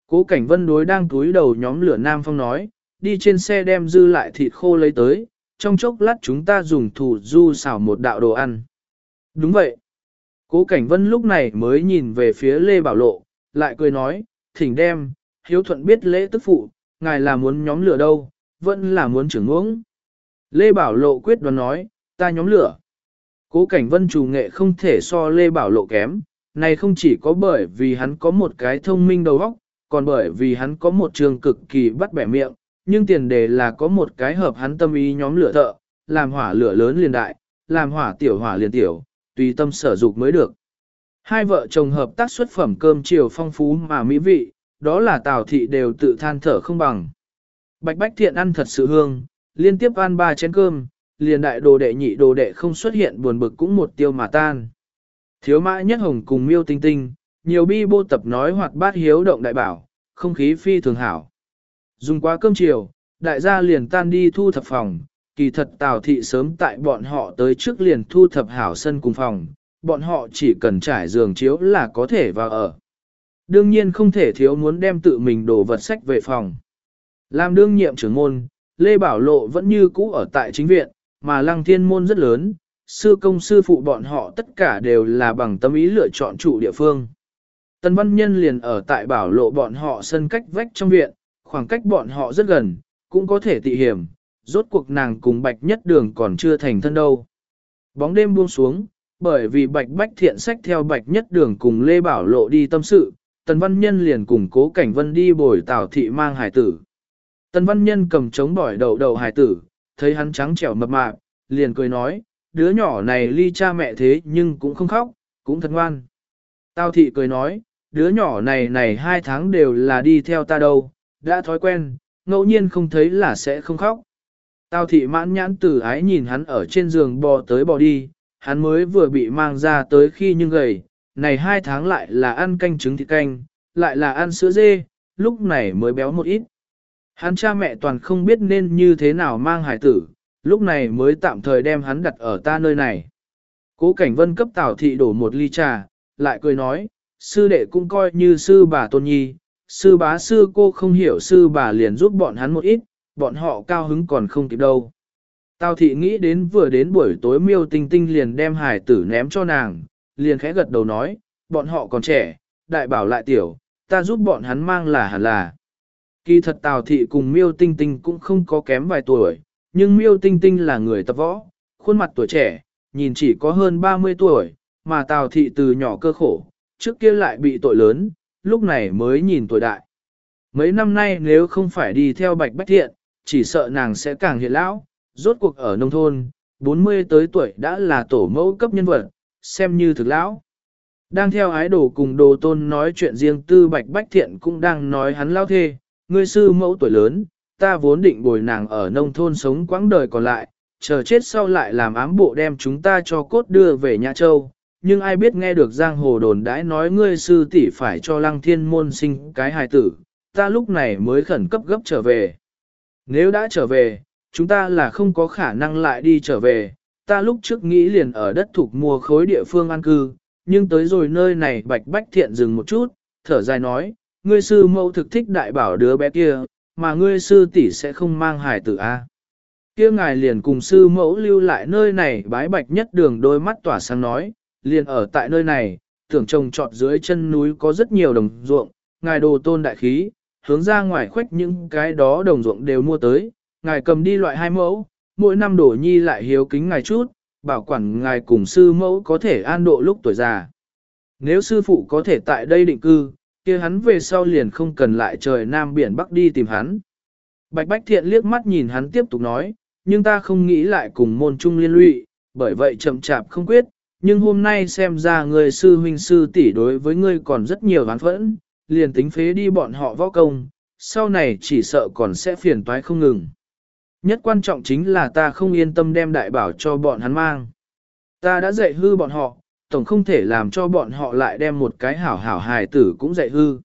Cố Cảnh Vân đối đang túi đầu nhóm lửa Nam Phong nói, đi trên xe đem dư lại thịt khô lấy tới, trong chốc lát chúng ta dùng thủ du xào một đạo đồ ăn. Đúng vậy. Cố Cảnh Vân lúc này mới nhìn về phía Lê Bảo Lộ, lại cười nói, thỉnh đem, hiếu thuận biết lễ tức phụ, ngài là muốn nhóm lửa đâu, vẫn là muốn trưởng uống. Lê Bảo Lộ quyết đoán nói, ta nhóm lửa. Cố Cảnh Vân chủ nghệ không thể so Lê Bảo Lộ kém, này không chỉ có bởi vì hắn có một cái thông minh đầu óc, còn bởi vì hắn có một trường cực kỳ bắt bẻ miệng, nhưng tiền đề là có một cái hợp hắn tâm ý nhóm lửa thợ, làm hỏa lửa lớn liền đại, làm hỏa liền tiểu, tùy tâm sở dục mới được. Hai vợ chồng hợp tác xuất phẩm cơm chiều phong phú mà mỹ vị, đó là Tào thị đều tự than thở không bằng. Bạch Bách Thiện ăn thật sự hương, liên tiếp ăn 3 chén cơm, liền đại đồ đệ nhị đồ đệ không xuất hiện buồn bực cũng một tiêu mà tan. Thiếu Mã Nhất Hồng cùng Miêu Tinh Tinh, nhiều bi bô tập nói hoạt bát hiếu động đại bảo, không khí phi thường hảo. Dùng qua cơm chiều, đại gia liền tan đi thu thập phòng, kỳ thật Tào thị sớm tại bọn họ tới trước liền thu thập hảo sân cùng phòng, bọn họ chỉ cần trải giường chiếu là có thể vào ở. Đương nhiên không thể thiếu muốn đem tự mình đổ vật sách về phòng. Làm đương nhiệm trưởng môn, Lê Bảo Lộ vẫn như cũ ở tại chính viện, mà Lăng Thiên môn rất lớn, sư công sư phụ bọn họ tất cả đều là bằng tâm ý lựa chọn trụ địa phương. Tần Văn Nhân liền ở tại Bảo Lộ bọn họ sân cách vách trong viện, khoảng cách bọn họ rất gần, cũng có thể tị hiểm, rốt cuộc nàng cùng Bạch Nhất Đường còn chưa thành thân đâu. Bóng đêm buông xuống, bởi vì Bạch Bách Thiện sách theo Bạch Nhất Đường cùng Lê Bảo Lộ đi tâm sự, Tần Văn Nhân liền cùng Cố Cảnh Vân đi bồi Tào thị mang hải tử. Tần Văn Nhân cầm trống bỏi đầu hải tử, thấy hắn trắng trẻo mập mạp, liền cười nói, đứa nhỏ này ly cha mẹ thế nhưng cũng không khóc, cũng thật ngoan. Tào thị cười nói, đứa nhỏ này 2 tháng đều là đi theo ta đâu, đã thói quen, ngẫu nhiên không thấy là sẽ không khóc. Tào thị mãn nhãn tử ái nhìn hắn ở trên giường bò tới bò đi, hắn mới vừa bị mang ra tới khi nhưng gầy, này 2 tháng lại là ăn canh trứng thịt canh, lại là ăn sữa dê, lúc này mới béo một ít. Hắn cha mẹ toàn không biết nên như thế nào mang hải tử, lúc này mới tạm thời đem hắn đặt ở ta nơi này. Cố Cảnh Vân cấp Tào thị đổ một ly trà, lại cười nói, sư đệ cũng coi như sư bà tôn nhi, sư bá sư cô không hiểu sư bà liền giúp bọn hắn một ít, bọn họ cao hứng còn không kịp đâu. Tào thị nghĩ đến vừa đến buổi tối Miêu Tinh Tinh liền đem hải tử ném cho nàng, liền khẽ gật đầu nói, bọn họ còn trẻ, đại bảo lại tiểu, ta giúp bọn hắn mang là hẳn là. Kỳ thật Tào thị cùng Miêu Tinh Tinh cũng không có kém vài tuổi, nhưng Miêu Tinh Tinh là người tập võ, khuôn mặt tuổi trẻ, nhìn chỉ có hơn 30 tuổi, mà Tào thị từ nhỏ cơ khổ, trước kia lại bị tội lớn, lúc này mới nhìn tuổi đại. Mấy năm nay nếu không phải đi theo Bạch Bách Thiện, chỉ sợ nàng sẽ càng hiện lão, rốt cuộc ở nông thôn, 40 tới tuổi đã là tổ mẫu cấp nhân vật, xem như thực lão. Đang theo ái đồ cùng đồ tôn nói chuyện riêng tư Bạch Bách Thiện cũng đang nói hắn lao thê, ngươi sư mẫu tuổi lớn, ta vốn định bồi nàng ở nông thôn sống quãng đời còn lại, chờ chết sau lại làm ám bộ đem chúng ta cho cốt đưa về Nhã Châu. Nhưng ai biết nghe được giang hồ đồn đãi nói ngươi sư tỷ phải cho Lăng Thiên môn sinh cái hài tử, ta lúc này mới khẩn cấp gấp trở về. Nếu đã trở về, chúng ta là không có khả năng lại đi trở về, ta lúc trước nghĩ liền ở đất thuộc mua khối địa phương an cư, nhưng tới rồi nơi này Bạch Bách Thiện dừng một chút, thở dài nói, ngươi sư mẫu thực thích đại bảo đứa bé kia, mà ngươi sư tỷ sẽ không mang hài tử a. Kia ngài liền cùng sư mẫu lưu lại nơi này bái Bạch Nhất Đường đôi mắt tỏa sáng nói, liền ở tại nơi này, tưởng trồng trọt dưới chân núi có rất nhiều đồng ruộng, ngài đồ tôn đại khí, hướng ra ngoài khoách những cái đó đồng ruộng đều mua tới, ngài cầm đi loại 2 mẫu, mỗi năm đổ nhi lại hiếu kính ngài chút, bảo quản ngài cùng sư mẫu có thể an độ lúc tuổi già. Nếu sư phụ có thể tại đây định cư, kia hắn về sau liền không cần lại trời Nam Biển Bắc đi tìm hắn. Bạch Bách Thiện liếc mắt nhìn hắn tiếp tục nói, nhưng ta không nghĩ lại cùng môn trung liên lụy, bởi vậy chậm chạp không quyết, nhưng hôm nay xem ra người sư huynh sư tỷ đối với ngươi còn rất nhiều oán phẫn, liền tính phế đi bọn họ võ công, sau này chỉ sợ còn sẽ phiền toái không ngừng. Nhất quan trọng chính là ta không yên tâm đem đại bảo cho bọn hắn mang. Ta đã dạy hư bọn họ, tổng không thể làm cho bọn họ lại đem một cái hảo hảo hài tử cũng dạy hư.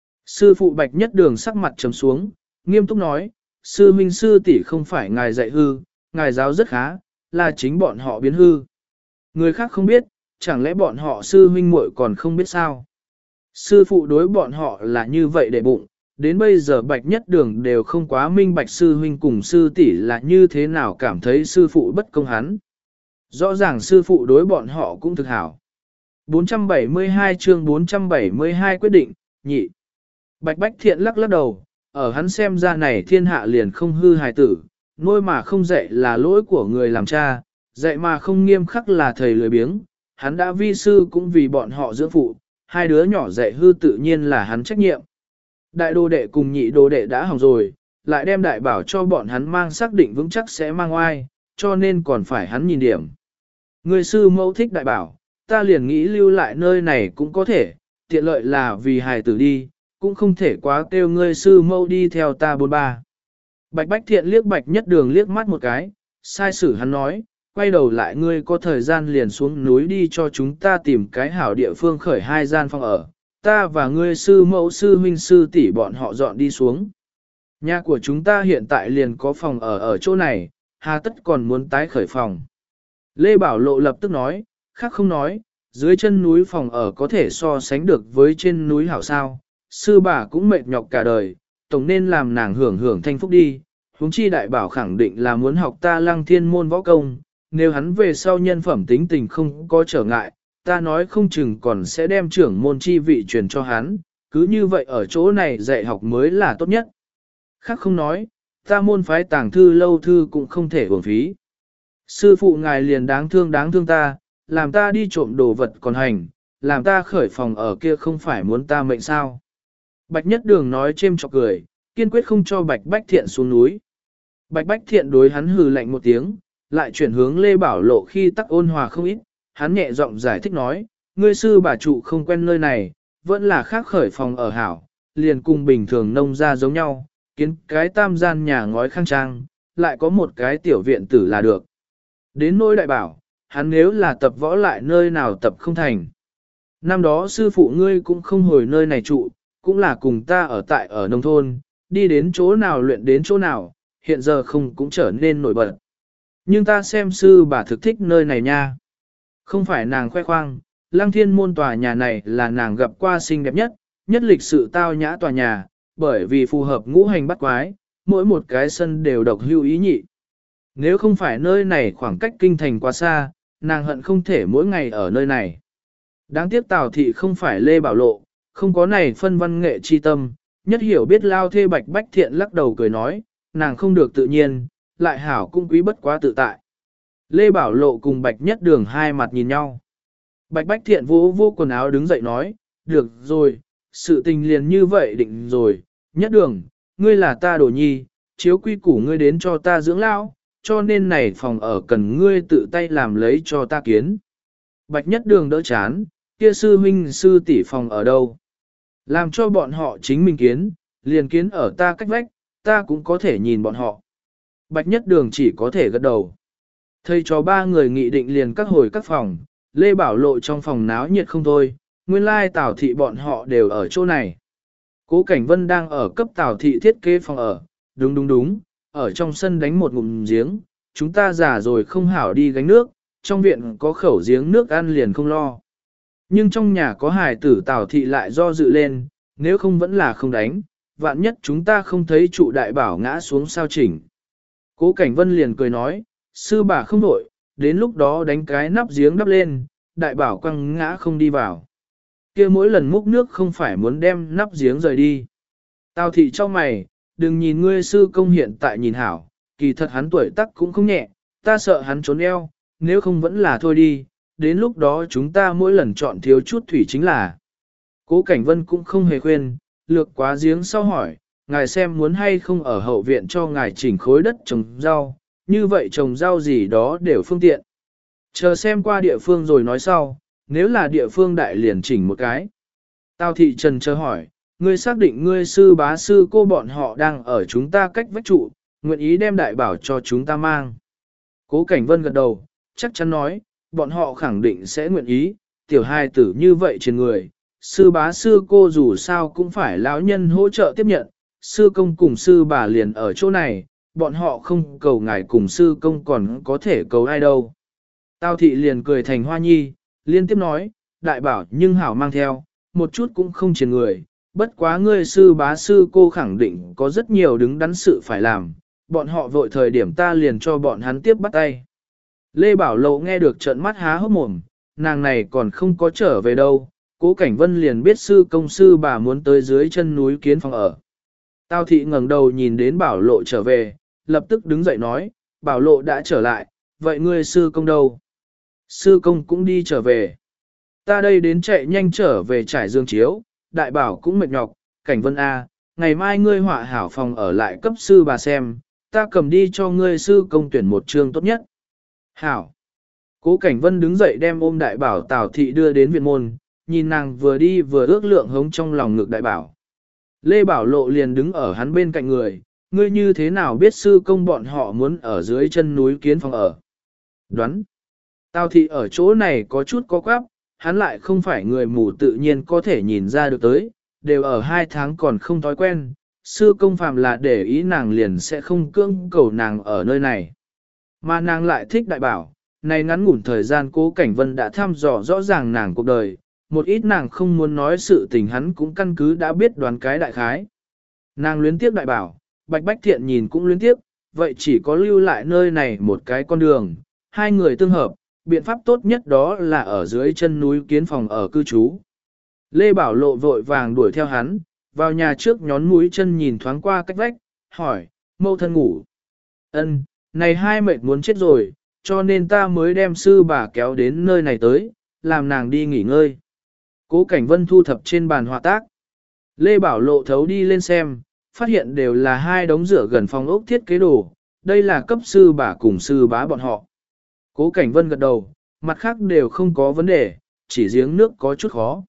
Sư phụ Bạch Nhất Đường sắc mặt trầm xuống, nghiêm túc nói, sư huynh sư tỷ không phải ngài dạy hư, ngài giáo rất khá, là chính bọn họ biến hư. Người khác không biết, chẳng lẽ bọn họ sư huynh muội còn không biết sao? Sư phụ đối bọn họ là như vậy để bụng, đến bây giờ Bạch Nhất Đường đều không quá minh bạch sư huynh cùng sư tỷ là như thế nào cảm thấy sư phụ bất công hắn. Rõ ràng sư phụ đối bọn họ cũng thực hảo. 472 chương 472 quyết định, nhị. Bạch Bách Thiện lắc lắc đầu, ở hắn xem ra này thiên hạ liền không hư hài tử, nuôi mà không dạy là lỗi của người làm cha, dạy mà không nghiêm khắc là thầy lười biếng, hắn đã vi sư cũng vì bọn họ dưỡng phụ, hai đứa nhỏ dạy hư tự nhiên là hắn trách nhiệm. Đại đồ đệ cùng nhị đồ đệ đã hỏng rồi, lại đem đại bảo cho bọn hắn mang xác định vững chắc sẽ mang oai, cho nên còn phải hắn nhìn điểm. Người sư mẫu thích đại bảo, ta liền nghĩ lưu lại nơi này cũng có thể, tiện lợi là vì hài tử đi, cũng không thể quá kêu ngươi sư mẫu đi theo ta bôn ba. Bạch Bách Thiện liếc Bạch Nhất Đường liếc mắt một cái, sai sử hắn nói, quay đầu lại ngươi có thời gian liền xuống núi đi cho chúng ta tìm cái hảo địa phương khởi hai gian phòng ở, ta và ngươi sư mẫu sư huynh sư tỷ bọn họ dọn đi xuống. Nhà của chúng ta hiện tại liền có phòng ở chỗ này, hà tất còn muốn tái khởi phòng. Lê Bảo Lộ lập tức nói, khác không nói, dưới chân núi phòng ở có thể so sánh được với trên núi hảo sao, sư bà cũng mệt nhọc cả đời, tổng nên làm nàng hưởng hưởng thanh phúc đi, huống chi đại bảo khẳng định là muốn học ta Lăng Thiên môn võ công, nếu hắn về sau nhân phẩm tính tình không có trở ngại, ta nói không chừng còn sẽ đem trưởng môn chi vị truyền cho hắn, cứ như vậy ở chỗ này dạy học mới là tốt nhất. Khác không nói, ta môn phái tàng thư lâu thư cũng không thể uổng phí. Sư phụ ngài liền đáng thương ta, làm ta đi trộm đồ vật còn hành, làm ta khởi phòng ở kia không phải muốn ta mệnh sao. Bạch Nhất Đường nói chêm chọc cười, kiên quyết không cho Bạch Bách Thiện xuống núi. Bạch Bách Thiện đối hắn hừ lạnh một tiếng, lại chuyển hướng Lê Bảo Lộ khi tắc ôn hòa không ít, hắn nhẹ giọng giải thích nói, ngươi sư bà trụ không quen nơi này, vẫn là khác khởi phòng ở hảo, liền cùng bình thường nông gia giống nhau, kiến cái tam gian nhà ngói khang trang, lại có một cái tiểu viện tử là được. Đến nỗi đại bảo, hắn nếu là tập võ lại nơi nào tập không thành. Năm đó sư phụ ngươi cũng không hồi nơi này trụ, cũng là cùng ta ở nông thôn, đi đến chỗ nào luyện đến chỗ nào, hiện giờ không cũng trở nên nổi bật. Nhưng ta xem sư bà thực thích nơi này nha. Không phải nàng khoe khoang, Lăng Thiên môn tòa nhà này là nàng gặp qua xinh đẹp nhất, nhất lịch sự tao nhã tòa nhà, bởi vì phù hợp ngũ hành bắt quái, mỗi một cái sân đều độc hữu ý nhị. Nếu không phải nơi này khoảng cách kinh thành quá xa, nàng hận không thể mỗi ngày ở nơi này. Đáng tiếc Tào thị không phải Lê Bảo Lộ, không có này phân văn nghệ chi tâm, nhất hiểu biết lao thê Bạch Bách Thiện lắc đầu cười nói, nàng không được tự nhiên, lại hảo cũng quý bất quá tự tại. Lê Bảo Lộ cùng Bạch Nhất Đường hai mặt nhìn nhau. Bạch Bách Thiện vô quần áo đứng dậy nói, được rồi, sự tình liền như vậy định rồi, Nhất Đường, ngươi là ta đồ nhi, chiếu quy củ ngươi đến cho ta dưỡng lão, cho nên này phòng ở cần ngươi tự tay làm lấy cho ta kiến. Bạch Nhất Đường đỡ chán, kia sư huynh sư tỷ phòng ở đâu? Làm cho bọn họ chính mình kiến, liền kiến ở ta cách vách, ta cũng có thể nhìn bọn họ. Bạch Nhất Đường chỉ có thể gật đầu. Thầy cho ba người nghị định liền các hồi các phòng, Lê Bảo Lộ trong phòng náo nhiệt không thôi, nguyên lai Tào thị bọn họ đều ở chỗ này. Cố Cảnh Vân đang ở cấp Tào thị thiết kế phòng ở, đúng, ở trong sân đánh một ngụm giếng, chúng ta già rồi không hảo đi gánh nước, trong viện có khẩu giếng nước ăn liền không lo. Nhưng trong nhà có hài tử Tào thị lại do dự lên, nếu không vẫn là không đánh, vạn nhất chúng ta không thấy trụ đại bảo ngã xuống sao chỉnh. Cố Cảnh Vân liền cười nói, sư bà không đổi, đến lúc đó đánh cái nắp giếng đắp lên, đại bảo quăng ngã không đi vào. Kia mỗi lần múc nước không phải muốn đem nắp giếng rời đi. Tào thị cho mày, đừng nhìn ngươi sư công hiện tại nhìn hảo, kỳ thật hắn tuổi tác cũng không nhẹ, ta sợ hắn trốn eo, nếu không vẫn là thôi đi, đến lúc đó chúng ta mỗi lần chọn thiếu chút thủy chính là. Cố Cảnh Vân cũng không hề khuyên, lược quá giếng sau hỏi, ngài xem muốn hay không ở hậu viện cho ngài chỉnh khối đất trồng rau, như vậy trồng rau gì đó đều phương tiện. Chờ xem qua địa phương rồi nói sau, nếu là địa phương đại liền chỉnh một cái. Tào thị trần chờ hỏi, ngươi xác định ngươi sư bá sư cô bọn họ đang ở chúng ta cách vách trụ, nguyện ý đem đại bảo cho chúng ta mang. Cố Cảnh Vân gật đầu, chắc chắn nói, bọn họ khẳng định sẽ nguyện ý, tiểu hài tử như vậy trên người, sư bá sư cô dù sao cũng phải lão nhân hỗ trợ tiếp nhận, sư công cùng sư bà liền ở chỗ này, bọn họ không cầu ngài cùng sư công còn có thể cầu ai đâu. Tào thị liền cười thành hoa nhi, liên tiếp nói, đại bảo nhưng hảo mang theo, một chút cũng không triền người, bất quá ngươi sư bá sư cô khẳng định có rất nhiều đứng đắn sự phải làm, bọn họ vội thời điểm ta liền cho bọn hắn tiếp bắt tay. Lê Bảo Lộ nghe được trợn mắt há hốc mồm, nàng này còn không có trở về đâu, Cố Cảnh Vân liền biết sư công sư bà muốn tới dưới chân núi kiến phòng ở. Tào thị ngẩng đầu nhìn đến Bảo Lộ trở về, lập tức đứng dậy nói, Bảo Lộ đã trở lại, vậy ngươi sư công đâu? Sư công cũng đi trở về. Ta đây đến chạy nhanh trở về trải giường chiếu, đại bảo cũng mệt nhọc, Cảnh Vân A, ngày mai ngươi họa hảo phòng ở lại cấp sư bà xem, ta cầm đi cho ngươi sư công tuyển một chương tốt nhất. Hảo. Cố Cảnh Vân đứng dậy đem ôm đại bảo Tào thị đưa đến viện môn, nhìn nàng vừa đi vừa ước lượng hống trong lòng ngực đại bảo. Lê Bảo Lộ liền đứng ở hắn bên cạnh người, ngươi như thế nào biết sư công bọn họ muốn ở dưới chân núi kiến phòng ở. Đoán. Tào thị ở chỗ này có chút có quáp, hắn lại không phải người mù tự nhiên có thể nhìn ra được tới, đều ở 2 tháng còn không thói quen, sư công phàm là để ý nàng liền sẽ không cưỡng cầu nàng ở nơi này. Mà nàng lại thích đại bảo, này ngắn ngủn thời gian Cố Cảnh Vân đã thăm dò rõ ràng nàng cuộc đời, một ít nàng không muốn nói sự tình hắn cũng căn cứ đã biết đoán cái đại khái. Nàng luyến tiếc đại bảo, Bạch Bách Thiện nhìn cũng luyến tiếc, vậy chỉ có lưu lại nơi này một cái con đường, hai người tương hợp, biện pháp tốt nhất đó là ở dưới chân núi kiến phòng ở cư trú. Lê Bảo Lộ vội vàng đuổi theo hắn, vào nhà trước nhón mũi chân nhìn thoáng qua cách vách, hỏi, mâu thân ngủ. Ân, này hai mệt muốn chết rồi, cho nên ta mới đem sư bà kéo đến nơi này tới, làm nàng đi nghỉ ngơi. Cố Cảnh Vân thu thập trên bàn họa tác. Lê Bảo Lộ thấu đi lên xem, phát hiện đều là hai đống rửa gần phòng ốc thiết kế đồ, đây là cấp sư bà cùng sư bá bọn họ. Cố Cảnh Vân gật đầu, mặt khác đều không có vấn đề, chỉ giếng nước có chút khó.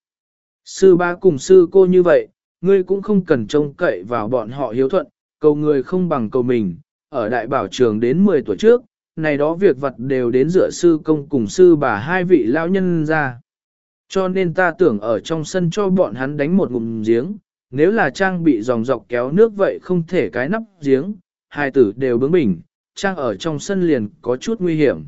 Sư bá cùng sư cô như vậy, ngươi cũng không cần trông cậy vào bọn họ hiếu thuận, cầu người không bằng cầu mình, ở đại bảo trường đến 10 tuổi trước, này đó việc vật đều đến dựa sư công cùng sư bà hai vị lão nhân ra. Cho nên ta tưởng ở trong sân cho bọn hắn đánh một ngụm giếng, nếu là trang bị dòng dọc kéo nước vậy không thể cái nắp giếng, hai tử đều bướng bỉnh, trang ở trong sân liền có chút nguy hiểm.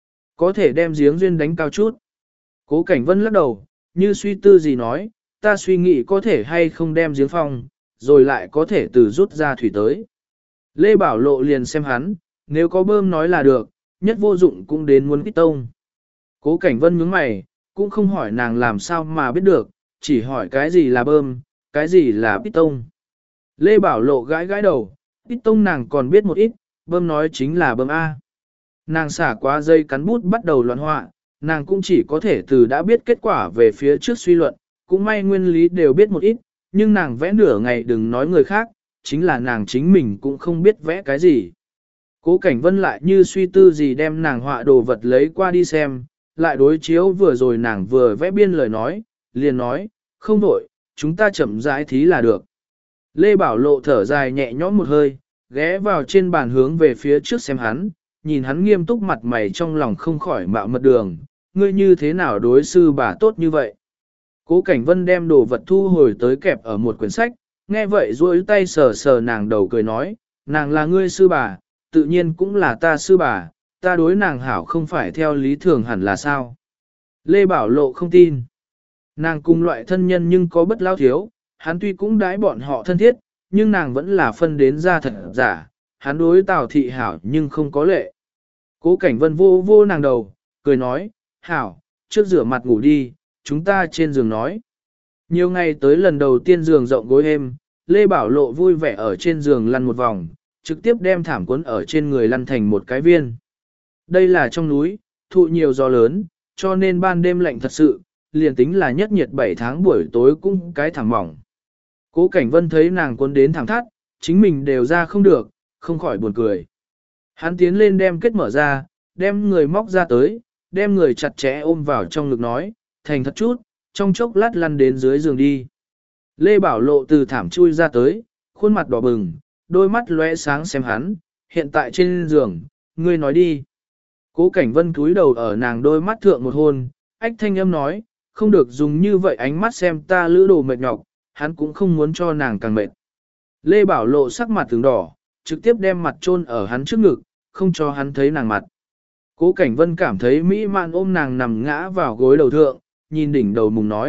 Có thể đem giếng duyên đánh cao chút. Cố Cảnh Vân lắc đầu, như suy tư gì nói, ta suy nghĩ có thể hay không đem giếng phong, rồi lại có thể từ rút ra thủy tới. Lê Bảo Lộ liền xem hắn, nếu có bơm nói là được, nhất vô dụng cũng đến muốn kích tông. Cố Cảnh Vân nhướng mày, cũng không hỏi nàng làm sao mà biết được, chỉ hỏi cái gì là bơm, cái gì là piston. Lê Bảo Lộ gãi gãi đầu, piston nàng còn biết một ít, bơm nói chính là bơm A. Nàng xả qua dây cắn bút bắt đầu loạn họa, nàng cũng chỉ có thể từ đã biết kết quả về phía trước suy luận, cũng may nguyên lý đều biết một ít, nhưng nàng vẽ nửa ngày đừng nói người khác, chính là nàng chính mình cũng không biết vẽ cái gì. Cố Cảnh Vân lại như suy tư gì đem nàng họa đồ vật lấy qua đi xem, lại đối chiếu vừa rồi nàng vừa vẽ biên lời nói, liền nói, không đổi, chúng ta chậm rãi thí là được. Lê Bảo Lộ thở dài nhẹ nhõm một hơi, ghé vào trên bàn hướng về phía trước xem hắn, nhìn hắn nghiêm túc mặt mày trong lòng không khỏi mạo mật đường, ngươi như thế nào đối sư bà tốt như vậy. Cố Cảnh Vân đem đồ vật thu hồi tới kẹp ở một quyển sách, nghe vậy duỗi tay sờ sờ nàng đầu cười nói, nàng là ngươi sư bà, tự nhiên cũng là ta sư bà, ta đối nàng hảo không phải theo lý thường hẳn là sao. Lê Bảo Lộ không tin. Nàng cùng loại thân nhân nhưng có bất lao thiếu, hắn tuy cũng đãi bọn họ thân thiết, nhưng nàng vẫn là phân đến ra thật giả, hắn đối Tào thị hảo nhưng không có lệ. Cố Cảnh Vân vô vô nàng đầu, cười nói, hảo, trước rửa mặt ngủ đi, chúng ta trên giường nói. Nhiều ngày tới lần đầu tiên giường rộng gối êm, Lê Bảo Lộ vui vẻ ở trên giường lăn một vòng, trực tiếp đem thảm cuốn ở trên người lăn thành một cái viên. Đây là trong núi, thụ nhiều gió lớn, cho nên ban đêm lạnh thật sự, liền tính là nhất nhiệt 7 tháng buổi tối cũng cái thảm mỏng. Cố Cảnh Vân thấy nàng cuốn đến thẳng thắt, chính mình đều ra không được, không khỏi buồn cười. Hắn tiến lên đem kết mở ra, đem người móc ra tới, đem người chặt chẽ ôm vào trong ngực nói, thành thật chút, trong chốc lát lăn đến dưới giường đi. Lê Bảo Lộ từ thảm chui ra tới, khuôn mặt đỏ bừng, đôi mắt lóe sáng xem hắn, hiện tại trên giường, ngươi nói đi. Cố Cảnh Vân cúi đầu ở nàng đôi mắt thượng một hôn, ách thanh âm nói, không được dùng như vậy ánh mắt xem ta lữ đồ mệt nhọc, hắn cũng không muốn cho nàng càng mệt. Lê Bảo Lộ sắc mặt tướng đỏ, trực tiếp đem mặt chôn ở hắn trước ngực, không cho hắn thấy nàng mặt. Cố Cảnh Vân cảm thấy mỹ mạn ôm nàng nằm ngã vào gối đầu thượng, nhìn đỉnh đầu mùng nói,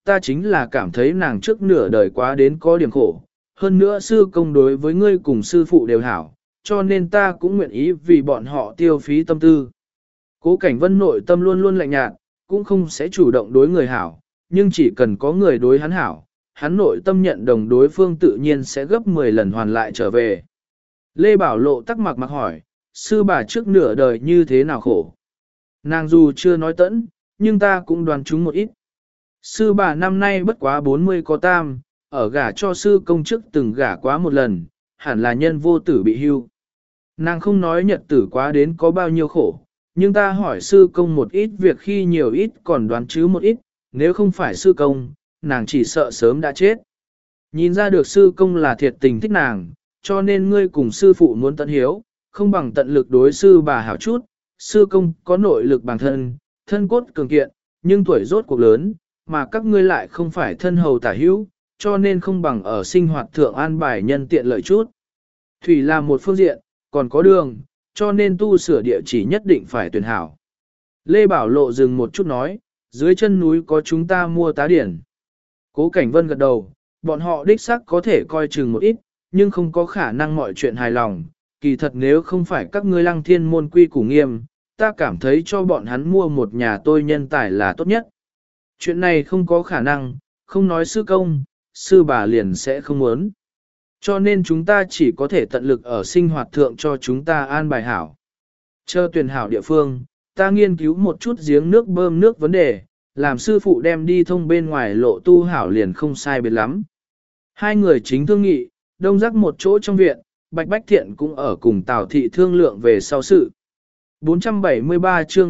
ta chính là cảm thấy nàng trước nửa đời quá đến có điểm khổ. Hơn nữa sư công đối với ngươi cùng sư phụ đều hảo, cho nên ta cũng nguyện ý vì bọn họ tiêu phí tâm tư. Cố Cảnh Vân nội tâm luôn luôn lạnh nhạt, cũng không sẽ chủ động đối người hảo, nhưng chỉ cần có người đối hắn hảo, hắn nội tâm nhận đồng đối phương tự nhiên sẽ gấp 10 lần hoàn lại trở về. Lê Bảo Lộ tắc mặc hỏi, sư bà trước nửa đời như thế nào khổ? Nàng dù chưa nói tẫn, nhưng ta cũng đoán chúng một ít. Sư bà năm nay bất quá 40 có tam, ở gả cho sư công chức từng gả quá một lần, hẳn là nhân vô tử bị hưu. Nàng không nói nhật tử quá đến có bao nhiêu khổ, nhưng ta hỏi sư công một ít việc khi nhiều ít còn đoán chứ một ít, nếu không phải sư công, nàng chỉ sợ sớm đã chết. Nhìn ra được sư công là thiệt tình thích nàng, cho nên ngươi cùng sư phụ muốn tận hiếu, không bằng tận lực đối sư bà hảo chút, sư công có nội lực bản thân, thân cốt cường kiện, nhưng tuổi rốt cuộc lớn, mà các ngươi lại không phải thân hầu tả hữu, cho nên không bằng ở sinh hoạt thượng an bài nhân tiện lợi chút. Thủy là một phương diện, còn có đường, cho nên tu sửa địa chỉ nhất định phải tuyển hảo. Lê Bảo Lộ dừng một chút nói, dưới chân núi có chúng ta mua tá điển. Cố Cảnh Vân gật đầu, bọn họ đích xác có thể coi chừng một ít, nhưng không có khả năng mọi chuyện hài lòng. Kỳ thật nếu không phải các ngươi Lăng Thiên môn quy củ nghiêm, ta cảm thấy cho bọn hắn mua một nhà tôi nhân tài là tốt nhất. Chuyện này không có khả năng, không nói sư công, sư bà liền sẽ không muốn. Cho nên chúng ta chỉ có thể tận lực ở sinh hoạt thượng cho chúng ta an bài hảo. Chờ tuyển hảo địa phương, ta nghiên cứu một chút giếng nước bơm nước vấn đề, làm sư phụ đem đi thông bên ngoài lộ tu hảo liền không sai biệt lắm. Hai người chính thương nghị, đông rắc một chỗ trong viện, Bạch Bách Thiện cũng ở cùng Tào Thị thương lượng về sau sự. 473 chương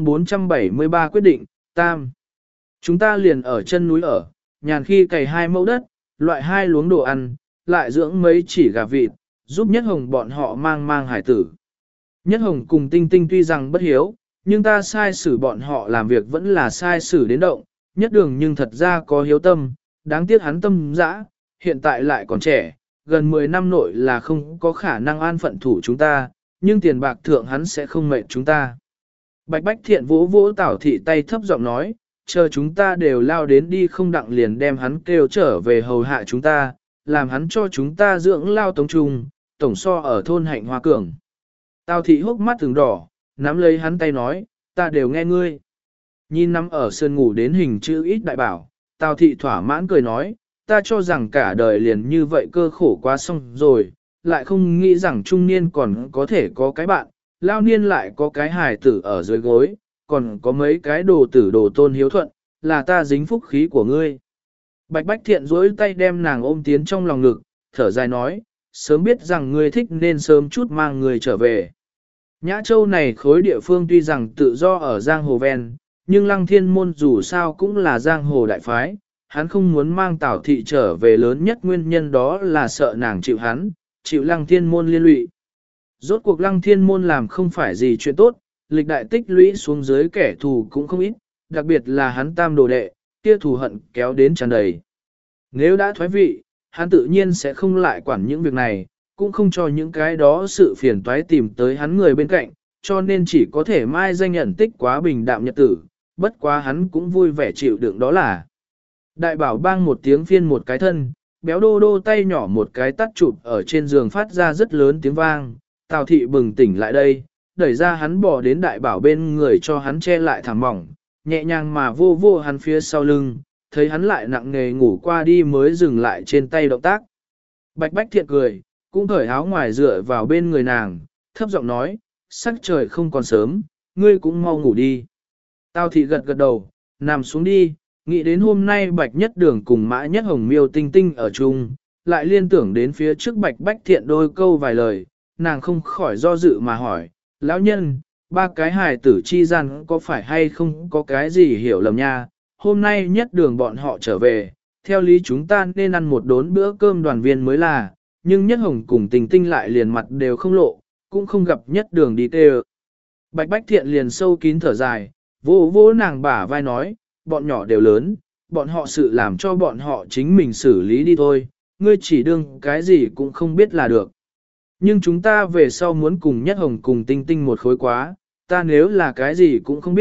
473 quyết định, tam. Chúng ta liền ở chân núi ở, nhàn khi cày 2 mẫu đất, loại 2 luống đồ ăn, lại dưỡng mấy chỉ gà vịt, giúp Nhất Hồng bọn họ mang hải tử. Nhất Hồng cùng Tinh Tinh tuy rằng bất hiếu, nhưng ta sai xử bọn họ làm việc vẫn là sai xử đến động, Nhất Đường nhưng thật ra có hiếu tâm, đáng tiếc hắn tâm dã, hiện tại lại còn trẻ, gần 10 năm nội là không có khả năng an phận thủ chúng ta, nhưng tiền bạc thượng hắn sẽ không mệt chúng ta. Bạch Bách Thiện vỗ vỗ Tảo Thị tay thấp giọng nói, chờ chúng ta đều lao đến đi không đặng liền đem hắn kêu trở về hầu hạ chúng ta, làm hắn cho chúng ta dưỡng lao tống trung, tổng so ở thôn Hạnh Hoa Cường. Tào Thị hốc mắt từng đỏ, nắm lấy hắn tay nói, ta đều nghe ngươi. Nhìn nằm ở sân ngủ đến hình chữ ít đại bảo, Tào Thị thỏa mãn cười nói, ta cho rằng cả đời liền như vậy cơ khổ quá xong rồi, lại không nghĩ rằng trung niên còn có thể có cái bạn, lao niên lại có cái hài tử ở dưới gối, còn có mấy cái đồ tử đồ tôn hiếu thuận, là ta dính phúc khí của ngươi. Bạch Bách Thiện duỗi tay đem nàng ôm tiến trong lòng ngực, thở dài nói, sớm biết rằng ngươi thích nên sớm chút mang người trở về. Nhã Châu này khối địa phương tuy rằng tự do ở Giang Hồ Ven, nhưng Lăng Thiên Môn dù sao cũng là Giang Hồ đại phái, hắn không muốn mang Tảo Thị trở về lớn nhất nguyên nhân đó là sợ nàng chịu hắn, chịu Lăng Thiên Môn liên lụy. Rốt cuộc Lăng Thiên Môn làm không phải gì chuyện tốt, lịch đại tích lũy xuống dưới kẻ thù cũng không ít, đặc biệt là hắn tam đồ đệ, kia thù hận kéo đến tràn đầy. Nếu đã thoái vị, hắn tự nhiên sẽ không lại quản những việc này, cũng không cho những cái đó sự phiền toái tìm tới hắn người bên cạnh, cho nên chỉ có thể mai danh nhận tích quá bình đạm nhật tử, bất quá hắn cũng vui vẻ chịu đựng đó là. Đại bảo bang một tiếng phiên một cái thân, béo đô đô tay nhỏ một cái tắt chụp ở trên giường phát ra rất lớn tiếng vang, Tào Thị bừng tỉnh lại đây, đẩy ra hắn bỏ đến đại bảo bên người cho hắn che lại thảm mỏng, nhẹ nhàng mà vô vô hắn phía sau lưng, thấy hắn lại nặng nề ngủ qua đi mới dừng lại trên tay động tác. Bạch Bách Thiện cười, cũng cởi áo ngoài dựa vào bên người nàng, thấp giọng nói, sắc trời không còn sớm, ngươi cũng mau ngủ đi. Tào Thị gật gật đầu, nằm xuống đi, nghĩ đến hôm nay Bạch Nhất Đường cùng Mã Nhất Hồng Miêu Tinh Tinh ở chung, lại liên tưởng đến phía trước Bạch Bách Thiện đôi câu vài lời, nàng không khỏi do dự mà hỏi, lão nhân, ba cái hài tử chi gian có phải hay không có cái gì hiểu lầm nha, hôm nay Nhất Đường bọn họ trở về, theo lý chúng ta nên ăn một đốn bữa cơm đoàn viên mới là, nhưng Nhất Hồng cùng Tình Tinh lại liền mặt đều không lộ, cũng không gặp Nhất Đường đi tê. Bạch Bách Thiện liền sâu kín thở dài, vô vô nàng bả vai nói, bọn nhỏ đều lớn, bọn họ sự làm cho bọn họ chính mình xử lý đi thôi, ngươi chỉ đương cái gì cũng không biết là được. Nhưng chúng ta về sau muốn cùng Nhất Hồng cùng Tinh Tinh một khối quá, ta nếu là cái gì cũng không biết,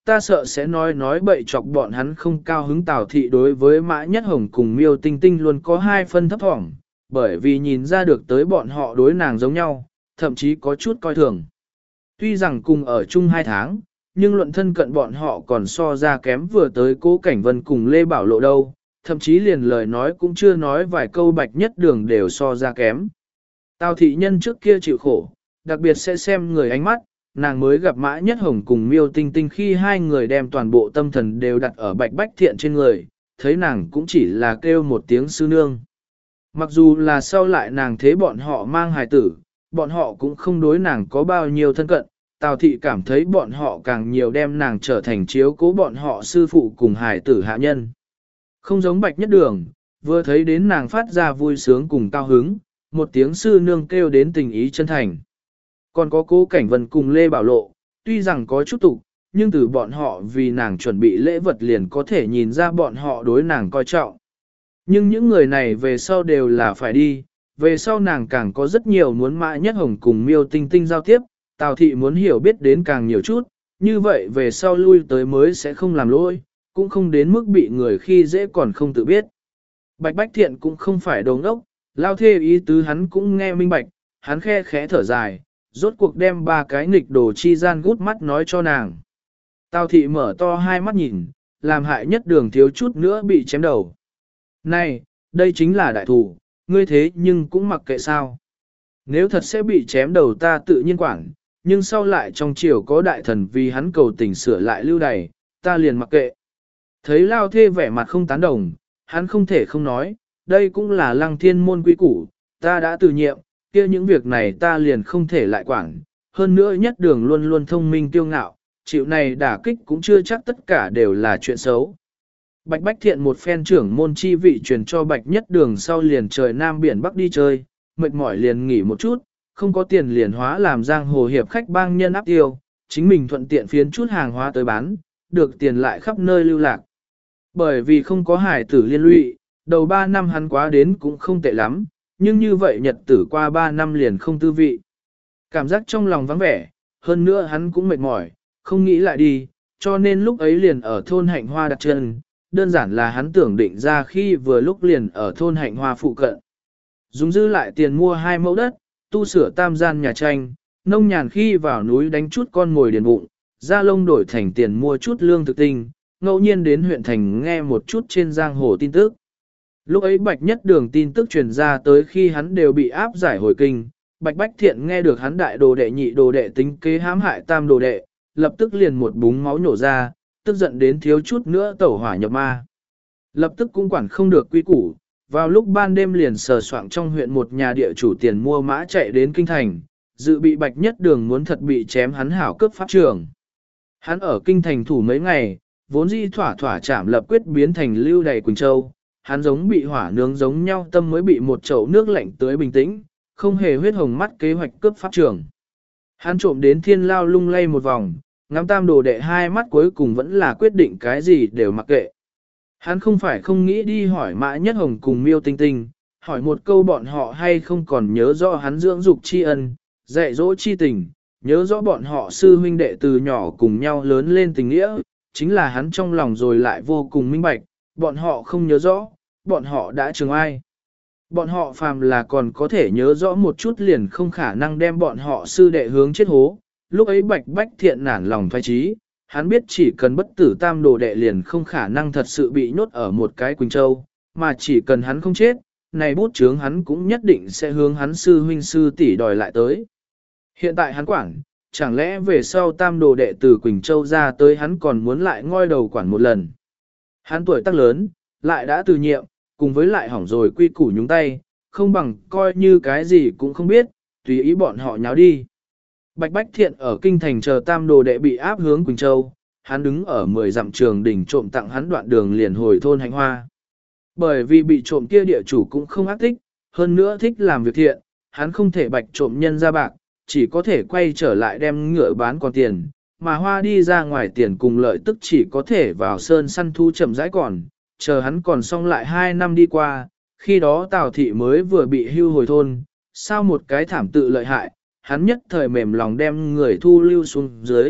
ta sợ sẽ nói bậy chọc bọn hắn không cao hứng. Tào thị đối với Mã Nhất Hồng cùng Miêu Tinh Tinh luôn có hai phân thấp thỏm, bởi vì nhìn ra được tới bọn họ đối nàng giống nhau, thậm chí có chút coi thường. Tuy rằng cùng ở chung 2 tháng, nhưng luận thân cận bọn họ còn so ra kém vừa tới Cố Cảnh Vân cùng Lê Bảo Lộ đâu, thậm chí liền lời nói cũng chưa nói vài câu Bạch Nhất Đường đều so ra kém. Tào thị nhân trước kia chịu khổ, đặc biệt sẽ xem người ánh mắt, nàng mới gặp Mã Nhất Hồng cùng Miêu Tinh Tinh khi hai người đem toàn bộ tâm thần đều đặt ở Bạch Bách Thiện trên người, thấy nàng cũng chỉ là kêu một tiếng sư nương. Mặc dù là sau lại nàng thế bọn họ mang hài tử, bọn họ cũng không đối nàng có bao nhiêu thân cận, Tào thị cảm thấy bọn họ càng nhiều đem nàng trở thành chiếu cố bọn họ sư phụ cùng hài tử hạ nhân. Không giống Bạch Nhất Đường, vừa thấy đến nàng phát ra vui sướng cùng cao hứng, một tiếng sư nương kêu đến tình ý chân thành. Còn có Cố Cảnh Vân cùng Lê Bảo Lộ, tuy rằng có chút tục, nhưng từ bọn họ vì nàng chuẩn bị lễ vật liền có thể nhìn ra bọn họ đối nàng coi trọng. Nhưng những người này về sau đều là phải đi, về sau nàng càng có rất nhiều muốn Mã Nhất Hồng cùng Miêu Tinh Tinh giao tiếp, Tào thị muốn hiểu biết đến càng nhiều chút, như vậy về sau lui tới mới sẽ không làm lỗi, cũng không đến mức bị người khi dễ còn không tự biết. Bạch Bách Thiện cũng không phải đồ ngốc, lao thê ý tứ hắn cũng nghe minh bạch, hắn khe khẽ thở dài, rốt cuộc đem 3 cái nghịch đồ chi gian gút mắt nói cho nàng. Tào thị mở to hai mắt nhìn, làm hại Nhất Đường thiếu chút nữa bị chém đầu. Này, đây chính là đại thủ, ngươi thế nhưng cũng mặc kệ sao. Nếu thật sẽ bị chém đầu ta tự nhiên quản, nhưng sau lại trong triều có đại thần vì hắn cầu tình sửa lại lưu đày, ta liền mặc kệ. Thấy lao thê vẻ mặt không tán đồng, hắn không thể không nói, đây cũng là Lăng Thiên môn quy củ, ta đã từ nhiệm, kia những việc này ta liền không thể lại quản. Hơn nữa Nhất Đường luôn luôn thông minh kiêu ngạo, chịu này đả kích cũng chưa chắc tất cả đều là chuyện xấu. Bạch Bách Thiện một phen trưởng môn chi vị truyền cho Bạch Nhất Đường sau liền trời Nam Biển Bắc đi chơi, mệt mỏi liền nghỉ một chút, không có tiền liền hóa làm giang hồ hiệp khách bang nhân áp tiêu, chính mình thuận tiện phiến chút hàng hóa tới bán, được tiền lại khắp nơi lưu lạc. Bởi vì không có hải tử liên lụy, đầu 3 năm hắn quá đến cũng không tệ lắm, nhưng như vậy nhật tử qua 3 năm liền không tư vị. Cảm giác trong lòng vắng vẻ, hơn nữa hắn cũng mệt mỏi, không nghĩ lại đi, cho nên lúc ấy liền ở thôn Hạnh Hoa đặt chân, đơn giản là hắn tưởng định ra khi vừa lúc liền ở thôn Hạnh Hoa phụ cận. Dùng dư lại tiền mua 2 mẫu đất, tu sửa tam gian nhà tranh, nông nhàn khi vào núi đánh chút con ngồi điền bụng, ra lông đổi thành tiền mua chút lương thực tinh, ngẫu nhiên đến huyện thành nghe một chút trên giang hồ tin tức. Lúc ấy Bạch Nhất Đường tin tức truyền ra tới khi hắn đều bị áp giải hồi kinh, Bạch Bách Thiện nghe được hắn đại đồ đệ nhị đồ đệ tính kế hãm hại tam đồ đệ, lập tức liền một búng máu nhổ ra, tức giận đến thiếu chút nữa tẩu hỏa nhập ma. Lập tức cũng quản không được quy củ, vào lúc ban đêm liền sờ soạng trong huyện một nhà địa chủ tiền mua mã chạy đến kinh thành, dự bị Bạch Nhất Đường muốn thật bị chém hắn hảo cướp pháp trường. Hắn ở kinh thành thủ mấy ngày, vốn dĩ thỏa thỏa chạm lập quyết biến thành lưu đầy Quỳnh Châu, hắn giống bị hỏa nướng giống nhau tâm mới bị một chậu nước lạnh tưới bình tĩnh, không hề huyết hồng mắt kế hoạch cướp pháp trường. Hắn trộm đến thiên lao lung lay một vòng, ngắm tam đồ đệ 2 mắt cuối cùng vẫn là quyết định cái gì đều mặc kệ. Hắn không phải không nghĩ đi hỏi Mã Nhất Hồng cùng Miêu Tinh Tinh, hỏi một câu bọn họ hay không còn nhớ rõ hắn dưỡng dục tri ân, dạy dỗ chi tình, nhớ rõ bọn họ sư huynh đệ từ nhỏ cùng nhau lớn lên tình nghĩa, chính là hắn trong lòng rồi lại vô cùng minh bạch, bọn họ không nhớ rõ, bọn họ đã trường ai. Bọn họ phàm là còn có thể nhớ rõ một chút liền không khả năng đem bọn họ sư đệ hướng chết hố, lúc ấy Bạch Bách Thiện nản lòng thoái trí, hắn biết chỉ cần bất tử tam đồ đệ liền không khả năng thật sự bị nhốt ở một cái Quỳnh Châu, mà chỉ cần hắn không chết, này bút chướng hắn cũng nhất định sẽ hướng hắn sư huynh sư tỷ đòi lại tới. Hiện tại hắn quản, chẳng lẽ về sau tam đồ đệ từ Quỳnh Châu ra tới hắn còn muốn lại ngoi đầu quản một lần. Hắn tuổi tác lớn, lại đã từ nhiệm, cùng với lại hỏng rồi quy củ nhúng tay, không bằng coi như cái gì cũng không biết, tùy ý bọn họ nháo đi. Bạch Bách Thiện ở kinh thành chờ tam đồ đệ bị áp hướng Quỳnh Châu, hắn đứng ở 10 dặm trường đỉnh trộm tặng hắn đoạn đường liền hồi thôn Hạnh Hoa. Bởi vì bị trộm kia địa chủ cũng không ác thích, hơn nữa thích làm việc thiện, hắn không thể bạch trộm nhân ra bạc, chỉ có thể quay trở lại đem ngựa bán còn tiền, mà Hoa đi ra ngoài tiền cùng lợi tức chỉ có thể vào sơn săn thu chậm rãi còn, chờ hắn còn xong lại 2 năm đi qua, khi đó Tào thị mới vừa bị hưu hồi thôn, sao một cái thảm tự lợi hại, hắn nhất thời mềm lòng đem người thu lưu xuống dưới,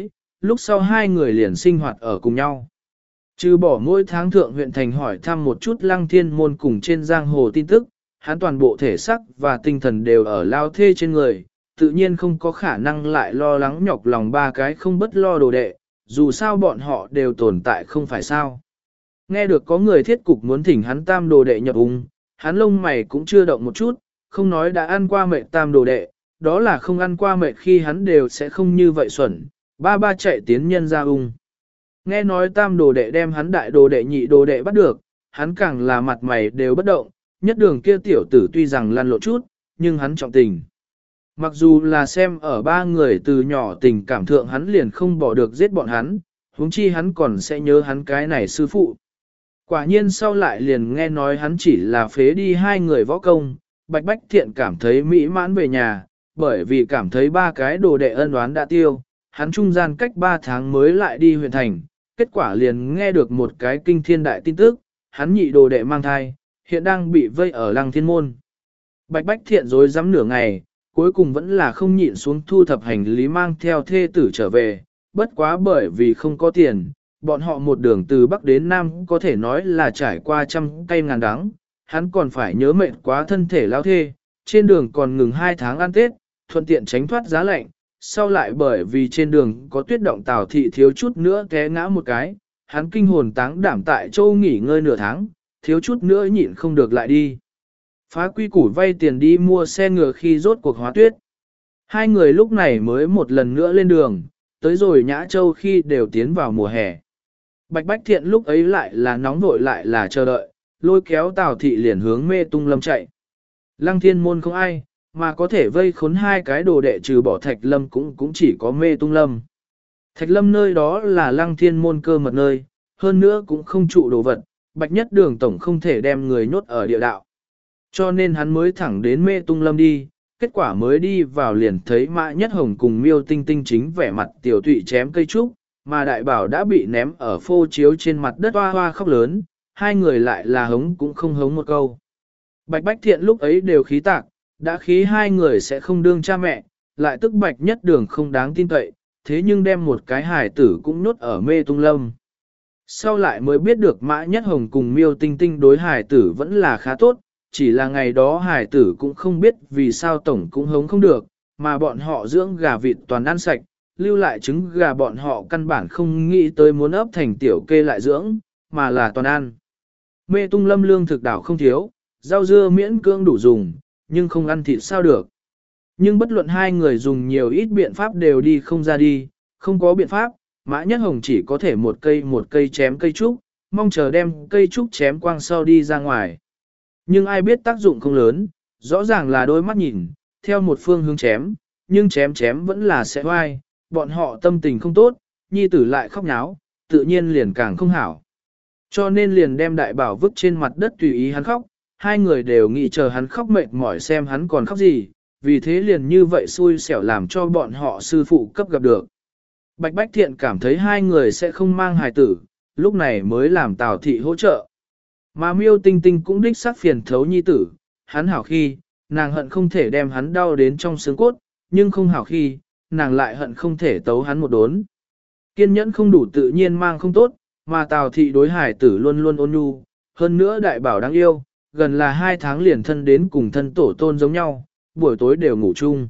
lúc sau hai người liền sinh hoạt ở cùng nhau. Trừ bỏ mỗi tháng thượng huyện thành hỏi thăm một chút Lăng Thiên Môn cùng trên giang hồ tin tức, hắn toàn bộ thể xác và tinh thần đều ở lao thê trên người, tự nhiên không có khả năng lại lo lắng nhọc lòng ba cái không bất lo đồ đệ, dù sao bọn họ đều tồn tại không phải sao. Nghe được có người thiết cục muốn thỉnh hắn tam đồ đệ nhập ung, hắn lông mày cũng chưa động một chút, không nói đã ăn qua mệt tam đồ đệ, đó là không ăn qua mệt khi hắn đều sẽ không như vậy xuẩn, ba chạy tiến nhân ra ung. Nghe nói tam đồ đệ đem hắn đại đồ đệ nhị đồ đệ bắt được, hắn càng là mặt mày đều bất động, nhất đường kia tiểu tử tuy rằng lăn lộ chút, nhưng hắn trọng tình. Mặc dù là xem ở ba người từ nhỏ tình cảm thượng hắn liền không bỏ được giết bọn hắn, huống chi hắn còn sẽ nhớ hắn cái này sư phụ. Quả nhiên sau lại liền nghe nói hắn chỉ là phế đi hai người võ công, Bạch Bách Thiện cảm thấy mỹ mãn về nhà, bởi vì cảm thấy ba cái đồ đệ ân oán đã tiêu, hắn trung gian cách 3 tháng mới lại đi huyện thành, kết quả liền nghe được một cái kinh thiên đại tin tức, hắn nhị đồ đệ mang thai, hiện đang bị vây ở Lăng Thiên Môn. Bạch Bách Thiện rối rắm nửa ngày, cuối cùng vẫn là không nhịn xuống thu thập hành lý mang theo thê tử trở về, bất quá bởi vì không có tiền, bọn họ một đường từ Bắc đến Nam có thể nói là trải qua trăm cây ngàn đắng, hắn còn phải nhớ mệt quá thân thể lao thê, trên đường còn ngừng 2 tháng ăn Tết, thuận tiện tránh thoát giá lạnh, sau lại bởi vì trên đường có tuyết động Tào thị thiếu chút nữa té ngã một cái, hắn kinh hồn táng đảm tại châu nghỉ ngơi nửa tháng, thiếu chút nữa nhịn không được lại đi. Phá quy củ vay tiền đi mua xe ngựa khi rốt cuộc hóa tuyết. Hai người lúc này mới một lần nữa lên đường, tới rồi Nhã Châu khi đều tiến vào mùa hè. Bạch Bách Thiện lúc ấy lại là nóng vội lại là chờ đợi, lôi kéo Tào thị liền hướng Mê Tung Lâm chạy. Lăng Thiên Môn không ai, mà có thể vây khốn hai cái đồ đệ trừ bỏ Thạch Lâm cũng chỉ có Mê Tung Lâm. Thạch Lâm nơi đó là Lăng Thiên Môn cơ mật nơi, hơn nữa cũng không trụ đồ vật, Bạch Nhất Đường tổng không thể đem người nhốt ở địa đạo. Cho nên hắn mới thẳng đến Mê Tung Lâm đi, kết quả mới đi vào liền thấy Mã Nhất Hồng cùng Miêu Tinh Tinh chính vẻ mặt tiểu tụy chém cây trúc, mà đại bảo đã bị ném ở phô chiếu trên mặt đất hoa hoa khóc lớn, hai người lại là hống cũng không hống một câu. Bạch Bách Thiện lúc ấy đều khí tạc, đã khí hai người sẽ không đương cha mẹ, lại tức Bạch Nhất Đường không đáng tin cậy, thế nhưng đem một cái hài tử cũng nhốt ở Mê Tung Lâm. Sau lại mới biết được Mã Nhất Hồng cùng Miêu Tinh Tinh đối hài tử vẫn là khá tốt, chỉ là ngày đó hài tử cũng không biết vì sao tổng cũng hống không được, mà bọn họ dưỡng gà vịt toàn ăn sạch, lưu lại trứng gà bọn họ căn bản không nghĩ tới muốn ấp thành tiểu kê lại dưỡng, mà là toàn ăn. Mê Tung Lâm lương thực đảo không thiếu, rau dưa miễn cưỡng đủ dùng, nhưng không ăn thịt sao được. Nhưng bất luận hai người dùng nhiều ít biện pháp đều đi không ra đi, không có biện pháp, Mã Nhất Hồng chỉ có thể một cây chém cây trúc, mong chờ đem cây trúc chém quang sau đi ra ngoài. Nhưng ai biết tác dụng không lớn, rõ ràng là đôi mắt nhìn, theo một phương hướng chém, nhưng chém vẫn là sẽ oai, bọn họ tâm tình không tốt, nhi tử lại khóc náo, tự nhiên liền càng không hảo. Cho nên liền đem đại bảo vứt trên mặt đất tùy ý hắn khóc, hai người đều nghĩ chờ hắn khóc mệt mỏi xem hắn còn khóc gì, vì thế liền như vậy xui xẻo làm cho bọn họ sư phụ cấp gặp được. Bạch Bách Thiện cảm thấy hai người sẽ không mang hài tử, lúc này mới làm Tào thị hỗ trợ. Mà Miêu Tinh Tinh cũng đích xác phiền thấu nhi tử, hắn hảo khi, nàng hận không thể đem hắn đau đến trong xương cốt, nhưng không hảo khi, nàng lại hận không thể tấu hắn một đốn. Kiên nhẫn không đủ tự nhiên mang không tốt, mà Tào thị đối hải tử luôn luôn ôn nhu, hơn nữa đại bảo đáng yêu, gần là 2 tháng liền thân đến cùng thân tổ tôn giống nhau, buổi tối đều ngủ chung.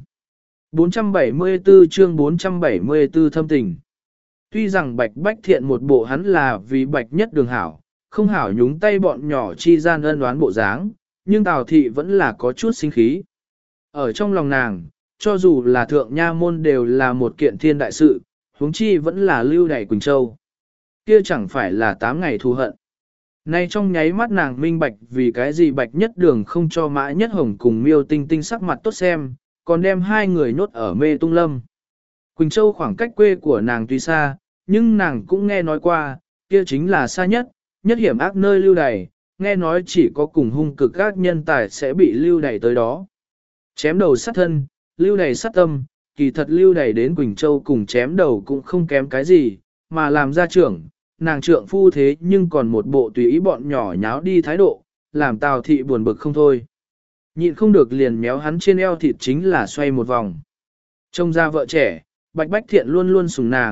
474 chương 474 thâm tình. Tuy rằng Bạch Bách Thiện một bộ hắn là vì Bạch Nhất Đường hảo, không hảo nhúng tay bọn nhỏ chi gian ân oán bộ dáng, nhưng Tào thị vẫn là có chút sinh khí. Ở trong lòng nàng, cho dù là thượng nha môn đều là một kiện thiên đại sự, huống chi vẫn là lưu đày Quỳnh Châu. Kia chẳng phải là 8 ngày thù hận. Nay trong nháy mắt nàng minh bạch vì cái gì Bạch Nhất Đường không cho Mã Nhất Hồng cùng Miêu Tinh Tinh sắc mặt tốt xem, còn đem hai người nhốt ở Mê Tung Lâm. Quỳnh Châu khoảng cách quê của nàng tuy xa, nhưng nàng cũng nghe nói qua, kia chính là xa nhất, nhất hiểm ác nơi lưu đày, nghe nói chỉ có cùng hung cực các nhân tài sẽ bị lưu đày tới đó. Chém đầu sát thân, lưu đày sát tâm, kỳ thật lưu đày đến Quỳnh Châu cùng chém đầu cũng không kém cái gì, mà làm gia trưởng, nàng trượng phu thế nhưng còn một bộ tùy ý bọn nhỏ nháo đi thái độ, làm Tào thị buồn bực không thôi. Nhịn không được liền méo hắn trên eo thịt chính là xoay một vòng. Trông ra vợ trẻ, Bạch Bách Thiện luôn luôn sủng nàng,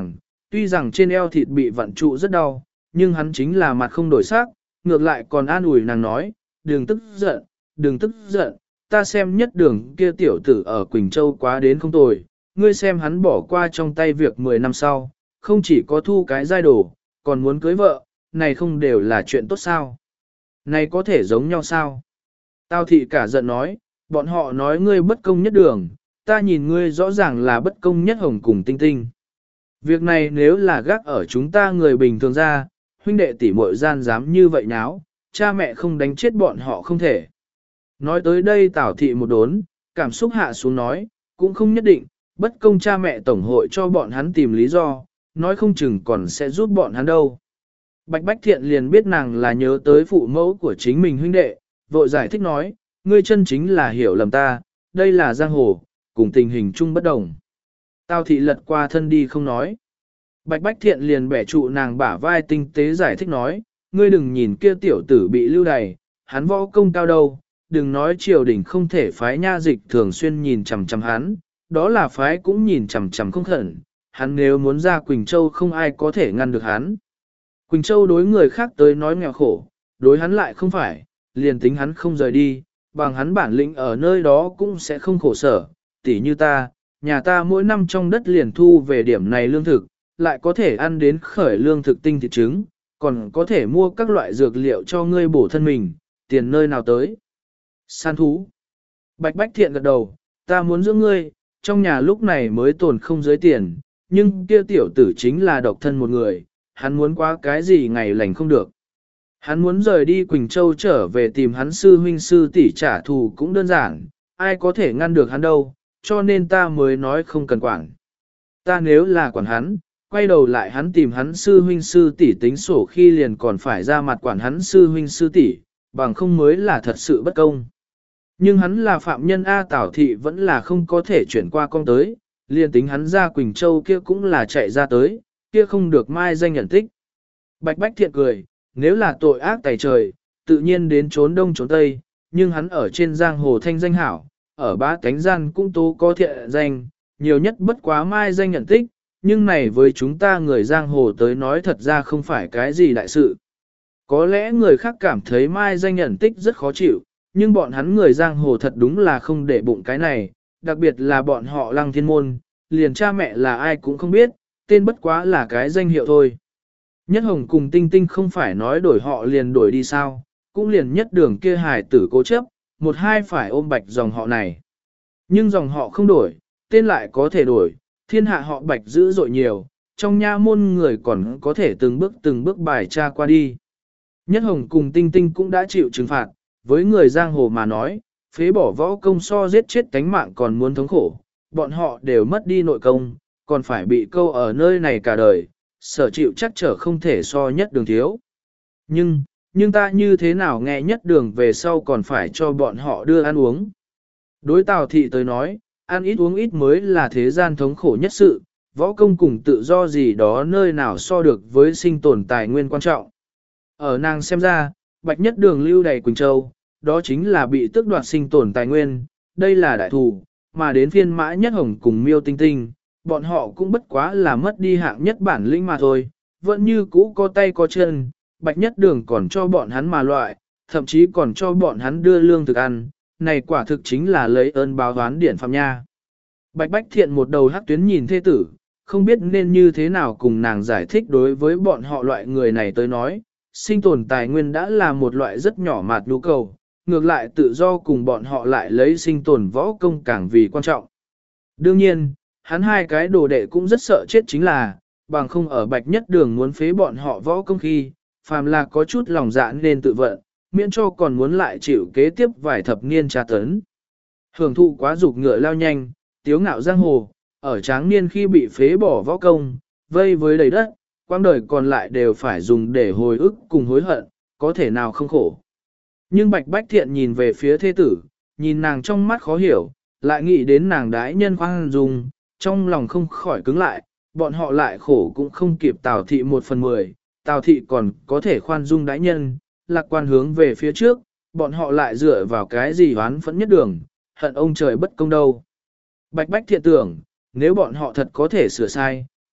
tuy rằng trên eo thịt bị vặn trụ rất đau, nhưng hắn chính là mặt không đổi sắc, ngược lại còn an ủi nàng nói, đừng tức giận, đừng tức giận, ta xem nhất đường kia tiểu tử ở Quỳnh Châu quá đến không tồi, ngươi xem hắn bỏ qua trong tay việc 10 năm sau, không chỉ có thu cái giai đồ, còn muốn cưới vợ, này không đều là chuyện tốt sao? Này có thể giống nhau sao? Tào thị cả giận nói, bọn họ nói ngươi bất công nhất đường, ta nhìn ngươi rõ ràng là bất công nhất hồng cùng tinh tinh. Việc này nếu là gác ở chúng ta người bình thường ra, huynh đệ tỷ muội gian dám như vậy náo, cha mẹ không đánh chết bọn họ không thể. Nói tới đây Tào thị một đốn, cảm xúc hạ xuống nói, cũng không nhất định, bất công cha mẹ tổng hội cho bọn hắn tìm lý do, nói không chừng còn sẽ giúp bọn hắn đâu. Bạch Bách Thiện liền biết nàng là nhớ tới phụ mẫu của chính mình huynh đệ, vội giải thích nói, ngươi chân chính là hiểu lầm ta, đây là giang hồ, cùng tình hình chung bất đồng. Tào thị lật qua thân đi không nói. Bạch Bách Thiện liền bẻ trụ nàng bả vai tinh tế giải thích nói, ngươi đừng nhìn kia tiểu tử bị lưu đày, hắn võ công cao đâu, đừng nói triều đình không thể phái nha dịch thường xuyên nhìn chằm chằm hắn, đó là phái cũng nhìn chằm chằm không khẩn, hắn nếu muốn ra Quỳnh Châu không ai có thể ngăn được hắn. Quỳnh Châu đối người khác tới nói nghèo khổ, đối hắn lại không phải, liền tính hắn không rời đi, bằng hắn bản lĩnh ở nơi đó cũng sẽ không khổ sở, tỉ như ta, nhà ta mỗi năm trong đất liền thu về điểm này lương thực, lại có thể ăn đến khởi lương thực tinh thịt trứng, còn có thể mua các loại dược liệu cho ngươi bổ thân mình, tiền nơi nào tới. San thú. Bạch Bách Thiện gật đầu, ta muốn giữ ngươi, trong nhà lúc này mới tồn không dưới tiền, nhưng kia tiểu tử chính là độc thân một người, hắn muốn qua cái gì ngày lành không được. Hắn muốn rời đi Quỳnh Châu trở về tìm hắn sư huynh sư tỷ trả thù cũng đơn giản, ai có thể ngăn được hắn đâu, cho nên ta mới nói không cần quản. Ta nếu là quản hắn, quay đầu lại hắn tìm hắn sư huynh sư tỷ tính sổ khi liền còn phải ra mặt quản hắn sư huynh sư tỷ, bằng không mới là thật sự bất công. Nhưng hắn là phạm nhân A Tảo Thị vẫn là không có thể chuyển qua con tới, liền tính hắn ra Quỳnh Châu kia cũng là chạy ra tới, kia không được mai danh nhận tích. Bạch Bách Thiện cười, nếu là tội ác tày trời, tự nhiên đến trốn đông trốn tây, nhưng hắn ở trên giang hồ thanh danh hảo, ở bá cánh gian cũng tố có thiện danh, nhiều nhất bất quá mai danh nhận tích, nhưng này với chúng ta người giang hồ tới nói thật ra không phải cái gì đại sự. Có lẽ người khác cảm thấy mai danh nhận tích rất khó chịu, nhưng bọn hắn người giang hồ thật đúng là không để bụng cái này, đặc biệt là bọn họ Lăng Thiên Môn, liền cha mẹ là ai cũng không biết, tên bất quá là cái danh hiệu thôi. Nhất Hồng cùng Tinh Tinh không phải nói đổi họ liền đổi đi sao, cũng liền nhất đường kia hài tử cố chấp, một hai phải ôm Bạch dòng họ này. Nhưng dòng họ không đổi, tên lại có thể đổi, thiên hạ họ Bạch dữ dội nhiều, trong nha môn người còn có thể từng bước bài tra qua đi. Nhất Hồng cùng Tinh Tinh cũng đã chịu trừng phạt, với người giang hồ mà nói, phế bỏ võ công so giết chết tánh mạng còn muốn thống khổ, bọn họ đều mất đi nội công, còn phải bị câu ở nơi này cả đời, sở chịu chắc trở không thể so nhất đường thiếu. Nhưng ta như thế nào nghe nhất đường về sau còn phải cho bọn họ đưa ăn uống. Đối Tào Thị tới nói, ăn ít uống ít mới là thế gian thống khổ nhất sự, võ công cùng tự do gì đó nơi nào so được với sinh tồn tài nguyên quan trọng. Ở nàng xem ra, Bạch nhất đường lưu đầy Quỳnh Châu, đó chính là bị tước đoạt sinh tồn tài nguyên, đây là đại thù, mà đến phiên Mã Nhất Hồng cùng Miêu Tinh Tinh, bọn họ cũng bất quá là mất đi hạng nhất bản lĩnh mà thôi, vẫn như cũ có tay có chân, Bạch nhất đường còn cho bọn hắn mà loại, thậm chí còn cho bọn hắn đưa lương thực ăn, này quả thực chính là lấy ơn báo oán điển phạm nha. Bạch Bách Thiện một đầu hắc tuyến nhìn thê tử, không biết nên như thế nào cùng nàng giải thích đối với bọn họ loại người này tới nói, sinh tồn tài nguyên đã là một loại rất nhỏ mạt nhu cầu, ngược lại tự do cùng bọn họ lại lấy sinh tồn võ công càng vì quan trọng. Đương nhiên, hắn hai cái đồ đệ cũng rất sợ chết chính là, bằng không ở Bạch nhất đường muốn phế bọn họ võ công khi, phàm là có chút lòng dạ nên tự vận, miễn cho còn muốn lại chịu kế tiếp vài thập niên tra tấn. Hưởng thụ quá dục ngựa lao nhanh, tiếu ngạo giang hồ, ở tráng niên khi bị phế bỏ võ công, vây với đầy đất, quãng đời còn lại đều phải dùng để hồi ức cùng hối hận, có thể nào không khổ. Nhưng Bạch Bách Thiện nhìn về phía thế tử, nhìn nàng trong mắt khó hiểu, lại nghĩ đến nàng đái nhân khoan dung, trong lòng không khỏi cứng lại, bọn họ lại khổ cũng không kịp Tào Thị 1/10, Tào Thị còn có thể khoan dung đái nhân, lạc quan hướng về phía trước, bọn họ lại dựa vào cái gì oán phẫn nhất đường, hận ông trời bất công đâu. Bạch Bách Thiện tưởng, nếu bọn họ thật có thể sửa sai,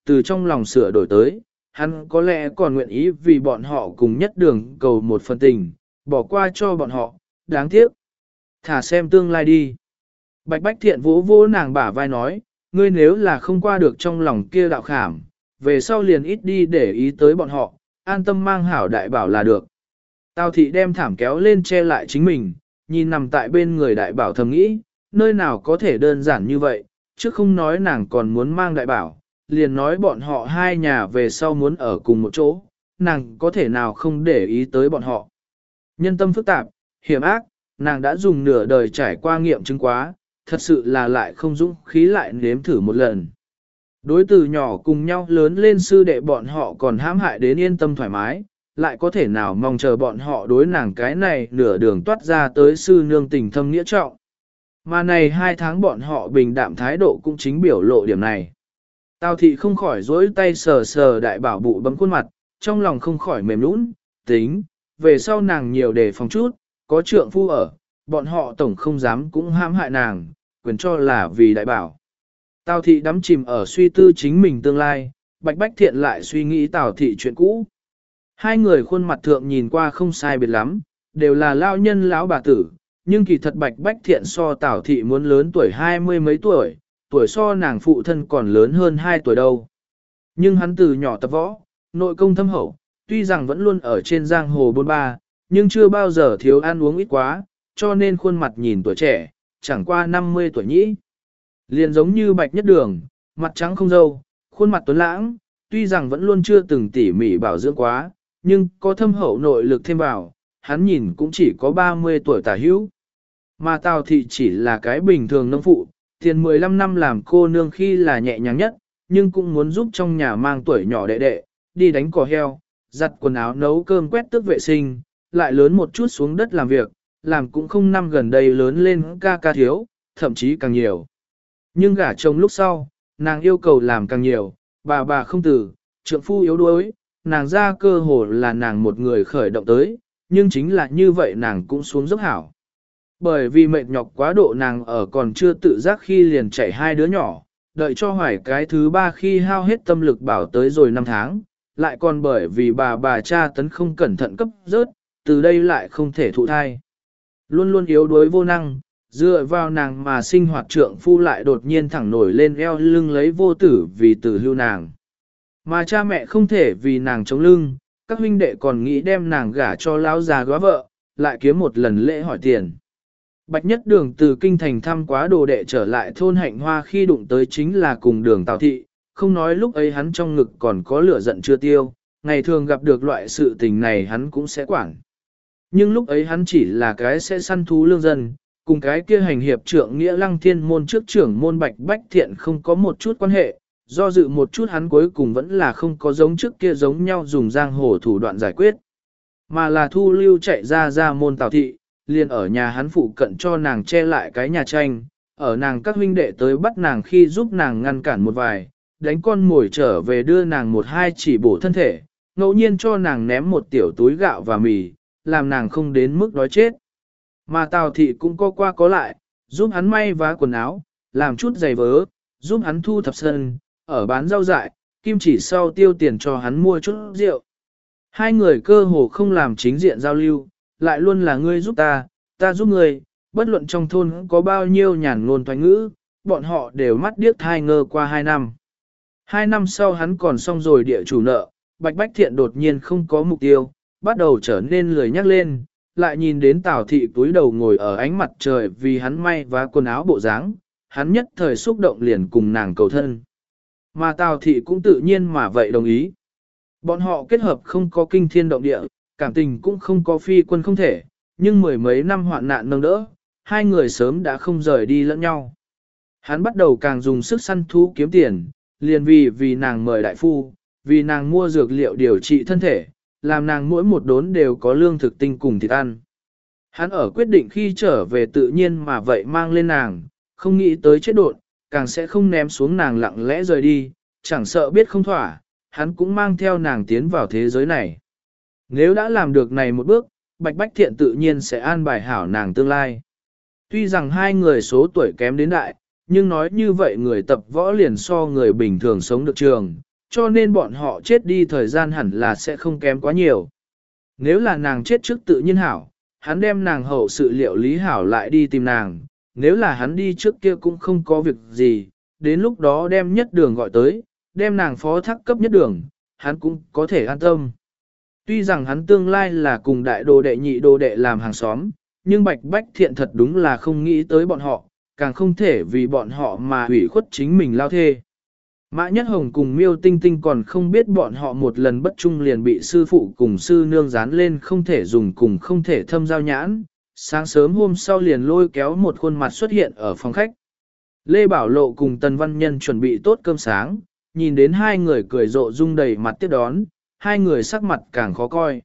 từ trong lòng sửa đổi tới, hắn có lẽ còn nguyện ý vì bọn họ cùng nhất đường cầu một phần tình, bỏ qua cho bọn họ, đáng tiếc. Thả xem tương lai đi. Bạch Bách Thiện vỗ vỗ nàng bả vai nói, ngươi nếu là không qua được trong lòng kia đạo khảm, về sau liền ít đi để ý tới bọn họ, an tâm mang hảo đại bảo là được. Tào thị đem thảm kéo lên che lại chính mình, nhìn nằm tại bên người đại bảo thầm nghĩ, nơi nào có thể đơn giản như vậy, chứ không nói nàng còn muốn mang đại bảo, liền nói bọn họ hai nhà về sau muốn ở cùng một chỗ, nàng có thể nào không để ý tới bọn họ. Nhân tâm phức tạp, hiểm ác, nàng đã dùng nửa đời trải qua nghiệm chứng quá, thật sự là lại không dũng khí lại nếm thử một lần. Đối từ nhỏ cùng nhau lớn lên sư đệ bọn họ còn hãm hại đến yên tâm thoải mái, lại có thể nào mong chờ bọn họ đối nàng cái này nửa đường toát ra tới sư nương tình thâm nghĩa trọng. Mà này 2 tháng bọn họ bình đạm thái độ cũng chính biểu lộ điểm này. Tào thị không khỏi dỗi tay sờ sờ đại bảo bụ bấm khuôn mặt, trong lòng không khỏi mềm nũng, tính, về sau nàng nhiều đề phòng chút, có trượng phu ở, bọn họ tổng không dám cũng hãm hại nàng, quyền cho là vì đại bảo. Tào thị đắm chìm ở suy tư chính mình tương lai, Bạch Bách Thiện lại suy nghĩ Tào thị chuyện cũ. Hai người khuôn mặt thượng nhìn qua không sai biệt lắm, đều là lao nhân lão bà tử, nhưng kỳ thật Bạch Bách Thiện so Tào thị muốn lớn tuổi 20 mấy tuổi, tuổi so nàng phụ thân còn lớn hơn 2 tuổi đâu. Nhưng hắn từ nhỏ tập võ, nội công thâm hậu, tuy rằng vẫn luôn ở trên giang hồ bôn ba, nhưng chưa bao giờ thiếu ăn uống ít quá, cho nên khuôn mặt nhìn tuổi trẻ, chẳng qua 50 tuổi nhĩ. Liền giống như Bạch Nhất Đường, mặt trắng không râu, khuôn mặt tuấn lãng, tuy rằng vẫn luôn chưa từng tỉ mỉ bảo dưỡng quá, nhưng có thâm hậu nội lực thêm vào, hắn nhìn cũng chỉ có 30 tuổi tả hữu. Mà Tào thị chỉ là cái bình thường nông phụ, tiền 15 năm làm cô nương khi là nhẹ nhàng nhất, nhưng cũng muốn giúp trong nhà mang tuổi nhỏ đệ đệ, đi đánh cò heo, giặt quần áo nấu cơm quét tước vệ sinh, lại lớn một chút xuống đất làm việc, làm cũng không năm gần đây lớn lên ca thiếu, thậm chí càng nhiều. Nhưng gả chồng lúc sau, nàng yêu cầu làm càng nhiều, bà không tử, trượng phu yếu đuối, nàng ra cơ hồ là nàng một người khởi động tới, nhưng chính là như vậy nàng cũng xuống dốc hảo. Bởi vì mệt nhọc quá độ nàng ở còn chưa tự giác khi liền chạy 2 đứa nhỏ, đợi cho hoài cái thứ 3 khi hao hết tâm lực bảo tới rồi 5 tháng, lại còn bởi vì bà cha tấn không cẩn thận cấp rớt, từ đây lại không thể thụ thai. Luôn luôn yếu đuối vô năng, dựa vào nàng mà sinh hoạt trượng phu lại đột nhiên thẳng nổi lên eo lưng lấy vô tử vì tử hưu nàng. Mà cha mẹ không thể vì nàng chống lưng, các huynh đệ còn nghĩ đem nàng gả cho lão già góa vợ, lại kiếm một lần lễ hỏi tiền. Bạch Nhất Đường từ kinh thành thăm quá đồ đệ trở lại thôn Hạnh Hoa khi đụng tới chính là cùng đường Tào thị, không nói lúc ấy hắn trong ngực còn có lửa giận chưa tiêu, ngày thường gặp được loại sự tình này hắn cũng sẽ quản. Nhưng lúc ấy hắn chỉ là cái sẽ săn thú lương dân, cùng cái kia hành hiệp trưởng nghĩa lăng thiên môn trước trưởng môn Bạch Bách Thiện không có một chút quan hệ, do dự một chút hắn cuối cùng vẫn là không có giống trước kia giống nhau dùng giang hồ thủ đoạn giải quyết, mà là thu lưu chạy ra môn Tào thị, liền ở nhà hắn phụ cận cho nàng che lại cái nhà tranh, ở nàng các huynh đệ tới bắt nàng khi giúp nàng ngăn cản một vài, đánh con mồi trở về đưa nàng 1-2 chỉ bổ thân thể, ngẫu nhiên cho nàng ném một tiểu túi gạo và mì, làm nàng không đến mức đói chết. Mà Tào thị cũng có qua có lại, giúp hắn may vá quần áo, làm chút giày vớ, giúp hắn thu thập sân, ở bán rau dại, kim chỉ sau tiêu tiền cho hắn mua chút rượu. Hai người cơ hồ không làm chính diện giao lưu, lại luôn là ngươi giúp ta giúp ngươi, bất luận trong thôn có bao nhiêu nhàn ngôn toán ngữ, bọn họ đều mắt điếc thai ngơ qua 2 năm. 2 năm sau hắn còn xong rồi địa chủ nợ, Bạch Bách Thiện đột nhiên không có mục tiêu, bắt đầu trở nên lười nhắc lên, lại nhìn đến Tào thị túi đầu ngồi ở ánh mặt trời vì hắn may vá quần áo bộ dáng, hắn nhất thời xúc động liền cùng nàng cầu thân. Mà Tào thị cũng tự nhiên mà vậy đồng ý. Bọn họ kết hợp không có kinh thiên động địa, cảm tình cũng không có phi quân không thể, nhưng 10 mấy năm hoạn nạn nâng đỡ, hai người sớm đã không rời đi lẫn nhau. Hắn bắt đầu càng dùng sức săn thú kiếm tiền, liền vì nàng mời đại phu, vì nàng mua dược liệu điều trị thân thể, làm nàng mỗi một đốn đều có lương thực tinh cùng thịt ăn. Hắn ở quyết định khi trở về tự nhiên mà vậy mang lên nàng, không nghĩ tới chết đột, càng sẽ không ném xuống nàng lặng lẽ rời đi, chẳng sợ biết không thỏa, hắn cũng mang theo nàng tiến vào thế giới này. Nếu đã làm được này một bước, Bạch Bách Thiện tự nhiên sẽ an bài hảo nàng tương lai. Tuy rằng hai người số tuổi kém đến đại, nhưng nói như vậy người tập võ liền so người bình thường sống được trường, Cho nên bọn họ chết đi thời gian hẳn là sẽ không kém quá nhiều. Nếu là nàng chết trước tự nhiên hảo, hắn đem nàng hậu sự liệu lý hảo lại đi tìm nàng, nếu là hắn đi trước kia cũng không có việc gì, đến lúc đó đem nhất đường gọi tới, đem nàng phó thác cấp nhất đường, hắn cũng có thể an tâm. Tuy rằng hắn tương lai là cùng đại đồ đệ nhị đồ đệ làm hàng xóm, nhưng Bạch Bách Thiện thật đúng là không nghĩ tới bọn họ, càng không thể vì bọn họ mà hủy khuất chính mình lao thê. Mã Nhất Hồng cùng Miêu Tinh Tinh còn không biết bọn họ một lần bất trung liền bị sư phụ cùng sư nương dán lên không thể dùng cùng không thể thâm giao nhãn, sáng sớm hôm sau liền lôi kéo một khuôn mặt xuất hiện ở phòng khách. Lê Bảo Lộ cùng Tần Văn Nhân chuẩn bị tốt cơm sáng, nhìn đến hai người cười rộ rung đầy mặt tiếp đón, hai người sắc mặt càng khó coi.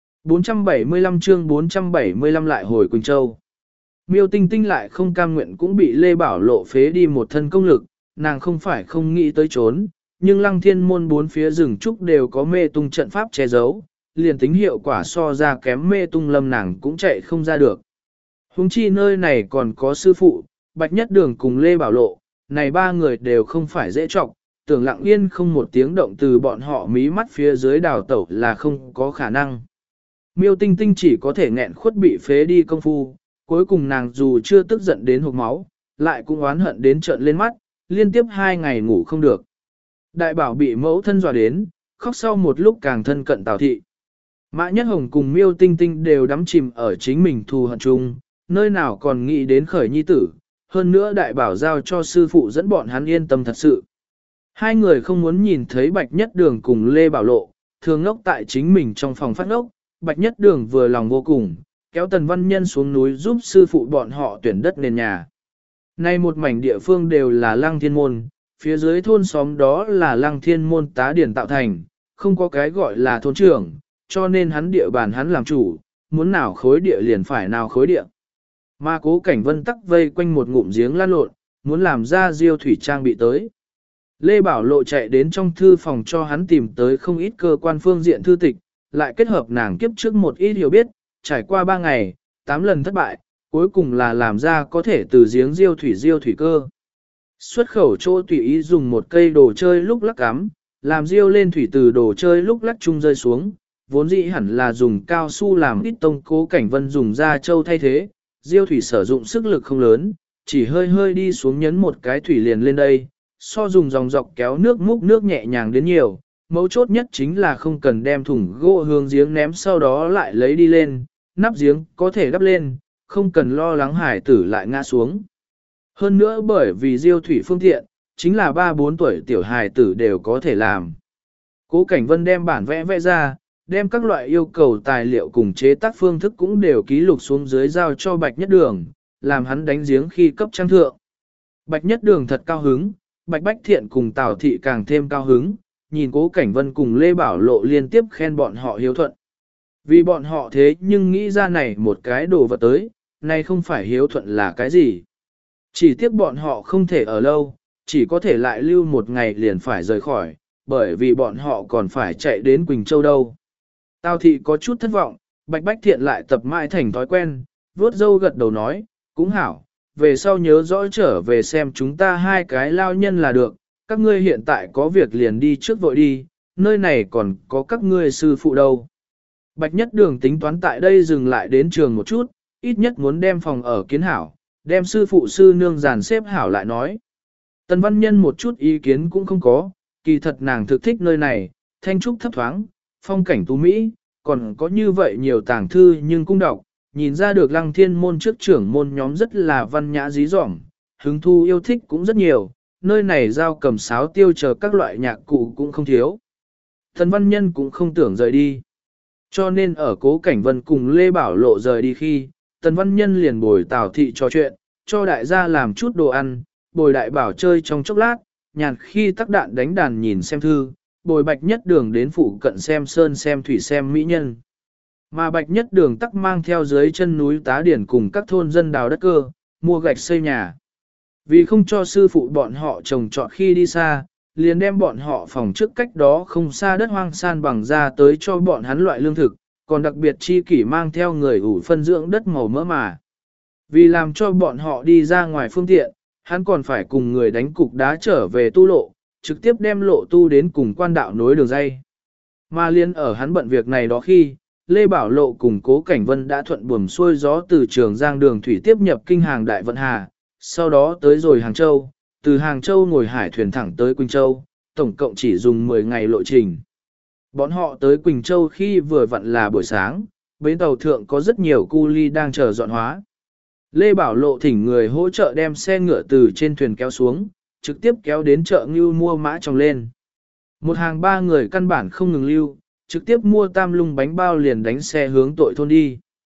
475 chương 475 lại hồi Quỳnh Châu. Miêu Tinh Tinh lại không cam nguyện cũng bị Lê Bảo Lộ phế đi một thân công lực, nàng không phải không nghĩ tới trốn, nhưng Lăng Thiên môn bốn phía rừng trúc đều có mê tung trận pháp che giấu, liền tính hiệu quả so ra kém mê tung lâm nàng cũng chạy không ra được. Hùng chi nơi này còn có sư phụ, Bạch Nhất Đường cùng Lê Bảo Lộ, này ba người đều không phải dễ trọng, tưởng lặng yên không một tiếng động từ bọn họ mí mắt phía dưới đào tẩu là không có khả năng. Miêu Tinh Tinh chỉ có thể nghẹn khuất bị phế đi công phu, cuối cùng nàng dù chưa tức giận đến hộc máu, lại cũng oán hận đến trợn lên mắt, liên tiếp 2 ngày ngủ không được. Đại bảo bị mẫu thân dọa đến, khóc sau một lúc càng thân cận Tào thị. Mã Nhất Hồng cùng Miêu Tinh Tinh đều đắm chìm ở chính mình thù hận chung, nơi nào còn nghĩ đến khởi nhi tử, hơn nữa đại bảo giao cho sư phụ dẫn bọn hắn yên tâm thật sự. Hai người không muốn nhìn thấy Bạch Nhất Đường cùng Lê Bảo Lộ, thường ngốc tại chính mình trong phòng phát ngốc, Bạch Nhất Đường vừa lòng vô cùng, kéo Tần Văn Nhân xuống núi giúp sư phụ bọn họ tuyển đất nền nhà. Nay một mảnh địa phương đều là Lăng Thiên Môn, phía dưới thôn xóm đó là Lăng Thiên Môn tá điển tạo thành, không có cái gọi là thôn trưởng, cho nên hắn địa bàn hắn làm chủ, muốn nào khối địa liền phải nào khối địa. Mà Cố Cảnh Vân tắc vây quanh một ngụm giếng lan lộn, muốn làm ra diêu thủy trang bị tới. Lê Bảo Lộ chạy đến trong thư phòng cho hắn tìm tới không ít cơ quan phương diện thư tịch, lại kết hợp nàng kiếp trước một ít hiểu biết, trải qua 3 ngày, 8 lần thất bại, cuối cùng là làm ra có thể từ giếng diêu thủy cơ. Xuất khẩu chỗ tùy ý dùng một cây đồ chơi lúc lắc cắm, làm diêu lên thủy từ đồ chơi lúc lắc chung rơi xuống, vốn dĩ hẳn là dùng cao su làm ít tông. Cố Cảnh Vân dùng da châu thay thế, diêu thủy sử dụng sức lực không lớn, chỉ hơi hơi đi xuống nhấn một cái thủy liền lên đây, so dùng dòng dọc kéo nước múc nước nhẹ nhàng đến nhiều, mấu chốt nhất chính là không cần đem thùng gỗ hướng giếng ném sau đó lại lấy đi lên, nắp giếng có thể đắp lên, không cần lo lắng hải tử lại ngã xuống. Hơn nữa bởi vì diêu thủy phương tiện, chính là 3-4 tuổi tiểu hài tử đều có thể làm. Cố Cảnh Vân đem bản vẽ vẽ ra, đem các loại yêu cầu tài liệu cùng chế tác phương thức cũng đều ký lục xuống dưới giao cho Bạch Nhất Đường, làm hắn đánh giếng khi cấp trang thượng. Bạch Nhất Đường thật cao hứng, Bạch Bách Thiện cùng Tào Thị càng thêm cao hứng, nhìn Cố Cảnh Vân cùng Lê Bảo Lộ liên tiếp khen bọn họ hiếu thuận. Vì bọn họ thế nhưng nghĩ ra này một cái đồ vật tới, này không phải hiếu thuận là cái gì. Chỉ tiếc bọn họ không thể ở lâu, chỉ có thể lại lưu một ngày liền phải rời khỏi, bởi vì bọn họ còn phải chạy đến Quỳnh Châu đâu. Tào Thị có chút thất vọng, Bạch Bách Thiện lại tập mãi thành thói quen, vuốt râu gật đầu nói, cũng hảo, về sau nhớ rõ trở về xem chúng ta hai cái lao nhân là được, các ngươi hiện tại có việc liền đi trước vội đi, nơi này còn có các ngươi sư phụ đâu. Bạch Nhất Đường tính toán tại đây dừng lại đến trường một chút, ít nhất muốn đem phòng ở kiến hảo, đem sư phụ sư nương dàn xếp hảo lại nói. Tần Văn Nhân một chút ý kiến cũng không có, kỳ thật nàng thực thích nơi này, thanh trúc thấp thoáng, phong cảnh tú mỹ, còn có như vậy nhiều tàng thư nhưng cũng đọc, nhìn ra được Lăng Thiên môn trước trưởng môn nhóm rất là văn nhã dí dỏm, hứng thu yêu thích cũng rất nhiều, nơi này giao cầm sáo tiêu chờ các loại nhạc cụ cũng không thiếu. Tần Văn Nhân cũng không tưởng rời đi. Cho nên ở Cố Cảnh Vân cùng Lê Bảo Lộ rời đi khi, Tần Văn Nhân liền bồi Tào Thị trò chuyện, cho đại gia làm chút đồ ăn, bồi đại bảo chơi trong chốc lát, nhàn khi tắc đạn đánh đàn nhìn xem thư, bồi Bạch Nhất Đường đến phụ cận xem sơn xem thủy xem mỹ nhân. Mà Bạch Nhất Đường tắc mang theo dưới chân núi Tá Điển cùng các thôn dân đào đất cơ, mua gạch xây nhà. Vì không cho sư phụ bọn họ trồng trọt khi đi xa, liền đem bọn họ phòng trước cách đó không xa đất hoang san bằng ra tới cho bọn hắn loại lương thực, còn đặc biệt chi kỷ mang theo người ủ phân dưỡng đất màu mỡ mà. Vì làm cho bọn họ đi ra ngoài phương tiện, hắn còn phải cùng người đánh cục đá trở về tu lộ, trực tiếp đem lộ tu đến cùng quan đạo nối đường dây. Mà liên ở hắn bận việc này đó khi, Lê Bảo Lộ cùng Cố Cảnh Vân đã thuận buồm xuôi gió từ Trường Giang đường thủy tiếp nhập kinh hàng Đại Vận Hà, sau đó tới rồi Hàng Châu, từ Hàng Châu ngồi hải thuyền thẳng tới Quỳnh Châu, tổng cộng chỉ dùng 10 ngày lộ trình. Bọn họ tới Quỳnh Châu khi vừa vặn là buổi sáng, bến tàu thượng có rất nhiều cu ly đang chờ dọn hóa. Lê Bảo Lộ thỉnh người hỗ trợ đem xe ngựa từ trên thuyền kéo xuống, trực tiếp kéo đến chợ Ngưu mua mã trồng lên. Một hàng 3 người căn bản không ngừng lưu, trực tiếp mua tam lung bánh bao liền đánh xe hướng tội thôn đi.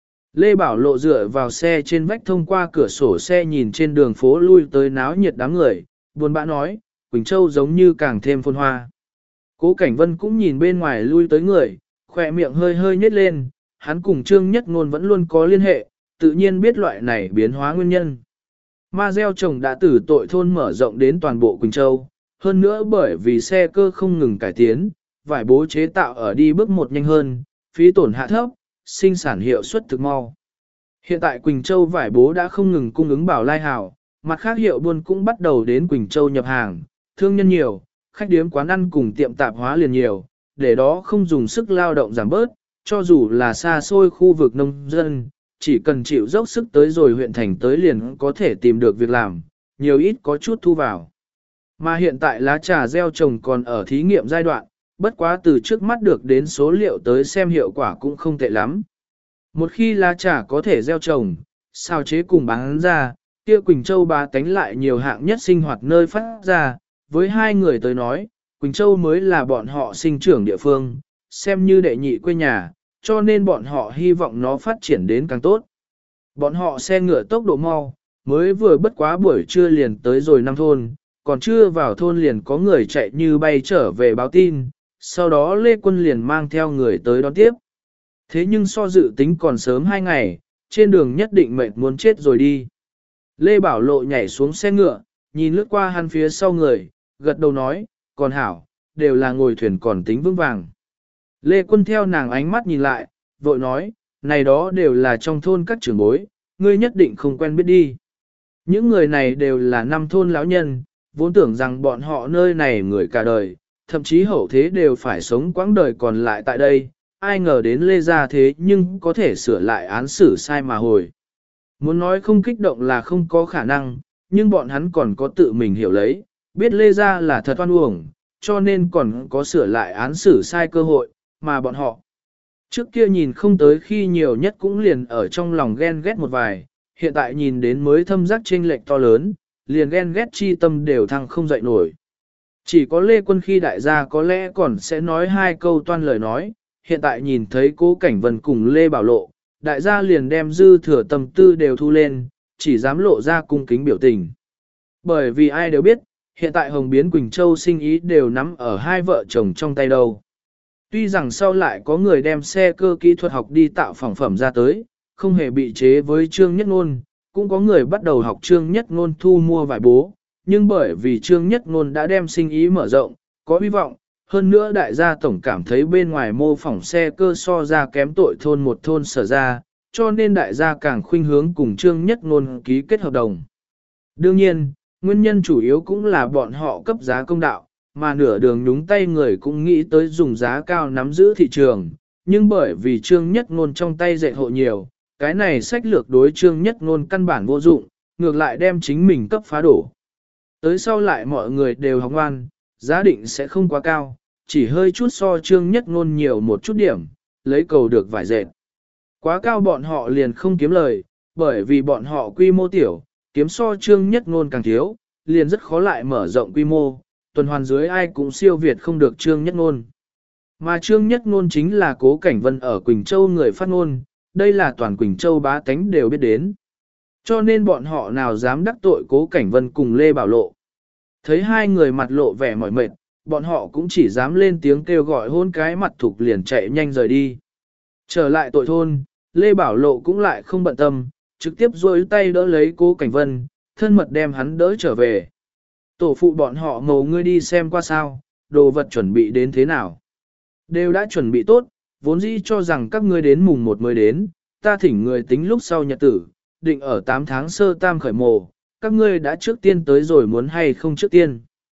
Lê Bảo Lộ dựa vào xe trên vách thông qua cửa sổ xe nhìn trên đường phố lui tới náo nhiệt đám người, buồn bã nói, Quỳnh Châu giống như càng thêm phồn hoa. Cố Cảnh Vân cũng nhìn bên ngoài lui tới người, khỏe miệng hơi hơi nhếch lên, hắn cùng Trương Nhất Ngôn vẫn luôn có liên hệ, tự nhiên biết loại này biến hóa nguyên nhân. Ma gieo trồng đã từ tội thôn mở rộng đến toàn bộ Quỳnh Châu, hơn nữa bởi vì xe cơ không ngừng cải tiến, vải bố chế tạo ở đi bước một nhanh hơn, phí tổn hạ thấp, sinh sản hiệu suất thực mau. Hiện tại Quỳnh Châu vải bố đã không ngừng cung ứng Bảo Lai Hảo, mặt khác hiệu buôn cũng bắt đầu đến Quỳnh Châu nhập hàng, thương nhân nhiều, khách điếm quán ăn cùng tiệm tạp hóa liền nhiều, để đó không dùng sức lao động giảm bớt, cho dù là xa xôi khu vực nông dân, chỉ cần chịu dốc sức tới rồi huyện thành tới liền có thể tìm được việc làm, nhiều ít có chút thu vào. Mà hiện tại lá trà gieo trồng còn ở thí nghiệm giai đoạn, bất quá từ trước mắt được đến số liệu tới xem hiệu quả cũng không tệ lắm. Một khi lá trà có thể gieo trồng, sao chế cùng bán ra, kia Quỳnh Châu bá tánh lại nhiều hạng nhất sinh hoạt nơi phát ra, với hai người tới nói, Quỳnh Châu mới là bọn họ sinh trưởng địa phương, xem như đệ nhị quê nhà, cho nên bọn họ hy vọng nó phát triển đến càng tốt. Bọn họ xe ngựa tốc độ mau, mới vừa bất quá buổi trưa liền tới rồi 5 thôn, còn chưa vào thôn liền có người chạy như bay trở về báo tin, sau đó Lê Quân liền mang theo người tới đón tiếp. Thế nhưng so dự tính còn sớm 2 ngày, trên đường nhất định mệt muốn chết rồi đi. Lê Bảo Lộ nhảy xuống xe ngựa, nhìn lướt qua hắn phía sau người, gật đầu nói, còn hảo, đều là ngồi thuyền còn tính vững vàng. Lê Quân theo nàng ánh mắt nhìn lại, vội nói, này đó đều là trong thôn các trưởng bối, ngươi nhất định không quen biết đi. Những người này đều là 5 thôn lão nhân, vốn tưởng rằng bọn họ nơi này người cả đời, thậm chí hậu thế đều phải sống quãng đời còn lại tại đây, ai ngờ đến Lê gia thế nhưng có thể sửa lại án xử sai mà hồi. Muốn nói không kích động là không có khả năng, nhưng bọn hắn còn có tự mình hiểu lấy, biết Lê gia là thật oan uổng, cho nên còn có sửa lại án xử sai cơ hội, mà bọn họ trước kia nhìn không tới khi nhiều nhất cũng liền ở trong lòng ghen ghét một vài, hiện tại nhìn đến mới thâm giác chênh lệch to lớn, liền ghen ghét chi tâm đều thăng không dậy nổi. Chỉ có Lê Quân khi đại gia có lẽ còn sẽ nói 2 câu toan lời nói, hiện tại nhìn thấy Cố Cảnh Vân cùng Lê Bảo Lộ, đại gia liền đem dư thừa tâm tư đều thu lên, chỉ dám lộ ra cung kính biểu tình. Bởi vì ai đều biết, hiện tại Hồng Biến Quỳnh Châu sinh ý đều nắm ở 2 vợ chồng trong tay đâu. Tuy rằng sau lại có người đem xe cơ kỹ thuật học đi tạo phỏng phẩm ra tới, không hề bị chế với Trương Nhất Ngôn, cũng có người bắt đầu học Trương Nhất Ngôn thu mua vải bố, nhưng bởi vì Trương Nhất Ngôn đã đem sinh ý mở rộng, có hy vọng, hơn nữa đại gia tổng cảm thấy bên ngoài mô phỏng xe cơ so ra kém tội thôn một thôn sở ra, cho nên đại gia càng khuynh hướng cùng Trương Nhất Ngôn ký kết hợp đồng. Đương nhiên, nguyên nhân chủ yếu cũng là bọn họ cấp giá công đạo, mà nửa đường nhúng tay người cũng nghĩ tới dùng giá cao nắm giữ thị trường, nhưng bởi vì Trương Nhất Ngôn trong tay dạy hộ nhiều, cái này sách lược đối Trương Nhất Ngôn căn bản vô dụng, ngược lại đem chính mình cấp phá đổ. Tới sau lại mọi người đều học ngoan, giá định sẽ không quá cao, chỉ hơi chút so Trương Nhất Ngôn nhiều một chút điểm, lấy cầu được vải dệt. Quá cao bọn họ liền không kiếm lời, bởi vì bọn họ quy mô tiểu, kiếm so Trương Nhất Ngôn càng thiếu, liền rất khó lại mở rộng quy mô, tuần hoàn dưới ai cũng siêu việt không được Trương Nhất Ngôn. Mà Trương Nhất Ngôn chính là Cố Cảnh Vân ở Quỳnh Châu người phát ngôn, đây là toàn Quỳnh Châu bá tánh đều biết đến. Cho nên bọn họ nào dám đắc tội Cố Cảnh Vân cùng Lê Bảo Lộ. Thấy hai người mặt lộ vẻ mỏi mệt, bọn họ cũng chỉ dám lên tiếng kêu gọi hôn cái mặt thục liền chạy nhanh rời đi. Trở lại tội thôn, Lê Bảo Lộ cũng lại không bận tâm, trực tiếp duỗi tay đỡ lấy Cố Cảnh Vân, thân mật đem hắn đỡ trở về. Tổ phụ bọn họ ngầu ngươi đi xem qua sao, đồ vật chuẩn bị đến thế nào. Đều đã chuẩn bị tốt, vốn dĩ cho rằng các ngươi đến mùng 1 mới đến, ta thỉnh người tính lúc sau nhật tử, định ở 8 tháng sơ tam khởi mồ, các ngươi đã trước tiên tới rồi muốn hay không trước tiên.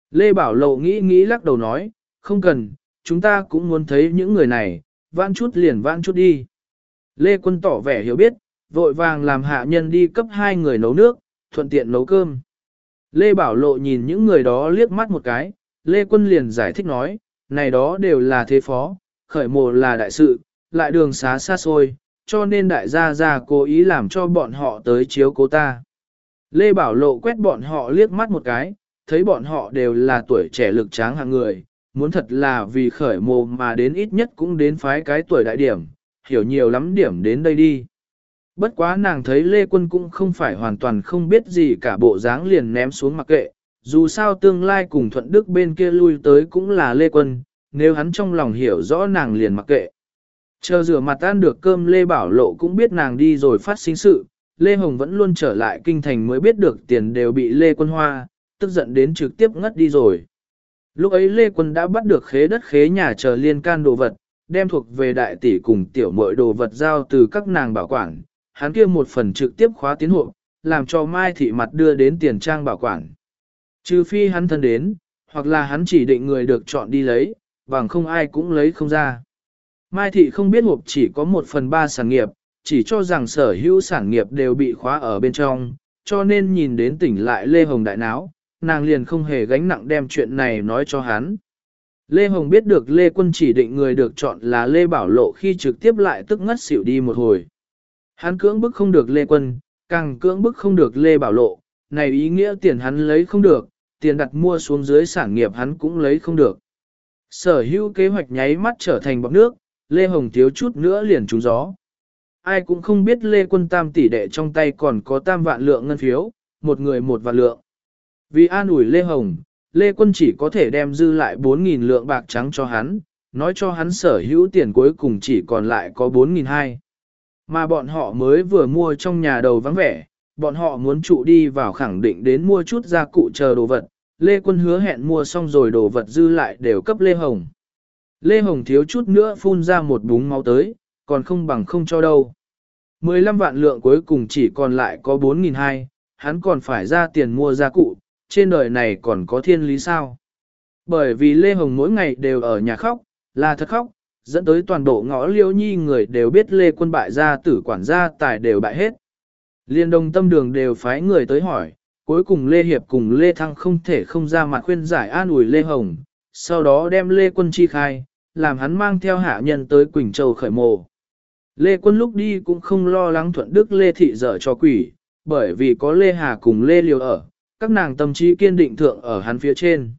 Lê Bảo Lộ nghĩ nghĩ lắc đầu nói, không cần, chúng ta cũng muốn thấy những người này, vãn chút liền vãn chút đi. Lê Quân tỏ vẻ hiểu biết, vội vàng làm hạ nhân đi cấp 2 người nấu nước, thuận tiện nấu cơm. Lê Bảo Lộ nhìn những người đó liếc mắt một cái, Lê Quân liền giải thích nói, này đó đều là thế phó, khởi mộ là đại sự, lại đường xá xa xôi, cho nên đại gia gia cố ý làm cho bọn họ tới chiếu cố ta. Lê Bảo Lộ quét bọn họ liếc mắt một cái, thấy bọn họ đều là tuổi trẻ lực tráng hạng người, muốn thật là vì khởi mộ mà đến ít nhất cũng đến phái cái tuổi đại điểm, hiểu nhiều lắm điểm đến đây đi. Bất quá nàng thấy Lê Quân cũng không phải hoàn toàn không biết gì cả bộ dáng liền ném xuống mặc kệ, dù sao tương lai cùng Thuận Đức bên kia lui tới cũng là Lê Quân, nếu hắn trong lòng hiểu rõ nàng liền mặc kệ. Chờ rửa mặt ăn được cơm Lê Bảo Lộ cũng biết nàng đi rồi phát sinh sự, Lê Hồng vẫn luôn trở lại kinh thành mới biết được tiền đều bị Lê Quân hoa, tức giận đến trực tiếp ngất đi rồi. Lúc ấy Lê Quân đã bắt được khế đất khế nhà chờ liên can đồ vật, đem thuộc về đại tỷ cùng tiểu muội đồ vật giao từ các nàng bảo quản, hắn kia một phần trực tiếp khóa tiến hộ, làm cho Mai Thị mặt đưa đến tiền trang bảo quản. Trừ phi hắn thân đến, hoặc là hắn chỉ định người được chọn đi lấy, bằng không ai cũng lấy không ra. Mai Thị không biết hộp chỉ có 1/3 sản nghiệp, chỉ cho rằng sở hữu sản nghiệp đều bị khóa ở bên trong, cho nên nhìn đến tỉnh lại Lê Hồng đại náo, nàng liền không hề gánh nặng đem chuyện này nói cho hắn. Lê Hồng biết được Lê Quân chỉ định người được chọn là Lê Bảo Lộ khi trực tiếp lại tức ngất xỉu đi một hồi. Hắn cưỡng bức không được Lê Quân, càng cưỡng bức không được Lê Bảo Lộ, này ý nghĩa tiền hắn lấy không được, tiền đặt mua xuống dưới sản nghiệp hắn cũng lấy không được. Sở hữu kế hoạch nháy mắt trở thành bọt nước, Lê Hồng thiếu chút nữa liền trúng gió. Ai cũng không biết Lê Quân tam tỷ đệ trong tay còn có 3 vạn lượng ngân phiếu, một người 1 vạn lượng. Vì an ủi Lê Hồng, Lê Quân chỉ có thể đem dư lại 4.000 lượng bạc trắng cho hắn, nói cho hắn sở hữu tiền cuối cùng chỉ còn lại có 4.200. Mà bọn họ mới vừa mua trong nhà đầu vắng vẻ, bọn họ muốn trụ đi vào khẳng định đến mua chút gia cụ chờ đồ vật. Lê Quân hứa hẹn mua xong rồi đồ vật dư lại đều cấp Lê Hồng. Lê Hồng thiếu chút nữa phun ra một búng máu tới, còn không bằng không cho đâu. 15 vạn lượng cuối cùng chỉ còn lại có 4.200, hắn còn phải ra tiền mua gia cụ, trên đời này còn có thiên lý sao. Bởi vì Lê Hồng mỗi ngày đều ở nhà khóc, là thật khóc, dẫn tới toàn bộ ngõ Liêu Nhi người đều biết Lê Quân bại gia tử quản gia tài đều bại hết. Liên Đông Tâm Đường đều phái người tới hỏi, cuối cùng Lê Hiệp cùng Lê Thăng không thể không ra mặt khuyên giải an ủi Lê Hồng, sau đó đem Lê Quân chi khai, làm hắn mang theo hạ nhân tới Quỳnh Châu khởi mộ. Lê Quân lúc đi cũng không lo lắng Thuận Đức Lê Thị dở cho quỷ, bởi vì có Lê Hà cùng Lê Liều ở, các nàng tâm trí kiên định thượng ở hắn phía trên.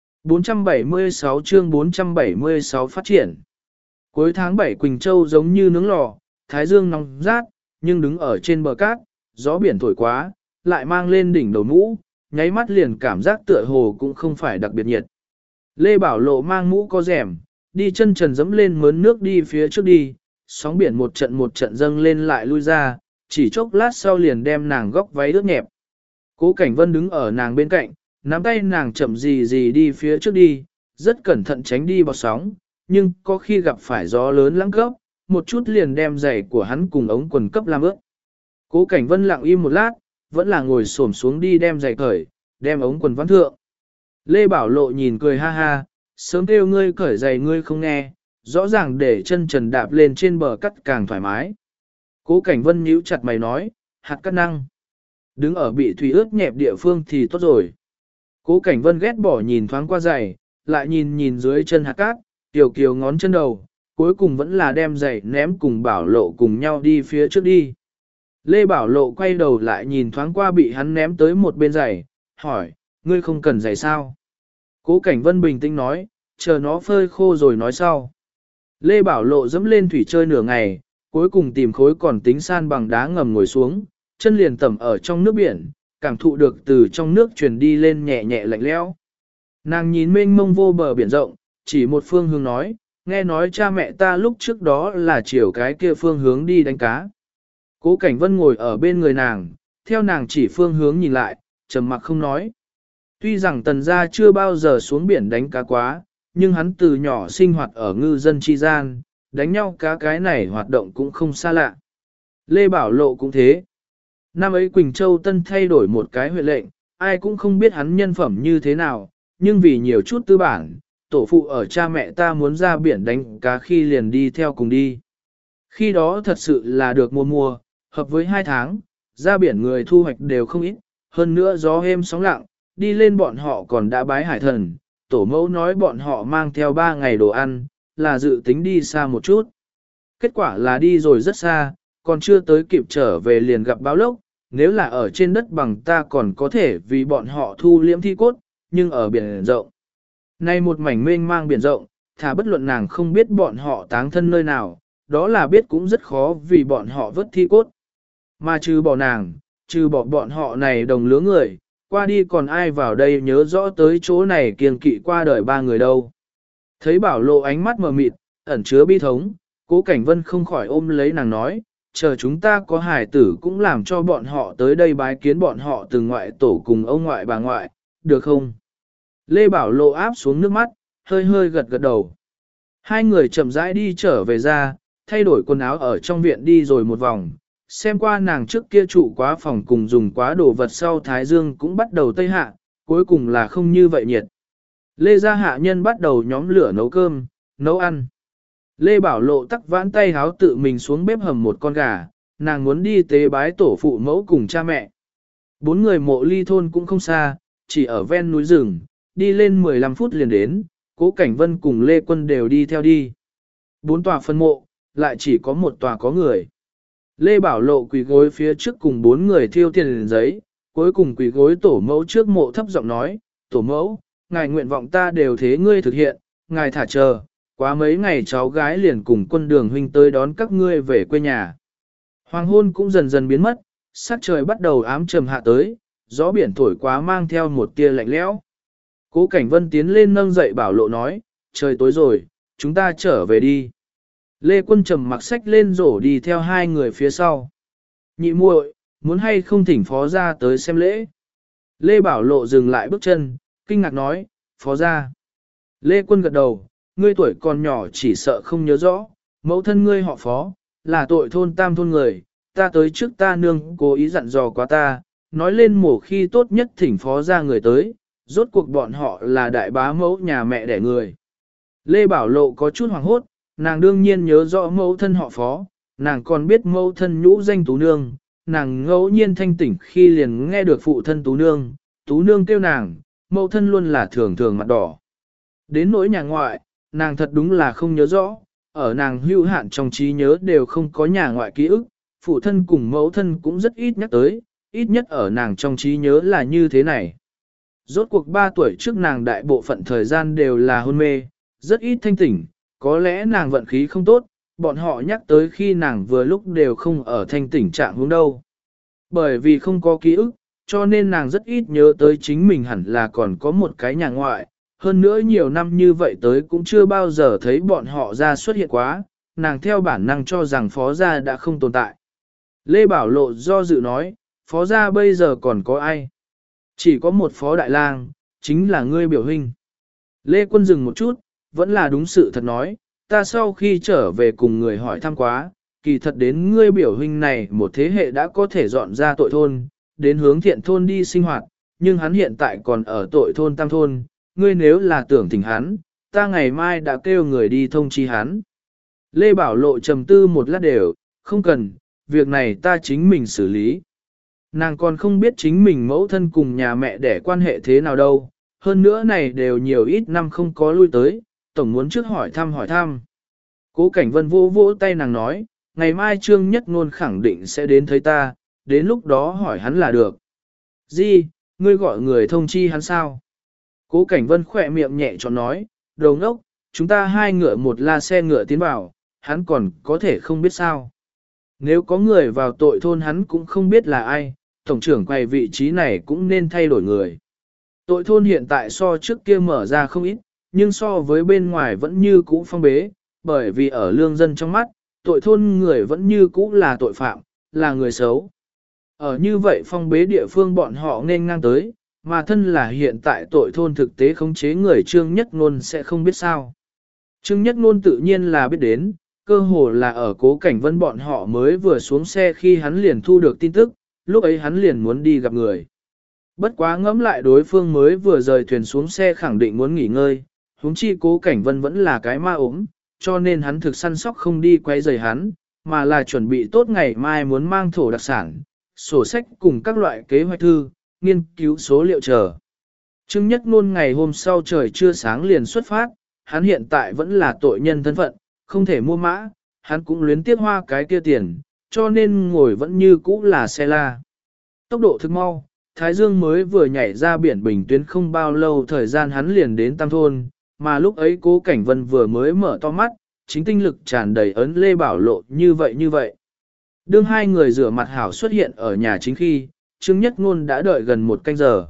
476 chương 476 phát triển. Cuối tháng 7 Quỳnh Châu giống như nướng lò, thái dương nóng rát, nhưng đứng ở trên bờ cát, gió biển thổi quá, lại mang lên đỉnh đầu mũ, nháy mắt liền cảm giác tựa hồ cũng không phải đặc biệt nhiệt. Lê Bảo Lộ mang mũ có rèm, đi chân trần dẫm lên mớn nước đi phía trước đi, sóng biển một trận dâng lên lại lui ra, chỉ chốc lát sau liền đem nàng góc váy ướt nhẹp. Cố Cảnh Vân đứng ở nàng bên cạnh, nắm tay nàng chậm gì đi phía trước đi, rất cẩn thận tránh đi bọt sóng, nhưng có khi gặp phải gió lớn lắng cấp, một chút liền đem giày của hắn cùng ống quần cấp làm ướt. Cố Cảnh Vân lặng im một lát, vẫn là ngồi xổm xuống đi đem giày cởi, đem ống quần vãn thượng. Lê Bảo Lộ nhìn cười ha ha, sớm kêu ngươi cởi giày ngươi không nghe, rõ ràng để chân trần đạp lên trên bờ cắt càng thoải mái. Cố Cảnh Vân nhíu chặt mày nói, hạt cắt năng. Đứng ở bị thủy ướt nhẹp địa phương thì tốt rồi. Cố Cảnh Vân ghét bỏ nhìn thoáng qua giày, lại nhìn dưới chân hạt cát, tiểu kiều ngón chân đầu, cuối cùng vẫn là đem giày ném cùng Bảo Lộ cùng nhau đi phía trước đi. Lê Bảo Lộ quay đầu lại nhìn thoáng qua bị hắn ném tới một bên giày, hỏi, ngươi không cần giày sao? Cố Cảnh Vân bình tĩnh nói, chờ nó phơi khô rồi nói sau. Lê Bảo Lộ dẫm lên thủy chơi nửa ngày, cuối cùng tìm khối còn tính san bằng đá ngầm ngồi xuống, chân liền tẩm ở trong nước biển, cảm thụ được từ trong nước truyền đi lên nhẹ nhẹ lạnh lẽo. Nàng nhìn mênh mông vô bờ biển rộng, chỉ một phương hướng nói, nghe nói cha mẹ ta lúc trước đó là chiều cái kia phương hướng đi đánh cá. Cố Cảnh Vân ngồi ở bên người nàng, theo nàng chỉ phương hướng nhìn lại, trầm mặc không nói. Tuy rằng Tần gia chưa bao giờ xuống biển đánh cá quá, nhưng hắn từ nhỏ sinh hoạt ở ngư dân chi gian, đánh nhau cá cái này hoạt động cũng không xa lạ. Lê Bảo Lộ cũng thế. Năm ấy Quỳnh Châu Tân thay đổi một cái huyện lệnh, ai cũng không biết hắn nhân phẩm như thế nào, nhưng vì nhiều chút tư bản, tổ phụ ở cha mẹ ta muốn ra biển đánh cá khi liền đi theo cùng đi. Khi đó thật sự là được mùa, hợp với 2 tháng, ra biển người thu hoạch đều không ít, hơn nữa gió êm sóng lặng, đi lên bọn họ còn đã bái hải thần, tổ mẫu nói bọn họ mang theo 3 ngày đồ ăn, là dự tính đi xa một chút. Kết quả là đi rồi rất xa, còn chưa tới kịp trở về liền gặp báo lốc, nếu là ở trên đất bằng ta còn có thể vì bọn họ thu liễm thi cốt, nhưng ở biển rộng. Nay một mảnh mênh mang biển rộng, thà bất luận nàng không biết bọn họ táng thân nơi nào, đó là biết cũng rất khó vì bọn họ vớt thi cốt. Mà trừ bỏ nàng, trừ bỏ bọn họ này đồng lứa người, qua đi còn ai vào đây nhớ rõ tới chỗ này kiêng kỵ qua đời 3 người đâu. Thấy Bảo Lộ ánh mắt mờ mịt, ẩn chứa bi thống, Cố Cảnh Vân không khỏi ôm lấy nàng nói, chờ chúng ta có hài tử cũng làm cho bọn họ tới đây bái kiến bọn họ từ ngoại tổ cùng ông ngoại bà ngoại, được không? Lê Bảo Lộ áp xuống nước mắt, hơi hơi gật gật đầu. Hai người chậm rãi đi trở về ra, thay đổi quần áo ở trong viện đi rồi một vòng, xem qua nàng trước kia trụ quá phòng cùng dùng quá đồ vật sau Thái Dương cũng bắt đầu tây hạ, cuối cùng là không như vậy nhiệt. Lê gia hạ nhân bắt đầu nhóm lửa nấu cơm, nấu ăn. Lê Bảo Lộ tắc vãn tay háo tự mình xuống bếp hầm một con gà, nàng muốn đi tế bái tổ phụ mẫu cùng cha mẹ. 4 người mộ ly thôn cũng không xa, chỉ ở ven núi rừng, đi lên 15 phút liền đến, Cố Cảnh Vân cùng Lê Quân đều đi theo đi. 4 tòa phân mộ, lại chỉ có một tòa có người. Lê Bảo Lộ quỳ gối phía trước cùng 4 người thiêu tiền giấy, cuối cùng quỳ gối tổ mẫu trước mộ thấp giọng nói, tổ mẫu, ngài nguyện vọng ta đều thế ngươi thực hiện, ngài thả chờ, quá mấy ngày cháu gái liền cùng Quân Đường huynh tới đón các ngươi về quê nhà. Hoàng hôn cũng dần dần biến mất, sắc trời bắt đầu ám trầm hạ tới, gió biển thổi quá mang theo một tia lạnh lẽo. Cố Cảnh Vân tiến lên nâng dậy Bảo Lộ nói, trời tối rồi, chúng ta trở về đi. Lê Quân trầm mặc sách lên rổ đi theo 2 người phía sau. Nhị muội, muốn hay không thỉnh phó gia tới xem lễ. Lê Bảo Lộ dừng lại bước chân, kinh ngạc nói, phó gia. Lê Quân gật đầu, ngươi tuổi còn nhỏ chỉ sợ không nhớ rõ, mẫu thân ngươi họ phó, là tội thôn tam thôn người, ta tới trước ta nương cố ý dặn dò quá ta, nói lên mổ khi tốt nhất thỉnh phó gia người tới, rốt cuộc bọn họ là đại bá mẫu nhà mẹ đẻ người. Lê Bảo Lộ có chút hoảng hốt, nàng đương nhiên nhớ rõ mẫu thân họ phó, nàng còn biết mẫu thân nhũ danh Tú Nương, nàng ngẫu nhiên thanh tỉnh khi liền nghe được phụ thân Tú Nương kêu nàng, mẫu thân luôn là thường thường mặt đỏ. Đến nỗi nhà ngoại, nàng thật đúng là không nhớ rõ, ở nàng hữu hạn trong trí nhớ đều không có nhà ngoại ký ức, phụ thân cùng mẫu thân cũng rất ít nhắc tới, ít nhất ở nàng trong trí nhớ là như thế này. Rốt cuộc 3 tuổi trước nàng đại bộ phận thời gian đều là hôn mê, rất ít thanh tỉnh, có lẽ nàng vận khí không tốt, bọn họ nhắc tới khi nàng vừa lúc đều không ở thanh tỉnh trạng hướng đâu. Bởi vì không có ký ức, cho nên nàng rất ít nhớ tới chính mình hẳn là còn có một cái nhà ngoại, hơn nữa nhiều năm như vậy tới cũng chưa bao giờ thấy bọn họ ra xuất hiện quá, nàng theo bản năng cho rằng phó gia đã không tồn tại. Lê Bảo Lộ do dự nói, phó gia bây giờ còn có ai? Chỉ có một phó đại lang, chính là ngươi biểu huynh. Lê Quân dừng một chút, vẫn là đúng sự thật nói, ta sau khi trở về cùng người hỏi thăm quá, kỳ thật đến ngươi biểu huynh này một thế hệ đã có thể dọn ra tội thôn, đến hướng thiện thôn đi sinh hoạt, nhưng hắn hiện tại còn ở tội thôn tam thôn, ngươi nếu là tưởng thỉnh hắn, ta ngày mai đã kêu người đi thông chi hắn. Lê Bảo Lộ trầm tư một lát đều, không cần, việc này ta chính mình xử lý. Nàng còn không biết chính mình mẫu thân cùng nhà mẹ để quan hệ thế nào đâu, hơn nữa này đều nhiều ít năm không có lui tới, tổng muốn trước hỏi thăm. Cố Cảnh Vân vô vỗ tay nàng nói, ngày mai Trương Nhất Ngôn khẳng định sẽ đến thấy ta, đến lúc đó hỏi hắn là được. Gì, ngươi gọi người thông chi hắn sao? Cố Cảnh Vân khỏe miệng nhẹ cho nói, đồ ngốc, chúng ta 2 ngựa một la xe ngựa tiến vào, hắn còn có thể không biết sao. Nếu có người vào tội thôn hắn cũng không biết là ai, tổng trưởng quay vị trí này cũng nên thay đổi người. Tội thôn hiện tại so trước kia mở ra không ít, nhưng so với bên ngoài vẫn như cũ phong bế, bởi vì ở lương dân trong mắt, tội thôn người vẫn như cũ là tội phạm, là người xấu. Ở như vậy phong bế địa phương bọn họ nên ngang tới, mà thân là hiện tại tội thôn thực tế khống chế người Trương Nhất Ngôn sẽ không biết sao. Trương Nhất Ngôn tự nhiên là biết đến, cơ hồ là ở Cố Cảnh Vân bọn họ mới vừa xuống xe khi hắn liền thu được tin tức, lúc ấy hắn liền muốn đi gặp người. Bất quá ngẫm lại đối phương mới vừa rời thuyền xuống xe khẳng định muốn nghỉ ngơi, huống chi Cố Cảnh Vân vẫn là cái ma ốm, cho nên hắn thực săn sóc không đi quay rời hắn, mà là chuẩn bị tốt ngày mai muốn mang thổ đặc sản, sổ sách cùng các loại kế hoạch thư, nghiên cứu số liệu chờ. Trương Nhất Nôn ngày hôm sau trời chưa sáng liền xuất phát, hắn hiện tại vẫn là tội nhân thân phận, không thể mua mã, hắn cũng luyến tiếc hoa cái kia tiền, cho nên ngồi vẫn như cũ là xe la. Tốc độ thực mau, Thái Dương mới vừa nhảy ra biển Bình Tuyến không bao lâu thời gian hắn liền đến Tam Thôn, mà lúc ấy Cố Cảnh Vân vừa mới mở to mắt, chính tinh lực tràn đầy ấn Lê Bảo Lộ như vậy. Đương hai người rửa mặt hảo xuất hiện ở nhà chính khi, Trương Nhất Ngôn đã đợi gần một canh giờ.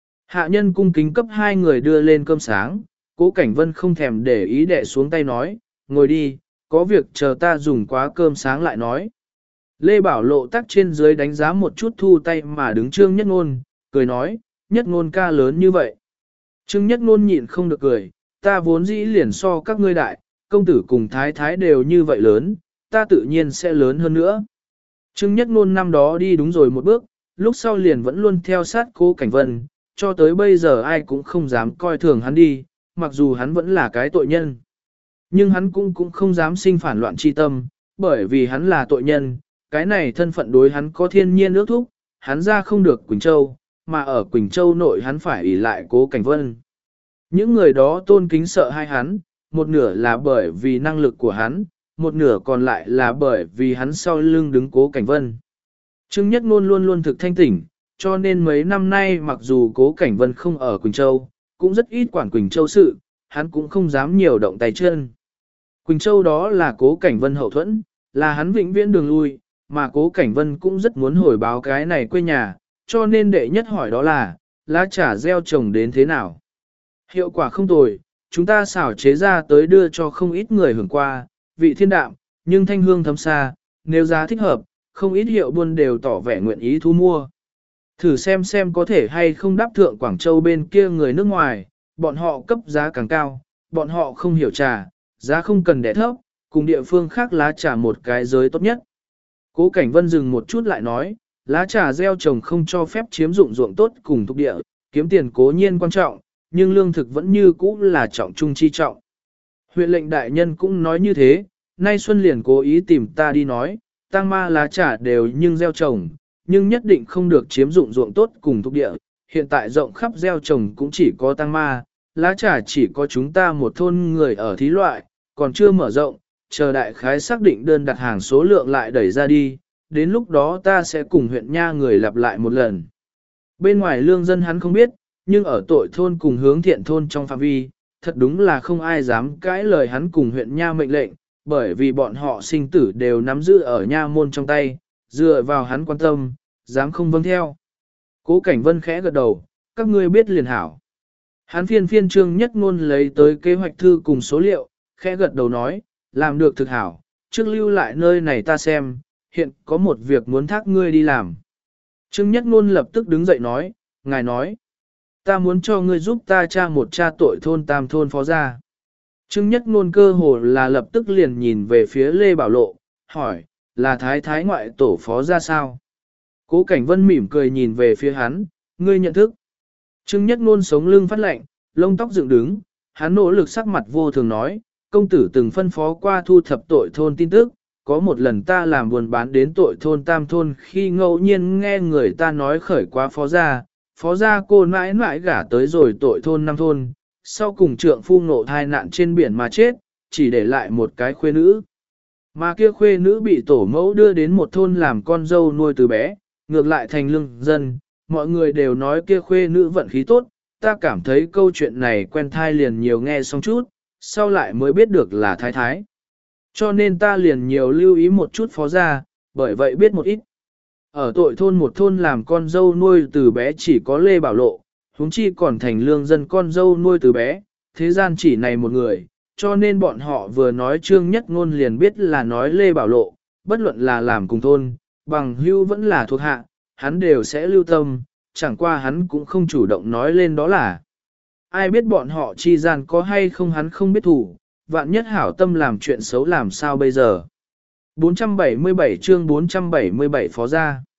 Hạ nhân cung kính cấp hai người đưa lên cơm sáng, Cố Cảnh Vân không thèm để ý đè xuống tay nói, ngồi đi, có việc chờ ta dùng quá cơm sáng lại nói. Lê Bảo Lộ tắc trên dưới đánh giá một chút thu tay mà đứng Trương Nhất Ngôn, cười nói, Nhất Ngôn ca lớn như vậy. Trương Nhất Ngôn nhịn không được cười, ta vốn dĩ liền so các ngươi đại, công tử cùng thái thái đều như vậy lớn, ta tự nhiên sẽ lớn hơn nữa. Trương Nhất Ngôn năm đó đi đúng rồi một bước, lúc sau liền vẫn luôn theo sát Cố Cảnh Vân, cho tới bây giờ ai cũng không dám coi thường hắn đi, mặc dù hắn vẫn là cái tội nhân. Nhưng hắn cũng không dám sinh phản loạn chi tâm, bởi vì hắn là tội nhân, cái này thân phận đối hắn có thiên nhiên ước thúc, hắn ra không được Quỳnh Châu, mà ở Quỳnh Châu nội hắn phải ỷ lại Cố Cảnh Vân. Những người đó tôn kính sợ hai hắn, một nửa là bởi vì năng lực của hắn, một nửa còn lại là bởi vì hắn sau lưng đứng Cố Cảnh Vân. Trương Nhất Ngôn luôn luôn thực thanh tỉnh, cho nên mấy năm nay mặc dù Cố Cảnh Vân không ở Quỳnh Châu, cũng rất ít quản Quỳnh Châu sự, hắn cũng không dám nhiều động tay chân. Quỳnh Châu đó là Cố Cảnh Vân hậu thuẫn, là hắn vĩnh viễn đường lui, mà Cố Cảnh Vân cũng rất muốn hồi báo cái này quê nhà, cho nên đệ nhất hỏi đó là, lá trà gieo trồng đến thế nào? Hiệu quả không tồi, chúng ta xảo chế ra tới đưa cho không ít người hưởng qua, vị thiên đạm, nhưng thanh hương thấm xa, nếu giá thích hợp, không ít hiệu buôn đều tỏ vẻ nguyện ý thu mua. Thử xem có thể hay không đáp thượng Quảng Châu bên kia người nước ngoài, bọn họ cấp giá càng cao, bọn họ không hiểu trà, giá không cần đẻ thấp, cùng địa phương khác lá trà một cái giới tốt nhất. Cố Cảnh Vân dừng một chút lại nói, lá trà gieo trồng không cho phép chiếm dụng ruộng tốt cùng thuộc địa, kiếm tiền cố nhiên quan trọng, nhưng lương thực vẫn như cũ là trọng trung chi trọng. Huyện lệnh đại nhân cũng nói như thế, nay Xuân liền cố ý tìm ta đi nói, tang ma lá trà đều nhưng gieo trồng, nhưng nhất định không được chiếm dụng ruộng tốt cùng thuộc địa, hiện tại rộng khắp gieo trồng cũng chỉ có tang ma, lá trà chỉ có chúng ta một thôn người ở thí loại, còn chưa mở rộng, chờ đại khái xác định đơn đặt hàng số lượng lại đẩy ra đi, đến lúc đó ta sẽ cùng huyện nha người lặp lại một lần. Bên ngoài lương dân hắn không biết, nhưng ở tội thôn cùng hướng thiện thôn trong phạm vi, thật đúng là không ai dám cãi lời hắn cùng huyện nha mệnh lệnh, bởi vì bọn họ sinh tử đều nắm giữ ở nha môn trong tay, dựa vào hắn quan tâm, dám không vâng theo. Cố Cảnh Vân khẽ gật đầu, các ngươi biết liền hảo. Hắn phiên Trương Nhất Ngôn lấy tới kế hoạch thư cùng số liệu, khẽ gật đầu nói, làm được thực hảo, trước lưu lại nơi này ta xem, hiện có một việc muốn thác ngươi đi làm. Trương Nhất Ngôn lập tức đứng dậy nói, ngài nói, ta muốn cho ngươi giúp ta tra một tra tội thôn Tam Thôn phó gia. Trương Nhất Ngôn cơ hồ là lập tức liền nhìn về phía Lê Bảo Lộ, hỏi, là thái ngoại tổ phó gia sao? Cố Cảnh Vân mỉm cười nhìn về phía hắn, ngươi nhận thức. Trương Nhất Ngôn sống lưng phát lạnh, lông tóc dựng đứng, hắn nỗ lực sắc mặt vô thường nói, công tử từng phân phó qua thu thập tội thôn tin tức, có một lần ta làm buôn bán đến tội thôn Tam Thôn khi ngẫu nhiên nghe người ta nói khởi quá phó gia cô mãi mãi gả tới rồi tội thôn Năm Thôn, sau cùng trượng phu ngộ thai nạn trên biển mà chết, chỉ để lại một cái khuê nữ. Mà kia khuê nữ bị tổ mẫu đưa đến một thôn làm con dâu nuôi từ bé, ngược lại thành lương dân, mọi người đều nói kia khuê nữ vận khí tốt, ta cảm thấy câu chuyện này quen thai liền nhiều nghe xong chút, sau lại mới biết được là thái. Cho nên ta liền nhiều lưu ý một chút phó gia, bởi vậy biết một ít. Ở tội thôn một thôn làm con dâu nuôi từ bé chỉ có Lê Bảo Lộ, huống chi còn thành lương dân con dâu nuôi từ bé, thế gian chỉ này một người, cho nên bọn họ vừa nói Trương Nhất Ngôn liền biết là nói Lê Bảo Lộ, bất luận là làm cùng thôn, bằng hưu vẫn là thuộc hạ, hắn đều sẽ lưu tâm, chẳng qua hắn cũng không chủ động nói lên đó là. Ai biết bọn họ chi gian có hay không hắn không biết thủ, vạn nhất hảo tâm làm chuyện xấu làm sao bây giờ. 477 chương 477 phó gia.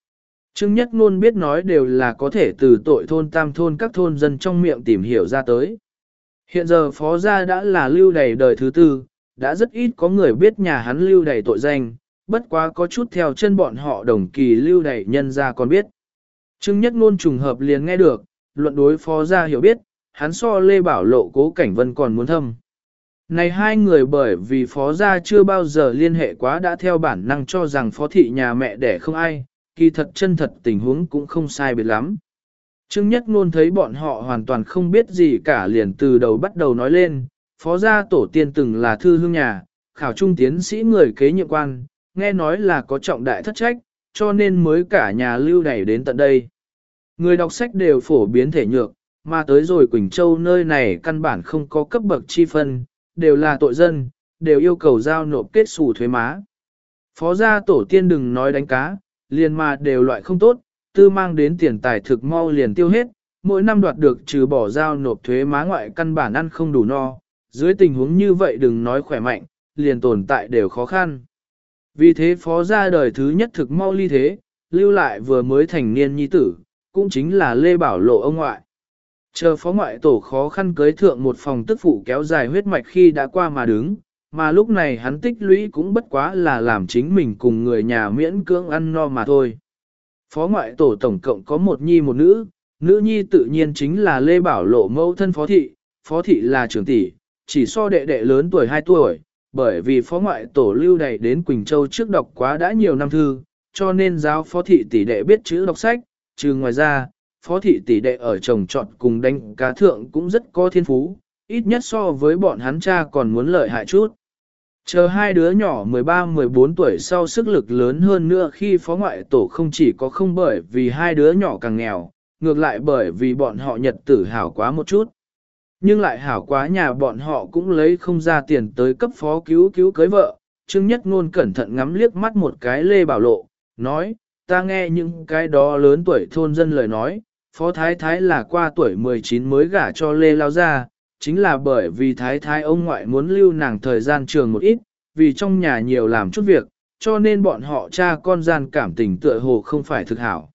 Trương Nhất Ngôn biết nói đều là có thể từ tội thôn tam thôn các thôn dân trong miệng tìm hiểu ra tới. Hiện giờ phó gia đã là lưu đày đời thứ tư, đã rất ít có người biết nhà hắn lưu đày tội danh, bất quá có chút theo chân bọn họ đồng kỳ lưu đày nhân ra còn biết. Trương Nhất Ngôn trùng hợp liền nghe được, luận đối phó gia hiểu biết, hắn so Lê Bảo Lộ Cố Cảnh Vân còn muốn thâm. Này hai người bởi vì phó gia chưa bao giờ liên hệ quá đã theo bản năng cho rằng phó thị nhà mẹ đẻ không ai, kỳ thật chân thật tình huống cũng không sai biệt lắm. Trương Nhất Ngôn thấy bọn họ hoàn toàn không biết gì cả liền từ đầu bắt đầu nói lên, phó gia tổ tiên từng là thư hương nhà, khảo trung tiến sĩ người kế nhiệm quan, nghe nói là có trọng đại thất trách, cho nên mới cả nhà lưu đày đến tận đây. Người đọc sách đều phổ biến thể nhược, mà tới rồi Quỳnh Châu nơi này căn bản không có cấp bậc chi phân, đều là tội dân, đều yêu cầu giao nộp kết xù thuế má. Phó gia tổ tiên đừng nói đánh cá, liền mà đều loại không tốt, tư mang đến tiền tài thực mau liền tiêu hết, mỗi năm đoạt được trừ bỏ giao nộp thuế má ngoại căn bản ăn không đủ no, dưới tình huống như vậy đừng nói khỏe mạnh, liền tồn tại đều khó khăn. Vì thế phó gia đời thứ nhất thực mau ly thế, lưu lại vừa mới thành niên nhi tử, cũng chính là Lê Bảo Lộ ông ngoại. Chờ phó ngoại tổ khó khăn cưới thượng một phòng tức phụ kéo dài huyết mạch khi đã qua mà đứng, mà lúc này hắn tích lũy cũng bất quá là làm chính mình cùng người nhà miễn cưỡng ăn no mà thôi. Phó ngoại tổ tổng cộng có một nhi một nữ, nữ nhi tự nhiên chính là Lê Bảo Lộ mẫu thân phó thị là trưởng tỷ, chỉ so đệ đệ lớn tuổi 2 tuổi, bởi vì phó ngoại tổ lưu đày đến Quỳnh Châu trước đọc quá đã nhiều năm thư, cho nên giáo phó thị tỷ đệ biết chữ đọc sách, trừ ngoài ra, phó thị tỷ đệ ở trồng trọt cùng đánh cá thượng cũng rất có thiên phú, ít nhất so với bọn hắn cha còn muốn lợi hại chút. Chờ hai đứa nhỏ 13-14 tuổi sau sức lực lớn hơn nữa khi phó ngoại tổ không chỉ có không bởi vì hai đứa nhỏ càng nghèo, ngược lại bởi vì bọn họ nhật tử hảo quá một chút. Nhưng lại hảo quá nhà bọn họ cũng lấy không ra tiền tới cấp phó cứu cưới vợ. Trương Nhất Ngôn cẩn thận ngắm liếc mắt một cái Lê Bảo Lộ, nói, ta nghe những cái đó lớn tuổi thôn dân lời nói, phó thái thái là qua tuổi 19 mới gả cho Lê Lao Gia, chính là bởi vì thái thái ông ngoại muốn lưu nàng thời gian trường một ít, vì trong nhà nhiều làm chút việc, cho nên bọn họ cha con gian cảm tình tựa hồ không phải thực hảo.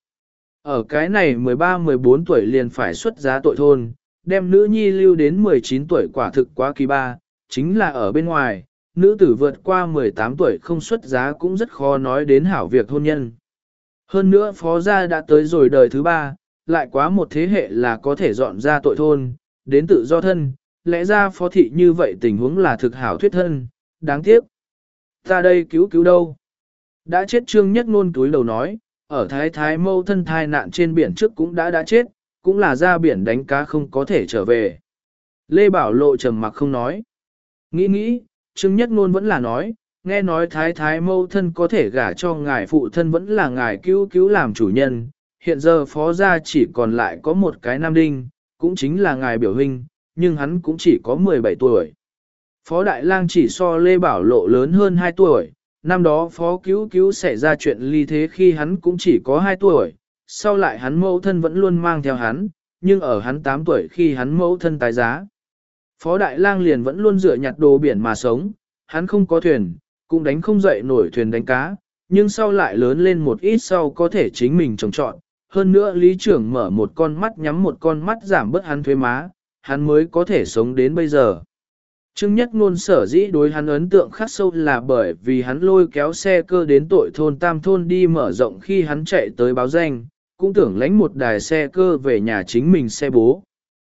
Ở cái này 13-14 tuổi liền phải xuất giá tội thôn, đem nữ nhi lưu đến 19 tuổi quả thực quá kỳ ba, chính là ở bên ngoài, nữ tử vượt qua 18 tuổi không xuất giá cũng rất khó nói đến hảo việc hôn nhân. Hơn nữa phó gia đã tới rồi đời thứ ba, lại quá một thế hệ là có thể dọn ra tội thôn, đến tự do thân, lẽ ra phó thị như vậy tình huống là thực hảo thuyết thân, đáng tiếc. Ta đây cứu đâu? Đã chết Trương Nhất Ngôn túi đầu nói, ở thái thái mâu thân thai nạn trên biển trước cũng đã chết, cũng là ra biển đánh cá không có thể trở về. Lê Bảo Lộ trầm mặc không nói. Nghĩ, Trương Nhất Ngôn vẫn là nói, nghe nói thái thái mâu thân có thể gả cho ngài phụ thân vẫn là ngài cứu làm chủ nhân, hiện giờ phó gia chỉ còn lại có một cái nam đinh, cũng chính là ngài biểu huynh, nhưng hắn cũng chỉ có 17 tuổi. Phó Đại Lang chỉ so Lê Bảo Lộ lớn hơn 2 tuổi, năm đó phó cứu xảy ra chuyện ly thế khi hắn cũng chỉ có 2 tuổi, sau lại hắn mẫu thân vẫn luôn mang theo hắn, nhưng ở hắn 8 tuổi khi hắn mẫu thân tái giá. Phó Đại Lang liền vẫn luôn dựa nhặt đồ biển mà sống, hắn không có thuyền, cũng đánh không dậy nổi thuyền đánh cá, nhưng sau lại lớn lên một ít sau có thể chính mình trồng trọt. Hơn nữa lý trưởng mở một con mắt nhắm một con mắt giảm bớt hắn thuế má, hắn mới có thể sống đến bây giờ. Trương Nhất Ngôn sở dĩ đối hắn ấn tượng khắc sâu là bởi vì hắn lôi kéo xe cơ đến tội thôn tam thôn đi mở rộng khi hắn chạy tới báo danh, cũng tưởng lãnh một đài xe cơ về nhà chính mình xe bố.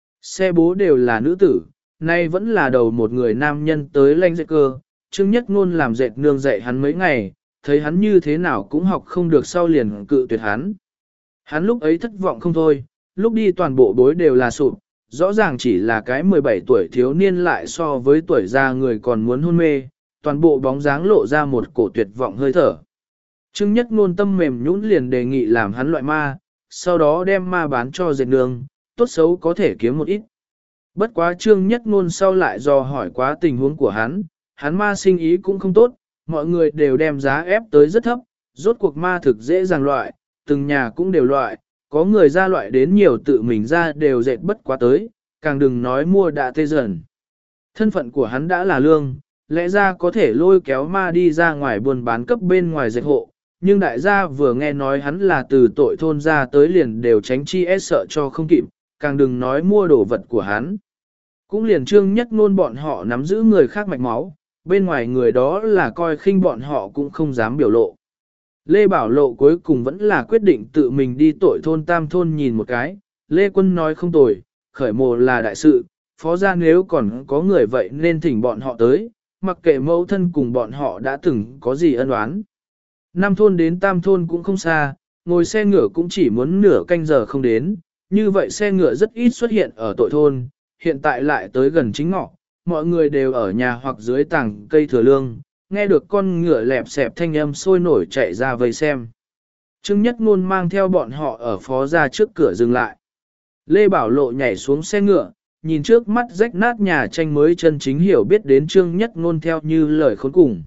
Xe bố đều là nữ tử, nay vẫn là đầu một người nam nhân tới lãnh dệt cơ, Trương Nhất Ngôn làm dệt nương dạy hắn mấy ngày, thấy hắn như thế nào cũng học không được sau liền cự tuyệt hắn. Hắn lúc ấy thất vọng không thôi, lúc đi toàn bộ bối đều là sụp, rõ ràng chỉ là cái 17 tuổi thiếu niên lại so với tuổi già người còn muốn hôn mê, toàn bộ bóng dáng lộ ra một cổ tuyệt vọng hơi thở. Trương Nhất Ngôn tâm mềm nhũn liền đề nghị làm hắn loại ma, sau đó đem ma bán cho dệt nương, tốt xấu có thể kiếm một ít. Bất quá Trương Nhất Ngôn sau lại dò hỏi quá tình huống của hắn ma sinh ý cũng không tốt, mọi người đều đem giá ép tới rất thấp, rốt cuộc ma thực dễ dàng loại, từng nhà cũng đều loại, có người ra loại đến nhiều tự mình ra đều dệt bất quá tới, càng đừng nói mua đã tê dần. Thân phận của hắn đã là lương, lẽ ra có thể lôi kéo ma đi ra ngoài buôn bán cấp bên ngoài dệt hộ, nhưng đại gia vừa nghe nói hắn là từ tội thôn ra tới liền đều tránh chi sợ cho không kịp, càng đừng nói mua đồ vật của hắn. Cũng liền Trương Nhất Ngôn bọn họ nắm giữ người khác mạch máu, bên ngoài người đó là coi khinh bọn họ cũng không dám biểu lộ. Lê Bảo Lộ cuối cùng vẫn là quyết định tự mình đi tội thôn tam thôn nhìn một cái, Lê Quân nói không tồi, khởi mồ là đại sự, phó gia nếu còn có người vậy nên thỉnh bọn họ tới, mặc kệ mẫu thân cùng bọn họ đã từng có gì ân oán. Nam thôn đến tam thôn cũng không xa, ngồi xe ngựa cũng chỉ muốn nửa canh giờ không đến, như vậy xe ngựa rất ít xuất hiện ở tội thôn, hiện tại lại tới gần chính ngọ, mọi người đều ở nhà hoặc dưới tảng cây thừa lương, nghe được con ngựa lẹp xẹp thanh âm sôi nổi chạy ra vây xem. Trương Nhất Ngôn mang theo bọn họ ở phó gia trước cửa dừng lại. Lê Bảo Lộ nhảy xuống xe ngựa, nhìn trước mắt rách nát nhà tranh mới chân chính hiểu biết đến Trương Nhất Ngôn theo như lời khốn cùng.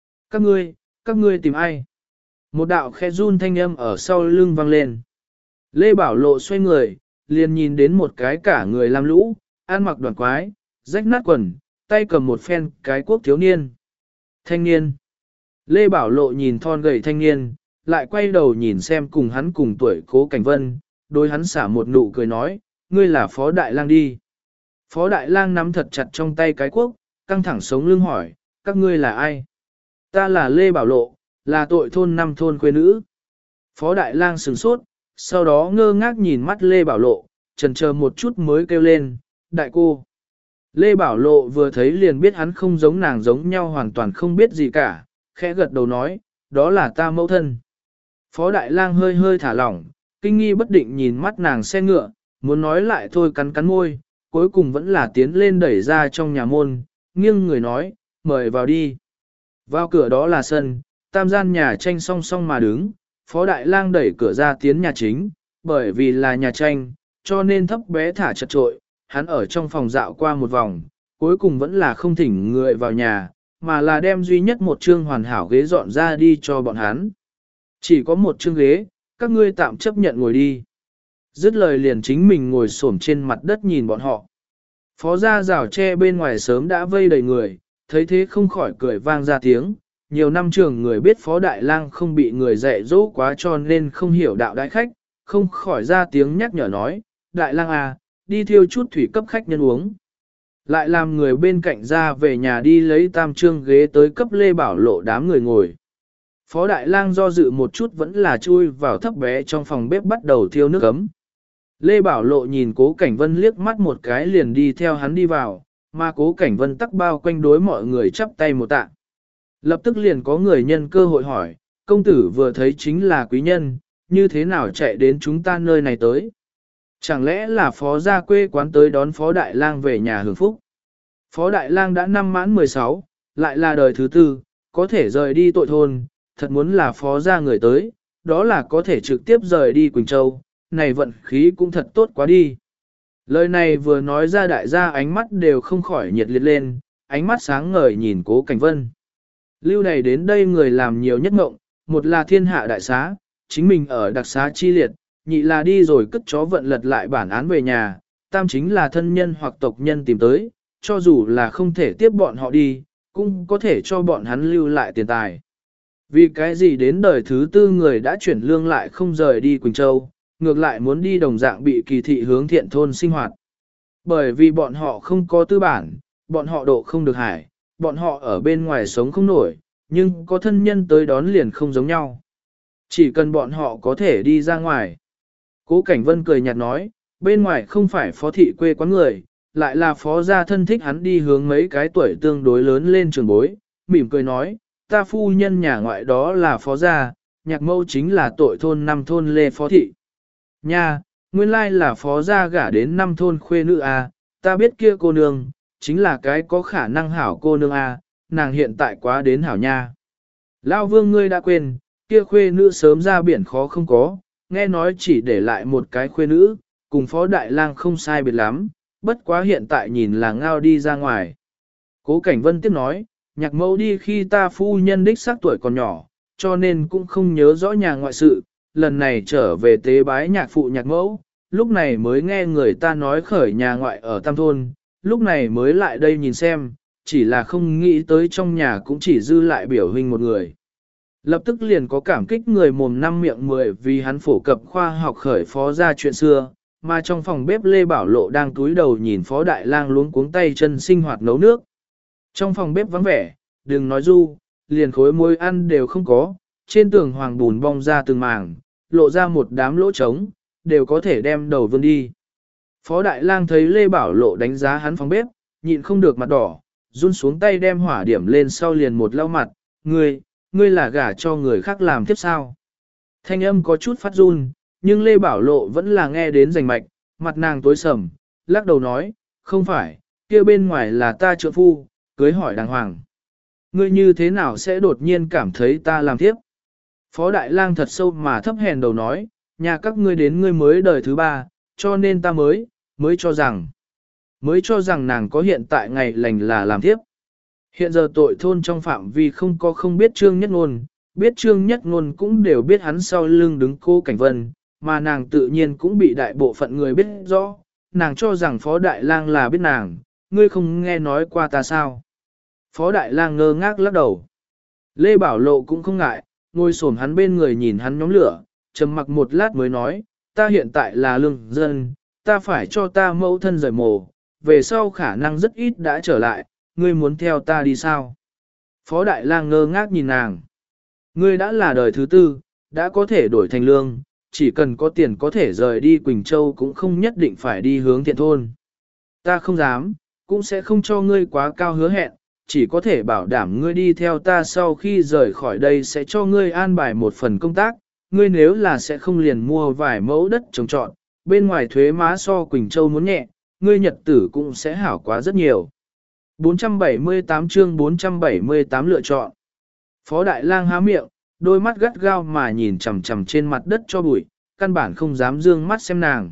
Các ngươi tìm ai? Một đạo khe run thanh âm ở sau lưng vang lên. Lê Bảo Lộ xoay người, liền nhìn đến một cái cả người làm lũ, ăn mặc đoàn quái, rách nát quần, tay cầm một phen cái cuốc thiếu niên. Thanh niên. Lê Bảo Lộ nhìn thon gầy thanh niên, lại quay đầu nhìn xem cùng hắn cùng tuổi Cố Cảnh Vân, đối hắn xả một nụ cười nói, ngươi là Phó Đại Lang đi. Phó Đại Lang nắm thật chặt trong tay cái cuốc, căng thẳng sống lưng hỏi, các ngươi là ai? Ta là Lê Bảo Lộ, là tội thôn 5 thôn quê nữ. Phó Đại Lang sửng sốt, sau đó ngơ ngác nhìn mắt Lê Bảo Lộ, chần chờ một chút mới kêu lên, đại cô. Lê Bảo Lộ vừa thấy liền biết hắn không giống nàng giống nhau hoàn toàn không biết gì cả, khẽ gật đầu nói, đó là ta mẫu thân. Phó Đại Lang hơi hơi thả lỏng, kinh nghi bất định nhìn mắt nàng xe ngựa, muốn nói lại thôi cắn cắn môi, cuối cùng vẫn là tiến lên đẩy ra trong nhà môn, nghiêng người nói, mời vào đi. Vào cửa đó là sân, tam gian nhà tranh song song mà đứng, Phó Đại Lang đẩy cửa ra tiến nhà chính, bởi vì là nhà tranh, cho nên thấp bé thả chật trội, hắn ở trong phòng dạo qua một vòng, cuối cùng vẫn là không thỉnh người vào nhà, mà là đem duy nhất một chương hoàn hảo ghế dọn ra đi cho bọn hắn. Chỉ có một chương ghế, các ngươi tạm chấp nhận ngồi đi. Dứt lời liền chính mình ngồi xổm trên mặt đất nhìn bọn họ. Phó gia rào tre bên ngoài sớm đã vây đầy người, thấy thế không khỏi cười vang ra tiếng. Nhiều năm trường người biết Phó Đại Lang không bị người dạy dỗ quá cho nên không hiểu đạo đại khách, không khỏi ra tiếng nhắc nhở nói, Đại Lang à, đi thiêu chút thủy cấp khách nhân uống. Lại làm người bên cạnh ra về nhà đi lấy tam trương ghế tới cấp Lê Bảo Lộ đám người ngồi. Phó Đại Lang do dự một chút vẫn là chui vào thấp bé trong phòng bếp bắt đầu thiêu nước ấm. Lê Bảo Lộ nhìn Cố Cảnh Vân liếc mắt một cái liền đi theo hắn đi vào, mà Cố Cảnh Vân tắc bao quanh đối mọi người chắp tay một tạ. Lập tức liền có người nhân cơ hội hỏi, công tử vừa thấy chính là quý nhân, như thế nào chạy đến chúng ta nơi này tới? Chẳng lẽ là phó gia quê quán tới đón Phó Đại Lang về nhà hưởng phúc? Phó Đại Lang đã năm mãn 16, lại là đời thứ tư, có thể rời đi tội thôn, thật muốn là phó gia người tới, đó là có thể trực tiếp rời đi Quỳnh Châu, này vận khí cũng thật tốt quá đi. Lời này vừa nói ra đại gia ánh mắt đều không khỏi nhiệt liệt lên, ánh mắt sáng ngời nhìn Cố Cảnh Vân. Lưu này đến đây người làm nhiều nhất ngộng, một là thiên hạ đại xá, chính mình ở đặc xá chi liệt, nhị là đi rồi cất chó vận lật lại bản án về nhà, tam chính là thân nhân hoặc tộc nhân tìm tới, cho dù là không thể tiếp bọn họ đi, cũng có thể cho bọn hắn lưu lại tiền tài. Vì cái gì đến đời thứ tư người đã chuyển lương lại không rời đi Quỳnh Châu, ngược lại muốn đi đồng dạng bị kỳ thị hướng thiện thôn sinh hoạt. Bởi vì bọn họ không có tư bản, bọn họ độ không được hải, bọn họ ở bên ngoài sống không nổi, nhưng có thân nhân tới đón liền không giống nhau. Chỉ cần bọn họ có thể đi ra ngoài. Cố Cảnh Vân cười nhạt nói, bên ngoài không phải phó thị quê quán người, lại là phó gia thân thích hắn đi hướng mấy cái tuổi tương đối lớn lên trường bối, mỉm cười nói, ta phu nhân nhà ngoại đó là phó gia, nhạc mâu chính là tội thôn 5 thôn Lê Phó Thị. Nha, nguyên lai là phó gia gả đến 5 thôn khuê nữ à, ta biết kia cô nương, chính là cái có khả năng hảo cô nương à, nàng hiện tại quá đến hảo nha. Lao vương ngươi đã quên, kia khuê nữ sớm ra biển khó không có, nghe nói chỉ để lại một cái khuê nữ, cùng phó đại lang không sai biệt lắm, bất quá hiện tại nhìn là ngao đi ra ngoài. Cố Cảnh Vân tiếp nói, nhạc mẫu đi khi ta phu nhân đích xác tuổi còn nhỏ, cho nên cũng không nhớ rõ nhà ngoại sự, lần này trở về tế bái nhạc phụ nhạc mẫu, lúc này mới nghe người ta nói khởi nhà ngoại ở Tam Thôn, lúc này mới lại đây nhìn xem, chỉ là không nghĩ tới trong nhà cũng chỉ dư lại biểu huynh một người. Lập tức liền có cảm kích người mồm năm miệng mười vì hắn phổ cập khoa học khởi phó ra chuyện xưa, mà trong phòng bếp Lê Bảo Lộ đang túi đầu nhìn phó đại lang luống cuống tay chân sinh hoạt nấu nước. Trong phòng bếp vắng vẻ, đừng nói du, liền khối muối ăn đều không có, trên tường hoàng bùn bong ra từng mảng, lộ ra một đám lỗ trống, đều có thể đem đầu vươn đi. Phó đại lang thấy Lê Bảo Lộ đánh giá hắn phòng bếp, nhịn không được mặt đỏ, run xuống tay đem hỏa điểm lên sau liền một lau mặt, ngươi là gả cho người khác làm tiếp sao? Thanh âm có chút phát run, nhưng Lê Bảo Lộ vẫn là nghe đến rành mạch, mặt nàng tối sầm, lắc đầu nói, không phải, kia bên ngoài là ta trượng phu, cưới hỏi đàng hoàng. Ngươi như thế nào sẽ đột nhiên cảm thấy ta làm tiếp? Phó Đại Lang thật sâu mà thấp hèn đầu nói, nhà các ngươi đến ngươi mới đời thứ ba, cho nên ta mới cho rằng nàng có hiện tại ngày lành là làm tiếp. Hiện giờ tội thôn trong phạm vi không có không biết Trương Nhất Ngôn, biết Trương Nhất Ngôn cũng đều biết hắn sau lưng đứng Cố Cảnh Vân, mà nàng tự nhiên cũng bị đại bộ phận người biết rõ, nàng cho rằng Phó Đại Lang là biết nàng, ngươi không nghe nói qua ta sao. Phó Đại Lang ngơ ngác lắc đầu. Lê Bảo Lộ cũng không ngại, ngồi xổm hắn bên người nhìn hắn nhóm lửa, trầm mặc một lát mới nói, ta hiện tại là lương dân, ta phải cho ta mẫu thân rời mồ, về sau khả năng rất ít đã trở lại, ngươi muốn theo ta đi sao? Phó Đại Lang ngơ ngác nhìn nàng. Ngươi đã là đời thứ tư, đã có thể đổi thành lương, chỉ cần có tiền có thể rời đi Quỳnh Châu cũng không nhất định phải đi hướng thiện thôn. Ta không dám, cũng sẽ không cho ngươi quá cao hứa hẹn, chỉ có thể bảo đảm ngươi đi theo ta sau khi rời khỏi đây sẽ cho ngươi an bài một phần công tác, ngươi nếu là sẽ không liền mua vài mẫu đất trồng trọt, bên ngoài thuế má so Quỳnh Châu muốn nhẹ, ngươi nhật tử cũng sẽ hảo quá rất nhiều. 478 chương 478 lựa chọn. Phó Đại Lang há miệng, đôi mắt gắt gao mà nhìn chằm chằm trên mặt đất cho bụi, căn bản không dám dương mắt xem nàng.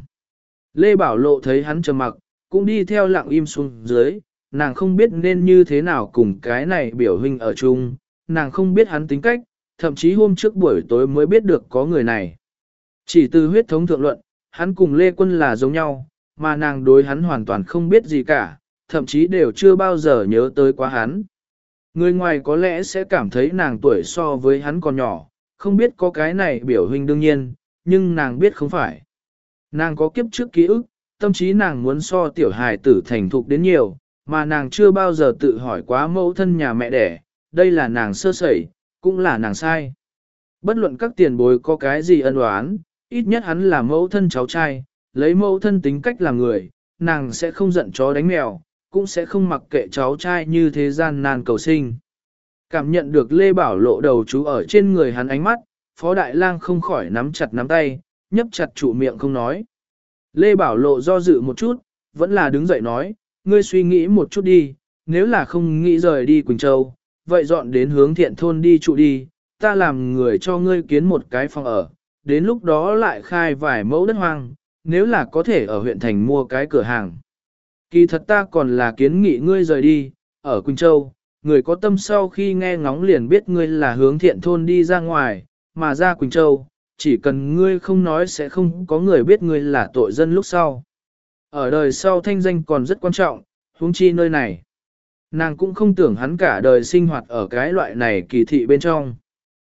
Lê Bảo Lộ thấy hắn trầm mặc, cũng đi theo lặng im xuống dưới, nàng không biết nên như thế nào cùng cái này biểu huynh ở chung, nàng không biết hắn tính cách, thậm chí hôm trước buổi tối mới biết được có người này. Chỉ từ huyết thống thượng luận, hắn cùng Lê Quân là giống nhau, mà nàng đối hắn hoàn toàn không biết gì cả, thậm chí đều chưa bao giờ nhớ tới quá hắn. Người ngoài có lẽ sẽ cảm thấy nàng tuổi so với hắn còn nhỏ, không biết có cái này biểu huynh đương nhiên, nhưng nàng biết không phải. Nàng có kiếp trước ký ức, tâm trí nàng muốn so tiểu hài tử thành thục đến nhiều, mà nàng chưa bao giờ tự hỏi quá mẫu thân nhà mẹ đẻ, đây là nàng sơ sẩy, cũng là nàng sai. Bất luận các tiền bối có cái gì ân oán, ít nhất hắn là mẫu thân cháu trai, lấy mẫu thân tính cách làm người, nàng sẽ không giận chó đánh mèo, cũng sẽ không mặc kệ cháu trai như thế gian nan cầu sinh. Cảm nhận được Lê Bảo Lộ đầu chú ở trên người hắn ánh mắt, Phó Đại Lang không khỏi nắm chặt nắm tay, nhấp chặt trụ miệng không nói. Lê Bảo Lộ do dự một chút, vẫn là đứng dậy nói, ngươi suy nghĩ một chút đi, nếu là không nghĩ rời đi Quỳnh Châu, vậy dọn đến hướng thiện thôn đi trụ đi, ta làm người cho ngươi kiến một cái phòng ở, đến lúc đó lại khai vài mẫu đất hoang, nếu là có thể ở huyện thành mua cái cửa hàng. Kỳ thật ta còn là kiến nghị ngươi rời đi, ở Quỳnh Châu, người có tâm sau khi nghe ngóng liền biết ngươi là hướng thiện thôn đi ra ngoài, mà ra Quỳnh Châu, chỉ cần ngươi không nói sẽ không có người biết ngươi là tội dân lúc sau. Ở đời sau thanh danh còn rất quan trọng, huống chi nơi này. Nàng cũng không tưởng hắn cả đời sinh hoạt ở cái loại này kỳ thị bên trong.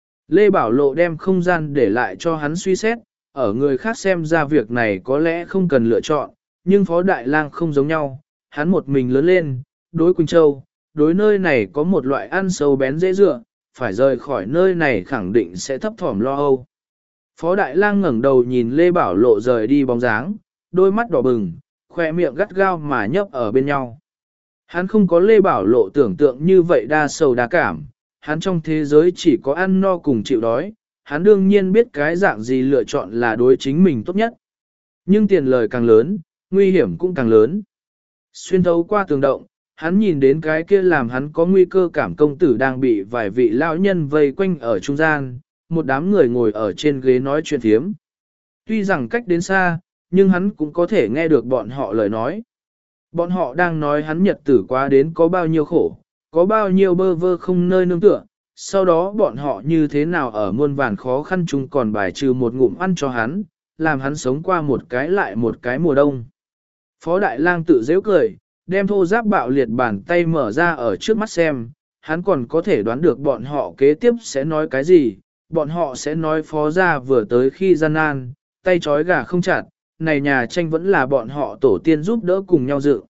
Lê Bảo Lộ đem không gian để lại cho hắn suy xét, ở người khác xem ra việc này có lẽ không cần lựa chọn, nhưng Phó Đại Lang không giống nhau, hắn một mình lớn lên, đối Quỳnh Châu, đối nơi này có một loại ăn sâu bén dễ dựa, phải rời khỏi nơi này khẳng định sẽ thấp thỏm lo âu. Phó Đại Lang ngẩng đầu nhìn Lê Bảo Lộ rời đi bóng dáng, đôi mắt đỏ bừng, khoe miệng gắt gao mà nhấp ở bên nhau. Hắn không có Lê Bảo Lộ tưởng tượng như vậy đa sầu đa cảm, hắn trong thế giới chỉ có ăn no cùng chịu đói, hắn đương nhiên biết cái dạng gì lựa chọn là đối chính mình tốt nhất. Nhưng tiền lời càng lớn, nguy hiểm cũng càng lớn. Xuyên thấu qua tường động, hắn nhìn đến cái kia làm hắn có nguy cơ cảm công tử đang bị vài vị lão nhân vây quanh ở trung gian, một đám người ngồi ở trên ghế nói chuyện thiếm. Tuy rằng cách đến xa, nhưng hắn cũng có thể nghe được bọn họ lời nói. Bọn họ đang nói hắn nhật tử qua đến có bao nhiêu khổ, có bao nhiêu bơ vơ không nơi nương tựa, sau đó bọn họ như thế nào ở muôn vàn khó khăn chung còn bài trừ một ngụm ăn cho hắn, làm hắn sống qua một cái lại một cái mùa đông. Phó Đại Lang tự dễ cười, đem thô giáp bạo liệt bàn tay mở ra ở trước mắt xem, hắn còn có thể đoán được bọn họ kế tiếp sẽ nói cái gì, bọn họ sẽ nói phó gia vừa tới khi gian nan, tay trói gà không chặt, này nhà tranh vẫn là bọn họ tổ tiên giúp đỡ cùng nhau dự.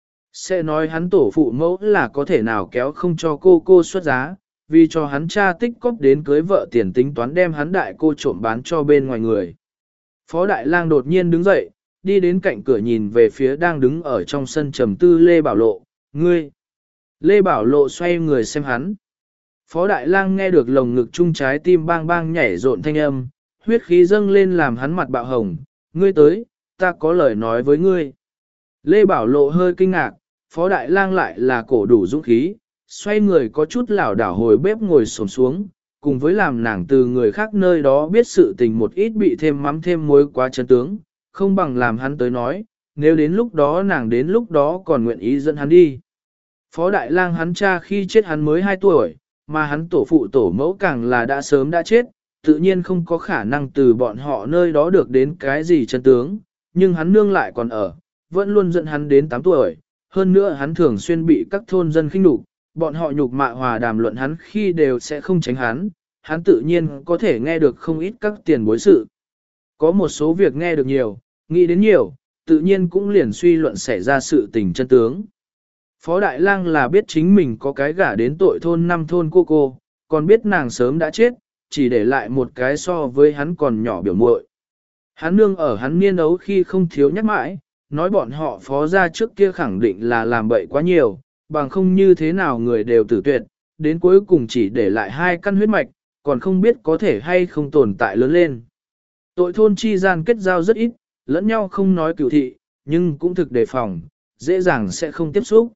Sẽ nói hắn tổ phụ mẫu là có thể nào kéo không cho cô xuất giá, vì cho hắn cha tích cóp đến cưới vợ tiền tính toán đem hắn đại cô trộm bán cho bên ngoài người. Phó Đại Lang đột nhiên đứng dậy, đi đến cạnh cửa nhìn về phía đang đứng ở trong sân trầm tư Lê Bảo Lộ, ngươi. Lê Bảo Lộ xoay người xem hắn. Phó Đại Lang nghe được lồng ngực chung trái tim bang bang nhảy rộn thanh âm, huyết khí dâng lên làm hắn mặt bạo hồng, ngươi tới, ta có lời nói với ngươi. Lê Bảo Lộ hơi kinh ngạc, Phó Đại Lang lại là cổ đủ dũng khí, xoay người có chút lảo đảo hồi bếp ngồi xổm xuống, cùng với làm nàng từ người khác nơi đó biết sự tình một ít bị thêm mắm thêm muối quá chân tướng, không bằng làm hắn tới nói, nếu đến lúc đó nàng đến lúc đó còn nguyện ý dẫn hắn đi. Phó Đại Lang hắn cha khi chết hắn mới 2 tuổi, mà hắn tổ phụ tổ mẫu càng là đã sớm đã chết, tự nhiên không có khả năng từ bọn họ nơi đó được đến cái gì chân tướng, nhưng hắn nương lại còn ở, vẫn luôn dẫn hắn đến 8 tuổi, hơn nữa hắn thường xuyên bị các thôn dân khinh nhục, bọn họ nhục mạ hòa đàm luận hắn khi đều sẽ không tránh hắn tự nhiên có thể nghe được không ít các tiền bối sự. Có một số việc nghe được nhiều, nghĩ đến nhiều, tự nhiên cũng liền suy luận xảy ra sự tình chân tướng. Phó Đại Lang là biết chính mình có cái gả đến tội thôn 5 thôn cô, còn biết nàng sớm đã chết, chỉ để lại một cái so với hắn còn nhỏ biểu muội. Hắn nương ở hắn niên ấu khi không thiếu nhắc mãi, nói bọn họ phó gia trước kia khẳng định là làm bậy quá nhiều, bằng không như thế nào người đều tử tuyệt, đến cuối cùng chỉ để lại 2 căn huyết mạch, còn không biết có thể hay không tồn tại lớn lên. Tội thôn chi gian kết giao rất ít, lẫn nhau không nói cửu thị, nhưng cũng thực đề phòng, dễ dàng sẽ không tiếp xúc.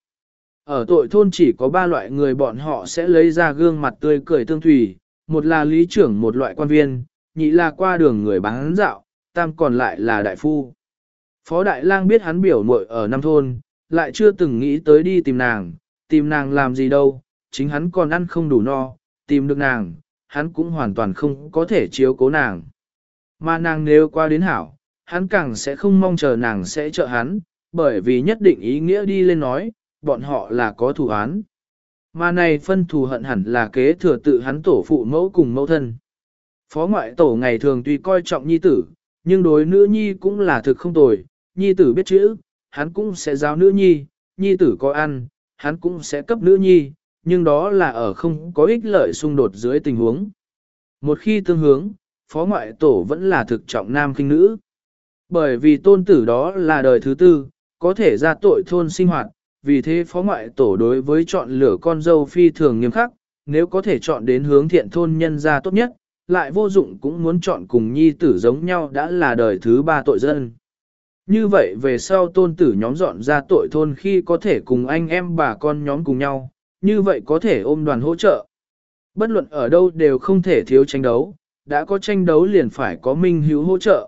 Ở tội thôn chỉ có 3 loại người bọn họ sẽ lấy ra gương mặt tươi cười tương thủy, một là lý trưởng một loại quan viên, nhị là qua đường người bán dạo, tam còn lại là đại phu. Phó Đại Lang biết hắn biểu muội ở năm thôn, lại chưa từng nghĩ tới đi tìm nàng làm gì đâu, chính hắn còn ăn không đủ no, tìm được nàng, hắn cũng hoàn toàn không có thể chiếu cố nàng. Mà nàng nếu qua đến hảo, hắn càng sẽ không mong chờ nàng sẽ trợ hắn, bởi vì nhất định ý nghĩa đi lên nói, bọn họ là có thù án. Mà này phân thù hận hẳn là kế thừa tự hắn tổ phụ mẫu cùng mẫu thân. Phó ngoại tổ ngày thường tuy coi trọng nhi tử, nhưng đối nữ nhi cũng là thực không tồi, nhi tử biết chữ, hắn cũng sẽ giáo nữ nhi, nhi tử có ăn, hắn cũng sẽ cấp nữ nhi, nhưng đó là ở không có ích lợi xung đột dưới tình huống. Một khi tương hướng, phó ngoại tổ vẫn là thực trọng nam khinh nữ. Bởi vì tôn tử đó là đời thứ 4, có thể ra tội thôn sinh hoạt, vì thế phó ngoại tổ đối với chọn lựa con dâu phi thường nghiêm khắc, nếu có thể chọn đến hướng thiện thôn nhân gia tốt nhất, lại vô dụng cũng muốn chọn cùng nhi tử giống nhau đã là đời thứ 3 tội dân. Như vậy về sau tôn tử nhóm dọn ra tội thôn khi có thể cùng anh em bà con nhóm cùng nhau, như vậy có thể ôm đoàn hỗ trợ. Bất luận ở đâu đều không thể thiếu tranh đấu, đã có tranh đấu liền phải có minh hữu hỗ trợ.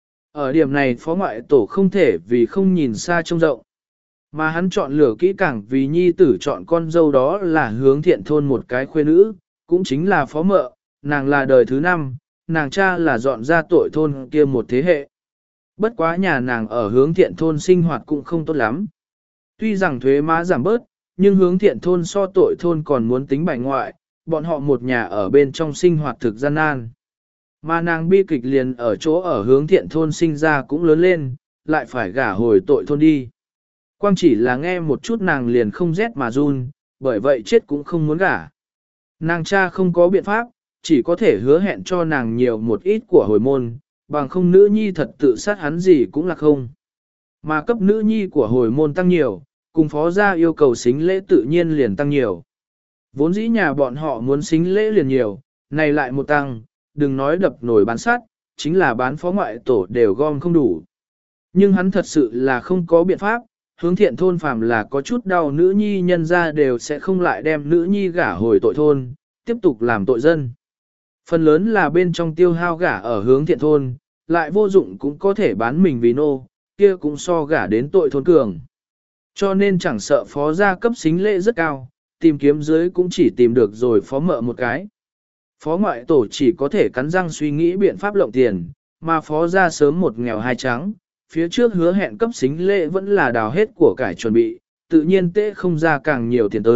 Ở điểm này phó ngoại tổ không thể vì không nhìn xa trông rộng. Mà hắn chọn lựa kỹ càng vì nhi tử chọn con dâu đó là hướng thiện thôn một cái khuê nữ, cũng chính là phó mợ, nàng là đời thứ 5, nàng cha là dọn ra tội thôn kia một thế hệ. Bất quá nhà nàng ở hướng thiện thôn sinh hoạt cũng không tốt lắm. Tuy rằng thuế má giảm bớt, nhưng hướng thiện thôn so tội thôn còn muốn tính bài ngoại, bọn họ một nhà ở bên trong sinh hoạt thực gian nan. Mà nàng bi kịch liền ở chỗ ở hướng thiện thôn sinh ra cũng lớn lên, lại phải gả hồi tội thôn đi. Quang chỉ là nghe một chút nàng liền không rét mà run, bởi vậy chết cũng không muốn gả. Nàng cha không có biện pháp, chỉ có thể hứa hẹn cho nàng nhiều một ít của hồi môn, bằng không nữ nhi thật tự sát hắn gì cũng là không. Mà cấp nữ nhi của hồi môn tăng nhiều, cùng phó gia yêu cầu xính lễ tự nhiên liền tăng nhiều. Vốn dĩ nhà bọn họ muốn xính lễ liền nhiều, này lại một tăng, đừng nói đập nổi bán sắt, chính là bán phó ngoại tổ đều gom không đủ. Nhưng hắn thật sự là không có biện pháp, hướng thiện thôn phàm là có chút đau nữ nhi nhân ra đều sẽ không lại đem nữ nhi gả hồi tội thôn, tiếp tục làm tội dân. Phần lớn là bên trong tiêu hao gả ở hướng thiện thôn, lại vô dụng cũng có thể bán mình vì nô, kia cũng so gả đến tội thôn cường. Cho nên chẳng sợ phó gia cấp xính lễ rất cao, tìm kiếm dưới cũng chỉ tìm được rồi phó mợ một cái. Phó ngoại tổ chỉ có thể cắn răng suy nghĩ biện pháp lộng tiền, mà phó gia sớm một nghèo hai trắng, phía trước hứa hẹn cấp xính lễ vẫn là đào hết của cải chuẩn bị, tự nhiên tệ không ra càng nhiều tiền tới,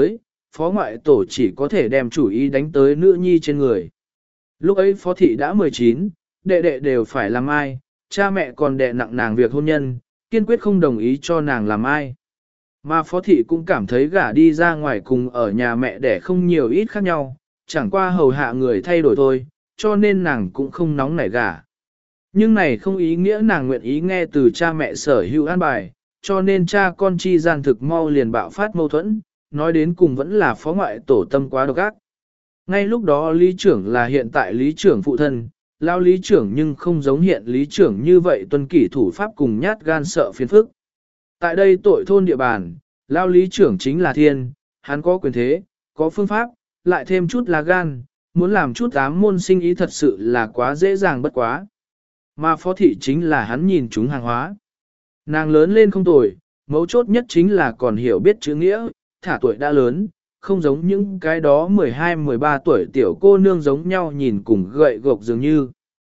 phó ngoại tổ chỉ có thể đem chủ ý đánh tới nữ nhi trên người. Lúc ấy phó thị đã 19, đệ đệ đều phải làm ai, cha mẹ còn đè nặng nàng việc hôn nhân, kiên quyết không đồng ý cho nàng làm ai. Mà phó thị cũng cảm thấy gả đi ra ngoài cùng ở nhà mẹ đẻ không nhiều ít khác nhau, chẳng qua hầu hạ người thay đổi thôi, cho nên nàng cũng không nóng nảy gả. Nhưng này không ý nghĩa nàng nguyện ý nghe từ cha mẹ sở hữu an bài, cho nên cha con chi gian thực mau liền bạo phát mâu thuẫn, nói đến cùng vẫn là phó ngoại tổ tâm quá độc ác. Ngay lúc đó lý trưởng là hiện tại lý trưởng phụ thân, lao lý trưởng nhưng không giống hiện lý trưởng như vậy tuân kỷ thủ pháp cùng nhát gan sợ phiền phức. Tại đây tội thôn địa bàn, lao lý trưởng chính là thiên, hắn có quyền thế, có phương pháp, lại thêm chút là gan, muốn làm chút ám môn sinh ý thật sự là quá dễ dàng bất quá. Mà phó thị chính là hắn nhìn chúng hàng hóa. Nàng lớn lên không tồi, mấu chốt nhất chính là còn hiểu biết chữ nghĩa, thả tuổi đã lớn, không giống những cái đó 12-13 tuổi tiểu cô nương giống nhau nhìn cùng gậy gộc dường như.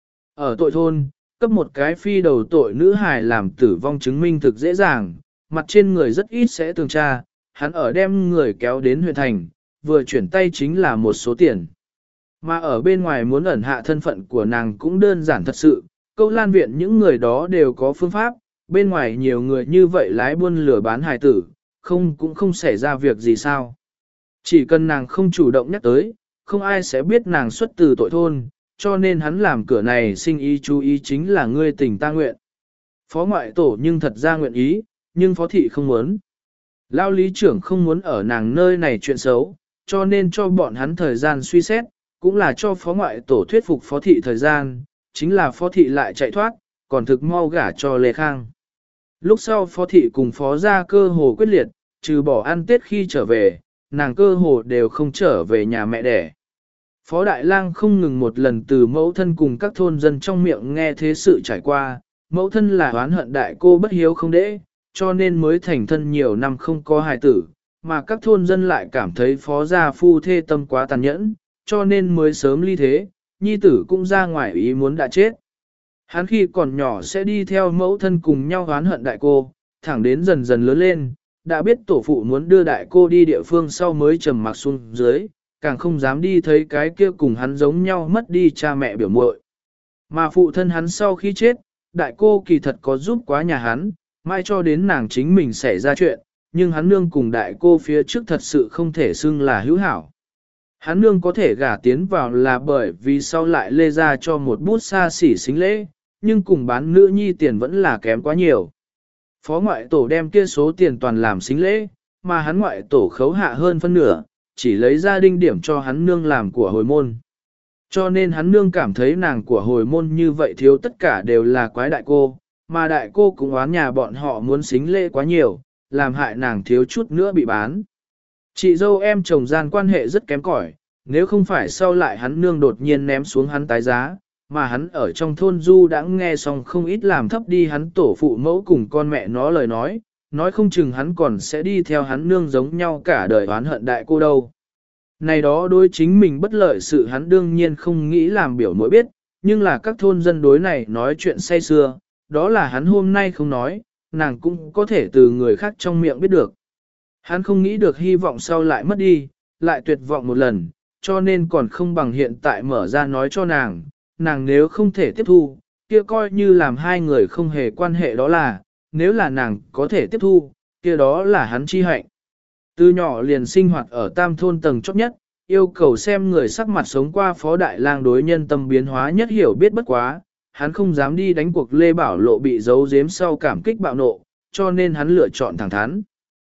Ở tội thôn, cấp một cái phi đầu tội nữ hài làm tử vong chứng minh thực dễ dàng, mặt trên người rất ít sẽ tường tra, hắn ở đem người kéo đến huyện thành, vừa chuyển tay chính là một số tiền. Mà ở bên ngoài muốn ẩn hạ thân phận của nàng cũng đơn giản thật sự, câu lan viện những người đó đều có phương pháp, bên ngoài nhiều người như vậy lái buôn lừa bán hài tử, cũng không xảy ra việc gì sao. Chỉ cần nàng không chủ động nhắc tới, không ai sẽ biết nàng xuất từ tội thôn, cho nên hắn làm cửa này sinh ý chú ý chính là ngươi tình ta nguyện. Phó ngoại tổ nhưng thật ra nguyện ý, nhưng phó thị không muốn. Lao lý trưởng không muốn ở nàng nơi này chuyện xấu, cho nên cho bọn hắn thời gian suy xét, cũng là cho phó ngoại tổ thuyết phục phó thị thời gian, chính là phó thị lại chạy thoát, còn thực mau gả cho Lê Khang. Lúc sau phó thị cùng phó gia cơ hồ quyết liệt, trừ bỏ ăn tết khi trở về, nàng cơ hồ đều không trở về nhà mẹ đẻ. Phó Đại Lang không ngừng một lần từ mẫu thân cùng các thôn dân trong miệng nghe thế sự trải qua, mẫu thân là oán hận đại cô bất hiếu không đễ, cho nên mới thành thân nhiều năm không có hài tử, mà các thôn dân lại cảm thấy phó gia phu thê tâm quá tàn nhẫn, cho nên mới sớm ly thế, nhi tử cũng ra ngoài ý muốn đã chết. Hắn khi còn nhỏ sẽ đi theo mẫu thân cùng nhau oán hận đại cô, thẳng đến dần dần lớn lên, đã biết tổ phụ muốn đưa đại cô đi địa phương sau mới trầm mặc xuống dưới, càng không dám đi thấy cái kia cùng hắn giống nhau mất đi cha mẹ biểu muội. Mà phụ thân hắn sau khi chết, đại cô kỳ thật có giúp quá nhà hắn, mai cho đến nàng chính mình xảy ra chuyện, nhưng hắn nương cùng đại cô phía trước thật sự không thể xưng là hữu hảo. Hắn nương có thể gả tiến vào là bởi vì sau lại lê ra cho một bút xa xỉ xính lễ, nhưng cùng bán nữ nhi tiền vẫn là kém quá nhiều. Phó ngoại tổ đem kia số tiền toàn làm xính lễ, mà hắn ngoại tổ khấu hạ hơn phân nửa, chỉ lấy ra đinh điểm cho hắn nương làm của hồi môn. Cho nên hắn nương cảm thấy nàng của hồi môn như vậy thiếu tất cả đều là quái đại cô, mà đại cô cũng oán nhà bọn họ muốn xính lễ quá nhiều, làm hại nàng thiếu chút nữa bị bán. Chị dâu em chồng gian quan hệ rất kém cỏi, nếu không phải sau lại hắn nương đột nhiên ném xuống hắn tái giá, mà hắn ở trong thôn du đã nghe xong không ít làm thấp đi hắn tổ phụ mẫu cùng con mẹ nó lời nói không chừng hắn còn sẽ đi theo hắn nương giống nhau cả đời oán hận đại cô đâu. Này đó đối chính mình bất lợi sự hắn đương nhiên không nghĩ làm biểu mỗi biết, nhưng là các thôn dân đối này nói chuyện say xưa, đó là hắn hôm nay không nói, nàng cũng có thể từ người khác trong miệng biết được. Hắn không nghĩ được hy vọng sau lại mất đi, lại tuyệt vọng một lần, cho nên còn không bằng hiện tại mở ra nói cho nàng, nàng nếu không thể tiếp thu, kia coi như làm hai người không hề quan hệ đó là, nếu là nàng có thể tiếp thu, kia đó là hắn chi hạnh. Từ nhỏ liền sinh hoạt ở tam thôn tầng chóp nhất, yêu cầu xem người sắc mặt sống qua phó đại lang đối nhân tâm biến hóa nhất hiểu biết bất quá, hắn không dám đi đánh cuộc Lê Bảo Lộ bị giấu giếm sau cảm kích bạo nộ, cho nên hắn lựa chọn thẳng thắn.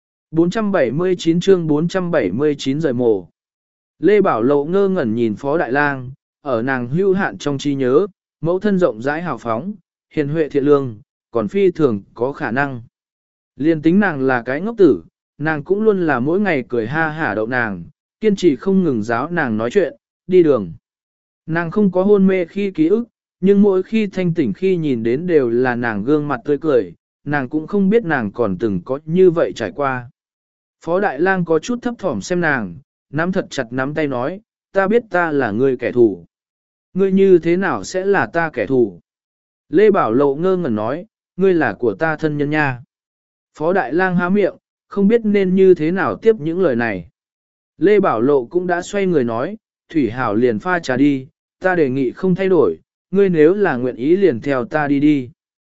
479 chương 479 rời mồ. Lê Bảo Lộ ngơ ngẩn nhìn phó đại lang, ở nàng hưu hạn trong trí nhớ, mẫu thân rộng rãi hào phóng, hiền huệ thiện lương, còn phi thường có khả năng. Liên tính nàng là cái ngốc tử, nàng cũng luôn là mỗi ngày cười ha hả đậu nàng, kiên trì không ngừng giáo nàng nói chuyện, đi đường. Nàng không có hôn mê khi ký ức, nhưng mỗi khi thanh tỉnh khi nhìn đến đều là nàng gương mặt tươi cười, nàng cũng không biết nàng còn từng có như vậy trải qua. Phó Đại Lang có chút thấp thỏm xem nàng, nắm thật chặt nắm tay nói, ta biết ta là người kẻ thù. Ngươi như thế nào sẽ là ta kẻ thù? Lê Bảo Lộ ngơ ngẩn nói, ngươi là của ta thân nhân nha. Phó Đại Lang há miệng, không biết nên như thế nào tiếp những lời này. Lê Bảo Lộ cũng đã xoay người nói, Thủy Hảo liền pha trà đi, ta đề nghị không thay đổi, ngươi nếu là nguyện ý liền theo ta đi đi.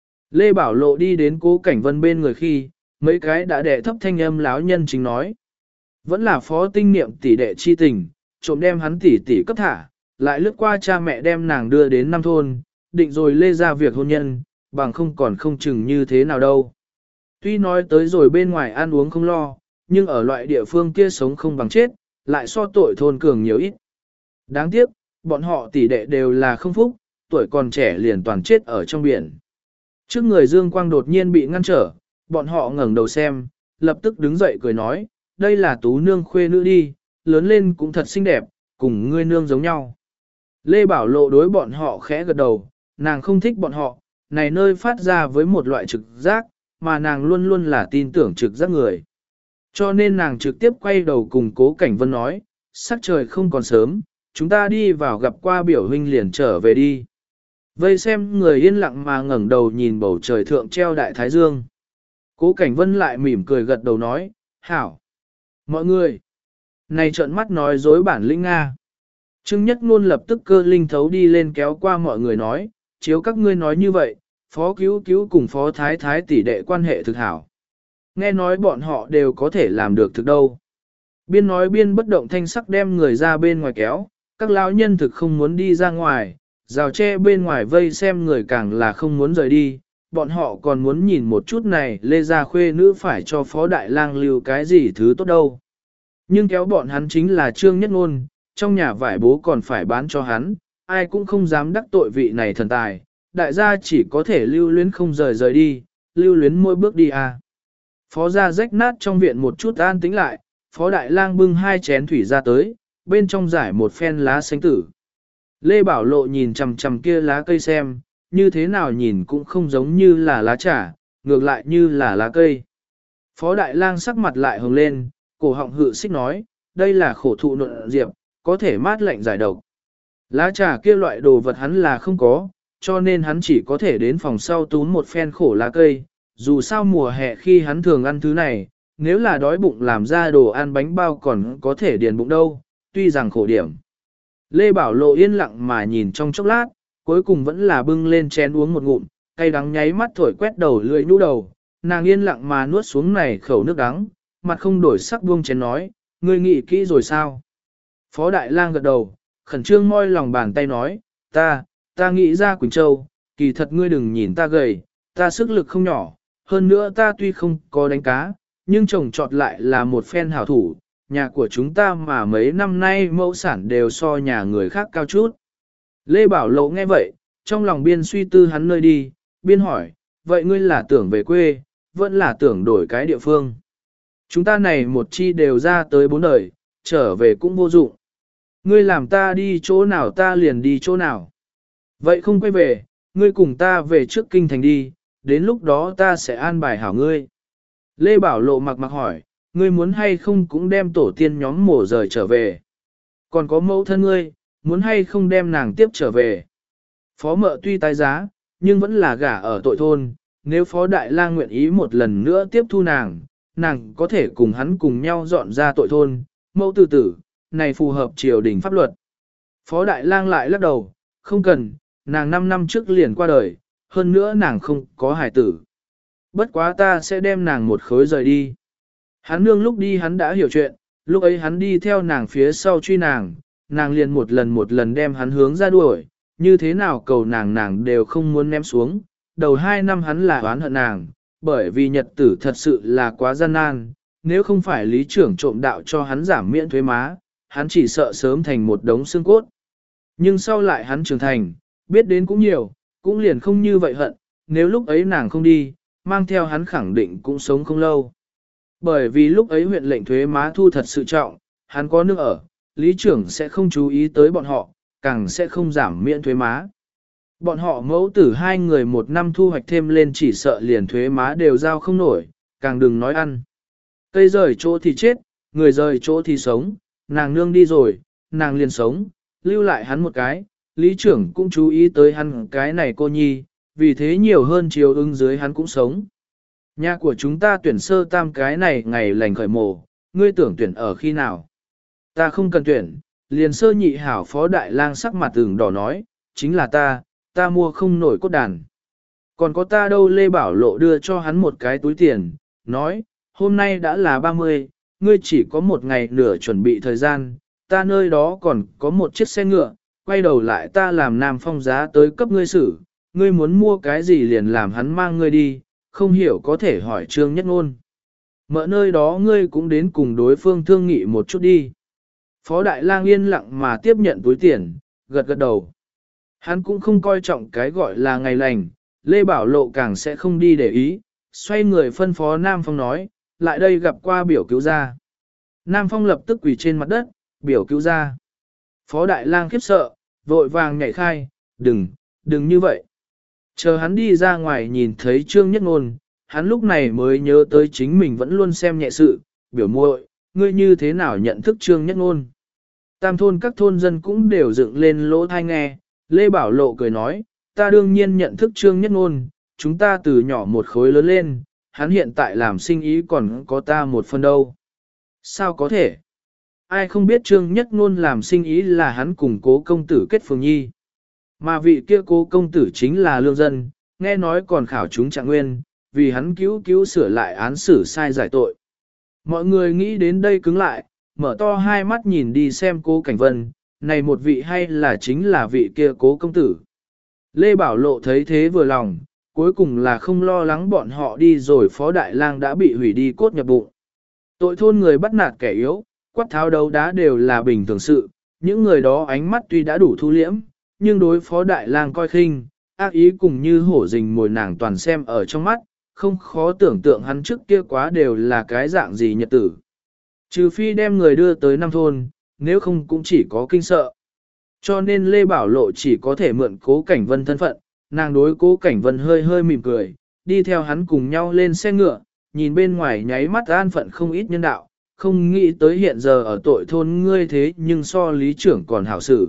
Lê Bảo Lộ đi đến Cố Cảnh Vân bên người khi, mấy cái đã đệ thấp thanh âm láo nhân chính nói. Vẫn là phó tinh niệm tỷ đệ chi tình, trộm đem hắn tỷ tỷ cấp thả, lại lướt qua cha mẹ đem nàng đưa đến năm thôn, định rồi lê ra việc hôn nhân, bằng không còn không chừng như thế nào đâu. Tuy nói tới rồi bên ngoài ăn uống không lo, nhưng ở loại địa phương kia sống không bằng chết, lại so tội thôn cường nhiều ít. Đáng tiếc, bọn họ tỷ đệ đều là không phúc, tuổi còn trẻ liền toàn chết ở trong biển. Trước người Dương Quang đột nhiên bị ngăn trở, bọn họ ngẩng đầu xem, lập tức đứng dậy cười nói, đây là Tú nương khuê nữ đi, lớn lên cũng thật xinh đẹp, cùng ngươi nương giống nhau. Lê Bảo Lộ đối bọn họ khẽ gật đầu, nàng không thích bọn họ, này nơi phát ra với một loại trực giác, mà nàng luôn luôn là tin tưởng trực giác người. Cho nên nàng trực tiếp quay đầu cùng Cố Cảnh Vân nói, sắc trời không còn sớm, chúng ta đi vào gặp qua biểu huynh liền trở về đi. Vây xem người yên lặng mà ngẩng đầu nhìn bầu trời thượng treo đại thái dương. Cố Cảnh Vân lại mỉm cười gật đầu nói, hảo. Mọi người, này trợn mắt nói dối bản lĩnh Nga. Trương Nhất Ngôn lập tức cơ linh thấu đi lên kéo qua mọi người nói, chiếu các ngươi nói như vậy, phó cứu cứu cùng phó thái thái tỷ đệ quan hệ thực hảo. Nghe nói bọn họ đều có thể làm được thực đâu. Biên nói biên bất động thanh sắc đem người ra bên ngoài kéo, các lão nhân thực không muốn đi ra ngoài, rào tre bên ngoài vây xem người càng là không muốn rời đi, bọn họ còn muốn nhìn một chút này lê gia khuê nữ phải cho phó đại lang lưu cái gì thứ tốt đâu. Nhưng kéo bọn hắn chính là Trương Nhất Ngôn, trong nhà vải bố còn phải bán cho hắn, ai cũng không dám đắc tội vị này thần tài, đại gia chỉ có thể lưu luyến không rời đi, lưu luyến mỗi bước đi à. Phó gia rách nát trong viện một chút an tĩnh lại, phó đại lang bưng 2 chén thủy ra tới, bên trong giải một phen lá xanh tử. Lê Bảo Lộ nhìn chằm chằm kia lá cây xem, như thế nào nhìn cũng không giống như là lá trà, ngược lại như là lá cây. Phó đại lang sắc mặt lại hồng lên, cổ họng hự xích nói, đây là khổ thụ nộn diệp, có thể mát lạnh giải độc. Lá trà kia loại đồ vật hắn là không có, cho nên hắn chỉ có thể đến phòng sau túm một phen khổ lá cây, dù sao mùa hè khi hắn thường ăn thứ này, nếu là đói bụng làm ra đồ ăn bánh bao còn có thể điền bụng đâu, tuy rằng khổ điểm. Lê Bảo Lộ yên lặng mà nhìn trong chốc lát, cuối cùng vẫn là bưng lên chén uống một ngụm, cay đắng nháy mắt thổi quét đầu lưỡi nhũ đầu, nàng yên lặng mà nuốt xuống này khẩu nước đắng, mặt không đổi sắc buông chén nói, ngươi nghĩ kỹ rồi sao? Phó Đại Lang gật đầu, khẩn trương moi lòng bàn tay nói, ta nghĩ ra Quỳnh Châu, kỳ thật ngươi đừng nhìn ta gầy, ta sức lực không nhỏ, hơn nữa ta tuy không có đánh cá, nhưng trồng trọt lại là một phen hảo thủ, nhà của chúng ta mà mấy năm nay mẫu sản đều so nhà người khác cao chút. Lê Bảo Lộ nghe vậy, trong lòng biên suy tư hắn nơi đi, biên hỏi, vậy ngươi là tưởng về quê, vẫn là tưởng đổi cái địa phương. Chúng ta này một chi đều ra tới 4 đời, trở về cũng vô dụng. Ngươi làm ta đi chỗ nào ta liền đi chỗ nào. Vậy không quay về, ngươi cùng ta về trước kinh thành đi, đến lúc đó ta sẽ an bài hảo ngươi. Lê Bảo Lộ mặc hỏi, ngươi muốn hay không cũng đem tổ tiên nhóm mổ rời trở về. Còn có mẫu thân ngươi, muốn hay không đem nàng tiếp trở về. Phó mợ tuy tái giá, nhưng vẫn là gả ở tội thôn, nếu phó đại lang nguyện ý một lần nữa tiếp thu nàng, nàng có thể cùng hắn cùng nhau dọn ra tội thôn, mẫu tử, này phù hợp triều đình pháp luật. Phó đại lang lại lắc đầu, không cần, nàng 5 năm trước liền qua đời, hơn nữa nàng không có hài tử. Bất quá ta sẽ đem nàng một khối rời đi. Hắn nương lúc đi hắn đã hiểu chuyện, lúc ấy hắn đi theo nàng phía sau truy nàng, nàng liền một lần đem hắn hướng ra đuổi, như thế nào cầu nàng đều không muốn ném xuống. Đầu 2 năm hắn là oán hận nàng, bởi vì nhật tử thật sự là quá gian nan, nếu không phải lý trưởng trộm đạo cho hắn giảm miễn thuế má, hắn chỉ sợ sớm thành một đống xương cốt. Nhưng sau lại hắn trưởng thành, biết đến cũng nhiều, cũng liền không như vậy hận, nếu lúc ấy nàng không đi, mang theo hắn khẳng định cũng sống không lâu. Bởi vì lúc ấy huyện lệnh thuế má thu thật sự trọng, hắn có nước ở, lý trưởng sẽ không chú ý tới bọn họ, càng sẽ không giảm miễn thuế má. Bọn họ mẫu tử 2 người 1 năm thu hoạch thêm lên chỉ sợ liền thuế má đều giao không nổi, càng đừng nói ăn. Cây rời chỗ thì chết, người rời chỗ thì sống, nàng nương đi rồi, nàng liền sống, lưu lại hắn một cái, lý trưởng cũng chú ý tới hắn cái này cô nhi, vì thế nhiều hơn chiều ứng dưới hắn cũng sống. Nhà của chúng ta tuyển sơ tam cái này ngày lành khởi mổ, ngươi tưởng tuyển ở khi nào? Ta không cần tuyển, liền sơ nhị hảo phó đại lang sắc mặt ửng đỏ nói, chính là ta mua không nổi cốt đàn. Còn có ta đâu. Lê Bảo Lộ đưa cho hắn một cái túi tiền, nói, hôm nay đã là 30, ngươi chỉ có một ngày nửa chuẩn bị thời gian, ta nơi đó còn có một chiếc xe ngựa, quay đầu lại ta làm Nam Phong giá tới cấp ngươi xử, ngươi muốn mua cái gì liền làm hắn mang ngươi đi, không hiểu có thể hỏi Trương Nhất Ngôn. Mợ nơi đó ngươi cũng đến cùng đối phương thương nghị một chút đi. Phó Đại Lang yên lặng mà tiếp nhận túi tiền, gật gật đầu. Hắn cũng không coi trọng cái gọi là ngày lành, Lê Bảo Lộ càng sẽ không đi để ý, xoay người phân phó Nam Phong nói, lại đây gặp qua biểu cứu gia. Nam Phong lập tức quỳ trên mặt đất, biểu cứu gia. Phó Đại Lang khiếp sợ, vội vàng nhảy khai, đừng như vậy. Chờ hắn đi ra ngoài nhìn thấy Trương Nhất Ngôn, hắn lúc này mới nhớ tới chính mình vẫn luôn xem nhẹ sự, biểu muội, ngươi như thế nào nhận thức Trương Nhất Ngôn. Tam thôn các thôn dân cũng đều dựng lên lỗ tai nghe, Lê Bảo Lộ cười nói, ta đương nhiên nhận thức Trương Nhất Ngôn, chúng ta từ nhỏ một khối lớn lên, hắn hiện tại làm sinh ý còn có ta một phần đâu. Sao có thể? Ai không biết Trương Nhất Ngôn làm sinh ý là hắn cùng Cố công tử kết phường nhi. Mà vị kia Cố công tử chính là lương dân, nghe nói còn khảo chúng trạng nguyên, vì hắn cứu sửa lại án xử sai giải tội. Mọi người nghĩ đến đây cứng lại, mở to hai mắt nhìn đi xem Cố Cảnh Vân, này một vị hay là chính là vị kia Cố công tử. Lê Bảo Lộ thấy thế vừa lòng, cuối cùng là không lo lắng bọn họ đi rồi Phó Đại Lang đã bị hủy đi cốt nhập bụng. Tội thôn người bắt nạt kẻ yếu, quát tháo đấu đá đều là bình thường sự, những người đó ánh mắt tuy đã đủ thu liễm, nhưng đối Phó Đại Lang coi khinh, ác ý cùng như hổ rình mồi nàng toàn xem ở trong mắt, không khó tưởng tượng hắn trước kia quá đều là cái dạng gì nhật tử. Trừ phi đem người đưa tới năm thôn, nếu không cũng chỉ có kinh sợ. Cho nên Lê Bảo Lộ chỉ có thể mượn Cố Cảnh Vân thân phận, nàng đối Cố Cảnh Vân hơi hơi mỉm cười, đi theo hắn cùng nhau lên xe ngựa, nhìn bên ngoài nháy mắt an phận không ít nhân đạo, không nghĩ tới hiện giờ ở tội thôn ngươi thế nhưng so lý trưởng còn hảo xử.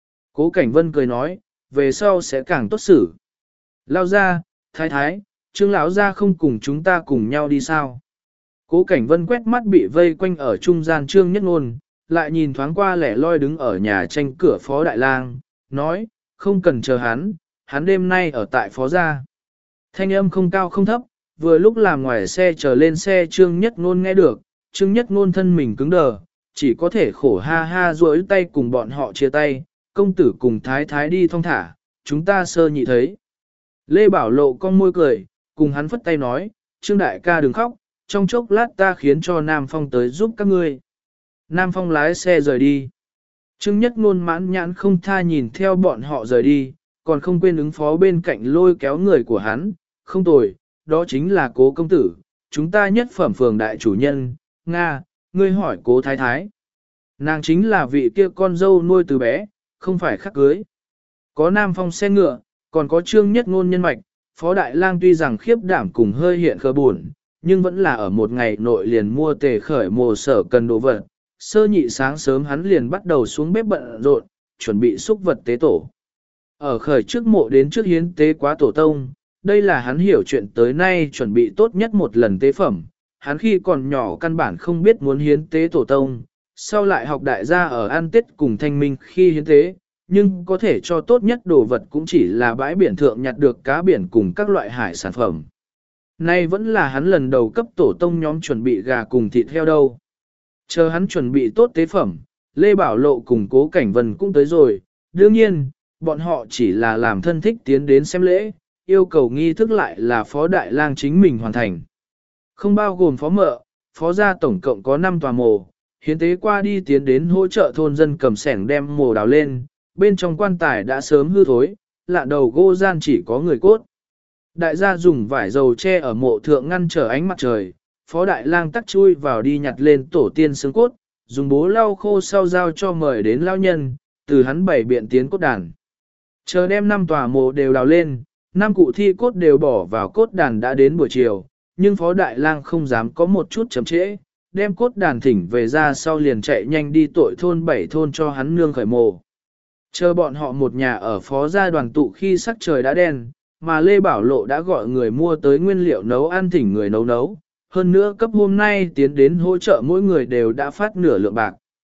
Cố Cảnh Vân cười nói, về sau sẽ càng tốt xử. Lao ra, thái, Trương lão ra không cùng chúng ta cùng nhau đi sao? Cố Cảnh Vân quét mắt bị vây quanh ở trung gian Trương Nhất Ngôn, lại nhìn thoáng qua lẻ loi đứng ở nhà tranh cửa Phó Đại Lang, nói, không cần chờ hắn đêm nay ở tại Phó gia. Thanh âm không cao không thấp, vừa lúc làm ngoài xe chờ lên xe Trương Nhất Ngôn nghe được, Trương Nhất Ngôn thân mình cứng đờ, chỉ có thể khổ ha ha duỗi tay cùng bọn họ chia tay, công tử cùng thái đi thong thả, chúng ta sơ nhị thấy. Lê Bảo Lộ con môi cười, cùng hắn phất tay nói, Trương đại ca đừng khóc, trong chốc lát ta khiến cho Nam Phong tới giúp các ngươi. Nam Phong lái xe rời đi. Trương Nhất Ngôn mãn nhãn không tha nhìn theo bọn họ rời đi, còn không quên ứng phó bên cạnh lôi kéo người của hắn, không tồi, đó chính là Cố công tử, chúng ta nhất phẩm phường đại chủ nhân, Nga, ngươi hỏi Cố thái thái. Nàng chính là vị kia con dâu nuôi từ bé, không phải khắc cưới. Có Nam Phong xe ngựa, còn có Trương Nhất Ngôn nhân mạch, Phó Đại Lang tuy rằng khiếp đảm cùng hơi hiện khờ buồn, nhưng vẫn là ở một ngày nội liền mua tề khởi mồ sở cần đồ vật. Sơ nhị sáng sớm hắn liền bắt đầu xuống bếp bận rộn, chuẩn bị xúc vật tế tổ. Ở khởi trước mộ đến trước hiến tế quá tổ tông, đây là hắn hiểu chuyện tới nay chuẩn bị tốt nhất một lần tế phẩm. Hắn khi còn nhỏ căn bản không biết muốn hiến tế tổ tông, sau lại học đại gia ở ăn tết cùng thanh minh khi hiến tế, nhưng có thể cho tốt nhất đồ vật cũng chỉ là bãi biển thượng nhặt được cá biển cùng các loại hải sản phẩm. Nay vẫn là hắn lần đầu cấp tổ tông nhóm chuẩn bị gà cùng thịt heo đâu. Chờ hắn chuẩn bị tốt tế phẩm, Lê Bảo Lộ cùng Cố Cảnh Vân cũng tới rồi. Đương nhiên, bọn họ chỉ là làm thân thích tiến đến xem lễ, yêu cầu nghi thức lại là Phó Đại Lang chính mình hoàn thành. Không bao gồm Phó Mợ, Phó gia tổng cộng có 5 tòa mồ, hiến tế qua đi tiến đến hỗ trợ thôn dân cầm sẻng đem mồ đào lên, bên trong quan tài đã sớm hư thối, lạ đầu gỗ gian chỉ có người cốt. Đại gia dùng vải dầu che ở mộ thượng ngăn trở ánh mặt trời, Phó Đại Lang tắc chui vào đi nhặt lên tổ tiên xương cốt, dùng bố lau khô sau giao cho mời đến lao nhân, từ hắn bảy biện tiến cốt đàn. Chờ đem 5 tòa mộ đều đào lên, 5 cụ thi cốt đều bỏ vào cốt đàn đã đến buổi chiều, nhưng Phó Đại Lang không dám có một chút chậm trễ, đem cốt đàn thỉnh về ra sau liền chạy nhanh đi tội thôn 7 thôn cho hắn nương khởi mộ. Chờ bọn họ một nhà ở Phó gia đoàn tụ khi sắc trời đã đen, mà Lê Bảo Lộ đã gọi người mua tới nguyên liệu nấu ăn thỉnh người nấu, hơn nữa cấp hôm nay tiến đến hỗ trợ mỗi người đều đã phát nửa lượng bạc.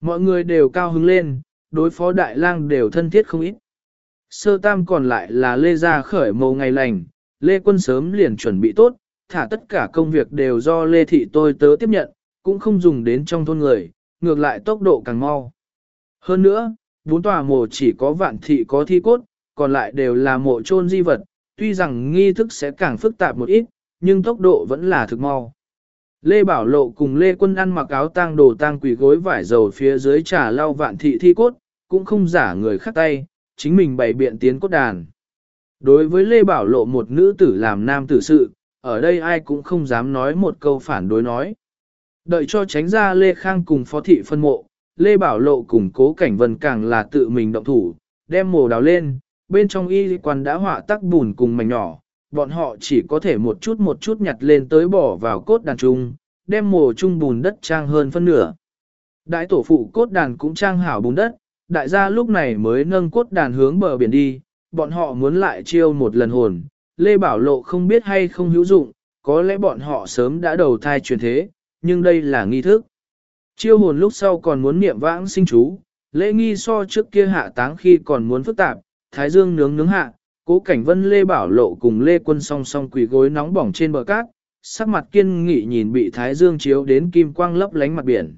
Mọi người đều cao hứng lên, đối phó đại lang đều thân thiết không ít. Sơ tam còn lại là Lê Gia khởi mầu ngày lành, Lê Quân sớm liền chuẩn bị tốt, thả tất cả công việc đều do Lê Thị tôi tớ tiếp nhận, cũng không dùng đến trong thôn người, ngược lại tốc độ càng mau. Hơn nữa, 4 tòa mộ chỉ có Vạn Thị có thi cốt, còn lại đều là mộ chôn di vật, tuy rằng nghi thức sẽ càng phức tạp một ít, nhưng tốc độ vẫn là thực mau. Lê Bảo Lộ cùng Lê Quân ăn mặc áo tang đồ tang quỳ gối vải dầu phía dưới trà lau Vạn Thị thi cốt, cũng không giả người khác tay, chính mình bày biện tiến cốt đàn. Đối với Lê Bảo Lộ một nữ tử làm nam tử sự, ở đây ai cũng không dám nói một câu phản đối nói. Đợi cho tránh ra Lê Khang cùng Phó Thị phân mộ, Lê Bảo Lộ cùng Cố Cảnh Vân càng là tự mình động thủ, đem mồ đào lên, bên trong y quan đã họa tắc bùn cùng mảnh nhỏ, bọn họ chỉ có thể một chút nhặt lên tới bỏ vào cốt đàn chung, đem mồ chung bùn đất trang hơn phân nửa. Đại tổ phụ cốt đàn cũng trang hảo bùn đất, đại gia lúc này mới nâng cốt đàn hướng bờ biển đi, bọn họ muốn lại chiêu một lần hồn, Lê Bảo Lộ không biết hay không hữu dụng, có lẽ bọn họ sớm đã đầu thai truyền thế, nhưng đây là nghi thức. Chiêu hồn lúc sau còn muốn niệm vãng sinh chú, lễ nghi so trước kia hạ táng khi còn muốn phức tạp, thái dương nướng hạ, Cố Cảnh Vân Lê Bảo Lộ cùng Lê Quân song song quỳ gối nóng bỏng trên bờ cát, sắc mặt kiên nghị nhìn bị thái dương chiếu đến kim quang lấp lánh mặt biển.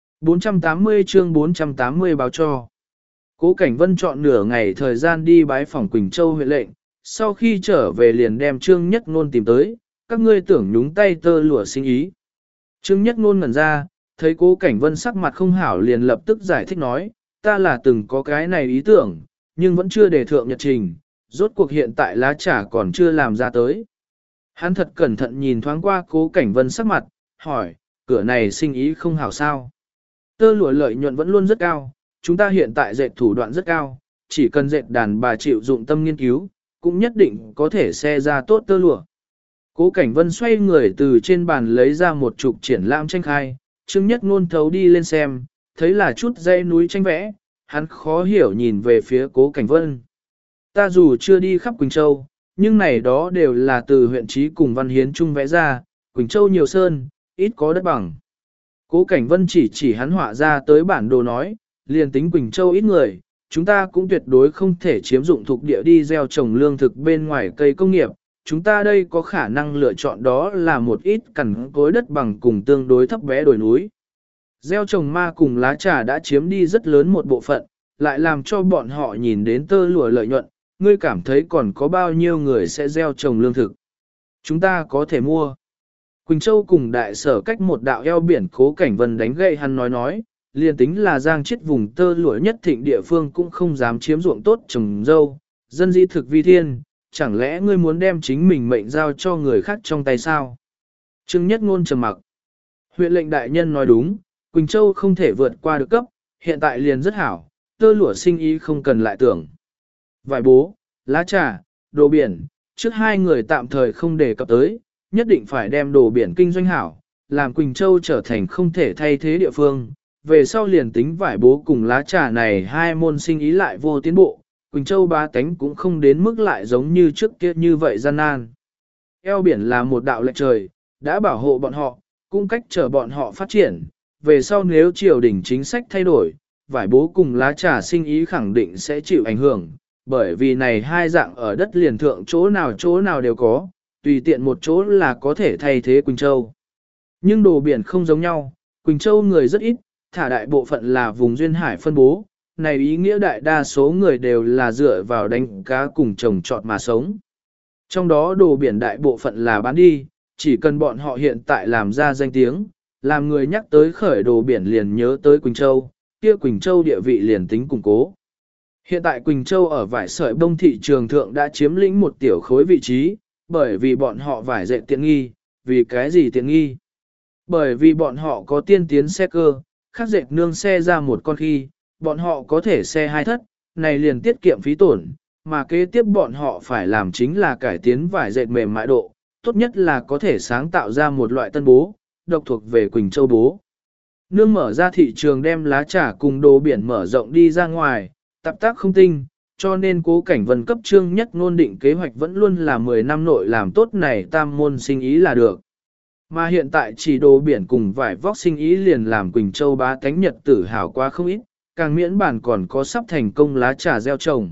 480 chương 480 báo cho. Cố Cảnh Vân chọn nửa ngày thời gian đi bái phỏng Quỳnh Châu huyện lệnh, sau khi trở về liền đem Trương Nhất Ngôn tìm tới, các ngươi tưởng nhúng tay tơ lụa sinh ý. Trương Nhất Ngôn ngẩn ra, thấy Cố Cảnh Vân sắc mặt không hảo liền lập tức giải thích nói, ta là từng có cái này ý tưởng, nhưng vẫn chưa đề thượng nhật trình, rốt cuộc hiện tại lá trà còn chưa làm ra tới. Hắn thật cẩn thận nhìn thoáng qua Cố Cảnh Vân sắc mặt, hỏi, cửa này sinh ý không hảo sao? Tơ lụa lợi nhuận vẫn luôn rất cao, chúng ta hiện tại dệt thủ đoạn rất cao, chỉ cần dệt đàn bà chịu dụng tâm nghiên cứu, cũng nhất định có thể xe ra tốt tơ lụa. Cố Cảnh Vân xoay người từ trên bàn lấy ra một chục triển lãm tranh khai, Trương Nhất Ngôn thấu đi lên xem, thấy là chút dãy núi tranh vẽ, hắn khó hiểu nhìn về phía Cố Cảnh Vân. Ta dù chưa đi khắp Quỳnh Châu, nhưng này đó đều là từ huyện trí cùng Văn Hiến Trung vẽ ra, Quỳnh Châu nhiều sơn, ít có đất bằng. Cố Cảnh Vân chỉ hắn họa ra tới bản đồ nói, liền tính Quỳnh Châu ít người, chúng ta cũng tuyệt đối không thể chiếm dụng thuộc địa đi gieo trồng lương thực bên ngoài cây công nghiệp. Chúng ta đây có khả năng lựa chọn đó là một ít cằn cối đất bằng cùng tương đối thấp bé đồi núi. Gieo trồng ma cùng lá trà đã chiếm đi rất lớn một bộ phận, lại làm cho bọn họ nhìn đến tơ lụa lợi nhuận, ngươi cảm thấy còn có bao nhiêu người sẽ gieo trồng lương thực. Chúng ta có thể mua. Quỳnh Châu cùng đại sở cách một đạo eo biển. Cố Cảnh Vân đánh gậy hắn nói, liền tính là giang chết vùng tơ lụa nhất thịnh địa phương cũng không dám chiếm ruộng tốt trồng dâu, dân dĩ thực vi thiên, chẳng lẽ ngươi muốn đem chính mình mệnh giao cho người khác trong tay sao? Trương Nhất Ngôn trầm mặc. Huyện lệnh đại nhân nói đúng, Quỳnh Châu không thể vượt qua được cấp, hiện tại liền rất hảo, tơ lụa sinh ý không cần lại tưởng. Vải bố, lá trà, đồ biển, trước hai người tạm thời không đề cập tới, nhất định phải đem đồ biển kinh doanh hảo, làm Quỳnh Châu trở thành không thể thay thế địa phương. Về sau liền tính vải bố cùng lá trà này hai môn sinh ý lại vô tiến bộ, Quỳnh Châu ba tánh cũng không đến mức lại giống như trước kia như vậy gian nan. Eo biển là một đạo lệnh trời, đã bảo hộ bọn họ, cũng cách trở bọn họ phát triển. Về sau nếu triều đình chính sách thay đổi, vải bố cùng lá trà sinh ý khẳng định sẽ chịu ảnh hưởng, bởi vì này hai dạng ở đất liền thượng chỗ nào đều có, tùy tiện một chỗ là có thể thay thế Quỳnh Châu. Nhưng đồ biển không giống nhau, Quỳnh Châu người rất ít, thả đại bộ phận là vùng duyên hải phân bố, này ý nghĩa đại đa số người đều là dựa vào đánh cá cùng trồng trọt mà sống. Trong đó đồ biển đại bộ phận là bán đi, chỉ cần bọn họ hiện tại làm ra danh tiếng, làm người nhắc tới khởi đồ biển liền nhớ tới Quỳnh Châu, kia Quỳnh Châu địa vị liền tính củng cố. Hiện tại Quỳnh Châu ở vải sợi bông thị trường thượng đã chiếm lĩnh một tiểu khối vị trí, bởi vì bọn họ vải dệt tiện nghi, vì cái gì tiện nghi? Bởi vì bọn họ có tiên tiến xe cơ, khác dệt nương xe ra một con khi, bọn họ có thể xe hai thất, này liền tiết kiệm phí tổn, mà kế tiếp bọn họ phải làm chính là cải tiến vải dệt mềm mại độ, tốt nhất là có thể sáng tạo ra một loại tân bố, độc thuộc về Quỳnh Châu bố. Nương mở ra thị trường đem lá trà cùng đồ biển mở rộng đi ra ngoài, tạp tác không tinh, cho nên Cố Cảnh Vân cấp Trương Nhất Ngôn định kế hoạch vẫn luôn là 10 năm nội làm tốt này tam môn sinh ý là được. Mà hiện tại chỉ đồ biển cùng vải vóc sinh ý liền làm Quỳnh Châu bá tánh nhật tử hào quá không ít, càng miễn bản còn có sắp thành công lá trà gieo trồng.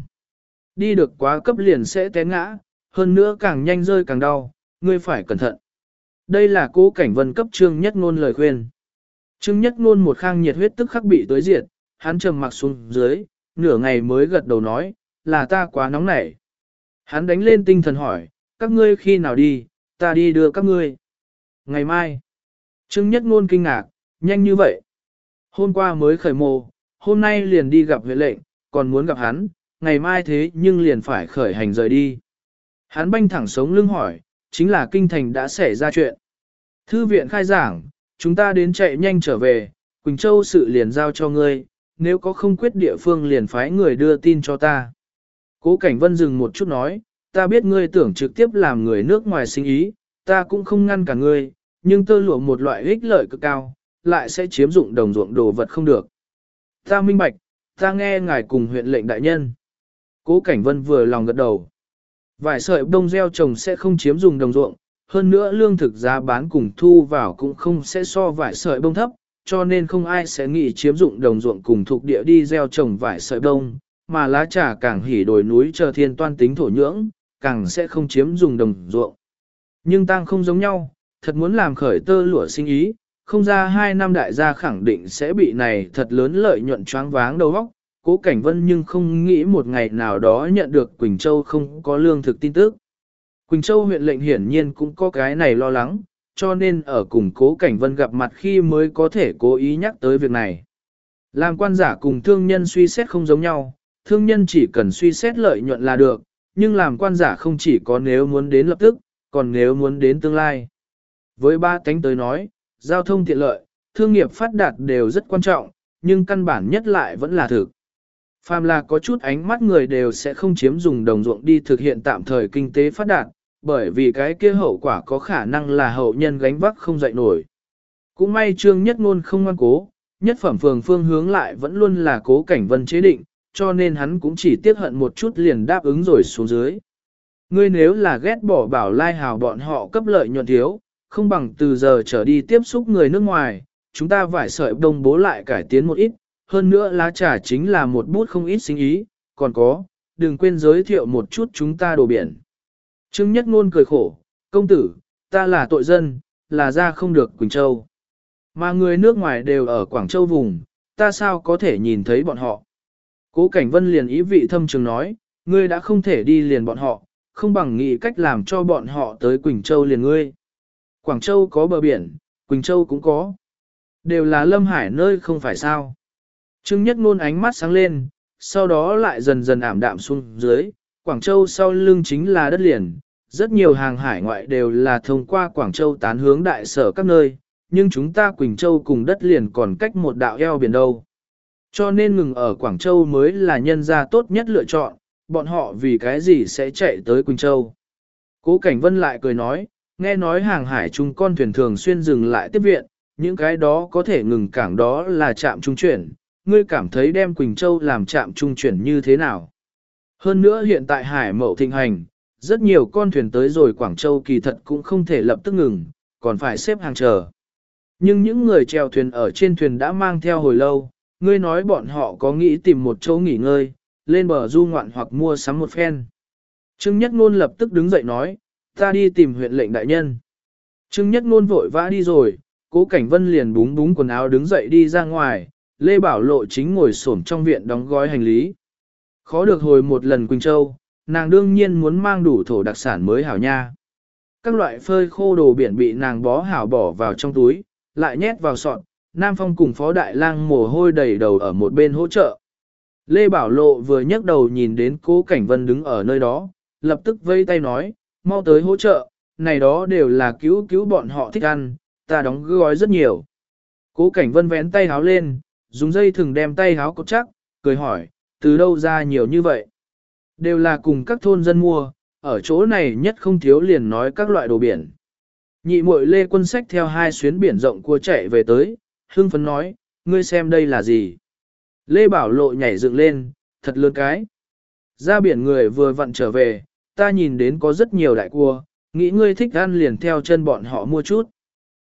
Đi được quá cấp liền sẽ té ngã, hơn nữa càng nhanh rơi càng đau, ngươi phải cẩn thận. Đây là Cố Cảnh Vân cấp Trương Nhất Ngôn lời khuyên. Trương Nhất Ngôn một khang nhiệt huyết tức khắc bị tối diệt, hắn trầm mặc xuống dưới, nửa ngày mới gật đầu nói, là ta quá nóng nảy. Hắn đánh lên tinh thần hỏi, các ngươi khi nào đi, ta đi đưa các ngươi. Ngày mai. Trương Nhất Ngôn kinh ngạc, nhanh như vậy. Hôm qua mới khởi mồ, hôm nay liền đi gặp huyện lệnh, còn muốn gặp hắn, ngày mai thế nhưng liền phải khởi hành rời đi. Hắn banh thẳng sống lưng hỏi, chính là kinh thành đã xảy ra chuyện. Thư viện khai giảng, chúng ta đến chạy nhanh trở về, Quỳnh Châu sự liền giao cho ngươi, nếu có không quyết địa phương liền phái người đưa tin cho ta. Cố Cảnh Vân dừng một chút nói, ta biết ngươi tưởng trực tiếp làm người nước ngoài sinh ý, ta cũng không ngăn cả ngươi, nhưng tơ lụa một loại ích lợi cực cao, lại sẽ chiếm dụng đồng ruộng đồ vật không được. Ta minh bạch, ta nghe ngài cùng huyện lệnh đại nhân. Cố Cảnh Vân vừa lòng gật đầu. Vài sợi bông gieo trồng sẽ không chiếm dùng đồng ruộng, hơn nữa lương thực giá bán cùng thu vào cũng không sẽ so vài sợi bông thấp, cho nên không ai sẽ nghĩ chiếm dụng đồng ruộng cùng thuộc địa đi gieo trồng vài sợi bông, mà lá trà càng hỉ đồi núi chờ thiên toan tính thổ nhưỡng, càng sẽ không chiếm dùng đồng ruộng. Nhưng tăng không giống nhau, thật muốn làm khởi tơ lụa sinh ý, không ra 2 năm đại gia khẳng định sẽ bị này thật lớn lợi nhuận choáng váng đầu óc. Cố Cảnh Vân nhưng không nghĩ một ngày nào đó nhận được Quỳnh Châu không có lương thực tin tức. Quỳnh Châu huyện lệnh hiển nhiên cũng có cái này lo lắng, cho nên ở cùng Cố Cảnh Vân gặp mặt khi mới có thể cố ý nhắc tới việc này. Làm quan giả cùng thương nhân suy xét không giống nhau, thương nhân chỉ cần suy xét lợi nhuận là được, nhưng làm quan giả không chỉ có nếu muốn đến lập tức, còn nếu muốn đến tương lai. Với ba tánh tới nói, giao thông tiện lợi, thương nghiệp phát đạt đều rất quan trọng, nhưng căn bản nhất lại vẫn là thực. Phàm là có chút ánh mắt người đều sẽ không chiếm dùng đồng ruộng đi thực hiện tạm thời kinh tế phát đạt, bởi vì cái kia hậu quả có khả năng là hậu nhân gánh vác không dậy nổi. Cũng may Trương Nhất Ngôn không ngoan cố, nhất phẩm phường phương hướng lại vẫn luôn là Cố Cảnh Vân chế định, cho nên hắn cũng chỉ tiếc hận một chút liền đáp ứng rồi xuống dưới. Ngươi nếu là ghét bỏ Bảo Lai Hào bọn họ cấp lợi nhuận thiếu, không bằng từ giờ trở đi tiếp xúc người nước ngoài, chúng ta phải sợi đồng bố lại cải tiến một ít, hơn nữa lá trà chính là một bút không ít sinh ý, còn có, đừng quên giới thiệu một chút chúng ta đồ biển. Trương Nhất Ngôn cười khổ, công tử, ta là tội dân, là ra không được Quỳnh Châu. Mà người nước ngoài đều ở Quảng Châu vùng, ta sao có thể nhìn thấy bọn họ. Cố Cảnh Vân liền ý vị thâm trường nói, ngươi đã không thể đi liền bọn họ, không bằng nghĩ cách làm cho bọn họ tới Quỳnh Châu liền ngươi. Quảng Châu có bờ biển, Quỳnh Châu cũng có. Đều là lâm hải nơi không phải sao. Trương Nhất Ngôn ánh mắt sáng lên, sau đó lại dần dần ảm đạm xuống dưới. Quảng Châu sau lưng chính là đất liền, rất nhiều hàng hải ngoại đều là thông qua Quảng Châu tán hướng đại sở các nơi, nhưng chúng ta Quỳnh Châu cùng đất liền còn cách một đạo eo biển đâu. Cho nên ngừng ở Quảng Châu mới là nhân gia tốt nhất lựa chọn, bọn họ vì cái gì sẽ chạy tới Quỳnh Châu. Cố Cảnh Vân lại cười nói, nghe nói hàng hải chung con thuyền thường xuyên dừng lại tiếp viện, những cái đó có thể ngừng cảng đó là trạm trung chuyển, ngươi cảm thấy đem Quỳnh Châu làm trạm trung chuyển như thế nào. Hơn nữa hiện tại hải mậu thịnh hành, rất nhiều con thuyền tới rồi Quảng Châu kỳ thật cũng không thể lập tức ngừng, còn phải xếp hàng chờ. Nhưng những người chèo thuyền ở trên thuyền đã mang theo hồi lâu, ngươi nói bọn họ có nghĩ tìm một chỗ nghỉ ngơi, lên bờ du ngoạn hoặc mua sắm một phen. Trương Nhất Ngôn lập tức đứng dậy nói, ta đi tìm huyện lệnh đại nhân. Trương Nhất Ngôn vội vã đi rồi, Cố Cảnh Vân liền búng búng quần áo đứng dậy đi ra ngoài, Lê Bảo Lộ chính ngồi xổm trong viện đóng gói hành lý. Khó được hồi một lần Quỳnh Châu, nàng đương nhiên muốn mang đủ thổ đặc sản mới hảo nha. Các loại phơi khô đồ biển bị nàng bó hảo bỏ vào trong túi, lại nhét vào sọt, Nam Phong cùng Phó Đại Lang mồ hôi đầy đầu ở một bên hỗ trợ. Lê Bảo Lộ vừa nhấc đầu nhìn đến Cố Cảnh Vân đứng ở nơi đó, lập tức vây tay nói, mau tới hỗ trợ, này đó đều là cứu bọn họ thích ăn, ta đóng gói rất nhiều. Cố Cảnh Vân vén tay háo lên, dùng dây thừng đem tay háo cột chắc, cười hỏi, từ đâu ra nhiều như vậy? Đều là cùng các thôn dân mua, ở chỗ này nhất không thiếu liền nói các loại đồ biển. Nhị muội Lê Quân Sách theo 2 xuyến biển rộng cua chạy về tới, hưng phấn nói, ngươi xem đây là gì? Lê Bảo Lộ nhảy dựng lên, thật lớn cái. Ra biển người vừa vặn trở về, ta nhìn đến có rất nhiều đại cua, nghĩ ngươi thích ăn liền theo chân bọn họ mua chút.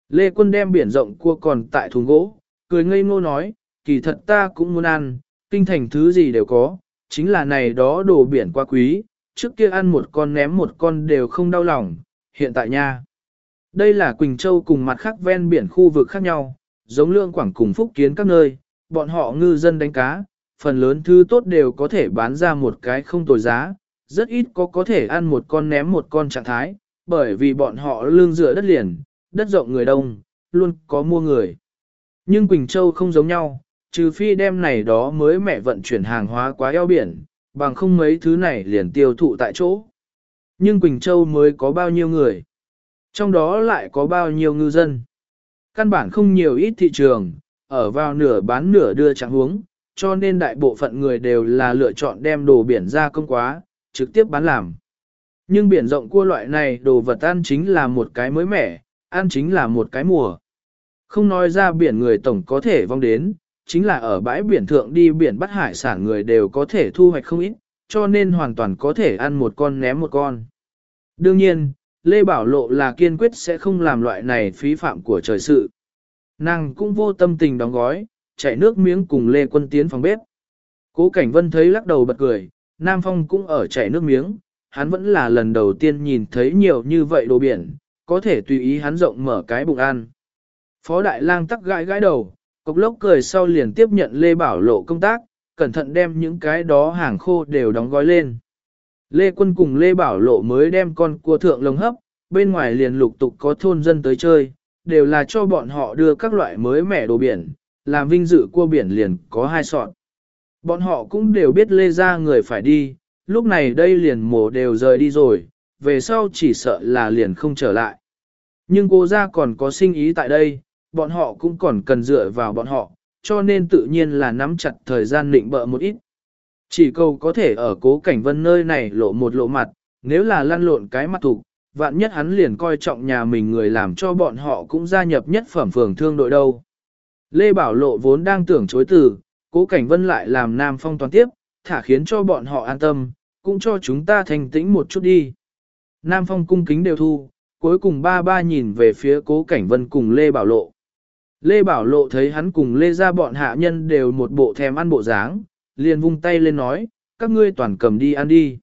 Lê Quân đem biển rộng cua còn tại thùng gỗ, cười ngây ngô nói, kỳ thật ta cũng muốn ăn, kinh thành thứ gì đều có, chính là này đó đồ biển quá quý, trước kia ăn một con ném một con đều không đau lòng, hiện tại nha. Đây là Quỳnh Châu cùng mặt khác ven biển khu vực khác nhau, giống Lương Quảng cùng Phúc Kiến các nơi, bọn họ ngư dân đánh cá, phần lớn thứ tốt đều có thể bán ra một cái không tồi giá, rất ít có thể ăn một con ném một con trạng thái, bởi vì bọn họ lương dựa đất liền, đất rộng người đông, luôn có mua người. Nhưng Quỳnh Châu không giống nhau, trừ phi đem này đó mới mẹ vận chuyển hàng hóa quá eo biển, bằng không mấy thứ này liền tiêu thụ tại chỗ. Nhưng Quỳnh Châu mới có bao nhiêu người? Trong đó lại có bao nhiêu ngư dân? Căn bản không nhiều ít thị trường, ở vào nửa bán nửa đưa trạng huống, cho nên đại bộ phận người đều là lựa chọn đem đồ biển ra công quá, trực tiếp bán làm. Nhưng biển rộng cua loại này đồ vật ăn chính là một cái mới mẻ, ăn chính là một cái mùa. Không nói ra biển người tổng có thể vong đến, chính là ở bãi biển thượng đi biển bắt hải sản người đều có thể thu hoạch không ít, cho nên hoàn toàn có thể ăn một con ném một con. Đương nhiên, Lê Bảo Lộ là kiên quyết sẽ không làm loại này phí phạm của trời sự. Nàng cũng vô tâm tình đóng gói, chạy nước miếng cùng Lê Quân tiến phòng bếp. Cố Cảnh Vân thấy lắc đầu bật cười, Nam Phong cũng ở chạy nước miếng, hắn vẫn là lần đầu tiên nhìn thấy nhiều như vậy đồ biển, có thể tùy ý hắn rộng mở cái bụng ăn. Phó Đại Lang tắc gãi gãi đầu, cục lốc cười sau liền tiếp nhận Lê Bảo Lộ công tác, cẩn thận đem những cái đó hàng khô đều đóng gói lên. Lê Quân cùng Lê Bảo Lộ mới đem con cua thượng lồng hấp, bên ngoài liền lục tục có thôn dân tới chơi, đều là cho bọn họ đưa các loại mới mẻ đồ biển, làm vinh dự cua biển liền có 2 sọt. Bọn họ cũng đều biết Lê ra người phải đi, lúc này đây liền mổ đều rời đi rồi, về sau chỉ sợ là liền không trở lại. Nhưng cô ra còn có sinh ý tại đây, bọn họ cũng còn cần dựa vào bọn họ, cho nên tự nhiên là nắm chặt thời gian định bợ một ít. Chỉ cầu có thể ở Cố Cảnh Vân nơi này lộ một lộ mặt, nếu là lăn lộn cái mặt thục, vạn nhất hắn liền coi trọng nhà mình người làm cho bọn họ cũng gia nhập nhất phẩm phường thương đội đâu. Lê Bảo Lộ vốn đang tưởng chối từ, Cố Cảnh Vân lại làm Nam Phong toàn tiếp, thả khiến cho bọn họ an tâm, cũng cho chúng ta thành tĩnh một chút đi. Nam Phong cung kính đều thu, cuối cùng ba nhìn về phía Cố Cảnh Vân cùng Lê Bảo Lộ. Lê Bảo Lộ thấy hắn cùng Lê ra bọn hạ nhân đều một bộ thèm ăn bộ dáng, liền vung tay lên nói, các ngươi toàn cầm đi ăn đi.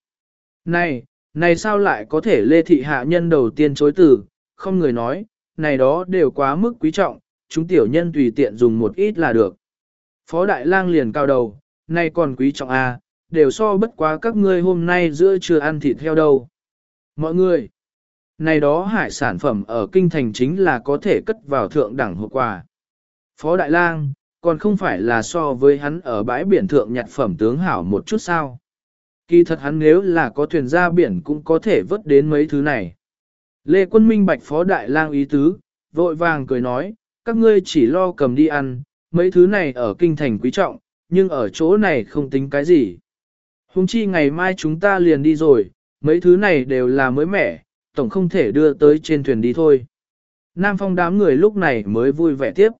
Này sao lại có thể Lê thị hạ nhân đầu tiên chối từ, không người nói, này đó đều quá mức quý trọng, chúng tiểu nhân tùy tiện dùng một ít là được. Phó Đại Lang liền cao đầu, này còn quý trọng à, đều so bất quá các ngươi hôm nay giữa trưa ăn thịt heo đâu. Mọi người, này đó hải sản phẩm ở kinh thành chính là có thể cất vào thượng đẳng hộp quà. Phó Đại Lang, còn không phải là so với hắn ở bãi biển thượng nhặt phẩm tướng hảo một chút sao. Kỳ thật hắn nếu là có thuyền ra biển cũng có thể vớt đến mấy thứ này. Lê Quân minh bạch Phó Đại Lang ý tứ, vội vàng cười nói, các ngươi chỉ lo cầm đi ăn, mấy thứ này ở kinh thành quý trọng, nhưng ở chỗ này không tính cái gì. Huống chi ngày mai chúng ta liền đi rồi, mấy thứ này đều là mới mẻ, tổng không thể đưa tới trên thuyền đi thôi. Nam Phong đám người lúc này mới vui vẻ tiếp.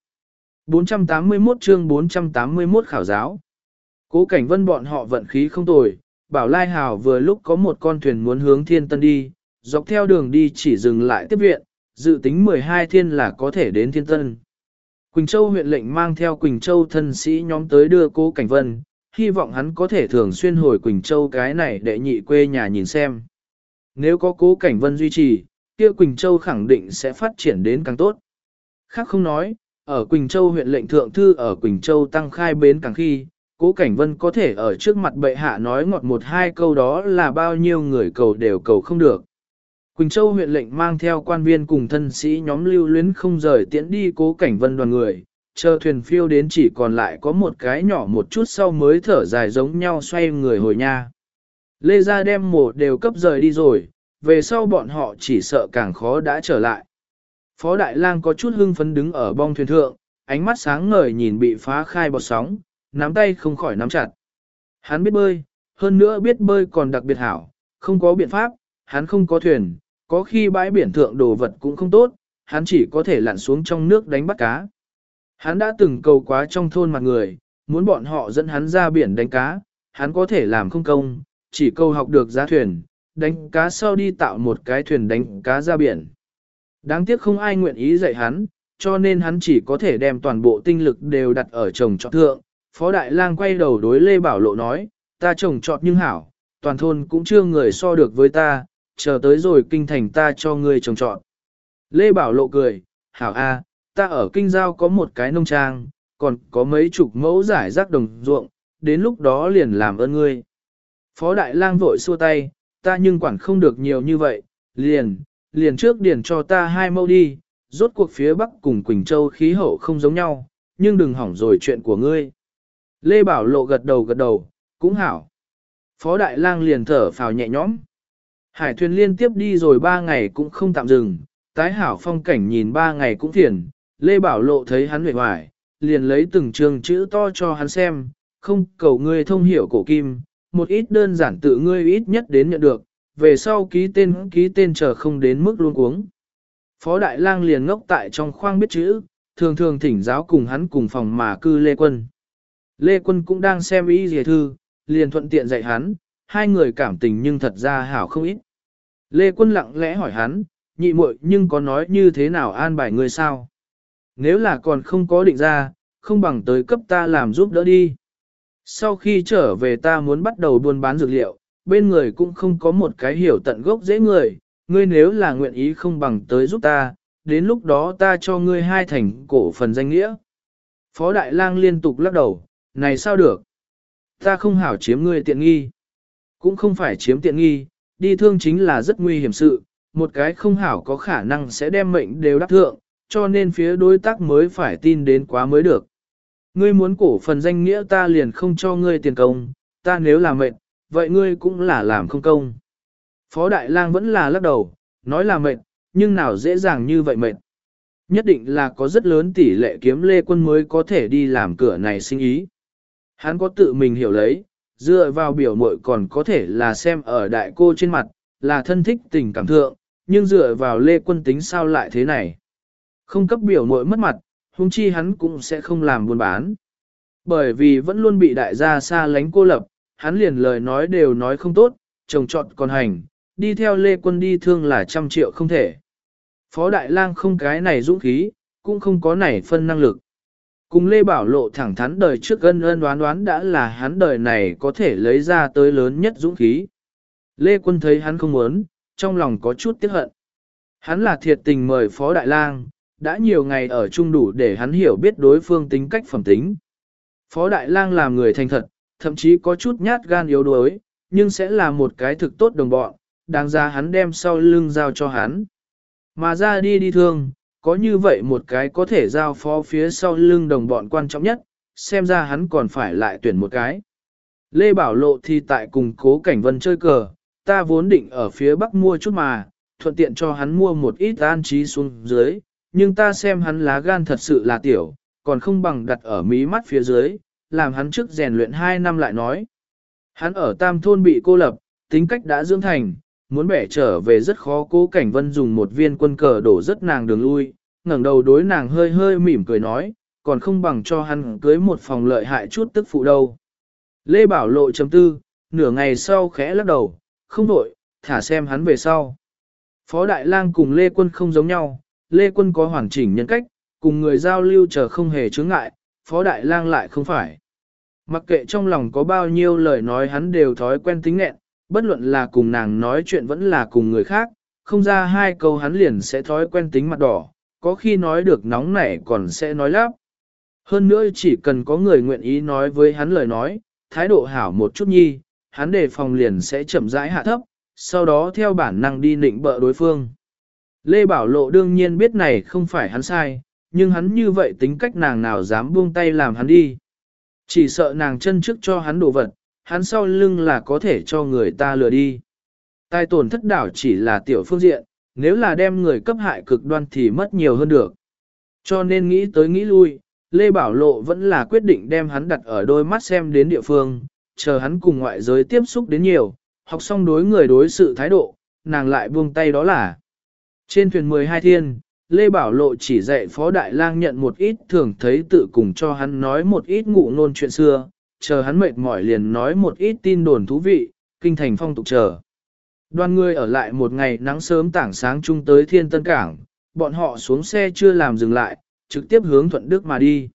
481 chương 481 khảo giáo. Cố Cảnh Vân bọn họ vận khí không tồi, Bảo Lai Hào vừa lúc có một con thuyền muốn hướng Thiên Tân đi, dọc theo đường đi chỉ dừng lại tiếp viện, dự tính 12 thiên là có thể đến Thiên Tân. Quỳnh Châu huyện lệnh mang theo Quỳnh Châu thân sĩ nhóm tới đưa Cố Cảnh Vân, hy vọng hắn có thể thường xuyên hồi Quỳnh Châu cái này để nhị quê nhà nhìn xem. Nếu có Cố Cảnh Vân duy trì, kia Quỳnh Châu khẳng định sẽ phát triển đến càng tốt. Khác không nói, ở Quỳnh Châu huyện lệnh thượng thư ở Quỳnh Châu tăng khai bến càng khi, Cố Cảnh Vân có thể ở trước mặt bệ hạ nói ngọt một hai câu đó là bao nhiêu người cầu đều cầu không được. Quỳnh Châu huyện lệnh mang theo quan viên cùng thân sĩ nhóm lưu luyến không rời tiễn đi Cố Cảnh Vân đoàn người, chờ thuyền phiêu đến chỉ còn lại có một cái nhỏ một chút sau mới thở dài giống nhau xoay người hồi nha. Lê Gia đem mồ đều cấp rời đi rồi, về sau bọn họ chỉ sợ càng khó đã trở lại. Phó Đại Lang có chút hưng phấn đứng ở bong thuyền thượng, ánh mắt sáng ngời nhìn bị phá khai bọt sóng, nắm tay không khỏi nắm chặt. Hắn biết bơi, hơn nữa biết bơi còn đặc biệt hảo, không có biện pháp, hắn không có thuyền, có khi bãi biển thượng đồ vật cũng không tốt, hắn chỉ có thể lặn xuống trong nước đánh bắt cá. Hắn đã từng cầu quá trong thôn mặt người, muốn bọn họ dẫn hắn ra biển đánh cá, hắn có thể làm không công, chỉ câu học được giá thuyền, đánh cá sau đi tạo một cái thuyền đánh cá ra biển. Đáng tiếc không ai nguyện ý dạy hắn, cho nên hắn chỉ có thể đem toàn bộ tinh lực đều đặt ở trồng trọt thượng. Phó Đại Lang quay đầu đối Lê Bảo Lộ nói, ta trồng trọt nhưng hảo, toàn thôn cũng chưa người so được với ta, chờ tới rồi kinh thành ta cho ngươi trồng trọt. Lê Bảo Lộ cười, hảo a, ta ở kinh giao có một cái nông trang, còn có mấy chục mẫu rải rác đồng ruộng, đến lúc đó liền làm ơn ngươi. Phó Đại Lang vội xua tay, ta nhưng quản không được nhiều như vậy, liền trước điền cho ta 2 mẫu đi, rốt cuộc phía Bắc cùng Quỳnh Châu khí hậu không giống nhau, nhưng đừng hỏng rồi chuyện của ngươi. Lê Bảo Lộ gật đầu, cũng hảo. Phó Đại Lang liền thở phào nhẹ nhõm. Hải thuyền liên tiếp đi rồi 3 ngày cũng không tạm dừng, tái hảo phong cảnh nhìn 3 ngày cũng thiền. Lê Bảo Lộ thấy hắn huệ hoài, liền lấy từng trường chữ to cho hắn xem, không cầu ngươi thông hiểu cổ kim, một ít đơn giản tự ngươi ít nhất đến nhận được, về sau ký tên chờ không đến mức luôn cuống. Phó Đại Lang liền ngốc tại trong khoang biết chữ, thường thường thỉnh giáo cùng hắn cùng phòng mà cư Lê Quân. Lê Quân cũng đang xem ý dìa thư, liền thuận tiện dạy hắn, hai người cảm tình nhưng thật ra hảo không ít. Lê Quân lặng lẽ hỏi hắn, nhị muội nhưng có nói như thế nào an bài người sao? Nếu là còn không có định ra, không bằng tới cấp ta làm giúp đỡ đi. Sau khi trở về ta muốn bắt đầu buôn bán dược liệu, bên người cũng không có một cái hiểu tận gốc dễ người, ngươi nếu là nguyện ý không bằng tới giúp ta, đến lúc đó ta cho ngươi 2 thành cổ phần danh nghĩa. Phó Đại Lang liên tục lắc đầu, này sao được? Ta không hảo chiếm ngươi tiện nghi. Cũng không phải chiếm tiện nghi, đi thương chính là rất nguy hiểm sự, một cái không hảo có khả năng sẽ đem mệnh đều đắc thượng, cho nên phía đối tác mới phải tin đến quá mới được. Ngươi muốn cổ phần danh nghĩa ta liền không cho ngươi tiền công, ta nếu là mệnh, vậy ngươi cũng là làm không công. Phó Đại Lang vẫn là lắc đầu, nói là mệnh, nhưng nào dễ dàng như vậy mệnh. Nhất định là có rất lớn tỷ lệ kiếm Lê Quân mới có thể đi làm cửa này sinh ý. Hắn có tự mình hiểu lấy, dựa vào biểu muội còn có thể là xem ở đại cô trên mặt, là thân thích tình cảm thượng, nhưng dựa vào Lê Quân tính sao lại thế này. Không cấp biểu muội mất mặt, huống chi hắn cũng sẽ không làm buôn bán. Bởi vì vẫn luôn bị đại gia xa lánh cô lập, hắn liền lời nói đều nói không tốt, trồng trọt còn hành, đi theo Lê Quân đi thương là 100 triệu không thể. Phó Đại Lang không cái này dũng khí, cũng không có này phân năng lực. Cùng Lê Bảo Lộ thẳng thắn đời trước ân đoán đã là hắn đời này có thể lấy ra tới lớn nhất dũng khí. Lê Quân thấy hắn không muốn, trong lòng có chút tiếc hận. Hắn là thiệt tình mời Phó Đại Lang, đã nhiều ngày ở chung đủ để hắn hiểu biết đối phương tính cách phẩm tính. Phó Đại Lang làm người thành thật, thậm chí có chút nhát gan yếu đuối, nhưng sẽ là một cái thực tốt đồng bọn, đáng ra hắn đem sau lưng giao cho hắn. Mà ra đi thương, có như vậy một cái có thể giao phó phía sau lưng đồng bọn quan trọng nhất, xem ra hắn còn phải lại tuyển một cái. Lê Bảo Lộ thì tại cùng Cố Cảnh Vân chơi cờ, ta vốn định ở phía Bắc mua chút mà, thuận tiện cho hắn mua một ít an trí xuống dưới, nhưng ta xem hắn lá gan thật sự là tiểu, còn không bằng đặt ở mí mắt phía dưới, làm hắn trước rèn luyện 2 năm lại nói. Hắn ở Tam Thôn bị cô lập, tính cách đã dưỡng thành, muốn bẻ trở về rất khó. Cố Cảnh Vân dùng một viên quân cờ đổ rất nàng đường lui, ngẩng đầu đối nàng hơi hơi mỉm cười nói, còn không bằng cho hắn cưới một phòng lợi hại chút tức phụ đâu. Lê Bảo Lộ chấm tư, nửa ngày sau khẽ lắc đầu, không đổi, thả xem hắn về sau. Phó Đại Lang cùng Lê Quân không giống nhau, Lê Quân có hoàn chỉnh nhân cách, cùng người giao lưu chờ không hề chướng ngại, Phó Đại Lang lại không phải. Mặc kệ trong lòng có bao nhiêu lời nói hắn đều thói quen tính nghẹn, bất luận là cùng nàng nói chuyện vẫn là cùng người khác, không ra 2 câu hắn liền sẽ thói quen tính mặt đỏ, có khi nói được nóng nảy còn sẽ nói lắp. Hơn nữa chỉ cần có người nguyện ý nói với hắn lời nói, thái độ hảo một chút nhi, hắn đề phòng liền sẽ chậm rãi hạ thấp, sau đó theo bản năng đi nịnh bợ đối phương. Lê Bảo Lộ đương nhiên biết này không phải hắn sai, nhưng hắn như vậy tính cách nàng nào dám buông tay làm hắn đi. Chỉ sợ nàng chân trước cho hắn đồ vật, hắn sau lưng là có thể cho người ta lừa đi. Tai tổn thất đảo chỉ là tiểu phương diện, nếu là đem người cấp hại cực đoan thì mất nhiều hơn được. Cho nên nghĩ tới nghĩ lui, Lê Bảo Lộ vẫn là quyết định đem hắn đặt ở đôi mắt xem đến địa phương, chờ hắn cùng ngoại giới tiếp xúc đến nhiều, học xong đối người đối sự thái độ, nàng lại buông tay đó là. Trên thuyền 12 thiên, Lê Bảo Lộ chỉ dạy Phó Đại Lang nhận một ít thường thấy tự cùng cho hắn nói một ít ngụ ngôn chuyện xưa, chờ hắn mệt mỏi liền nói một ít tin đồn thú vị, kinh thành phong tục chờ. Đoàn người ở lại một ngày nắng sớm tảng sáng chung tới Thiên Tân Cảng, bọn họ xuống xe chưa làm dừng lại, trực tiếp hướng Thuận Đức mà đi.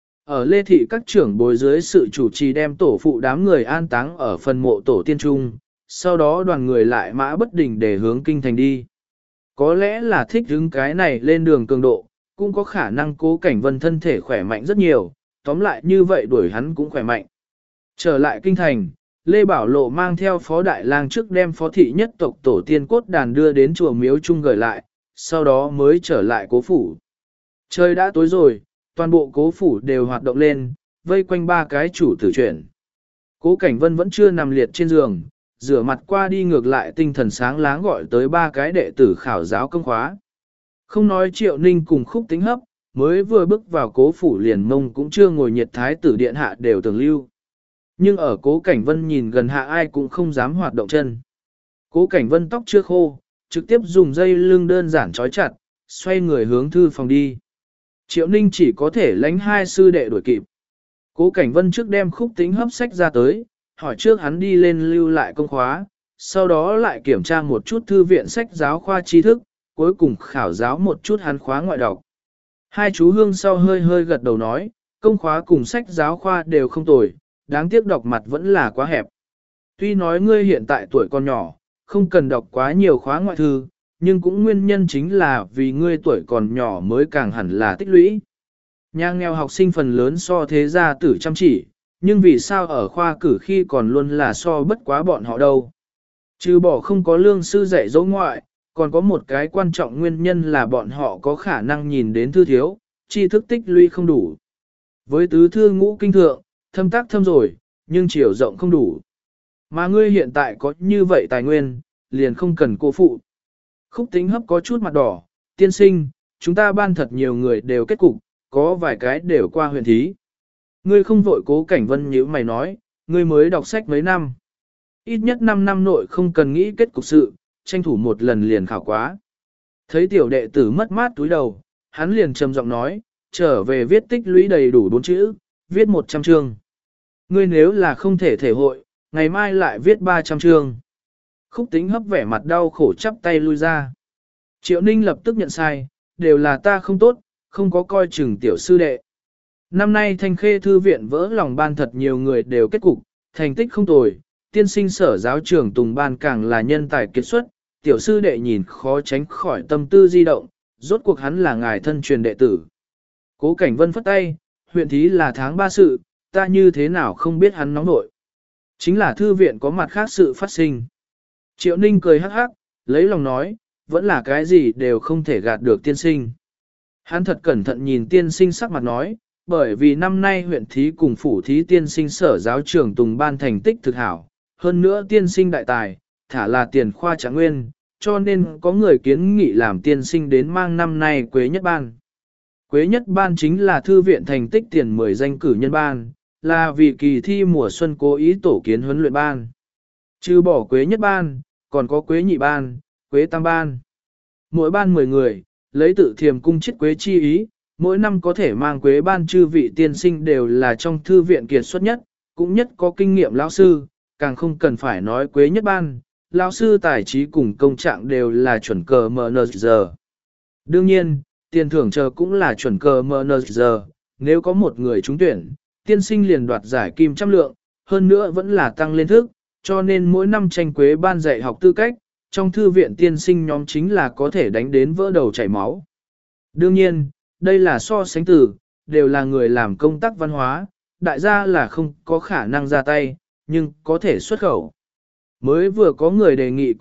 Ở Lê Thị các trưởng bối dưới sự chủ trì đem tổ phụ đám người an táng ở phần mộ tổ tiên trung, sau đó đoàn người lại mã bất đình để hướng kinh thành đi. Có lẽ là thích hứng cái này lên đường cường độ, cũng có khả năng Cố Cảnh Vân thân thể khỏe mạnh rất nhiều, tóm lại như vậy đuổi hắn cũng khỏe mạnh. Trở lại kinh thành, Lê Bảo Lộ mang theo phó đại lang trước đem phó thị nhất tộc tổ tiên cốt đàn đưa đến chùa miếu trung gửi lại, sau đó mới trở lại cố phủ. Trời đã tối rồi, toàn bộ cố phủ đều hoạt động lên, vây quanh ba cái chủ tử chuyển. Cố Cảnh Vân vẫn chưa nằm liệt trên giường, rửa mặt qua đi ngược lại tinh thần sáng láng gọi tới ba cái đệ tử khảo giáo công khóa. Không nói Triệu Ninh cùng Khúc Tính Hấp, mới vừa bước vào cố phủ liền mông cũng chưa ngồi nhiệt thái tử điện hạ đều tưởng lưu. Nhưng ở Cố Cảnh Vân nhìn gần hạ ai cũng không dám hoạt động chân. Cố Cảnh Vân tóc chưa khô, trực tiếp dùng dây lưng đơn giản trói chặt, xoay người hướng thư phòng đi. Triệu Ninh chỉ có thể lánh hai sư đệ đuổi kịp. Cố Cảnh Vân trước đem Khúc Tính Hấp sách ra tới, hỏi trước hắn đi lên lưu lại công khóa, sau đó lại kiểm tra một chút thư viện sách giáo khoa tri thức, cuối cùng khảo giáo một chút hắn khóa ngoại đọc. Hai chú Hương sau hơi hơi gật đầu nói, công khóa cùng sách giáo khoa đều không tồi, đáng tiếc đọc mặt vẫn là quá hẹp. Tuy nói ngươi hiện tại tuổi còn nhỏ, không cần đọc quá nhiều khóa ngoại thư, nhưng cũng nguyên nhân chính là vì ngươi tuổi còn nhỏ mới càng hẳn là tích lũy. Nhà nghèo học sinh phần lớn so thế gia tử chăm chỉ, nhưng vì sao ở khoa cử khi còn luôn là so bất quá bọn họ đâu. Trừ bỏ không có lương sư dạy dỗ ngoại, còn có một cái quan trọng nguyên nhân là bọn họ có khả năng nhìn đến thư thiếu, tri thức tích lũy không đủ. Với tứ thư ngũ kinh thượng, thâm tác thâm rồi, nhưng chiều rộng không đủ. Mà ngươi hiện tại có như vậy tài nguyên, liền không cần cô phụ. Khúc Tính Hấp có chút mặt đỏ, tiên sinh, chúng ta ban thật nhiều người đều kết cục, có vài cái đều qua huyện thí. Ngươi không vội. Cố Cảnh Vân như mày nói, ngươi mới đọc sách mấy năm. Ít nhất 5 năm nội không cần nghĩ kết cục sự, tranh thủ một lần liền khảo quá. Thấy tiểu đệ tử mất mát túi đầu, hắn liền trầm giọng nói, trở về viết tích lũy đầy đủ 4 chữ, viết 100 chương. Ngươi nếu là không thể thể hội, ngày mai lại viết 300 chương. Khúc Tính Hấp vẻ mặt đau khổ chắp tay lui ra. Triệu Ninh lập tức nhận sai, đều là ta không tốt, không có coi chừng tiểu sư đệ. Năm nay Thanh Khê Thư viện vỡ lòng ban thật nhiều người đều kết cục, thành tích không tồi, tiên sinh sở giáo trưởng Tùng Ban càng là nhân tài kiệt xuất, tiểu sư đệ nhìn khó tránh khỏi tâm tư di động, rốt cuộc hắn là ngài thân truyền đệ tử. Cố Cảnh Vân phất tay, huyện thí là tháng 3 sự, ta như thế nào không biết hắn nóng nội. Chính là thư viện có mặt khác sự phát sinh. Triệu Ninh cười hắc hắc, lấy lòng nói, vẫn là cái gì đều không thể gạt được tiên sinh. Hắn thật cẩn thận nhìn tiên sinh sắc mặt nói, bởi vì năm nay huyện thí cùng phủ thí tiên sinh sở giáo trưởng Tùng Ban thành tích thực hảo, hơn nữa tiên sinh đại tài, thả là tiền khoa trạng nguyên, cho nên có người kiến nghị làm tiên sinh đến mang năm nay Quế Nhất Ban. Quế Nhất Ban chính là thư viện thành tích tiền 10 danh cử nhân ban, là vì kỳ thi mùa xuân cố ý tổ kiến huấn luyện ban. Trừ bỏ Quế Nhất Ban, còn có Quế Nhị Ban, Quế Tam Ban. Mỗi ban 10 người, lấy tự thiềm cung chiết quế chi ý, mỗi năm có thể mang Quế Ban chư vị tiên sinh đều là trong thư viện kiệt xuất nhất, cũng nhất có kinh nghiệm lão sư, càng không cần phải nói Quế Nhất Ban, lão sư tài trí cùng công trạng đều là chuẩn cờ MNZ. Đương nhiên, tiền thưởng chờ cũng là chuẩn cờ MNZ, nếu có một người trúng tuyển, tiên sinh liền đoạt giải kim trăm lượng, hơn nữa vẫn là tăng lên thức, cho nên mỗi năm tranh Quế Ban dạy học tư cách, trong thư viện tiên sinh nhóm chính là có thể đánh đến vỡ đầu chảy máu. Đương nhiên, đây là so sánh từ, đều là người làm công tác văn hóa, đại gia là không có khả năng ra tay, nhưng có thể xuất khẩu. Mới vừa có người đề nghị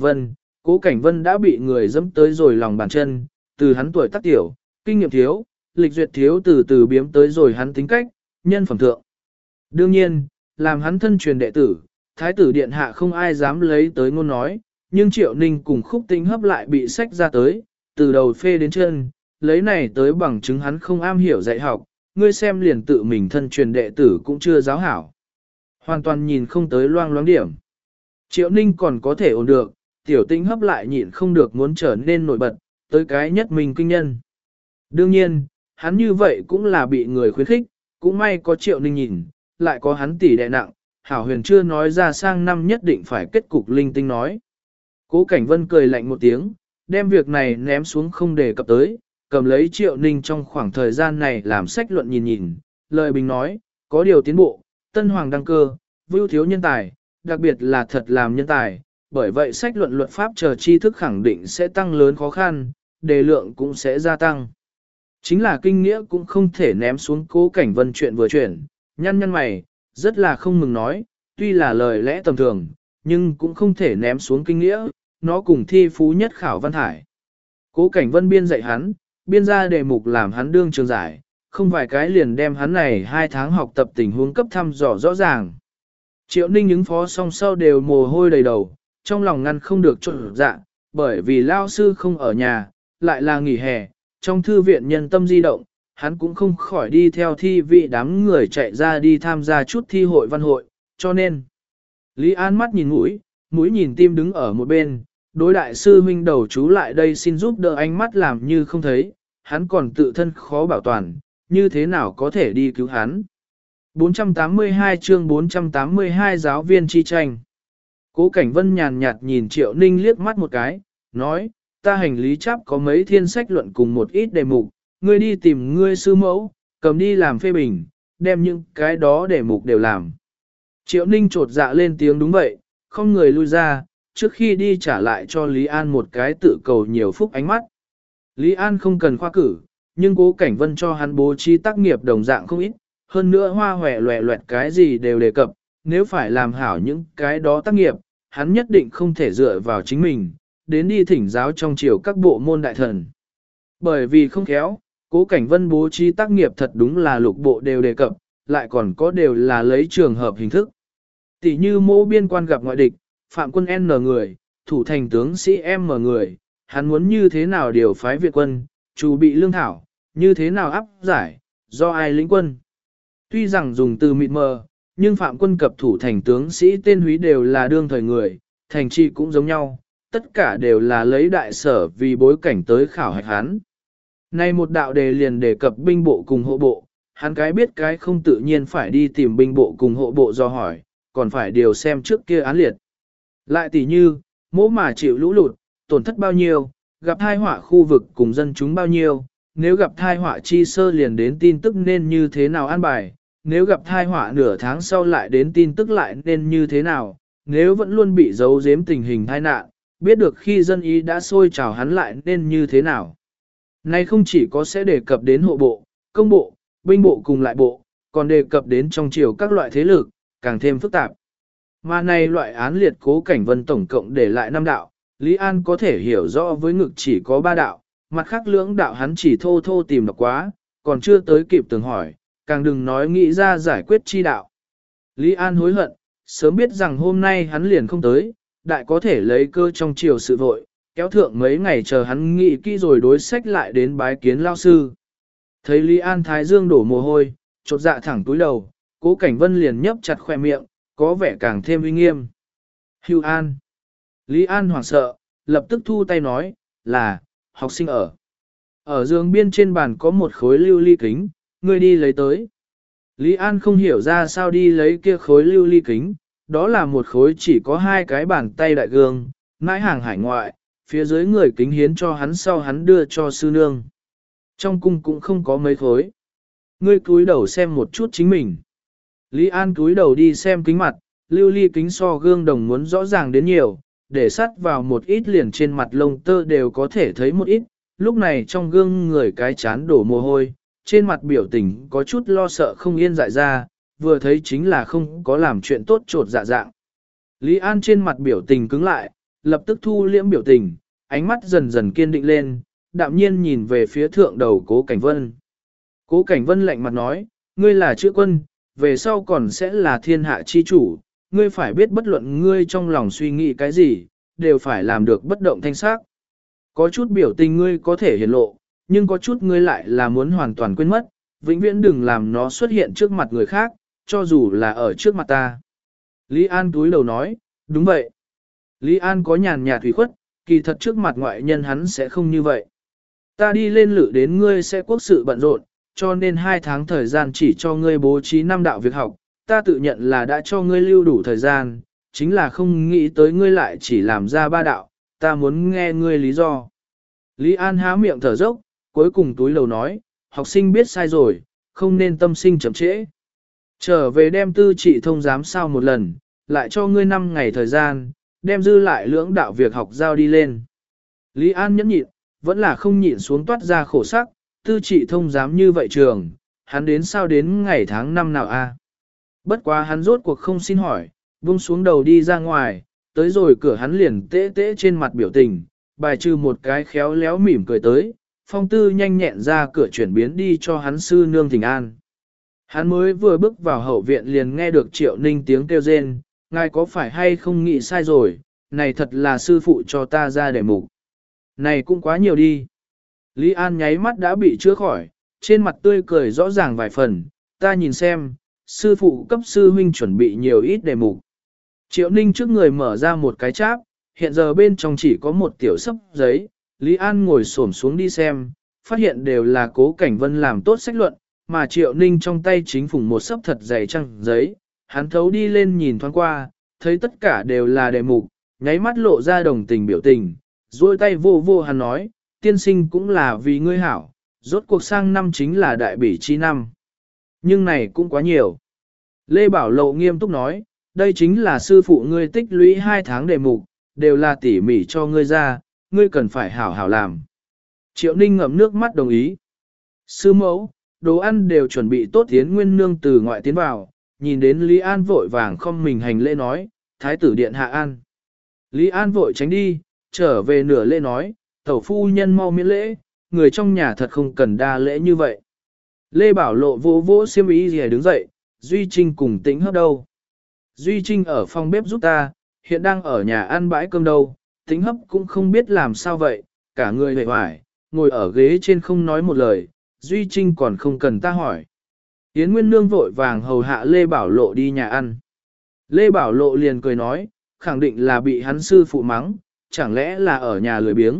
Cố Cảnh Vân đã bị người dẫm tới rồi lòng bàn chân, từ hắn tuổi tác tiểu, kinh nghiệm thiếu, lịch duyệt thiếu từ từ biếm tới rồi hắn tính cách, nhân phẩm thượng. Đương nhiên, làm hắn thân truyền đệ tử, Thái tử Điện Hạ không ai dám lấy tới ngôn nói, nhưng Triệu Ninh cùng Khúc Tính Hấp lại bị sách ra tới, từ đầu phê đến chân, lấy này tới bằng chứng hắn không am hiểu dạy học, ngươi xem liền tự mình thân truyền đệ tử cũng chưa giáo hảo. Hoàn toàn nhìn không tới loang loáng điểm. Triệu Ninh còn có thể ổn được, Tiểu Tính Hấp lại nhịn không được muốn trở nên nổi bật, tới cái nhất mình kinh nhân. Đương nhiên, hắn như vậy cũng là bị người khuyến khích, cũng may có Triệu Ninh nhìn, lại có hắn tỷ đệ nặng, Hảo Huyền chưa nói ra sang năm nhất định phải kết cục linh tinh nói. Cố Cảnh Vân cười lạnh một tiếng, đem việc này ném xuống không đề cập tới, cầm lấy Triệu Ninh trong khoảng thời gian này làm sách luận nhìn nhìn, lời bình nói, có điều tiến bộ, tân hoàng đăng cơ, vưu thiếu nhân tài, đặc biệt là thật làm nhân tài, bởi vậy sách luận luật pháp chờ tri thức khẳng định sẽ tăng lớn khó khăn, đề lượng cũng sẽ gia tăng. Chính là kinh nghĩa cũng không thể ném xuống Cố Cảnh Vân chuyện vừa chuyển, nhăn nhăn mày, rất là không mừng nói, tuy là lời lẽ tầm thường, nhưng cũng không thể ném xuống kinh nghĩa, nó cùng thi phú nhất khảo văn hải. Cố Cảnh Vân biên dạy hắn, biên ra đề mục làm hắn đương trường giải, không vài cái liền đem hắn này 2 tháng học tập tình huống cấp thăm dò rõ ràng. Triệu Ninh ứng phó xong sau đều mồ hôi đầy đầu, trong lòng ngăn không được trộn dạ, bởi vì lao sư không ở nhà, lại là nghỉ hè, trong thư viện nhân tâm di động, hắn cũng không khỏi đi theo thi vị đám người chạy ra đi tham gia chút thi hội văn hội, cho nên Lý An mắt nhìn mũi, mũi nhìn tim đứng ở một bên, đối đại sư huynh đầu chú lại đây xin giúp đỡ ánh mắt làm như không thấy, hắn còn tự thân khó bảo toàn, như thế nào có thể đi cứu hắn. 482 chương 482 giáo viên chi tranh. Cố Cảnh Vân nhàn nhạt nhìn Triệu Ninh liếc mắt một cái, nói, ta hành lý chắp có mấy thiên sách luận cùng một ít đề mục, ngươi đi tìm ngươi sư mẫu, cầm đi làm phê bình, đem những cái đó đề mục đều làm. Triệu Ninh trột dạ lên tiếng đúng vậy, không người lui ra, trước khi đi trả lại cho Lý An một cái tự cầu nhiều phúc ánh mắt. Lý An không cần khoa cử, nhưng Cố Cảnh Vân cho hắn bố trí tác nghiệp đồng dạng không ít, hơn nữa hoa hòe loẹ loẹt cái gì đều đề cập, nếu phải làm hảo những cái đó tác nghiệp, hắn nhất định không thể dựa vào chính mình, đến đi thỉnh giáo trong triều các bộ môn đại thần. Bởi vì không khéo, Cố Cảnh Vân bố trí tác nghiệp thật đúng là lục bộ đều đề cập, lại còn có đều là lấy trường hợp hình thức. Tỷ như mô biên quan gặp ngoại địch, phạm quân N người, thủ thành tướng sĩ M người, hắn muốn như thế nào điều phái Việt quân, chủ bị lương thảo, như thế nào áp giải, do ai lĩnh quân. Tuy rằng dùng từ mịt mờ, nhưng phạm quân cập thủ thành tướng sĩ tên húy đều là đương thời người, thành trì cũng giống nhau, tất cả đều là lấy đại sở vì bối cảnh tới khảo hạch hắn. Nay một đạo đề liền đề cập binh bộ cùng hộ bộ, hắn cái biết cái không tự nhiên phải đi tìm binh bộ cùng hộ bộ do hỏi, còn phải điều xem trước kia án liệt. Lại tỷ như, mỗ mà chịu lũ lụt, tổn thất bao nhiêu, gặp thai họa khu vực cùng dân chúng bao nhiêu, nếu gặp thai họa chi sơ liền đến tin tức nên như thế nào an bài, nếu gặp thai họa nửa tháng sau lại đến tin tức lại nên như thế nào, nếu vẫn luôn bị giấu giếm tình hình tai nạn, biết được khi dân ý đã sôi trào hắn lại nên như thế nào. Này không chỉ có sẽ đề cập đến hộ bộ, công bộ, binh bộ cùng lại bộ, còn đề cập đến trong triều các loại thế lực, càng thêm phức tạp. Mà này loại án liệt Cố Cảnh Vân tổng cộng để lại 5 đạo, Lý An có thể hiểu rõ với ngực chỉ có 3 đạo, mặt khác lưỡng đạo hắn chỉ thô thô tìm đọc quá, còn chưa tới kịp từng hỏi, càng đừng nói nghĩ ra giải quyết chi đạo. Lý An hối hận, sớm biết rằng hôm nay hắn liền không tới, đại có thể lấy cơ trong chiều sự vội, kéo thượng mấy ngày chờ hắn nghĩ kỹ rồi đối sách lại đến bái kiến lao sư. Thấy Lý An thái dương đổ mồ hôi, chột dạ thẳng túi đầu, Cố Cảnh Vân liền nhấp chặt khoe miệng, có vẻ càng thêm uy nghiêm. Hưu An. Lý An hoảng sợ, lập tức thu tay nói, là, học sinh ở. Ở giường biên trên bàn có một khối lưu ly kính, ngươi đi lấy tới. Lý An không hiểu ra sao đi lấy kia khối lưu ly kính, đó là một khối chỉ có 2 cái bàn tay đại gương, mãi hàng hải ngoại, phía dưới người kính hiến cho hắn sau hắn đưa cho sư nương. Trong cung cũng không có mấy khối. Ngươi cúi đầu xem một chút chính mình. Lý An cúi đầu đi xem kính mặt, lưu ly kính so gương đồng muốn rõ ràng đến nhiều, để sắt vào một ít liền trên mặt lông tơ đều có thể thấy một ít. Lúc này trong gương người cái chán đổ mồ hôi, trên mặt biểu tình có chút lo sợ không yên dại ra, vừa thấy chính là không có làm chuyện tốt trột dạ dạng. Lý An trên mặt biểu tình cứng lại, lập tức thu liễm biểu tình, ánh mắt dần dần kiên định lên, đạm nhiên nhìn về phía thượng đầu Cố Cảnh Vân. Cố Cảnh Vân lạnh mặt nói, ngươi là chữ quân, về sau còn sẽ là thiên hạ chi chủ, ngươi phải biết bất luận ngươi trong lòng suy nghĩ cái gì, đều phải làm được bất động thanh sắc. Có chút biểu tình ngươi có thể hiển lộ, nhưng có chút ngươi lại là muốn hoàn toàn quên mất, vĩnh viễn đừng làm nó xuất hiện trước mặt người khác, cho dù là ở trước mặt ta. Lý An túi đầu nói, đúng vậy. Lý An có nhàn nhạt ủy khuất, kỳ thật trước mặt ngoại nhân hắn sẽ không như vậy. Ta đi lên lự đến ngươi sẽ quốc sự bận rộn, cho nên 2 tháng thời gian chỉ cho ngươi bố trí 5 đạo việc học, ta tự nhận là đã cho ngươi lưu đủ thời gian, chính là không nghĩ tới ngươi lại chỉ làm ra 3 đạo, ta muốn nghe ngươi lý do. Lý An há miệng thở dốc, cuối cùng túi lầu nói, học sinh biết sai rồi, không nên tâm sinh chậm trễ. Trở về đem tư trị thông giám sao một lần, lại cho ngươi 5 ngày thời gian, đem dư lại lưỡng đạo việc học giao đi lên. Lý An nhẫn nhịn, vẫn là không nhịn xuống toát ra khổ sắc, tư trị thông giám như vậy trường, hắn đến sao đến ngày tháng năm nào a? Bất quá hắn rốt cuộc không xin hỏi, buông xuống đầu đi ra ngoài, tới rồi cửa hắn liền tễ tễ trên mặt biểu tình, bài trừ một cái khéo léo mỉm cười tới, phong tư nhanh nhẹn ra cửa chuyển biến đi cho hắn sư nương thỉnh an. Hắn mới vừa bước vào hậu viện liền nghe được Triệu Ninh tiếng kêu rên, ngài có phải hay không nghĩ sai rồi, này thật là sư phụ cho ta ra đề mục. Này cũng quá nhiều đi. Lý An nháy mắt đã bị chữa khỏi, trên mặt tươi cười rõ ràng vài phần, ta nhìn xem, sư phụ cấp sư huynh chuẩn bị nhiều ít đề mục. Triệu Ninh trước người mở ra một cái cháp, hiện giờ bên trong chỉ có một tiểu sấp giấy, Lý An ngồi xổm xuống đi xem, phát hiện đều là Cố Cảnh Vân làm tốt sách luận, mà Triệu Ninh trong tay chính phủng một sấp thật dày trăng giấy, hắn thấu đi lên nhìn thoáng qua, thấy tất cả đều là đề mục, nháy mắt lộ ra đồng tình biểu tình, duỗi tay vô vô hắn nói, tiên sinh cũng là vì ngươi hảo, rốt cuộc sang năm chính là đại bỉ chi năm. Nhưng này cũng quá nhiều. Lê Bảo Lộ nghiêm túc nói, đây chính là sư phụ ngươi tích lũy 2 tháng đề mục, đều là tỉ mỉ cho ngươi ra, ngươi cần phải hảo hảo làm. Triệu Ninh ngậm nước mắt đồng ý. Sư mẫu, đồ ăn đều chuẩn bị tốt, Tiến Nguyên Nương từ ngoại tiến vào, nhìn đến Lý An vội vàng không mình hành lễ nói, Thái tử điện hạ an. Lý An vội tránh đi, trở về nửa lễ nói, tẩu phu nhân mau miễn lễ, người trong nhà thật không cần đa lễ như vậy. Lê Bảo Lộ vô vỗ xiêm ý gì đứng dậy, Duy Trinh cùng Tĩnh Hấp đâu. Duy Trinh ở phòng bếp giúp ta, hiện đang ở nhà ăn bãi cơm đâu, Tĩnh Hấp cũng không biết làm sao vậy, cả người hề hoài, ngồi ở ghế trên không nói một lời, Duy Trinh còn không cần ta hỏi. Yến Nguyên Nương vội vàng hầu hạ Lê Bảo Lộ đi nhà ăn. Lê Bảo Lộ liền cười nói, khẳng định là bị hắn sư phụ mắng, chẳng lẽ là ở nhà lười biếng.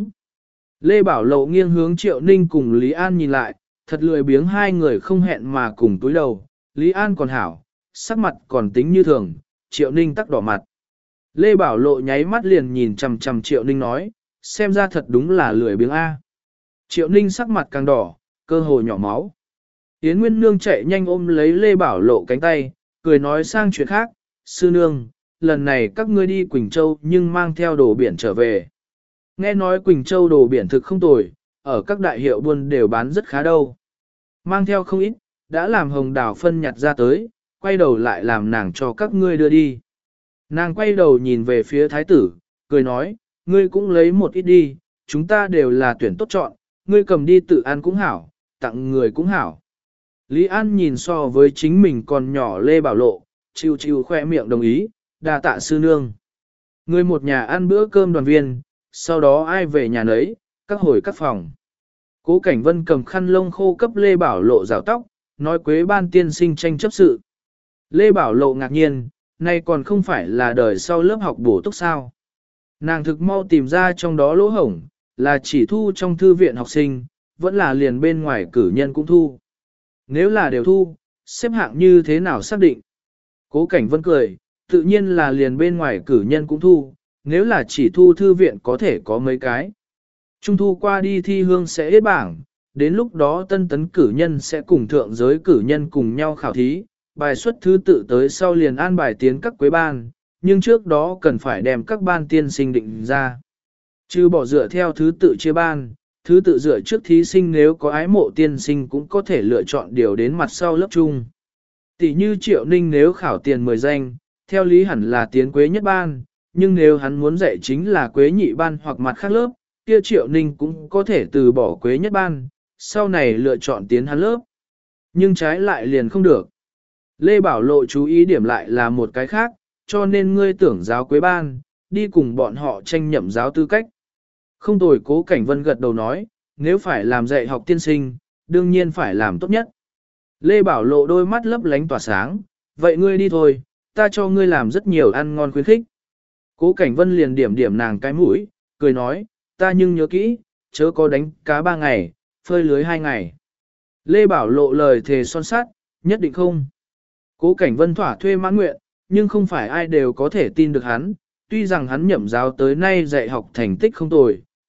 Lê Bảo Lộ nghiêng hướng Triệu Ninh cùng Lý An nhìn lại, thật lười biếng hai người không hẹn mà cùng túi đầu, Lý An còn hảo, sắc mặt còn tính như thường, Triệu Ninh tắc đỏ mặt. Lê Bảo Lộ nháy mắt liền nhìn chằm chằm Triệu Ninh nói, xem ra thật đúng là lười biếng A. Triệu Ninh sắc mặt càng đỏ, cơ hồ nhỏ máu. Yến Nguyên Nương chạy nhanh ôm lấy Lê Bảo Lộ cánh tay, cười nói sang chuyện khác, sư nương, lần này các ngươi đi Quỳnh Châu nhưng mang theo đồ biển trở về. Nghe nói Quỳnh Châu đồ biển thực không tồi, ở các đại hiệu buôn đều bán rất khá đâu. Mang theo không ít, đã làm Hồng Đào phân nhặt ra tới, quay đầu lại làm nàng cho các ngươi đưa đi. Nàng quay đầu nhìn về phía thái tử, cười nói, ngươi cũng lấy một ít đi, chúng ta đều là tuyển tốt chọn, ngươi cầm đi tự ăn cũng hảo, tặng người cũng hảo. Lý An nhìn so với chính mình còn nhỏ Lê Bảo Lộ, chiêu chiêu khoe miệng đồng ý, đa tạ sư nương. Người một nhà ăn bữa cơm đoàn viên, sau đó ai về nhà nấy, các hồi các phòng. Cố Cảnh Vân cầm khăn lông khô cấp Lê Bảo Lộ rào tóc, nói Quế Ban tiên sinh tranh chấp sự. Lê Bảo Lộ ngạc nhiên, nay còn không phải là đời sau lớp học bổ túc sao. Nàng thực mau tìm ra trong đó lỗ hổng, là chỉ thu trong thư viện học sinh, vẫn là liền bên ngoài cử nhân cũng thu. Nếu là đều thu, xếp hạng như thế nào xác định? Cố Cảnh Vân cười, tự nhiên là liền bên ngoài cử nhân cũng thu, nếu là chỉ thu thư viện có thể có mấy cái. Trung thu qua đi thi hương sẽ hết bảng, đến lúc đó tân tấn cử nhân sẽ cùng thượng giới cử nhân cùng nhau khảo thí, bài xuất thứ tự tới sau liền an bài tiến các quế ban, nhưng trước đó cần phải đem các ban tiên sinh định ra. Chứ bỏ dựa theo thứ tự chia ban, thứ tự dựa trước thí sinh nếu có ái mộ tiên sinh cũng có thể lựa chọn điều đến mặt sau lớp chung. Tỷ như Triệu Ninh nếu khảo tiền 10 danh, theo lý hẳn là tiến quế nhất ban, nhưng nếu hắn muốn dạy chính là quế nhị ban hoặc mặt khác lớp, kia Triệu Ninh cũng có thể từ bỏ quế nhất ban, sau này lựa chọn tiến hắn lớp. Nhưng trái lại liền không được. Lê Bảo Lộ chú ý điểm lại là một cái khác, cho nên ngươi tưởng giáo quế ban, đi cùng bọn họ tranh nhậm giáo tư cách. Không tồi. Cố Cảnh Vân gật đầu nói, nếu phải làm dạy học tiên sinh, đương nhiên phải làm tốt nhất. Lê Bảo Lộ đôi mắt lấp lánh tỏa sáng, vậy ngươi đi thôi, ta cho ngươi làm rất nhiều ăn ngon khuyến khích. Cố Cảnh Vân liền điểm điểm nàng cái mũi, cười nói, ta nhưng nhớ kỹ, chớ có đánh cá 3 ngày, phơi lưới 2 ngày. Lê Bảo Lộ lời thề son sắt, nhất định không. Cố Cảnh Vân thỏa thuê mãn nguyện, nhưng không phải ai đều có thể tin được hắn, tuy rằng hắn nhậm giáo tới nay dạy học thành tích không tồi,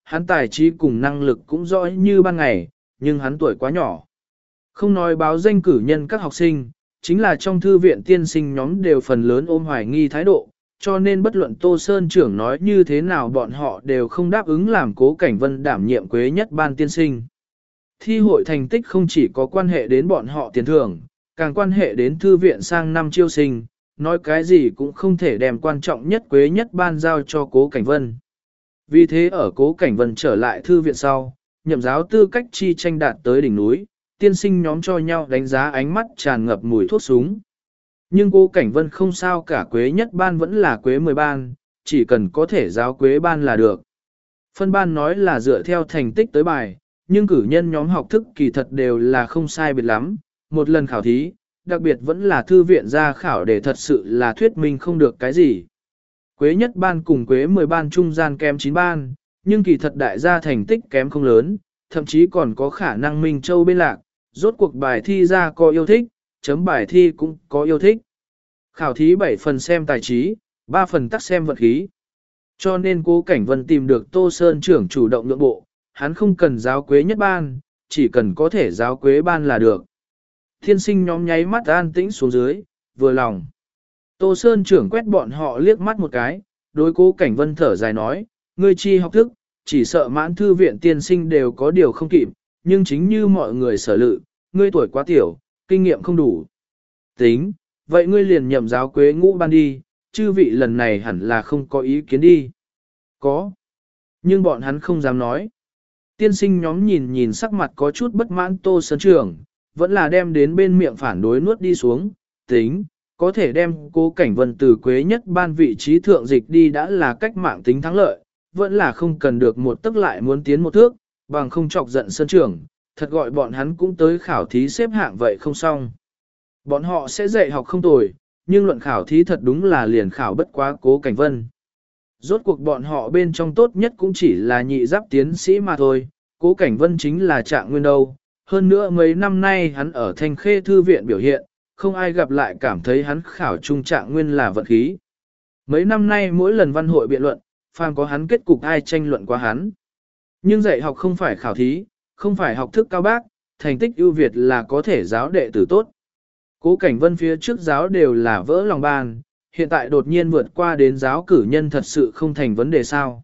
hắn tài trí cùng năng lực cũng rõ như ban ngày, nhưng hắn tuổi quá nhỏ. Không nói báo danh cử nhân các học sinh, chính là trong thư viện tiên sinh nhóm đều phần lớn ôm hoài nghi thái độ, cho nên bất luận Tô Sơn trưởng nói như thế nào bọn họ đều không đáp ứng làm Cố Cảnh Vân đảm nhiệm quế nhất ban tiên sinh. Thi hội thành tích không chỉ có quan hệ đến bọn họ tiền thưởng, càng quan hệ đến thư viện sang năm chiêu sinh, nói cái gì cũng không thể đem quan trọng nhất quế nhất ban giao cho Cố Cảnh Vân. Vì thế ở Cố Cảnh Vân trở lại thư viện sau, nhậm giáo tư cách chi tranh đạt tới đỉnh núi, tiên sinh nhóm cho nhau đánh giá ánh mắt tràn ngập mùi thuốc súng. Nhưng Cố Cảnh Vân không sao cả, quế nhất ban vẫn là quế 10 ban, chỉ cần có thể giáo quế ban là được. Phân ban nói là dựa theo thành tích tới bài, nhưng cử nhân nhóm học thức kỳ thật đều là không sai biệt lắm. Một lần khảo thí, đặc biệt vẫn là thư viện ra khảo để thật sự là thuyết minh không được cái gì. Quế nhất ban cùng quế 10 ban trung gian kém 9 ban, nhưng kỳ thật đại gia thành tích kém không lớn, thậm chí còn có khả năng Minh Châu bên lạc, rốt cuộc bài thi ra có yêu thích, chấm bài thi cũng có yêu thích. Khảo thí 7 phần xem tài trí, 3 phần tắc xem vật khí. Cho nên Cố Cảnh Vân tìm được Tô Sơn trưởng chủ động nhượng bộ, hắn không cần giáo quế nhất ban, chỉ cần có thể giáo quế ban là được. Thiên sinh nhóm nháy mắt an tĩnh xuống dưới, vừa lòng. Tô Sơn trưởng quét bọn họ liếc mắt một cái, đối Cố Cảnh Vân thở dài nói, ngươi chi học thức, chỉ sợ mãn thư viện tiên sinh đều có điều không kịp, nhưng chính như mọi người sở lự, ngươi tuổi quá tiểu, kinh nghiệm không đủ. Tính, vậy ngươi liền nhậm giáo quế ngũ ban đi, chư vị lần này hẳn là không có ý kiến đi. Có. Nhưng bọn hắn không dám nói. Tiên sinh nhóm nhìn nhìn sắc mặt có chút bất mãn Tô Sơn trưởng, vẫn là đem đến bên miệng phản đối nuốt đi xuống, tính, có thể đem Cố Cảnh Vân từ quế nhất ban vị trí thượng dịch đi đã là cách mạng tính thắng lợi, vẫn là không cần được một tức lại muốn tiến một thước, bằng không chọc giận Sơn trưởng, thật gọi bọn hắn cũng tới khảo thí xếp hạng vậy không xong. Bọn họ sẽ dạy học không tồi, nhưng luận khảo thí thật đúng là liền khảo bất quá Cố Cảnh Vân. Rốt cuộc bọn họ bên trong tốt nhất cũng chỉ là nhị giáp tiến sĩ mà thôi, Cố Cảnh Vân chính là trạng nguyên đâu. Hơn nữa mấy năm nay hắn ở Thanh Khê Thư viện biểu hiện, không ai gặp lại cảm thấy hắn khảo trung trạng nguyên là vận khí. Mấy năm nay mỗi lần văn hội biện luận, phàm có hắn kết cục ai tranh luận qua hắn. Nhưng dạy học không phải khảo thí, không phải học thức cao bác, thành tích ưu việt là có thể giáo đệ tử tốt. Cố Cảnh Vân phía trước giáo đều là vỡ lòng bàn, hiện tại đột nhiên vượt qua đến giáo cử nhân thật sự không thành vấn đề sao.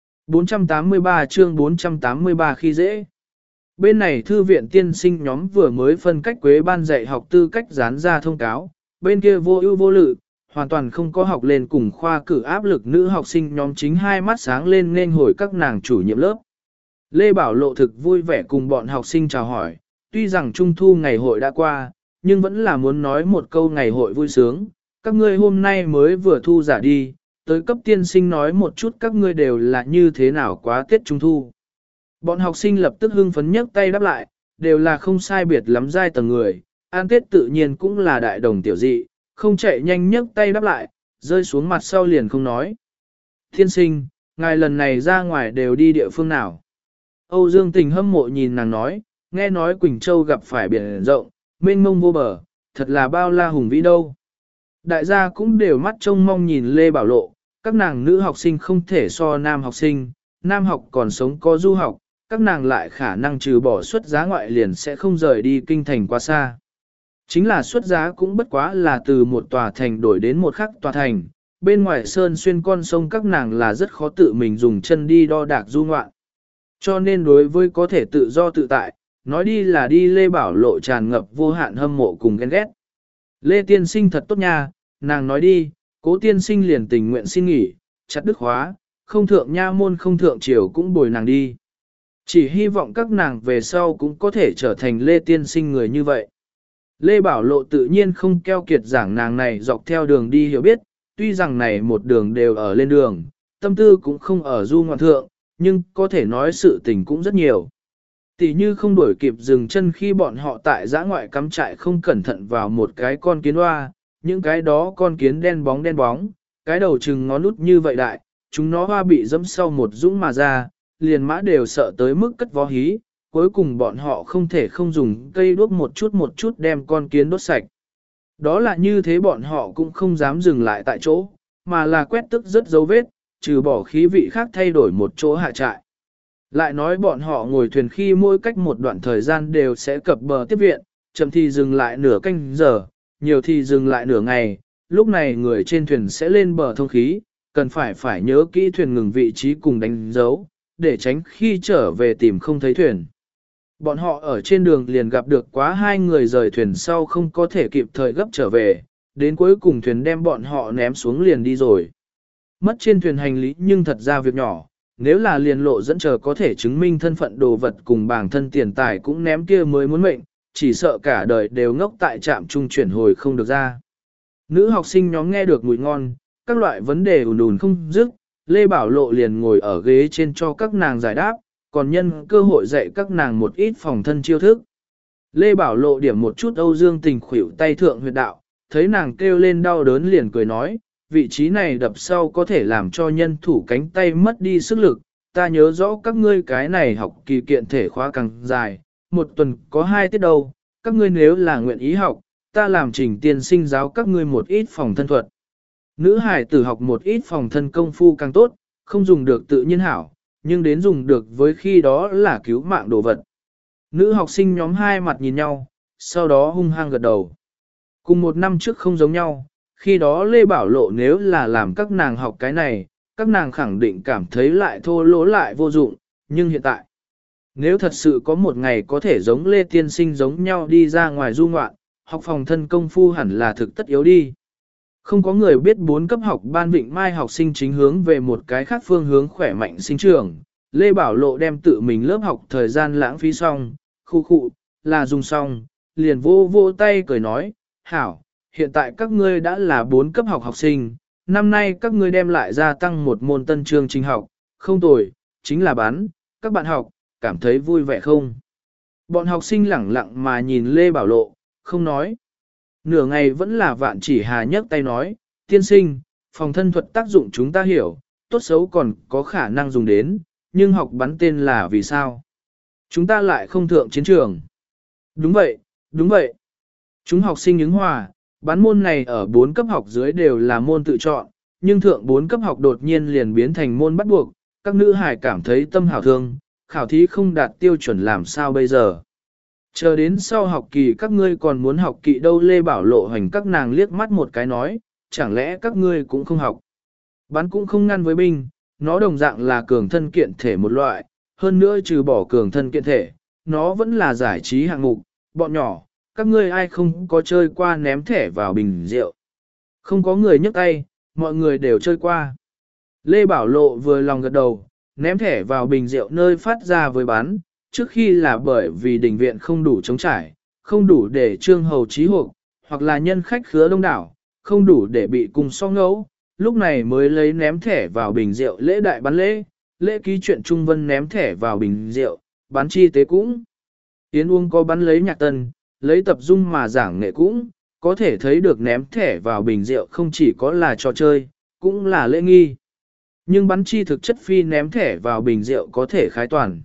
483 chương 483 khi dễ. Bên này thư viện tiên sinh nhóm vừa mới phân cách quế ban dạy học tư cách dán ra thông cáo, bên kia vô ưu vô lự, hoàn toàn không có học lên cùng khoa cử áp lực nữ học sinh nhóm chính hai mắt sáng lên nên hồi các nàng chủ nhiệm lớp. Lê Bảo Lộ thực vui vẻ cùng bọn học sinh chào hỏi, tuy rằng trung thu ngày hội đã qua, nhưng vẫn là muốn nói một câu ngày hội vui sướng, các ngươi hôm nay mới vừa thu giả đi, tới cấp tiên sinh nói một chút các ngươi đều là như thế nào quá Tết Trung Thu. Bọn học sinh lập tức hưng phấn nhấc tay đáp lại, đều là không sai biệt lắm giai tầng người, an Tết tự nhiên cũng là đại đồng tiểu dị, không chạy nhanh nhấc tay đáp lại, rơi xuống mặt sau liền không nói. Tiên sinh, ngài lần này ra ngoài đều đi địa phương nào? Âu Dương Tình hâm mộ nhìn nàng nói, nghe nói Quỳnh Châu gặp phải biển rộng, mênh mông vô bờ, thật là bao la hùng vĩ đâu. Đại gia cũng đều mắt trông mong nhìn Lê Bảo Lộ, các nàng nữ học sinh không thể so nam học sinh, nam học còn sống có du học, các nàng lại khả năng trừ bỏ xuất giá ngoại liền sẽ không rời đi kinh thành quá xa. Chính là xuất giá cũng bất quá là từ một tòa thành đổi đến một khác tòa thành, bên ngoài sơn xuyên con sông các nàng là rất khó tự mình dùng chân đi đo đạc du ngoạn. Cho nên đối với có thể tự do tự tại, nói đi là đi Lê Bảo Lộ tràn ngập vô hạn hâm mộ cùng ghen ghét. Lê tiên sinh thật tốt nha, nàng nói đi, Cố tiên sinh liền tình nguyện xin nghỉ, chặt đứt khóa, không thượng nha môn không thượng triều cũng bồi nàng đi. Chỉ hy vọng các nàng về sau cũng có thể trở thành Lê tiên sinh người như vậy. Lê Bảo Lộ tự nhiên không keo kiệt giảng nàng này dọc theo đường đi hiểu biết, tuy rằng này một đường đều ở lên đường, tâm tư cũng không ở du ngoạn thượng, nhưng có thể nói sự tình cũng rất nhiều. Tỷ như không đuổi kịp dừng chân khi bọn họ tại giã ngoại cắm trại không cẩn thận vào một cái con kiến hoa, những cái đó con kiến đen bóng, cái đầu chừng ngón út như vậy đại, chúng nó hoa bị dẫm sau một dũng mà ra, liền mã đều sợ tới mức cất vó hí, cuối cùng bọn họ không thể không dùng cây đuốc một chút đem con kiến đốt sạch. Đó là như thế bọn họ cũng không dám dừng lại tại chỗ, mà là quét tức rất dấu vết, trừ bỏ khí vị khác thay đổi một chỗ hạ trại. Lại nói bọn họ ngồi thuyền khi mỗi cách một đoạn thời gian đều sẽ cập bờ tiếp viện, chậm thì dừng lại nửa canh giờ, nhiều thì dừng lại nửa ngày, lúc này người trên thuyền sẽ lên bờ thông khí, cần phải nhớ kỹ thuyền ngừng vị trí cùng đánh dấu, để tránh khi trở về tìm không thấy thuyền. Bọn họ ở trên đường liền gặp được quá hai người rời thuyền sau không có thể kịp thời gấp trở về, đến cuối cùng thuyền đem bọn họ ném xuống liền đi rồi. Mất trên thuyền hành lý nhưng thật ra việc nhỏ, nếu là liền lộ dẫn chờ có thể chứng minh thân phận đồ vật cùng bản thân tiền tài cũng ném kia mới muốn mệnh, chỉ sợ cả đời đều ngốc tại trạm trung chuyển hồi không được ra. Nữ học sinh nhóm nghe được mùi ngon, các loại vấn đề ùn ùn không dứt, Lê Bảo Lộ liền ngồi ở ghế trên cho các nàng giải đáp, còn nhân cơ hội dạy các nàng một ít phòng thân chiêu thức. Lê Bảo Lộ điểm một chút Âu Dương Tình khuỷu tay thượng huyệt đạo, thấy nàng kêu lên đau đớn liền cười nói, vị trí này đập sau có thể làm cho nhân thủ cánh tay mất đi sức lực, ta nhớ rõ các ngươi cái này học kỳ kiện thể khóa càng dài, một tuần có 2 tiết đâu, các ngươi nếu là nguyện ý học, ta làm Trình tiên sinh giáo các ngươi một ít phòng thân thuật. Nữ hải tử học một ít phòng thân công phu càng tốt, không dùng được tự nhiên hảo, nhưng đến dùng được với khi đó là cứu mạng đồ vật. Nữ học sinh nhóm hai mặt nhìn nhau, sau đó hung hăng gật đầu. Cùng một năm trước không giống nhau, khi đó Lê Bảo Lộ nếu là làm các nàng học cái này, các nàng khẳng định cảm thấy lại thô lỗ lại vô dụng, nhưng hiện tại, nếu thật sự có một ngày có thể giống Lê Tiên Sinh giống nhau đi ra ngoài du ngoạn, học phòng thân công phu hẳn là thực tất yếu đi. Không có người biết 4 cấp học ban Vịnh Mai học sinh chính hướng về một cái khác phương hướng khỏe mạnh sinh trưởng. Lê Bảo Lộ đem tự mình lớp học thời gian lãng phí xong, khu là dùng xong, liền vô tay cười nói, hảo, hiện tại các ngươi đã là 4 cấp học học sinh, năm nay các ngươi đem lại gia tăng một môn tân chương trình học, không tồi, chính là bán, các bạn học, cảm thấy vui vẻ không? Bọn học sinh lẳng lặng mà nhìn Lê Bảo Lộ, không nói. Nửa ngày vẫn là Vạn Chỉ Hà nhấc tay nói, tiên sinh, phòng thân thuật tác dụng chúng ta hiểu, tốt xấu còn có khả năng dùng đến, nhưng học bắn tên là vì sao? Chúng ta lại không thượng chiến trường. Đúng vậy, đúng vậy. Chúng học sinh ứng hòa, bắn môn này ở 4 cấp học dưới đều là môn tự chọn, nhưng thượng 4 cấp học đột nhiên liền biến thành môn bắt buộc, các nữ hải cảm thấy tâm hảo thương, khảo thí không đạt tiêu chuẩn làm sao bây giờ. Chờ đến sau học kỳ các ngươi còn muốn học kỵ đâu. Lê Bảo Lộ hành các nàng liếc mắt một cái nói, chẳng lẽ các ngươi cũng không học. Bắn cũng không ngăn với binh, nó đồng dạng là cường thân kiện thể một loại, hơn nữa trừ bỏ cường thân kiện thể, nó vẫn là giải trí hạng mục, bọn nhỏ, các ngươi ai không có chơi qua ném thẻ vào bình rượu. Không có người nhấc tay, mọi người đều chơi qua. Lê Bảo Lộ vừa lòng gật đầu, ném thẻ vào bình rượu nơi phát ra với bắn, trước khi là bởi vì đình viện không đủ trống trải, không đủ để trương hầu trí hộp, hoặc là nhân khách khứa đông đảo, không đủ để bị cùng so ngẫu, lúc này mới lấy ném thẻ vào bình rượu lễ đại bắn lễ ký chuyện Trung Vân ném thẻ vào bình rượu, bắn chi tế cũng. Yến Uông có bắn lấy nhạc tân, lấy tập dung mà giảng nghệ cũng, có thể thấy được ném thẻ vào bình rượu không chỉ có là trò chơi, cũng là lễ nghi. Nhưng bắn chi thực chất phi ném thẻ vào bình rượu có thể khái toàn.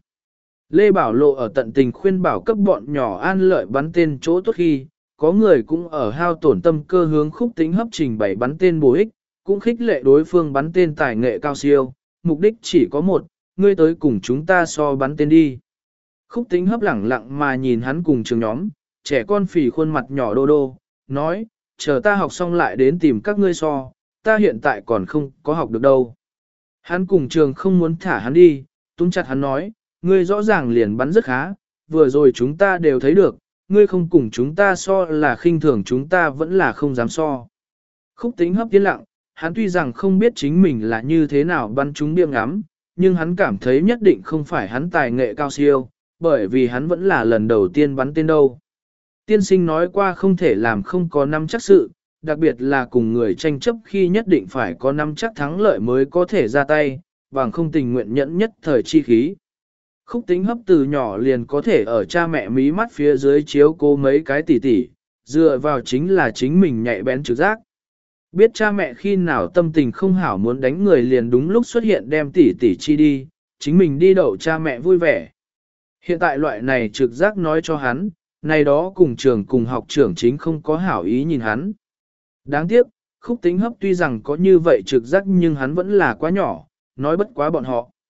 Lê Bảo Lộ ở tận tình khuyên bảo cấp bọn nhỏ an lợi bắn tên chỗ tốt khi, có người cũng ở hao tổn tâm cơ hướng Khúc Tĩnh Hấp trình bày bắn tên bổ ích, cũng khích lệ đối phương bắn tên tài nghệ cao siêu, mục đích chỉ có một, ngươi tới cùng chúng ta so bắn tên đi. Khúc Tĩnh Hấp lẳng lặng mà nhìn hắn cùng trường nhóm, trẻ con phì khuôn mặt nhỏ đô đô, nói, chờ ta học xong lại đến tìm các ngươi so, ta hiện tại còn không có học được đâu. Hắn cùng trường không muốn thả hắn đi, túm chặt hắn nói, ngươi rõ ràng liền bắn rất khá, vừa rồi chúng ta đều thấy được, ngươi không cùng chúng ta so là khinh thường chúng ta vẫn là không dám so. Khúc Tĩnh Hấp yên lặng, hắn tuy rằng không biết chính mình là như thế nào bắn trúng biếng ngắm, nhưng hắn cảm thấy nhất định không phải hắn tài nghệ cao siêu, bởi vì hắn vẫn là lần đầu tiên bắn tên đâu. Tiên sinh nói qua không thể làm không có nắm chắc sự, đặc biệt là cùng người tranh chấp khi nhất định phải có nắm chắc thắng lợi mới có thể ra tay, bằng không tình nguyện nhẫn nhất thời chi khí. Khúc Tĩnh Hấp từ nhỏ liền có thể ở cha mẹ mí mắt phía dưới chiếu cố mấy cái tỉ tỉ, dựa vào chính là chính mình nhạy bén trực giác. Biết cha mẹ khi nào tâm tình không hảo muốn đánh người liền đúng lúc xuất hiện đem tỉ tỉ chi đi, chính mình đi đậu cha mẹ vui vẻ. Hiện tại loại này trực giác nói cho hắn, này đó cùng trường cùng học trưởng chính không có hảo ý nhìn hắn. Đáng tiếc, Khúc Tĩnh Hấp tuy rằng có như vậy trực giác nhưng hắn vẫn là quá nhỏ, nói bất quá bọn họ.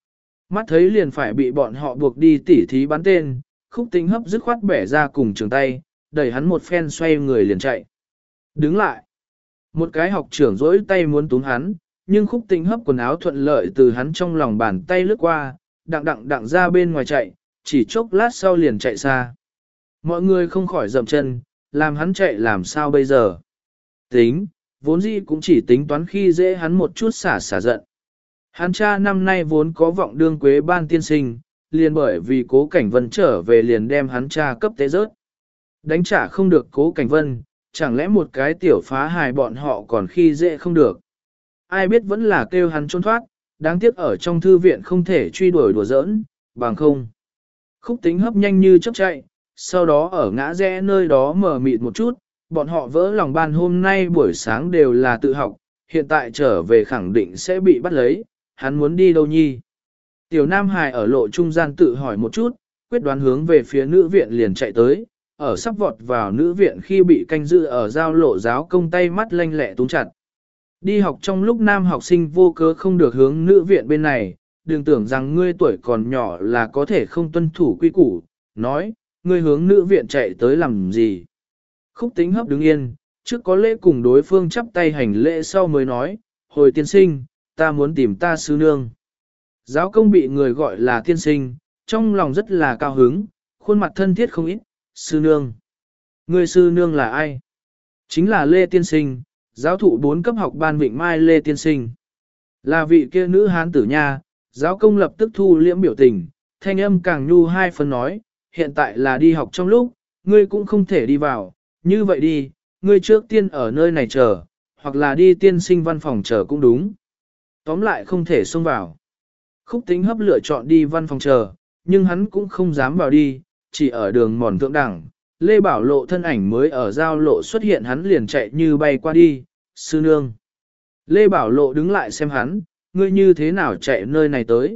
Mắt thấy liền phải bị bọn họ buộc đi tỉ thí bắn tên, Khúc Tĩnh Hấp dứt khoát bẻ ra cùng trường tay, đẩy hắn một phen xoay người liền chạy. Đứng lại. Một cái học trưởng rỗi tay muốn túm hắn, nhưng Khúc Tĩnh Hấp quần áo thuận lợi từ hắn trong lòng bàn tay lướt qua, đặng ra bên ngoài chạy, chỉ chốc lát sau liền chạy xa. Mọi người không khỏi dậm chân, làm hắn chạy làm sao bây giờ. Tính, vốn dĩ cũng chỉ tính toán khi dễ hắn một chút xả giận. Hắn cha năm nay vốn có vọng đương quế ban tiên sinh, liền bởi vì Cố Cảnh Vân trở về liền đem hắn cha cấp tế rớt. Đánh trả không được Cố Cảnh Vân, chẳng lẽ một cái tiểu phá hài bọn họ còn khi dễ không được. Ai biết vẫn là kêu hắn trốn thoát, đáng tiếc ở trong thư viện không thể truy đuổi đùa giỡn, bằng không. Khúc Tĩnh Hấp nhanh như chớp chạy, sau đó ở ngã rẽ nơi đó mở mịt một chút, bọn họ vỡ lòng ban hôm nay buổi sáng đều là tự học, hiện tại trở về khẳng định sẽ bị bắt lấy, hắn muốn đi đâu nhi. Tiểu Nam Hải ở lộ trung gian tự hỏi một chút, quyết đoán hướng về phía nữ viện liền chạy tới, ở sắp vọt vào nữ viện khi bị canh giữ ở giao lộ giáo công tay mắt lanh lẹ túm chặt. Đi học trong lúc nam học sinh vô cớ không được hướng nữ viện bên này, đừng tưởng rằng ngươi tuổi còn nhỏ là có thể không tuân thủ quy củ, nói, ngươi hướng nữ viện chạy tới làm gì. Khúc Tĩnh Hấp đứng yên, trước có lễ cùng đối phương chắp tay hành lễ sau mới nói, hồi tiên sinh, ta muốn tìm ta sư nương. Giáo công bị người gọi là tiên sinh, trong lòng rất là cao hứng, khuôn mặt thân thiết không ít, sư nương. Người sư nương là ai? Chính là Lê Tiên Sinh, giáo thụ 4 cấp học ban Vịnh Mai Lê Tiên Sinh. Là vị kia nữ hán tử nha, giáo công lập tức thu liễm biểu tình, thanh âm càng nhu 2 phần nói, hiện tại là đi học trong lúc, ngươi cũng không thể đi vào, như vậy đi, ngươi trước tiên ở nơi này chờ, hoặc là đi tiên sinh văn phòng chờ cũng đúng. Tóm lại không thể xông vào. Khúc Tĩnh Hấp lựa chọn đi văn phòng chờ, nhưng hắn cũng không dám vào đi, chỉ ở đường mòn thượng đẳng. Lê Bảo Lộ thân ảnh mới ở giao lộ xuất hiện hắn liền chạy như bay qua đi, sư nương. Lê Bảo Lộ đứng lại xem hắn, ngươi như thế nào chạy nơi này tới.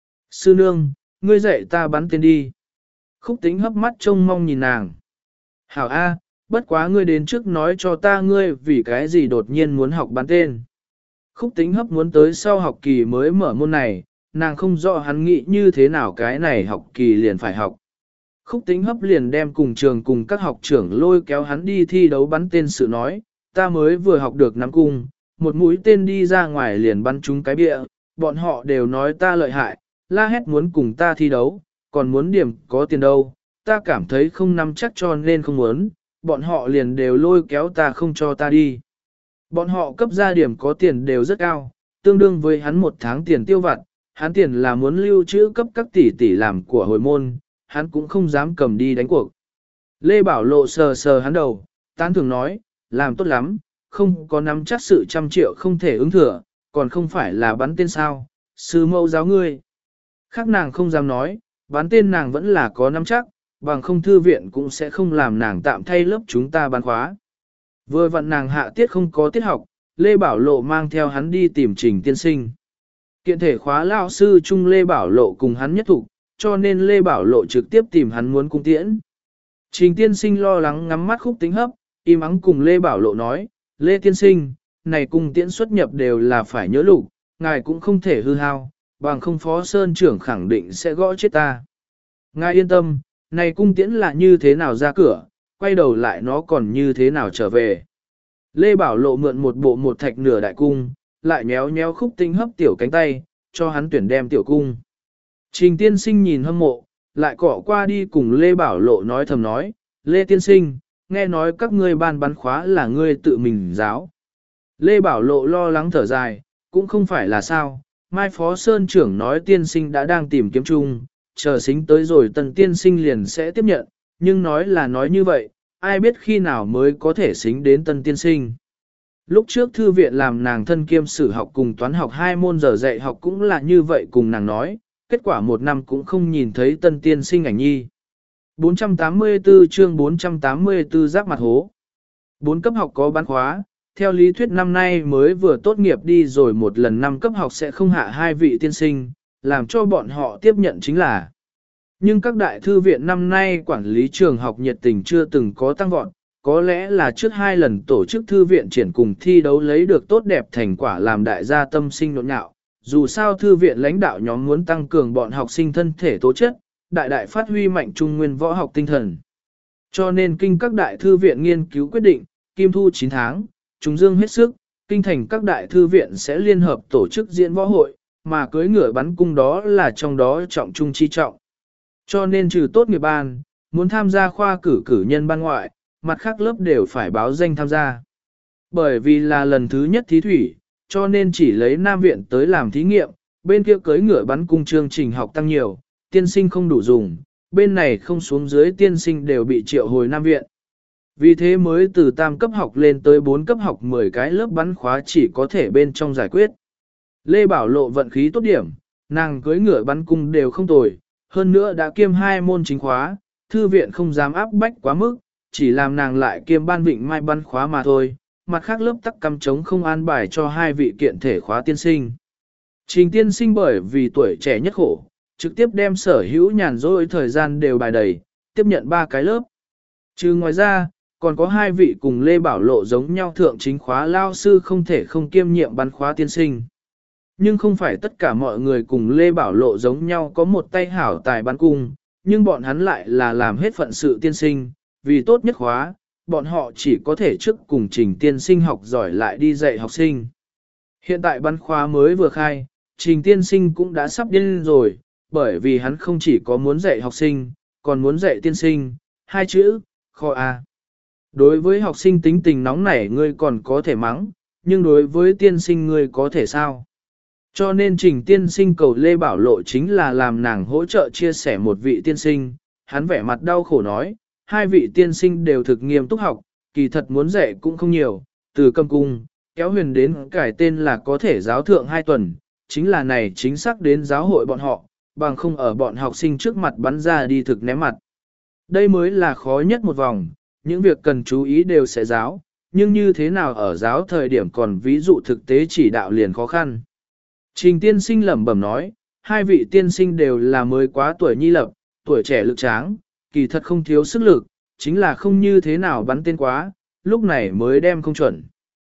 Sư nương, ngươi dạy ta bắn tên đi. Khúc Tĩnh Hấp mắt trông mong nhìn nàng. Hảo A, bất quá ngươi đến trước nói cho ta ngươi vì cái gì đột nhiên muốn học bắn tên. Khúc Tĩnh Hấp muốn tới sau học kỳ mới mở môn này, nàng không rõ hắn nghĩ như thế nào cái này học kỳ liền phải học. Khúc Tĩnh Hấp liền đem cùng trường cùng các học trưởng lôi kéo hắn đi thi đấu bắn tên sự nói, ta mới vừa học được nắm cung, một mũi tên đi ra ngoài liền bắn trúng cái bịa, bọn họ đều nói ta lợi hại, la hét muốn cùng ta thi đấu, còn muốn điểm có tiền đâu, ta cảm thấy không nắm chắc cho nên không muốn, bọn họ liền đều lôi kéo ta không cho ta đi. Bọn họ cấp ra điểm có tiền đều rất cao, tương đương với hắn 1 tháng tiền tiêu vặt, hắn tiền là muốn lưu trữ cấp các tỷ tỷ làm của hồi môn, hắn cũng không dám cầm đi đánh cuộc. Lê Bảo Lộ sờ sờ hắn đầu, tán thường nói, làm tốt lắm, không có nắm chắc sự 100 triệu không thể ứng thừa, còn không phải là bắn tên sao, sư mẫu giáo ngươi. Khác nàng không dám nói, bắn tên nàng vẫn là có nắm chắc, bằng không thư viện cũng sẽ không làm nàng tạm thay lớp chúng ta bắn khóa. Vừa vặn nàng hạ tiết không có tiết học, Lê Bảo Lộ mang theo hắn đi tìm Trình tiên sinh. Kiện thể khóa lao sư chung Lê Bảo Lộ cùng hắn nhất thủ, cho nên Lê Bảo Lộ trực tiếp tìm hắn muốn cung tiễn. Trình tiên sinh lo lắng ngắm mắt Khúc Tĩnh Hấp, im ắng cùng Lê Bảo Lộ nói, Lê tiên sinh, này cung tiễn xuất nhập đều là phải nhớ lục, ngài cũng không thể hư hao, bằng không phó sơn trưởng khẳng định sẽ gõ chết ta. Ngài yên tâm, này cung tiễn là như thế nào ra cửa, quay đầu lại nó còn như thế nào trở về. Lê Bảo Lộ mượn một bộ một thạch nửa đại cung, lại nhéo nhéo Khúc Tĩnh Hấp tiểu cánh tay, cho hắn tuyển đem tiểu cung. Trình tiên sinh nhìn hâm mộ, lại cọ qua đi cùng Lê Bảo Lộ nói thầm nói, Lê tiên sinh, nghe nói các ngươi ban bắn khóa là ngươi tự mình giáo. Lê Bảo Lộ lo lắng thở dài, cũng không phải là sao, Mai Phó Sơn trưởng nói tiên sinh đã đang tìm kiếm chung, chờ xính tới rồi tần tiên sinh liền sẽ tiếp nhận, nhưng nói là nói như vậy, ai biết khi nào mới có thể xính đến tân tiên sinh. Lúc trước thư viện làm nàng thân kiêm sử học cùng toán học 2 môn giờ dạy học cũng là như vậy cùng nàng nói, kết quả 1 năm cũng không nhìn thấy tân tiên sinh ảnh nhi. 484 chương 484 giáp mặt hố. 4 cấp học có bán khóa, theo lý thuyết năm nay mới vừa tốt nghiệp đi rồi một lần 5 cấp học sẽ không hạ 2 vị tiên sinh, làm cho bọn họ tiếp nhận chính là. Nhưng các đại thư viện năm nay quản lý trường học nhiệt tình chưa từng có tăng vọt, có lẽ là trước 2 lần tổ chức thư viện triển cùng thi đấu lấy được tốt đẹp thành quả làm đại gia tâm sinh nhộn nhạo, dù sao thư viện lãnh đạo nhóm muốn tăng cường bọn học sinh thân thể tố chất, đại đại phát huy mạnh trung nguyên võ học tinh thần. Cho nên kinh các đại thư viện nghiên cứu quyết định, kim thu 9 tháng, chúng dương hết sức, kinh thành các đại thư viện sẽ liên hợp tổ chức diễn võ hội, mà cưới ngựa bắn cung đó là trong đó trọng trung chi trọng. Cho nên trừ tốt nghiệp ban, muốn tham gia khoa cử nhân ban ngoại, mặt khác lớp đều phải báo danh tham gia. Bởi vì là lần thứ nhất thí thủy, cho nên chỉ lấy Nam viện tới làm thí nghiệm, bên kia cưới ngựa bắn cung chương trình học tăng nhiều, tiên sinh không đủ dùng, bên này không xuống dưới tiên sinh đều bị triệu hồi Nam viện. Vì thế mới từ tam cấp học lên tới 4 cấp học 10 cái lớp bắn khóa chỉ có thể bên trong giải quyết. Lê Bảo Lộ vận khí tốt điểm, nàng cưới ngựa bắn cung đều không tồi, hơn nữa đã kiêm 2 môn chính khóa, thư viện không dám áp bách quá mức, chỉ làm nàng lại kiêm ban vịnh mai bắn khóa mà thôi, mặt khác lớp tắc cắm trống không an bài cho 2 vị kiện thể khóa tiên sinh. Trình tiên sinh bởi vì tuổi trẻ nhất khổ, trực tiếp đem sở hữu nhàn rỗi thời gian đều bài đầy, tiếp nhận 3 cái lớp. Trừ ngoài ra, còn có 2 vị cùng Lê Bảo Lộ giống nhau thượng chính khóa lao sư không thể không kiêm nhiệm bắn khóa tiên sinh. Nhưng không phải tất cả mọi người cùng Lê Bảo Lộ giống nhau có một tay hảo tài bắn cung, nhưng bọn hắn lại là làm hết phận sự tiên sinh, vì tốt nhất khóa, bọn họ chỉ có thể trước cùng Trình tiên sinh học giỏi lại đi dạy học sinh. Hiện tại bắn khóa mới vừa khai, Trình tiên sinh cũng đã sắp điên rồi, bởi vì hắn không chỉ có muốn dạy học sinh, còn muốn dạy tiên sinh, 2 chữ, khó a. Đối với học sinh tính tình nóng nảy ngươi còn có thể mắng, nhưng đối với tiên sinh ngươi có thể sao? Cho nên Trình tiên sinh cầu Lê Bảo Lộ chính là làm nàng hỗ trợ chia sẻ một vị tiên sinh, hắn vẻ mặt đau khổ nói, 2 vị tiên sinh đều thực nghiêm túc học, kỳ thật muốn dạy cũng không nhiều, từ cầm cung, kéo huyền đến cải tên là có thể giáo thượng 2 tuần, chính là này chính xác đến giáo hội bọn họ, bằng không ở bọn học sinh trước mặt bắn ra đi thực ném mặt. Đây mới là khó nhất một vòng, những việc cần chú ý đều sẽ giáo, nhưng như thế nào ở giáo thời điểm còn ví dụ thực tế chỉ đạo liền khó khăn. Trình tiên sinh lẩm bẩm nói, 2 vị tiên sinh đều là mới quá tuổi nhi lập, tuổi trẻ lực tráng, kỳ thật không thiếu sức lực, chính là không như thế nào bắn tên quá, lúc này mới đem không chuẩn.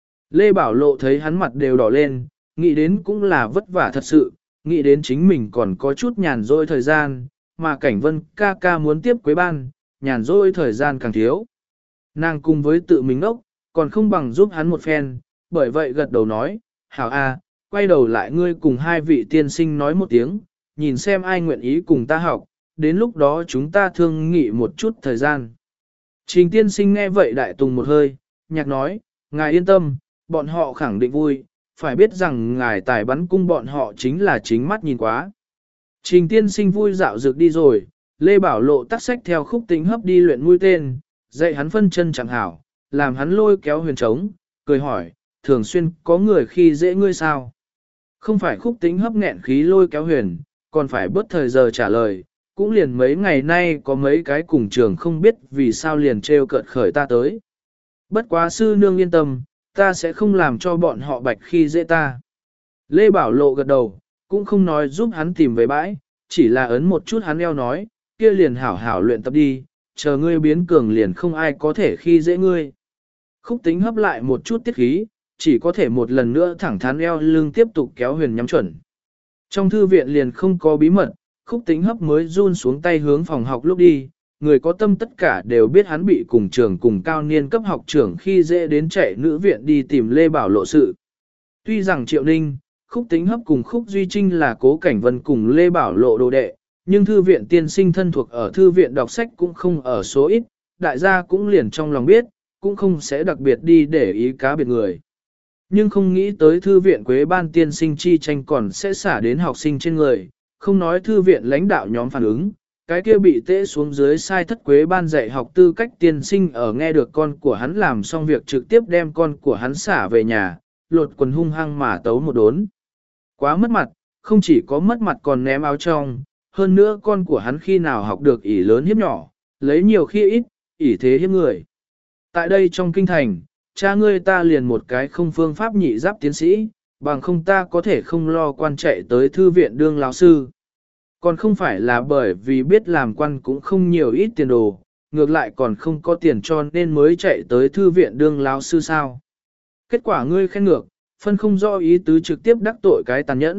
Lê Bảo Lộ thấy hắn mặt đều đỏ lên, nghĩ đến cũng là vất vả thật sự, nghĩ đến chính mình còn có chút nhàn rỗi thời gian, mà Cảnh Vân ca ca muốn tiếp quấy ban, nhàn rỗi thời gian càng thiếu. Nàng cùng với tự mình ốc, còn không bằng giúp hắn một phen, bởi vậy gật đầu nói, hảo a, quay đầu lại ngươi cùng 2 vị tiên sinh nói một tiếng, nhìn xem ai nguyện ý cùng ta học, đến lúc đó chúng ta thương nghị một chút thời gian. Trình tiên sinh nghe vậy đại tùng một hơi, nhạc nói, ngài yên tâm, bọn họ khẳng định vui, phải biết rằng ngài tài bắn cung bọn họ chính là chính mắt nhìn quá. Trình tiên sinh vui dạo dược đi rồi, Lê Bảo Lộ tắt sách theo Khúc Tĩnh Hấp đi luyện mũi tên, dạy hắn phân chân chẳng hảo, làm hắn lôi kéo huyền trống, cười hỏi, thường xuyên có người khi dễ ngươi sao? Không phải Khúc Tĩnh Hấp nghẹn khí lôi kéo huyền, còn phải bớt thời giờ trả lời, cũng liền mấy ngày nay có mấy cái cùng trường không biết vì sao liền trêu cợt khởi ta tới. Bất quá sư nương yên tâm, ta sẽ không làm cho bọn họ bạch khi dễ ta. Lê Bảo Lộ gật đầu, cũng không nói giúp hắn tìm về bãi, chỉ là ấn một chút hắn eo nói, kia liền hảo hảo luyện tập đi, chờ ngươi biến cường liền không ai có thể khi dễ ngươi. Khúc Tĩnh Hấp lại một chút tiết khí, chỉ có thể một lần nữa thẳng thắn eo lưng tiếp tục kéo huyền nhắm chuẩn. Trong thư viện liền không có bí mật, Khúc Tĩnh Hấp mới run xuống tay hướng phòng học lúc đi, người có tâm tất cả đều biết hắn bị cùng trường cùng cao niên cấp học trưởng khi dễ đến chạy nữ viện đi tìm Lê Bảo Lộ sự. Tuy rằng Triệu Ninh, Khúc Tĩnh Hấp cùng Khúc Duy Trinh là Cố Cảnh Vân cùng Lê Bảo Lộ đồ đệ, nhưng thư viện tiên sinh thân thuộc ở thư viện đọc sách cũng không ở số ít, đại gia cũng liền trong lòng biết, cũng không sẽ đặc biệt đi để ý cá biệt người. Nhưng không nghĩ tới thư viện Quế Ban tiên sinh chi tranh còn sẽ xả đến học sinh trên người, không nói thư viện lãnh đạo nhóm phản ứng, cái kia bị tễ xuống dưới sai thất Quế Ban dạy học tư cách tiên sinh ở nghe được con của hắn làm xong việc trực tiếp đem con của hắn xả về nhà, lột quần hung hăng mà tấu một đốn. Quá mất mặt, không chỉ có mất mặt còn ném áo trong, hơn nữa con của hắn khi nào học được ỷ lớn hiếp nhỏ, lấy nhiều khi ít, ỷ thế hiếp người. Tại đây trong kinh thành, cha ngươi ta liền một cái không phương pháp nhị giáp tiến sĩ, bằng không ta có thể không lo quan chạy tới thư viện đương lão sư. Còn không phải là bởi vì biết làm quan cũng không nhiều ít tiền đồ, ngược lại còn không có tiền cho nên mới chạy tới thư viện đương lão sư sao. Kết quả ngươi khen ngược, phân không rõ ý tứ trực tiếp đắc tội cái tàn nhẫn,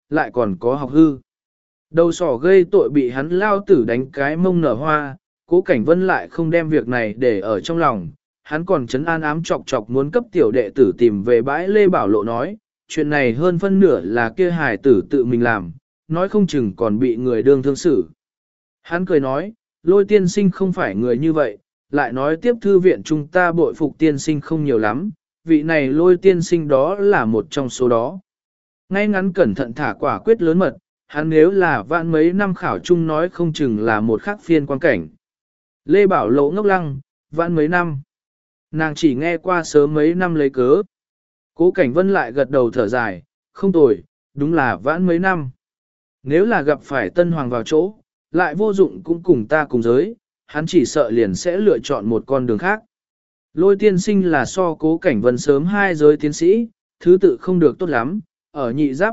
lại còn có học hư. Đầu sỏ gây tội bị hắn lao tử đánh cái mông nở hoa, Cố Cảnh Vân lại không đem việc này để ở trong lòng, hắn còn chấn an ám chọc chọc muốn cấp tiểu đệ tử tìm về bãi Lê Bảo Lộ nói, chuyện này hơn phân nửa là kia hài tử tự mình làm, nói không chừng còn bị người đương thương xử. Hắn cười nói, Lôi tiên sinh không phải người như vậy, lại nói tiếp thư viện chúng ta bội phục tiên sinh không nhiều lắm, vị này Lôi tiên sinh đó là một trong số đó. Ngay ngắn cẩn thận thả quả quyết lớn mật, hắn nếu là vạn mấy năm khảo chung nói không chừng là một khác phiên quan cảnh. Lê Bảo Lộ ngốc lăng, vạn mấy năm. Nàng chỉ nghe qua sớm mấy năm lấy cớ. Cố Cảnh Vân lại gật đầu thở dài, không tồi, đúng là vãn mấy năm. Nếu là gặp phải Tân Hoàng vào chỗ, lại vô dụng cũng cùng ta cùng giới, hắn chỉ sợ liền sẽ lựa chọn một con đường khác. Lôi tiên sinh là so Cố Cảnh Vân sớm 2 giới tiến sĩ, thứ tự không được tốt lắm, ở nhị giáp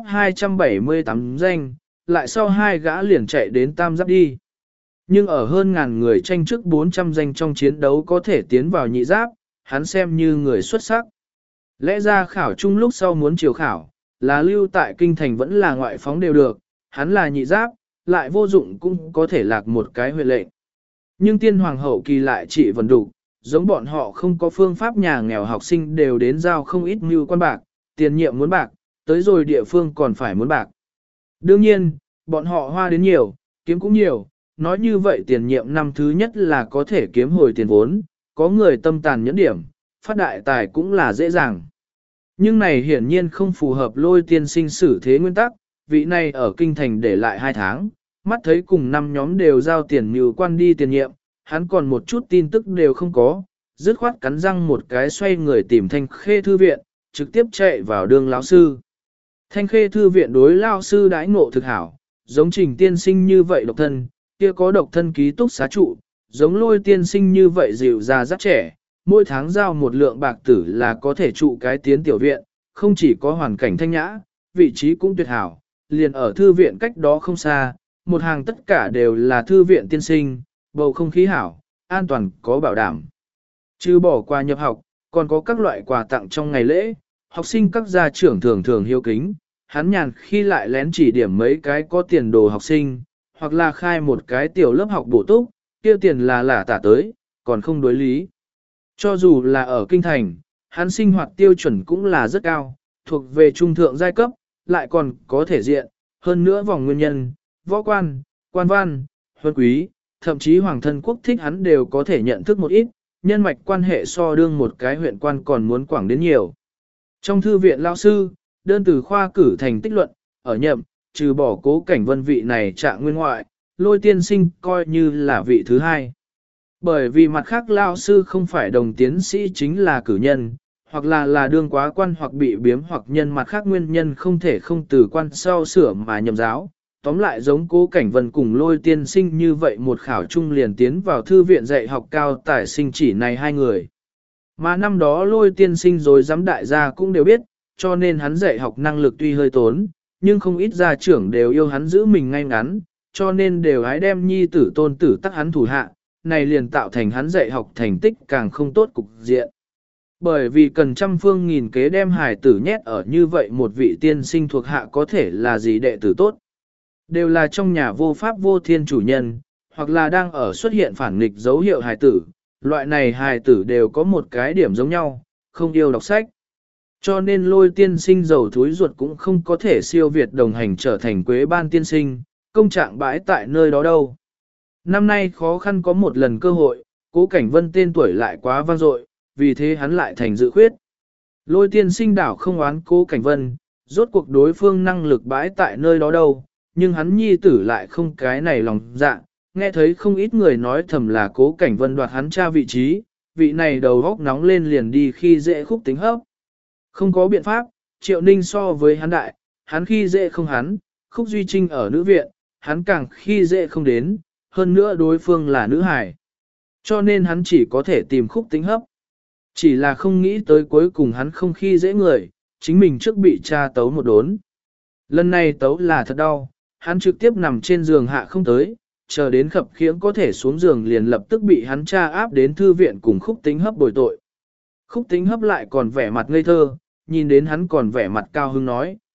278 danh, lại sau 2 gã liền chạy đến tam giáp đi. Nhưng ở hơn ngàn người tranh trước 400 danh trong chiến đấu có thể tiến vào nhị giáp, hắn xem như người xuất sắc. Lẽ ra khảo chung lúc sau muốn chiều khảo, là lưu tại kinh thành vẫn là ngoại phóng đều được, hắn là nhị giáp, lại vô dụng cũng có thể lạc một cái huệ lệnh. Nhưng tiên hoàng hậu kỳ lại trị vần đủ, giống bọn họ không có phương pháp, nhà nghèo học sinh đều đến giao không ít mưu quan bạc, tiền nhiệm muốn bạc, tới rồi địa phương còn phải muốn bạc. Đương nhiên, bọn họ hoa đến nhiều, kiếm cũng nhiều, nói như vậy tiền nhiệm năm thứ nhất là có thể kiếm hồi tiền vốn, có người tâm tàn nhẫn điểm, phát đại tài cũng là dễ dàng. Nhưng này hiển nhiên không phù hợp Lôi tiên sinh xử thế nguyên tắc, vị này ở kinh thành để lại 2 tháng, mắt thấy cùng 5 nhóm đều giao tiền mưu quan đi tiền nhiệm, hắn còn một chút tin tức đều không có, dứt khoát cắn răng một cái xoay người tìm Thanh Khê thư viện, trực tiếp chạy vào đương lão sư. Thanh Khê thư viện đối lão sư đãi ngộ thực hảo, giống Trình tiên sinh như vậy độc thân, kia có độc thân ký túc xá trụ, giống Lôi tiên sinh như vậy dịu già rất trẻ, mỗi tháng giao 1 lượng bạc tử là có thể trụ cái tiến tiểu viện, không chỉ có hoàn cảnh thanh nhã, vị trí cũng tuyệt hảo, liền ở thư viện cách đó không xa, một hàng tất cả đều là thư viện tiên sinh, bầu không khí hảo, an toàn có bảo đảm. Trừ bỏ quà nhập học, còn có các loại quà tặng trong ngày lễ, học sinh các gia trưởng thường thường hiếu kính, hắn nhàn khi lại lén chỉ điểm mấy cái có tiền đồ học sinh, hoặc là khai một cái tiểu lớp học bổ túc, kia tiền là lả tả tới, còn không đối lý. Cho dù là ở kinh thành, hắn sinh hoạt tiêu chuẩn cũng là rất cao, thuộc về trung thượng giai cấp, lại còn có thể diện, hơn nữa vòng nguyên nhân, võ quan, quan văn, huân quý, thậm chí hoàng thân quốc thích hắn đều có thể nhận thức một ít, nhân mạch quan hệ so đương một cái huyện quan còn muốn quảng đến nhiều. Trong thư viện lao sư, đơn từ khoa cử thành tích luận, ở nhậm, trừ bỏ Cố Cảnh Vân vị này trạng nguyên ngoại, Lôi tiên sinh coi như là vị thứ 2. Bởi vì mặt khác lao sư không phải đồng tiến sĩ chính là cử nhân, hoặc là đương quá quan hoặc bị biếm hoặc nhân mặt khác nguyên nhân không thể không từ quan sau sửa mà nhầm giáo. Tóm lại giống Cố Cảnh Vân cùng Lôi tiên sinh như vậy một khảo trung liền tiến vào thư viện dạy học cao tài sinh chỉ này 2 người. Mà năm đó Lôi tiên sinh rồi giám đại gia cũng đều biết, cho nên hắn dạy học năng lực tuy hơi tốn, nhưng không ít gia trưởng đều yêu hắn giữ mình ngay ngắn, cho nên đều hái đem nhi tử tôn tử tắc hắn thủ hạ, này liền tạo thành hắn dạy học thành tích càng không tốt cục diện. Bởi vì cần trăm phương nghìn kế đem hài tử nhét ở như vậy một vị tiên sinh thuộc hạ có thể là gì đệ tử tốt. Đều là trong nhà vô pháp vô thiên chủ nhân, hoặc là đang ở xuất hiện phản nghịch dấu hiệu hài tử, loại này hài tử đều có một cái điểm giống nhau, không yêu đọc sách. Cho nên Lôi tiên sinh giàu thúi ruột cũng không có thể siêu việt đồng hành trở thành Quế ban tiên sinh, công trạng bãi tại nơi đó đâu. Năm nay khó khăn có một lần cơ hội, Cố Cảnh Vân tên tuổi lại quá vang dội, vì thế hắn lại thành dự khuyết. Lôi tiên sinh đảo không oán Cố Cảnh Vân, rốt cuộc đối phương năng lực bãi tại nơi đó đâu, nhưng hắn nhi tử lại không cái này lòng dạ, nghe thấy không ít người nói thầm là Cố Cảnh Vân đoạt hắn cha vị trí, vị này đầu góc nóng lên liền đi khi dễ Khúc Tính Hấp. Không có biện pháp, Triệu Ninh so với hắn đại, hắn khi dễ không hắn, Khúc Duy Trinh ở nữ viện, hắn càng khi dễ không đến, hơn nữa đối phương là nữ hài. Cho nên hắn chỉ có thể tìm Khúc Tính Hấp. Chỉ là không nghĩ tới cuối cùng hắn không khi dễ người, chính mình trước bị cha tấu một đốn. Lần này tấu là thật đau, hắn trực tiếp nằm trên giường hạ không tới, chờ đến khập khiễng có thể xuống giường liền lập tức bị hắn cha áp đến thư viện cùng Khúc Tính Hấp bồi tội. Khúc Tính Hấp lại còn vẻ mặt ngây thơ, nhìn đến hắn còn vẻ mặt cao hứng nói,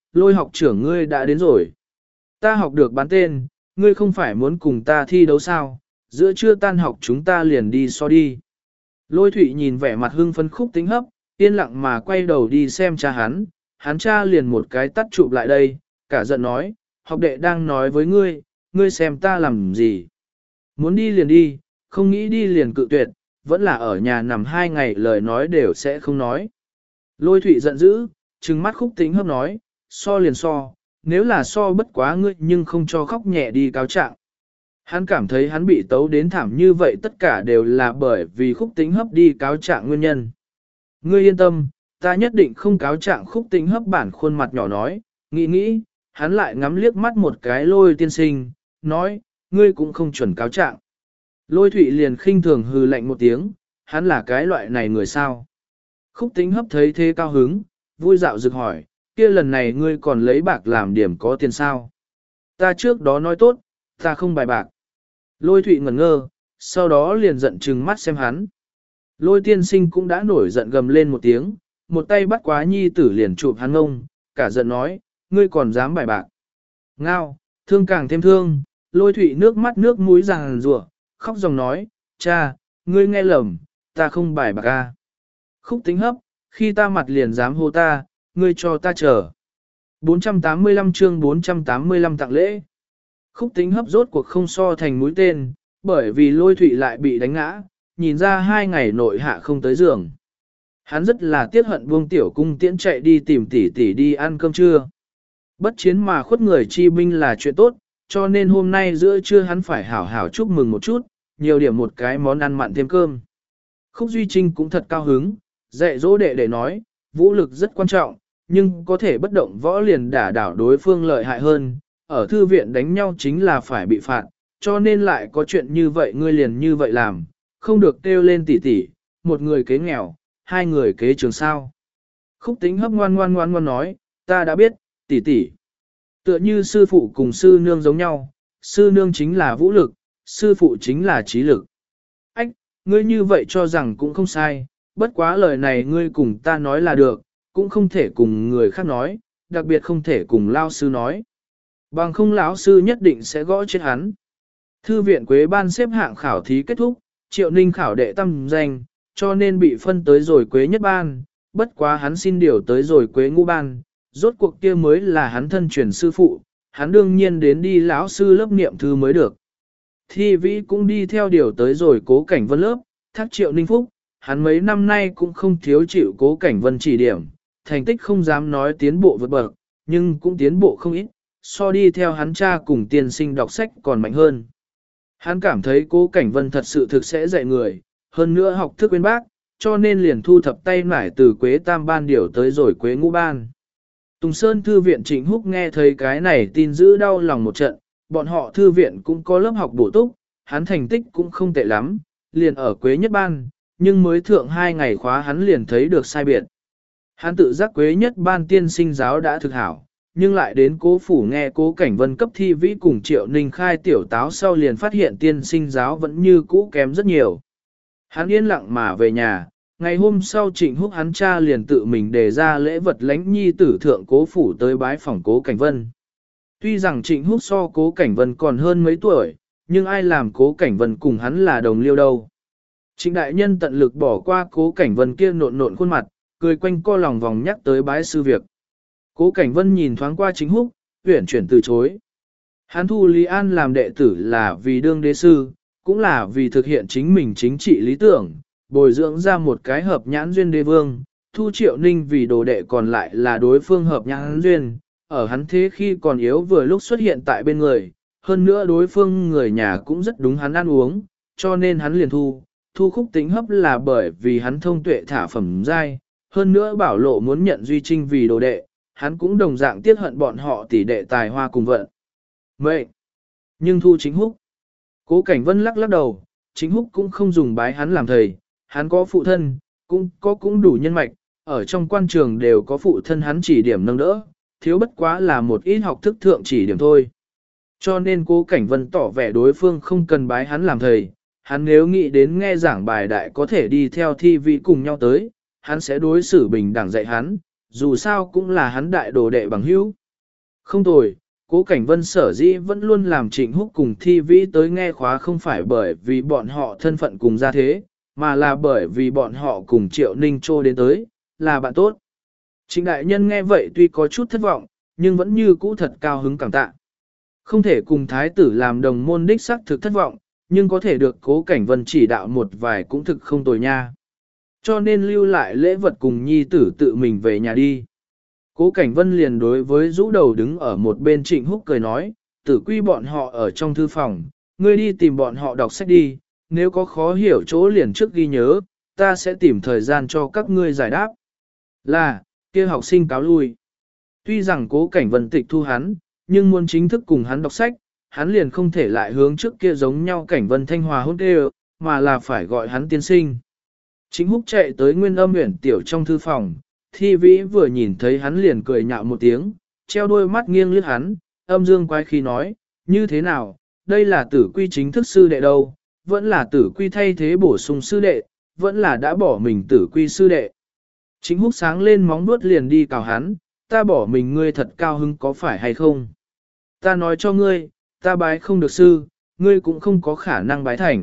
Lôi học trưởng ngươi đã đến rồi. Ta học được bán tên, ngươi không phải muốn cùng ta thi đấu sao, giữa trưa tan học chúng ta liền đi so đi. Lôi Thụy nhìn vẻ mặt hưng phấn Khúc Tĩnh Hấp, yên lặng mà quay đầu đi xem cha hắn cha liền một cái tắt chụp lại đây, cả giận nói, học đệ đang nói với ngươi, ngươi xem ta làm gì. Muốn đi liền đi, không nghĩ đi liền cự tuyệt, vẫn là ở nhà nằm 2 ngày lời nói đều sẽ không nói. Lôi Thụy giận dữ, trừng mắt Khúc Tĩnh Hấp nói, so liền so, nếu là so bất quá ngươi nhưng không cho khóc nhẹ đi cáo trạng. Hắn cảm thấy hắn bị tấu đến thảm như vậy tất cả đều là bởi vì Khúc Tĩnh Hấp đi cáo trạng nguyên nhân. Ngươi yên tâm, ta nhất định không cáo trạng. Khúc Tĩnh Hấp bản khuôn mặt nhỏ nói, nghĩ, hắn lại ngắm liếc mắt một cái Lôi tiên sinh, nói, ngươi cũng không chuẩn cáo trạng. Lôi Thụy liền khinh thường hừ lạnh một tiếng, hắn là cái loại này người sao. Khúc Tĩnh Hấp thấy thế cao hứng, vui dạo rực hỏi, kia lần này ngươi còn lấy bạc làm điểm có tiền sao? Ta trước đó nói tốt, ta không bài bạc. Lôi Thụy ngẩn ngơ, sau đó liền giận trừng mắt xem hắn. Lôi tiên sinh cũng đã nổi giận gầm lên một tiếng, một tay bắt quá nhi tử liền chụp hắn ngông, cả giận nói, ngươi còn dám bài bạc. Ngao, thương càng thêm thương, Lôi Thụy nước mắt nước mũi ràng rủa, khóc dòng nói, cha, ngươi nghe lầm, ta không bài bạc a. Khúc Tĩnh Hấp, khi ta mặt liền dám hô ta, ngươi cho ta chờ. 485 chương 485 tặng lễ. Khúc Tĩnh Hấp rốt cuộc không so thành mũi tên, bởi vì Lôi Thụy lại bị đánh ngã, nhìn ra 2 ngày nội hạ không tới giường. Hắn rất là tiếc hận buông tiểu cung tiễn chạy đi tìm tỷ tỷ đi ăn cơm trưa. Bất chiến mà khuất người chi binh là chuyện tốt, cho nên hôm nay giữa trưa hắn phải hảo hảo chúc mừng một chút, nhiều điểm một cái món ăn mặn thêm cơm. Khúc Duy Trinh cũng thật cao hứng, dạy dỗ đệ để nói, vũ lực rất quan trọng, nhưng có thể bất động võ liền đả đảo đối phương lợi hại hơn, ở thư viện đánh nhau chính là phải bị phạt, cho nên lại có chuyện như vậy ngươi liền như vậy làm, không được kêu lên tỉ tỉ, một người kế nghèo, 2 người kế trường sao. Khúc Tĩnh Hấp ngoan nói, ta đã biết, tỉ tỉ. Tựa như sư phụ cùng sư nương giống nhau, sư nương chính là vũ lực, sư phụ chính là trí lực. Ách, ngươi như vậy cho rằng cũng không sai, bất quá lời này ngươi cùng ta nói là được, cũng không thể cùng người khác nói, đặc biệt không thể cùng lao sư nói. Bằng không lão sư nhất định sẽ gõ chết hắn. Thư viện Quế ban xếp hạng khảo thí kết thúc, Triệu Ninh khảo đệ tam danh, cho nên bị phân tới rồi Quế nhất ban, bất quá hắn xin điều tới rồi Quế ngũ ban, rốt cuộc kia mới là hắn thân truyền sư phụ, hắn đương nhiên đến đi lão sư lớp niệm thư mới được. Thi vĩ cũng đi theo điều tới rồi Cố Cảnh Vân lớp, thác Triệu Ninh phúc, hắn mấy năm nay cũng không thiếu chịu Cố Cảnh Vân chỉ điểm, thành tích không dám nói tiến bộ vượt bậc, nhưng cũng tiến bộ không ít, so đi theo hắn cha cùng tiên sinh đọc sách còn mạnh hơn. Hắn cảm thấy Cố Cảnh Vân thật sự thực sẽ dạy người, hơn nữa học thức bên bác, cho nên liền thu thập tay nải từ Quế tam ban điều tới rồi Quế ngũ ban. Tùng Sơn Thư viện Trịnh Húc nghe thấy cái này tin dữ đau lòng một trận, bọn họ thư viện cũng có lớp học bổ túc, hắn thành tích cũng không tệ lắm, liền ở Quế nhất ban, nhưng mới thượng 2 ngày khóa hắn liền thấy được sai biệt. Hắn tự giác Quế nhất ban tiên sinh giáo đã thực hảo, nhưng lại đến Cố phủ nghe Cố Cảnh Vân cấp thi vĩ cùng Triệu Ninh khai tiểu táo sau liền phát hiện tiên sinh giáo vẫn như cũ kém rất nhiều. Hắn yên lặng mà về nhà, ngày hôm sau Trịnh Húc hắn cha liền tự mình đề ra lễ vật lãnh nhi tử thượng Cố phủ tới bái phỏng Cố Cảnh Vân. Tuy rằng Trịnh Húc so Cố Cảnh Vân còn hơn mấy tuổi, nhưng ai làm Cố Cảnh Vân cùng hắn là đồng liêu đâu. Trịnh đại nhân tận lực bỏ qua Cố Cảnh Vân kia nộn khuôn mặt, cười quanh co lòng vòng nhắc tới bái sư việc. Cố Cảnh Vân nhìn thoáng qua Trịnh Húc, tuyển chuyển từ chối. Hắn thu Lý An làm đệ tử là vì đương đế sư, cũng là vì thực hiện chính mình chính trị lý tưởng, bồi dưỡng ra một cái hợp nhãn duyên đế vương, thu Triệu Ninh vì đồ đệ còn lại là đối phương hợp nhãn duyên, ở hắn thế khi còn yếu vừa lúc xuất hiện tại bên người, hơn nữa đối phương người nhà cũng rất đúng hắn ăn uống, cho nên hắn liền thu Khúc Tĩnh Hấp là bởi vì hắn thông tuệ thả phẩm giai, hơn nữa bảo lộ muốn nhận Duy Trinh vì đồ đệ, hắn cũng đồng dạng tiếc hận bọn họ tỷ đệ tài hoa cùng vận. Vậy, nhưng thu Chính Húc. Cố Cảnh Vân lắc đầu, Chính Húc cũng không dùng bái hắn làm thầy, hắn có phụ thân, cũng đủ nhân mạch, ở trong quan trường đều có phụ thân hắn chỉ điểm nâng đỡ, thiếu bất quá là một ít học thức thượng chỉ điểm thôi. Cho nên Cố Cảnh Vân tỏ vẻ đối phương không cần bái hắn làm thầy, hắn nếu nghĩ đến nghe giảng bài đại có thể đi theo thi vị cùng nhau tới, hắn sẽ đối xử bình đẳng dạy hắn, dù sao cũng là hắn đại đồ đệ bằng hữu. Không tồi, Cố Cảnh Vân sở dĩ vẫn luôn làm Trịnh Húc cùng Thi Vĩ tới nghe khóa không phải bởi vì bọn họ thân phận cùng gia thế, mà là bởi vì bọn họ cùng Triệu Ninh Trô đến tới, là bạn tốt. Trịnh đại nhân nghe vậy tuy có chút thất vọng, nhưng vẫn như cũ thật cao hứng cảm tạ. Không thể cùng thái tử làm đồng môn đích xác thực thất vọng, nhưng có thể được Cố Cảnh Vân chỉ đạo một vài cũng thực không tồi nha. Cho nên lưu lại lễ vật cùng nhi tử tự mình về nhà đi. Cố Cảnh Vân liền đối với rũ đầu đứng ở một bên Trịnh Húc cười nói, tử quy bọn họ ở trong thư phòng, ngươi đi tìm bọn họ đọc sách đi, nếu có khó hiểu chỗ liền trước ghi nhớ, ta sẽ tìm thời gian cho các ngươi giải đáp. Là, kia học sinh cáo lui. Tuy rằng Cố Cảnh Vân tịch thu hắn, nhưng muốn chính thức cùng hắn đọc sách, hắn liền không thể lại hướng trước kia giống nhau Cảnh Vân thanh hòa hôn đều, mà là phải gọi hắn tiên sinh. Trịnh Húc chạy tới Nguyên Âm Uyển tiểu trong thư phòng, Thi Vĩ vừa nhìn thấy hắn liền cười nhạo một tiếng, treo đôi mắt nghiêng liếc hắn, âm dương quái khí nói, như thế nào, đây là tử quy chính thức sư đệ đâu, vẫn là tử quy thay thế bổ sung sư đệ, vẫn là đã bỏ mình tử quy sư đệ. Trịnh Húc sáng lên móng vuốt liền đi cào hắn, ta bỏ mình ngươi thật cao hứng có phải hay không? Ta nói cho ngươi, ta bái không được sư, ngươi cũng không có khả năng bái thành.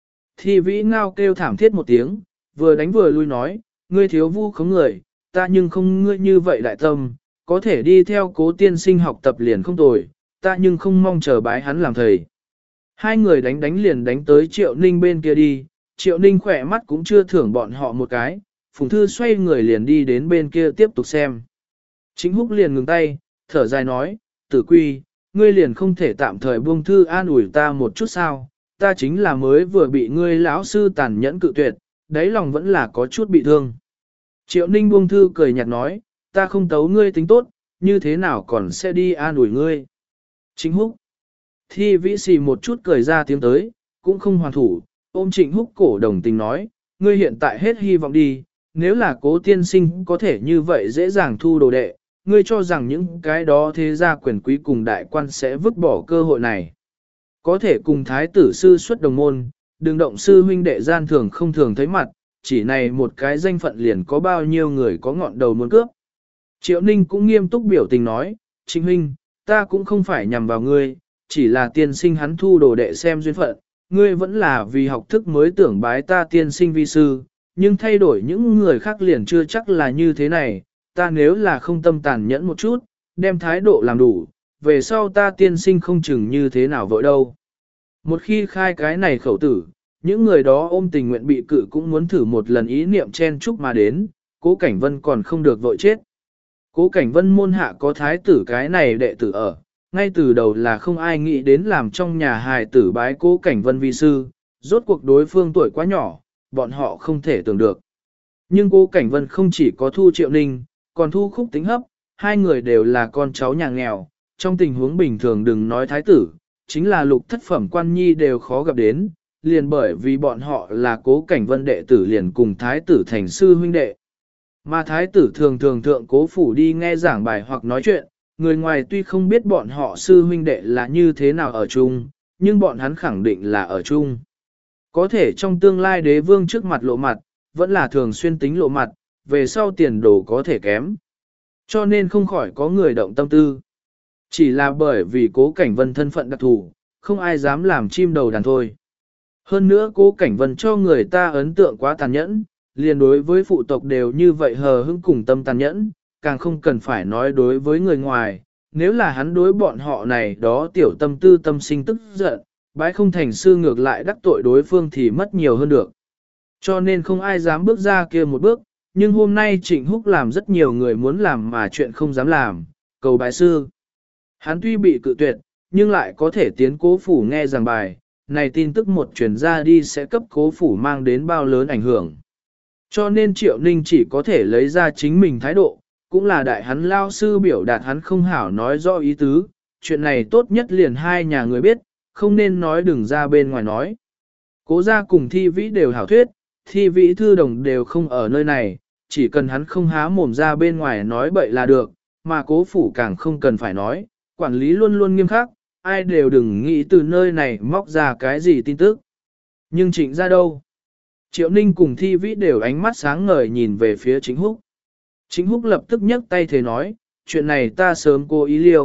Thi Vĩ ngao kêu thảm thiết một tiếng, vừa đánh vừa lui nói, ngươi thiếu vu khống người, ta nhưng không ngươi như vậy đại tâm, có thể đi theo Cố tiên sinh học tập liền không tồi, ta nhưng không mong chờ bái hắn làm thầy. Hai người đánh liền đánh tới Triệu Ninh bên kia đi, Triệu Ninh khỏe mắt cũng chưa thưởng bọn họ một cái, Phùng Thư xoay người liền đi đến bên kia tiếp tục xem. Trịnh Húc liền ngừng tay, thở dài nói, tử quy, ngươi liền không thể tạm thời buông thư an ủi ta một chút sao, ta chính là mới vừa bị ngươi lão sư tàn nhẫn cự tuyệt, đáy lòng vẫn là có chút bị thương. Triệu Ninh buông thư cười nhạt nói, ta không tấu ngươi tính tốt, như thế nào còn sẽ đi an ủi ngươi. Trịnh Húc. Thi Vĩ xì một chút cười ra tiếng tới, cũng không hoàn thủ, ôm Trịnh Húc cổ đồng tình nói, ngươi hiện tại hết hy vọng đi, nếu là Cố tiên sinh có thể như vậy dễ dàng thu đồ đệ, ngươi cho rằng những cái đó thế gia quyền quý cùng đại quan sẽ vứt bỏ cơ hội này. Có thể cùng thái tử sư xuất đồng môn, đừng động sư huynh đệ gian thường không thường thấy mặt, chỉ này một cái danh phận liền có bao nhiêu người có ngọn đầu muốn cướp. Triệu Ninh cũng nghiêm túc biểu tình nói, Trịnh huynh, ta cũng không phải nhằm vào ngươi, chỉ là tiên sinh hắn thu đồ đệ xem duyên phận, ngươi vẫn là vì học thức mới tưởng bái ta tiên sinh vi sư, nhưng thay đổi những người khác liền chưa chắc là như thế này, ta nếu là không tâm tàn nhẫn một chút, đem thái độ làm đủ, về sau ta tiên sinh không chừng như thế nào vội đâu. Một khi khai cái này khẩu tử, những người đó ôm tình nguyện bị cự cũng muốn thử một lần ý niệm chen chúc mà đến, Cố Cảnh Vân còn không được vội chết. Cố Cảnh Vân môn hạ có thái tử cái này đệ tử ở, ngay từ đầu là không ai nghĩ đến làm trong nhà hài tử bái Cố Cảnh Vân vi sư, rốt cuộc đối phương tuổi quá nhỏ, bọn họ không thể tưởng được. Nhưng Cố Cảnh Vân không chỉ có thu Triệu Ninh, còn thu Khúc Tính Hấp, hai người đều là con cháu nhà nghèo, trong tình huống bình thường đừng nói thái tử, chính là lục thất phẩm quan nhi đều khó gặp đến, liền bởi vì bọn họ là Cố Cảnh Vân đệ tử liền cùng thái tử thành sư huynh đệ. Mà thái tử thường thường thượng cố phủ đi nghe giảng bài hoặc nói chuyện, người ngoài tuy không biết bọn họ sư huynh đệ là như thế nào ở chung, nhưng bọn hắn khẳng định là ở chung. Có thể trong tương lai đế vương trước mặt lộ mặt, vẫn là thường xuyên tính lộ mặt, về sau tiền đồ có thể kém. Cho nên không khỏi có người động tâm tư. Chỉ là bởi vì Cố Cảnh Vân thân phận đặc thù, không ai dám làm chim đầu đàn thôi. Hơn nữa Cố Cảnh Vân cho người ta ấn tượng quá tàn nhẫn, liền đối với phụ tộc đều như vậy hờ hững cùng tâm tàn nhẫn, càng không cần phải nói đối với người ngoài, nếu là hắn đối bọn họ này đó tiểu tâm tư tâm sinh tức giận, bái không thành sư ngược lại đắc tội đối phương thì mất nhiều hơn được. Cho nên không ai dám bước ra kia một bước, nhưng hôm nay Trịnh Húc làm rất nhiều người muốn làm mà chuyện không dám làm, cầu bái sư. Hắn tuy bị cự tuyệt, nhưng lại có thể tiến Cố phủ nghe giảng bài, này tin tức một truyền ra đi sẽ cấp Cố phủ mang đến bao lớn ảnh hưởng. Cho nên Triệu Ninh chỉ có thể lấy ra chính mình thái độ, cũng là đại hắn lao sư biểu đạt hắn không hảo nói rõ ý tứ, chuyện này tốt nhất liền hai nhà người biết, không nên nói đừng ra bên ngoài nói. Cố gia cùng Thi Vĩ đều hảo thuyết, Thi Vĩ thư đồng đều không ở nơi này, chỉ cần hắn không há mồm ra bên ngoài nói bậy là được, mà Cố phủ càng không cần phải nói, quản lý luôn luôn nghiêm khắc, ai đều đừng nghĩ từ nơi này móc ra cái gì tin tức. Nhưng Trịnh gia đâu? Triệu Ninh cùng Thi Vĩ đều ánh mắt sáng ngời nhìn về phía Trịnh Húc. Trịnh Húc lập tức nhấc tay thề nói, chuyện này ta sớm cố ý liêu,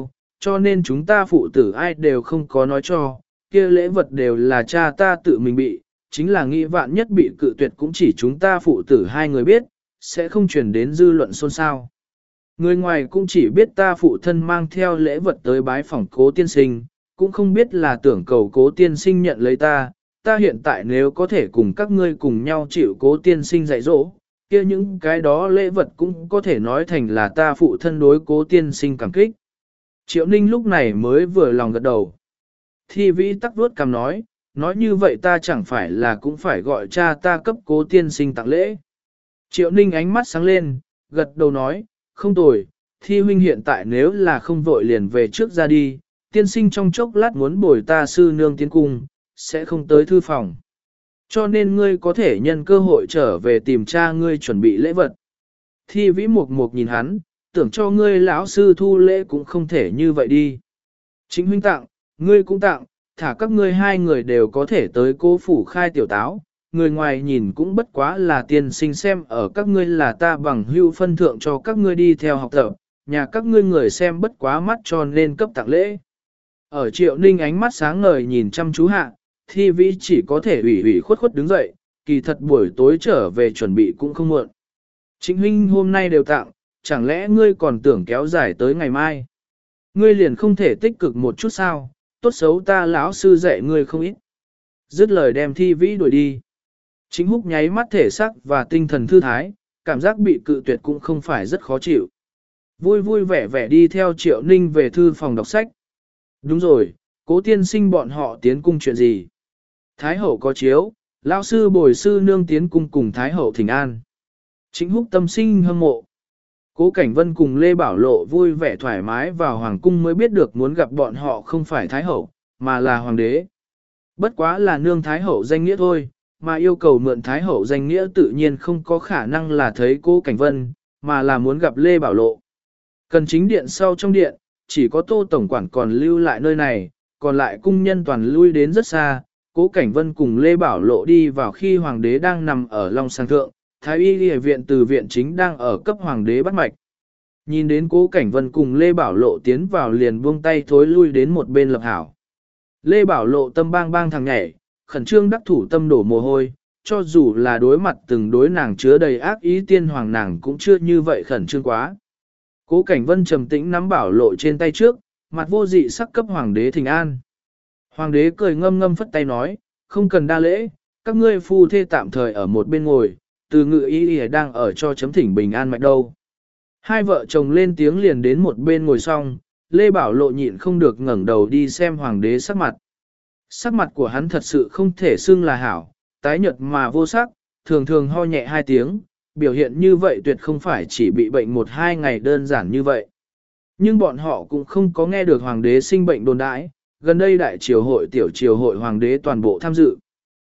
cho nên chúng ta phụ tử ai đều không có nói cho, kia lễ vật đều là cha ta tự mình bị, chính là nghĩ vạn nhất bị cự tuyệt cũng chỉ chúng ta phụ tử hai người biết, sẽ không truyền đến dư luận xôn xao. Người ngoài cũng chỉ biết ta phụ thân mang theo lễ vật tới bái phỏng Cố tiên sinh, cũng không biết là tưởng cầu Cố tiên sinh nhận lấy ta hiện tại nếu có thể cùng các ngươi cùng nhau chịu Cố tiên sinh dạy dỗ, kia những cái đó lễ vật cũng có thể nói thành là ta phụ thân đối Cố tiên sinh cảm kích. Triệu Ninh lúc này mới vừa lòng gật đầu. Thi Vĩ tắc vuốt cằm nói như vậy ta chẳng phải là cũng phải gọi cha ta cấp Cố tiên sinh tặng lễ. Triệu Ninh ánh mắt sáng lên, gật đầu nói, không tồi, Thi huynh hiện tại nếu là không vội liền về trước ra đi, tiên sinh trong chốc lát muốn bồi ta sư nương tiến cung, sẽ không tới thư phòng. Cho nên ngươi có thể nhân cơ hội trở về tìm cha ngươi chuẩn bị lễ vật. Thi Vĩ mục mục nhìn hắn, tưởng cho ngươi lão sư thu lễ cũng không thể như vậy đi. Chính huynh tặng, ngươi cũng tặng, thả các ngươi hai người đều có thể tới Cố phủ khai tiểu táo, người ngoài nhìn cũng bất quá là tiên sinh xem ở các ngươi là ta bằng hưu phân thượng cho các ngươi đi theo học tập, nhà các ngươi người xem bất quá mắt cho nên cấp tặng lễ. Ở Triệu Ninh ánh mắt sáng ngời nhìn chăm chú hạ, Thi Vĩ chỉ có thể ủy khuất khuất đứng dậy, kỳ thật buổi tối trở về chuẩn bị cũng không muộn. Chính huynh hôm nay đều tặng, chẳng lẽ ngươi còn tưởng kéo dài tới ngày mai? Ngươi liền không thể tích cực một chút sao, tốt xấu ta lão sư dạy ngươi không ít. Dứt lời đem Thi Vĩ đuổi đi. Chính Húc nháy mắt thể xác và tinh thần thư thái, cảm giác bị cự tuyệt cũng không phải rất khó chịu. Vui vui vẻ vẻ đi theo Triệu Ninh về thư phòng đọc sách. Đúng rồi, Cố tiên sinh bọn họ tiến cung chuyện gì? Thái hậu có chiếu, lão sư bồi sư nương tiến cung cùng Thái hậu thỉnh an. Chính Húc tâm sinh hâm mộ. Cố Cảnh Vân cùng Lê Bảo Lộ vui vẻ thoải mái vào hoàng cung mới biết được muốn gặp bọn họ không phải Thái hậu, mà là hoàng đế. Bất quá là nương Thái hậu danh nghĩa thôi, mà yêu cầu mượn Thái hậu danh nghĩa tự nhiên không có khả năng là thấy Cố Cảnh Vân, mà là muốn gặp Lê Bảo Lộ. Cần chính điện sau trong điện, chỉ có Tô Tổng Quản còn lưu lại nơi này, còn lại cung nhân toàn lui đến rất xa. Cố Cảnh Vân cùng Lê Bảo Lộ đi vào khi hoàng đế đang nằm ở Long Sàng Thượng, Thái y y viện từ viện chính đang ở cấp hoàng đế bắt mạch. Nhìn đến Cố Cảnh Vân cùng Lê Bảo Lộ tiến vào liền buông tay thối lui đến một bên lập hảo. Lê Bảo Lộ tâm bang bang thằng nhảy, khẩn trương đắc thủ tâm đổ mồ hôi, cho dù là đối mặt từng đối nàng chứa đầy ác ý tiên hoàng nàng cũng chưa như vậy khẩn trương quá. Cố Cảnh Vân trầm tĩnh nắm Bảo Lộ trên tay trước, mặt vô dị sắc cấp hoàng đế thỉnh an. Hoàng đế cười ngâm ngâm phất tay nói, không cần đa lễ, các ngươi phu thê tạm thời ở một bên ngồi, từ ngự y đang ở cho chấm thỉnh bình an mạch đâu. Hai vợ chồng lên tiếng liền đến một bên ngồi xong, Lê Bảo Lộ nhịn không được ngẩng đầu đi xem hoàng đế sắc mặt. Sắc mặt của hắn thật sự không thể xưng là hảo, tái nhợt mà vô sắc, thường thường ho nhẹ hai tiếng, biểu hiện như vậy tuyệt không phải chỉ bị bệnh một hai ngày đơn giản như vậy. Nhưng bọn họ cũng không có nghe được hoàng đế sinh bệnh đồn đãi, gần đây đại triều hội tiểu triều hội hoàng đế toàn bộ tham dự.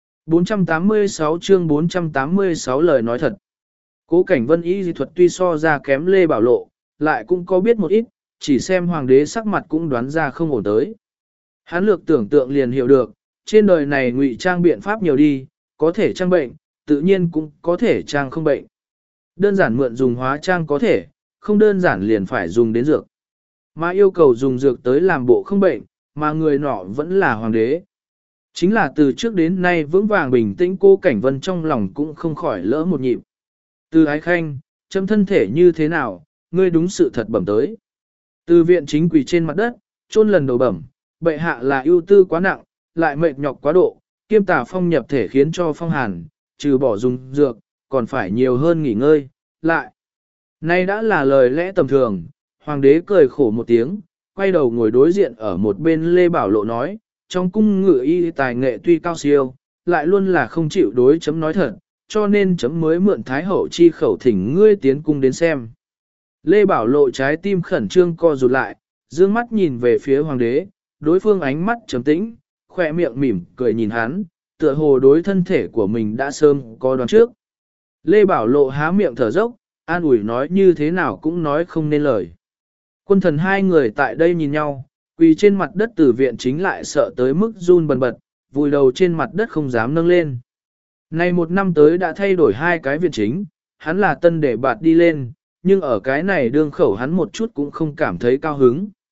486 chương 486 lời nói thật. Cố Cảnh Vân y dị thuật tuy so ra kém Lê Bảo Lộ, lại cũng có biết một ít, chỉ xem hoàng đế sắc mặt cũng đoán ra không ổn tới. Hắn lược tưởng tượng liền hiểu được, trên đời này ngụy trang biện pháp nhiều đi, có thể trang bệnh, tự nhiên cũng có thể trang không bệnh. Đơn giản mượn dùng hóa trang có thể, không đơn giản liền phải dùng đến dược. Mà yêu cầu dùng dược tới làm bộ không bệnh, mà người nọ vẫn là hoàng đế. Chính là từ trước đến nay vững vàng bình tĩnh Cố Cảnh Vân trong lòng cũng không khỏi lỡ một nhịp. Từ ái khanh, chấm thân thể như thế nào, ngươi đúng sự thật bẩm tới. Từ viện chính quỳ trên mặt đất, chôn lần đầu bẩm, bệ hạ là ưu tư quá nặng, lại mệt nhọc quá độ, kiêm tà phong nhập thể khiến cho phong hàn, trừ bỏ dùng dược, còn phải nhiều hơn nghỉ ngơi, lại. Nay đã là lời lẽ tầm thường, hoàng đế cười khổ một tiếng, quay đầu ngồi đối diện ở một bên Lê Bảo Lộ nói, trong cung ngự y tài nghệ tuy cao siêu, lại luôn là không chịu đối chấm nói thật, cho nên chấm mới mượn Thái Hậu chi khẩu thỉnh ngươi tiến cung đến xem. Lê Bảo Lộ trái tim khẩn trương co rụt lại, dương mắt nhìn về phía hoàng đế, đối phương ánh mắt trầm tĩnh, khỏe miệng mỉm cười nhìn hắn, tựa hồ đối thân thể của mình đã sớm có đoán trước. Lê Bảo Lộ há miệng thở dốc, an ủi nói như thế nào cũng nói không nên lời. Quân thần hai người tại đây nhìn nhau, quỳ trên mặt đất từ viện chính lại sợ tới mức run bần bật, vùi đầu trên mặt đất không dám nâng lên. Này một năm tới đã thay đổi hai cái viện chính, hắn là tân để bạt đi lên, nhưng ở cái này đương khẩu hắn một chút cũng không cảm thấy cao hứng.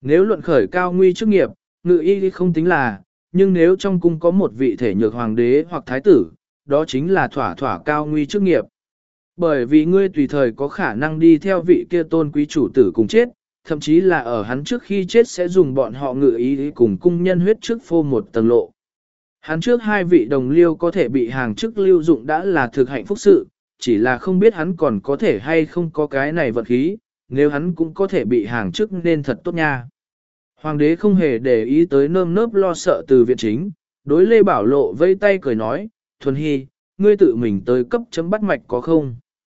Nếu luận khởi cao nguy chức nghiệp, ngự y không tính là, nhưng nếu trong cung có một vị thể nhược hoàng đế hoặc thái tử, đó chính là thỏa thỏa cao nguy chức nghiệp. Bởi vì ngươi tùy thời có khả năng đi theo vị kia tôn quý chủ tử cùng chết, thậm chí là ở hắn trước khi chết sẽ dùng bọn họ ngự ý cùng cung nhân huyết trước phô một tầng lộ. Hắn trước hai vị đồng liêu có thể bị hàng chức lưu dụng đã là thực hạnh phúc sự, chỉ là không biết hắn còn có thể hay không có cái này vận khí, nếu hắn cũng có thể bị hàng chức nên thật tốt nha. Hoàng đế không hề để ý tới nơm nớp lo sợ từ viện chính, đối Lê Bảo Lộ vây tay cười nói, Thuần Hy, ngươi tự mình tới cấp chấm bắt mạch có không?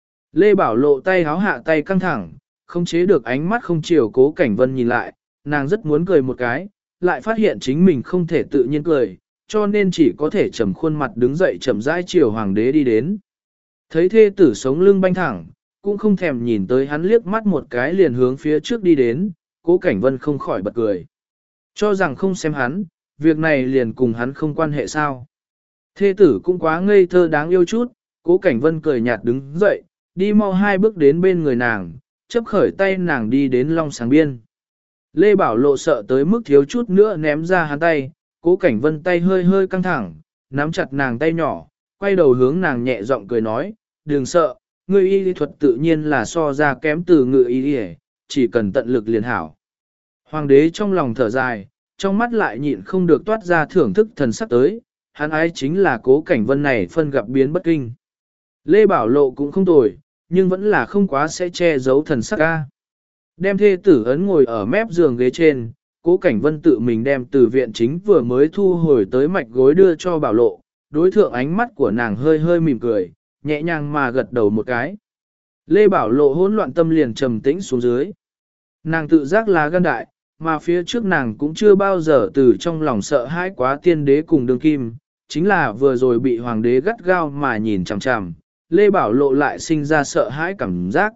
Lê Bảo Lộ tay háo hạ tay căng thẳng, không chế được ánh mắt không chiều Cố Cảnh Vân nhìn lại, nàng rất muốn cười một cái, lại phát hiện chính mình không thể tự nhiên cười, cho nên chỉ có thể trầm khuôn mặt đứng dậy chậm rãi chiều hoàng đế đi đến. Thấy thê tử sống lưng banh thẳng, cũng không thèm nhìn tới hắn liếc mắt một cái liền hướng phía trước đi đến, Cố Cảnh Vân không khỏi bật cười. Cho rằng không xem hắn, việc này liền cùng hắn không quan hệ sao. Thê tử cũng quá ngây thơ đáng yêu chút, Cố Cảnh Vân cười nhạt đứng dậy, đi mau hai bước đến bên người nàng, chấp khởi tay nàng đi đến long sáng biên. Lê Bảo Lộ sợ tới mức thiếu chút nữa ném ra hắn tay, Cố Cảnh Vân tay hơi hơi căng thẳng, nắm chặt nàng tay nhỏ, quay đầu hướng nàng nhẹ giọng cười nói, đừng sợ, ngươi y lý thuật tự nhiên là so ra kém từ ngự y lý, chỉ cần tận lực liền hảo. Hoàng đế trong lòng thở dài, trong mắt lại nhịn không được toát ra thưởng thức thần sắc tới, hắn ái chính là Cố Cảnh Vân này phân gặp biến bất kinh. Lê Bảo Lộ cũng không tồi, nhưng vẫn là không quá sẽ che giấu thần sắc ca. Đem thê tử ấn ngồi ở mép giường ghế trên, Cố Cảnh Vân tự mình đem từ viện chính vừa mới thu hồi tới mạch gối đưa cho Bảo Lộ, đối thượng ánh mắt của nàng hơi hơi mỉm cười, nhẹ nhàng mà gật đầu một cái. Lê Bảo Lộ hỗn loạn tâm liền trầm tĩnh xuống dưới. Nàng tự giác là gan đại, mà phía trước nàng cũng chưa bao giờ từ trong lòng sợ hãi quá tiên đế cùng đương kim, chính là vừa rồi bị hoàng đế gắt gao mà nhìn chằm chằm, Lê Bảo Lộ lại sinh ra sợ hãi cảm giác.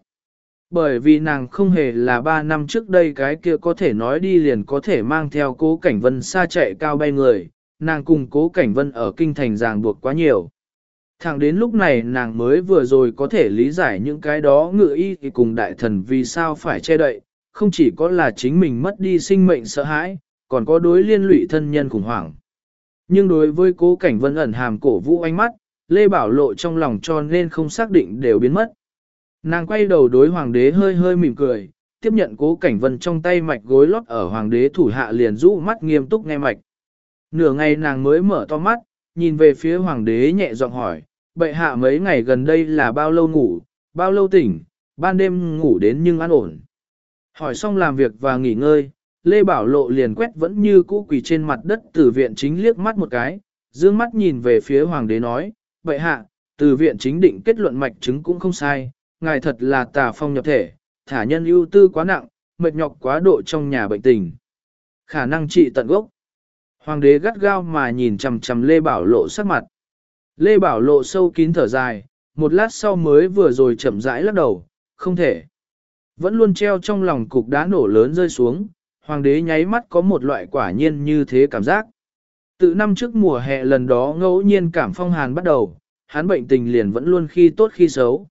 Bởi vì nàng không hề là 3 năm trước đây cái kia có thể nói đi liền có thể mang theo Cố Cảnh Vân xa chạy cao bay người, nàng cùng Cố Cảnh Vân ở kinh thành ràng buộc quá nhiều. Thẳng đến lúc này nàng mới vừa rồi có thể lý giải những cái đó ngự y thì cùng đại thần vì sao phải che đậy, không chỉ có là chính mình mất đi sinh mệnh sợ hãi, còn có đối liên lụy thân nhân khủng hoảng. Nhưng đối với Cố Cảnh Vân ẩn hàm cổ vũ ánh mắt, Lê Bảo Lộ trong lòng cho nên không xác định đều biến mất. Nàng quay đầu đối hoàng đế hơi hơi mỉm cười, tiếp nhận Cố Cảnh Vân trong tay mạch gối lót ở hoàng đế thủ hạ liền rũ mắt nghiêm túc nghe mạch. Nửa ngày nàng mới mở to mắt, nhìn về phía hoàng đế nhẹ giọng hỏi, bệ hạ mấy ngày gần đây là bao lâu ngủ, bao lâu tỉnh, ban đêm ngủ đến nhưng an ổn. Hỏi xong làm việc và nghỉ ngơi, Lê Bảo Lộ liền quét vẫn như cũ quỳ trên mặt đất từ viện chính liếc mắt một cái, dương mắt nhìn về phía hoàng đế nói, bệ hạ, từ viện chính định kết luận mạch chứng cũng không sai, ngài thật là tà phong nhập thể, thả nhân ưu tư quá nặng, mệt nhọc quá độ trong nhà bệnh tình. Khả năng trị tận gốc. Hoàng đế gắt gao mà nhìn chằm chằm Lê Bảo Lộ sắc mặt. Lê Bảo Lộ sâu kín thở dài, một lát sau mới vừa rồi chậm rãi lắc đầu, không thể. Vẫn luôn treo trong lòng cục đá nổ lớn rơi xuống, hoàng đế nháy mắt có một loại quả nhiên như thế cảm giác. Từ năm trước mùa hè lần đó ngẫu nhiên cảm phong hàn bắt đầu, hắn bệnh tình liền vẫn luôn khi tốt khi xấu.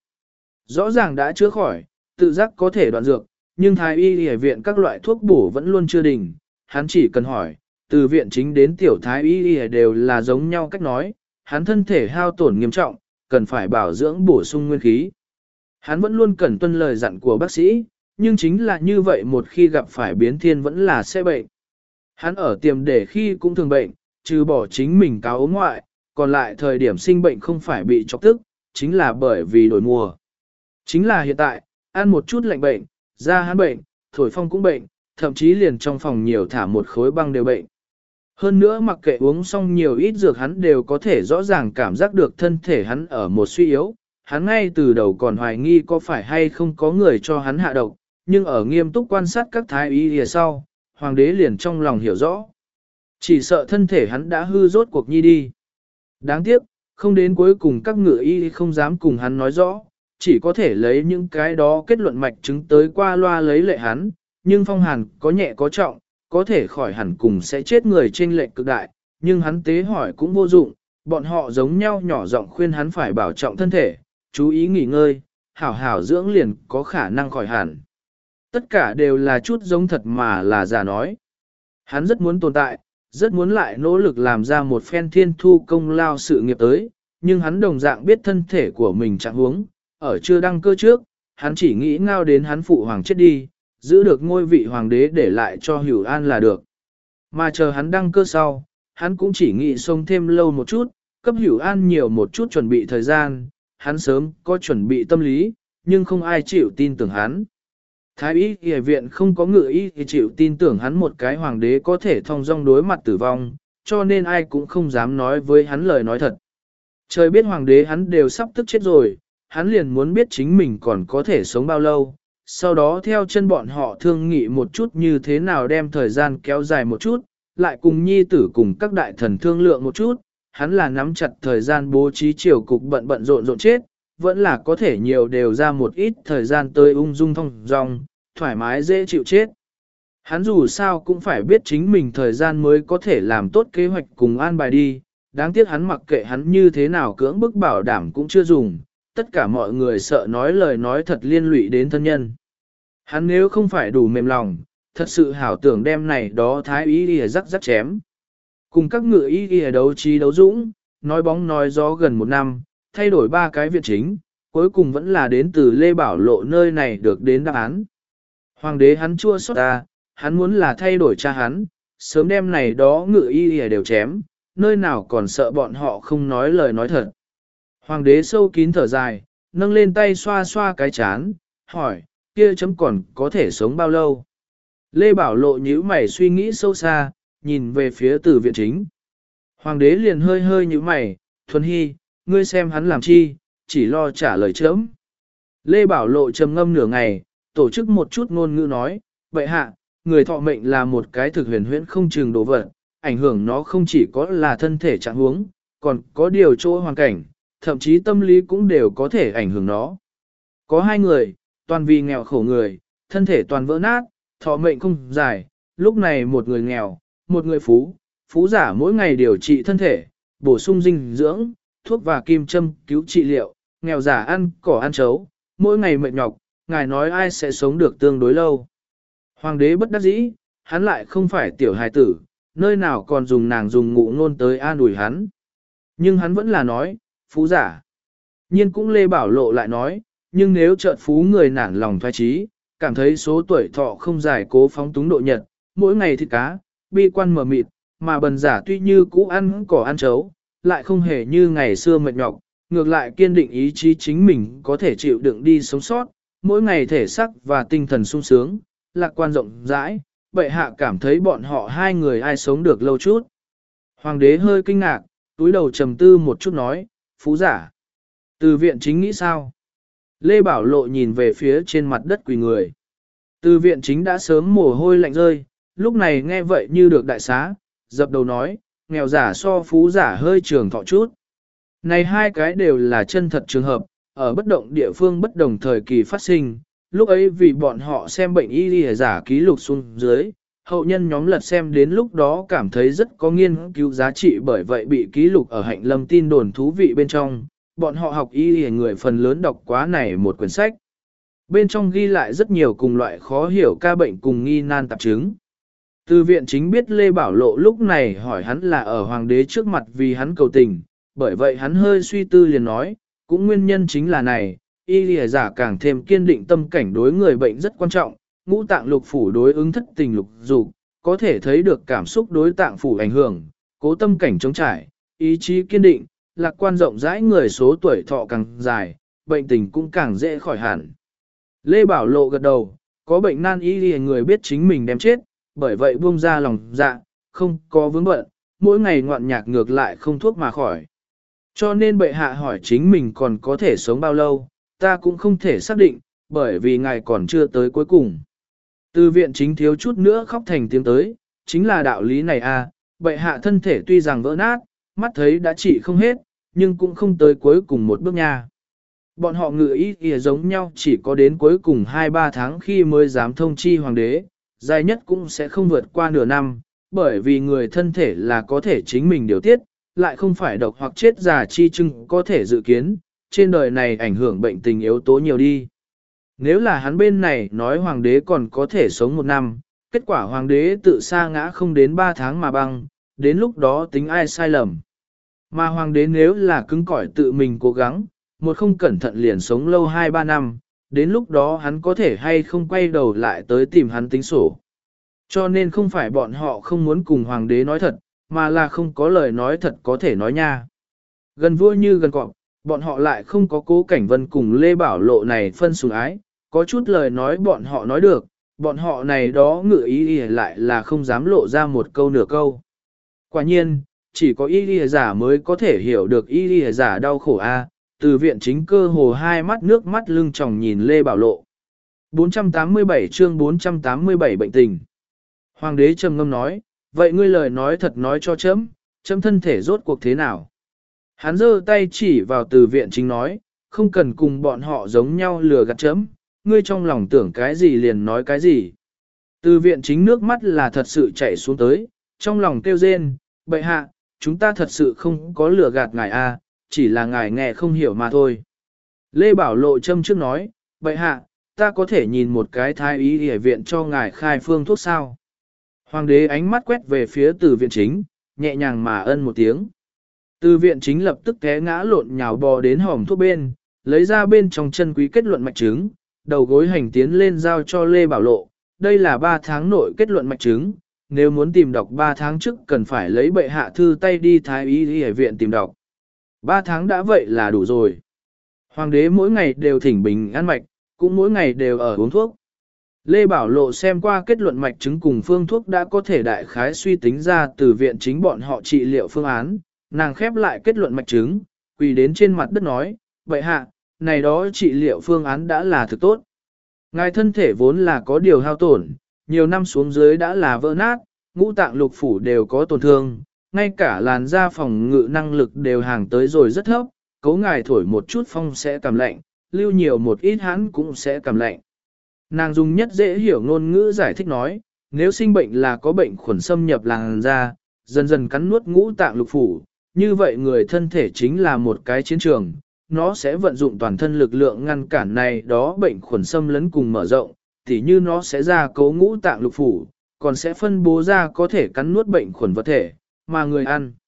Rõ ràng đã chữa khỏi, tự giác có thể đoạn dược, nhưng thái y y viện các loại thuốc bổ vẫn luôn chưa đỉnh, hắn chỉ cần hỏi, từ viện chính đến tiểu thái y y đều là giống nhau cách nói, hắn thân thể hao tổn nghiêm trọng, cần phải bảo dưỡng bổ sung nguyên khí. Hắn vẫn luôn cần tuân lời dặn của bác sĩ, nhưng chính là như vậy một khi gặp phải biến thiên vẫn là sẽ bệnh. Hắn ở tiềm để khi cũng thường bệnh, trừ bỏ chính mình cáo ốm ngoại, còn lại thời điểm sinh bệnh không phải bị chọc tức, chính là bởi vì đổi mùa. Chính là hiện tại, ăn một chút lạnh bệnh, da hắn bệnh, thổi phong cũng bệnh, thậm chí liền trong phòng nhiều thả một khối băng đều bệnh. Hơn nữa mặc kệ uống xong nhiều ít dược hắn đều có thể rõ ràng cảm giác được thân thể hắn ở một suy yếu, hắn ngay từ đầu còn hoài nghi có phải hay không có người cho hắn hạ độc, nhưng ở nghiêm túc quan sát các thái y lìa sau, hoàng đế liền trong lòng hiểu rõ. Chỉ sợ thân thể hắn đã hư rốt cuộc nhi đi. Đáng tiếc, không đến cuối cùng các ngự y không dám cùng hắn nói rõ, chỉ có thể lấy những cái đó kết luận mạch chứng tới qua loa lấy lệ hắn, nhưng phong hàn có nhẹ có trọng, có thể khỏi hẳn cùng sẽ chết người trên lệnh cực đại, nhưng hắn tế hỏi cũng vô dụng, bọn họ giống nhau nhỏ giọng khuyên hắn phải bảo trọng thân thể, chú ý nghỉ ngơi, hảo hảo dưỡng liền có khả năng khỏi hẳn. Tất cả đều là chút giống thật mà là giả nói. Hắn rất muốn tồn tại, rất muốn lại nỗ lực làm ra một phen thiên thu công lao sự nghiệp tới, nhưng hắn đồng dạng biết thân thể của mình trạng huống, ở chưa đăng cơ trước, hắn chỉ nghĩ ngao đến hắn phụ hoàng chết đi, giữ được ngôi vị hoàng đế để lại cho Hữu An là được. Mà chờ hắn đăng cơ sau, hắn cũng chỉ nghĩ sống thêm lâu một chút, cấp Hữu An nhiều một chút chuẩn bị thời gian, hắn sớm có chuẩn bị tâm lý, nhưng không ai chịu tin tưởng hắn. Thái y y viện không có ngự y thì chịu tin tưởng hắn một cái hoàng đế có thể thông dong đối mặt tử vong, cho nên ai cũng không dám nói với hắn lời nói thật. Trời biết hoàng đế hắn đều sắp tức chết rồi, hắn liền muốn biết chính mình còn có thể sống bao lâu, sau đó theo chân bọn họ thương nghị một chút như thế nào đem thời gian kéo dài một chút, lại cùng nhi tử cùng các đại thần thương lượng một chút, hắn là nắm chặt thời gian bố trí triều cục bận bận rộn rộn chết, vẫn là có thể nhiều đều ra một ít thời gian tới ung dung thong dong, thoải mái dễ chịu chết. Hắn dù sao cũng phải biết chính mình thời gian mới có thể làm tốt kế hoạch cùng an bài đi, đáng tiếc hắn mặc kệ hắn như thế nào cưỡng bức bảo đảm cũng chưa dùng, tất cả mọi người sợ nói lời nói thật liên lụy đến thân nhân. Hắn nếu không phải đủ mềm lòng, thật sự hảo tưởng đem này đó thái ý đi rắc rắc chém. Cùng các ngựa ý đi đấu trí đấu dũng, nói bóng nói gió gần một năm, thay đổi 3 cái viện chính, cuối cùng vẫn là đến từ Lê Bảo Lộ nơi này được đến đáp án. Hoàng đế hắn chua xót ta, hắn muốn là thay đổi cha hắn, sớm đem này đó ngựa y đều chém, nơi nào còn sợ bọn họ không nói lời nói thật. Hoàng đế sâu kín thở dài, nâng lên tay xoa xoa cái chán, hỏi, kia chấm còn có thể sống bao lâu? Lê Bảo Lộ nhíu mày suy nghĩ sâu xa, nhìn về phía Từ viện chính. Hoàng đế liền hơi hơi nhíu mày, Thuần Hy, ngươi xem hắn làm chi, chỉ lo trả lời chấm. Lê Bảo Lộ trầm ngâm nửa ngày, tổ chức một chút ngôn ngữ nói, vậy hạ, người thọ mệnh là một cái thực huyền huyễn không chừng đồ vật, ảnh hưởng nó không chỉ có là thân thể trạng huống, còn có điều chỗ hoàn cảnh, thậm chí tâm lý cũng đều có thể ảnh hưởng nó. Có 2 người, toàn vì nghèo khổ người, thân thể toàn vỡ nát, thọ mệnh không dài, lúc này một người nghèo, một người phú, phú giả mỗi ngày điều trị thân thể, bổ sung dinh dưỡng, thuốc và kim châm cứu trị liệu, nghèo giả ăn cỏ ăn chấu, mỗi ngày mệt nhọc, ngài nói ai sẽ sống được tương đối lâu. Hoàng đế bất đắc dĩ, hắn lại không phải tiểu hài tử, nơi nào còn dùng nàng dùng ngụ ngôn tới an ủi hắn. Nhưng hắn vẫn là nói, phú giả. Nhiên cũng Lê Bảo Lộ lại nói, nhưng nếu chợt phú người nản lòng thoái trí, cảm thấy số tuổi thọ không dài cố phóng túng độ nhật, mỗi ngày thịt cá, bi quan mờ mịt, mà bần giả tuy như cũ ăn cỏ ăn chấu, lại không hề như ngày xưa mệt nhọc, ngược lại kiên định ý chí chính mình có thể chịu đựng đi sống sót, mỗi ngày thể sắc và tinh thần sung sướng, lạc quan rộng rãi, bệ hạ cảm thấy bọn họ 2 người ai sống được lâu chút. Hoàng đế hơi kinh ngạc, túi đầu trầm tư một chút nói, phú giả. Từ viện chính nghĩ sao? Lê Bảo Lộ nhìn về phía trên mặt đất quỳ người. Từ viện chính đã sớm mồ hôi lạnh rơi, lúc này nghe vậy như được đại xá, dập đầu nói, nghèo giả so phú giả hơi trường thọ chút. Này 2 cái đều là chân thật trường hợp, ở bất động địa phương bất đồng thời kỳ phát sinh, lúc ấy vì bọn họ xem bệnh y lìa giả ký lục xuống dưới, hậu nhân nhóm lật xem đến lúc đó cảm thấy rất có nghiên cứu giá trị bởi vậy bị ký lục ở hạnh lâm tin đồn thú vị bên trong, bọn họ học y lìa người phần lớn đọc quá này một quyển sách. Bên trong ghi lại rất nhiều cùng loại khó hiểu ca bệnh cùng nghi nan tạp chứng. Từ viện chính biết Lê Bảo Lộ lúc này hỏi hắn là ở hoàng đế trước mặt vì hắn cầu tình, bởi vậy hắn hơi suy tư liền nói, cũng nguyên nhân chính là này, y lìa giả càng thêm kiên định tâm cảnh đối người bệnh rất quan trọng, ngũ tạng lục phủ đối ứng thất tình lục dục, có thể thấy được cảm xúc đối tạng phủ ảnh hưởng, cố tâm cảnh chống trải, ý chí kiên định, lạc quan rộng rãi người số tuổi thọ càng dài, bệnh tình cũng càng dễ khỏi hẳn. Lê Bảo Lộ gật đầu, có bệnh nan y lìa người biết chính mình đem chết, bởi vậy buông ra lòng dạ, không có vướng bận, mỗi ngày ngoạn nhạc ngược lại không thuốc mà khỏi. Cho nên bệ hạ hỏi chính mình còn có thể sống bao lâu, ta cũng không thể xác định, bởi vì ngài còn chưa tới cuối cùng. Từ viện chính thiếu chút nữa khóc thành tiếng tới, chính là đạo lý này à, bệ hạ thân thể tuy rằng vỡ nát, mắt thấy đã trị không hết, nhưng cũng không tới cuối cùng một bước nha. Bọn họ ngự ý kìa giống nhau chỉ có đến cuối cùng 2-3 tháng khi mới dám thông chi hoàng đế, dài nhất cũng sẽ không vượt qua nửa năm, bởi vì người thân thể là có thể chính mình điều tiết, lại không phải độc hoặc chết già chi chưng có thể dự kiến, trên đời này ảnh hưởng bệnh tình yếu tố nhiều đi. Nếu là hắn bên này nói hoàng đế còn có thể sống 1 năm, kết quả hoàng đế tự sa ngã không đến 3 tháng mà băng, đến lúc đó tính ai sai lầm. Mà hoàng đế nếu là cứng cỏi tự mình cố gắng, một không cẩn thận liền sống lâu 2-3 năm, đến lúc đó hắn có thể hay không quay đầu lại tới tìm hắn tính sổ. Cho nên không phải bọn họ không muốn cùng hoàng đế nói thật, mà là không có lời nói thật có thể nói nha. Gần vua như gần cọp, bọn họ lại không có Cố Cảnh Vân cùng Lê Bảo Lộ này phân sủng ái, có chút lời nói bọn họ nói được, bọn họ này đó ngự ý lại là không dám lộ ra một câu nửa câu. Quả nhiên, chỉ có y giả mới có thể hiểu được y giả đau khổ a. Từ viện chính cơ hồ hai mắt nước mắt lưng tròng nhìn Lê Bảo Lộ. 487 chương 487 bệnh tình. Hoàng đế trầm ngâm nói, vậy ngươi lời nói thật nói cho chấm thân thể rốt cuộc thế nào. Hắn giơ tay chỉ vào từ viện chính nói, không cần cùng bọn họ giống nhau lừa gạt chấm, ngươi trong lòng tưởng cái gì liền nói cái gì. Từ viện chính nước mắt là thật sự chảy xuống tới, trong lòng kêu rên, bệ hạ, chúng ta thật sự không có lừa gạt ngài a, chỉ là ngài nghe không hiểu mà thôi. Lê Bảo Lộ châm trước nói, bệ hạ, ta có thể nhìn một cái thái y y viện cho ngài khai phương thuốc sao. Hoàng đế ánh mắt quét về phía từ viện chính, nhẹ nhàng mà ân một tiếng. Từ viện chính lập tức té ngã lộn nhào bò đến hòm thuốc bên, lấy ra bên trong chân quý kết luận mạch chứng, đầu gối hành tiến lên giao cho Lê Bảo Lộ. Đây là 3 tháng nội kết luận mạch chứng, nếu muốn tìm đọc 3 tháng trước cần phải lấy bệ hạ thư tay đi thái y y viện tìm đọc. 3 tháng đã vậy là đủ rồi. Hoàng đế mỗi ngày đều thỉnh bình ăn mạch, cũng mỗi ngày đều ở uống thuốc. Lê Bảo Lộ xem qua kết luận mạch chứng cùng phương thuốc đã có thể đại khái suy tính ra từ viện chính bọn họ trị liệu phương án, nàng khép lại kết luận mạch chứng, quỳ đến trên mặt đất nói, bệ hạ, này đó trị liệu phương án đã là thực tốt. Ngài thân thể vốn là có điều hao tổn, nhiều năm xuống dưới đã là vỡ nát, ngũ tạng lục phủ đều có tổn thương, ngay cả làn da phòng ngự năng lực đều hàng tới rồi rất thấp, cấu ngài thổi một chút phong sẽ cảm lạnh, lưu nhiều một ít hãn cũng sẽ cảm lạnh. Nàng dùng nhất dễ hiểu ngôn ngữ giải thích nói, nếu sinh bệnh là có bệnh khuẩn xâm nhập làn da, dần dần cắn nuốt ngũ tạng lục phủ, như vậy người thân thể chính là một cái chiến trường, nó sẽ vận dụng toàn thân lực lượng ngăn cản này đó bệnh khuẩn xâm lấn cùng mở rộng, tỉ như nó sẽ ra cấu ngũ tạng lục phủ, còn sẽ phân bố ra có thể cắn nuốt bệnh khuẩn vật thể, mà người ăn.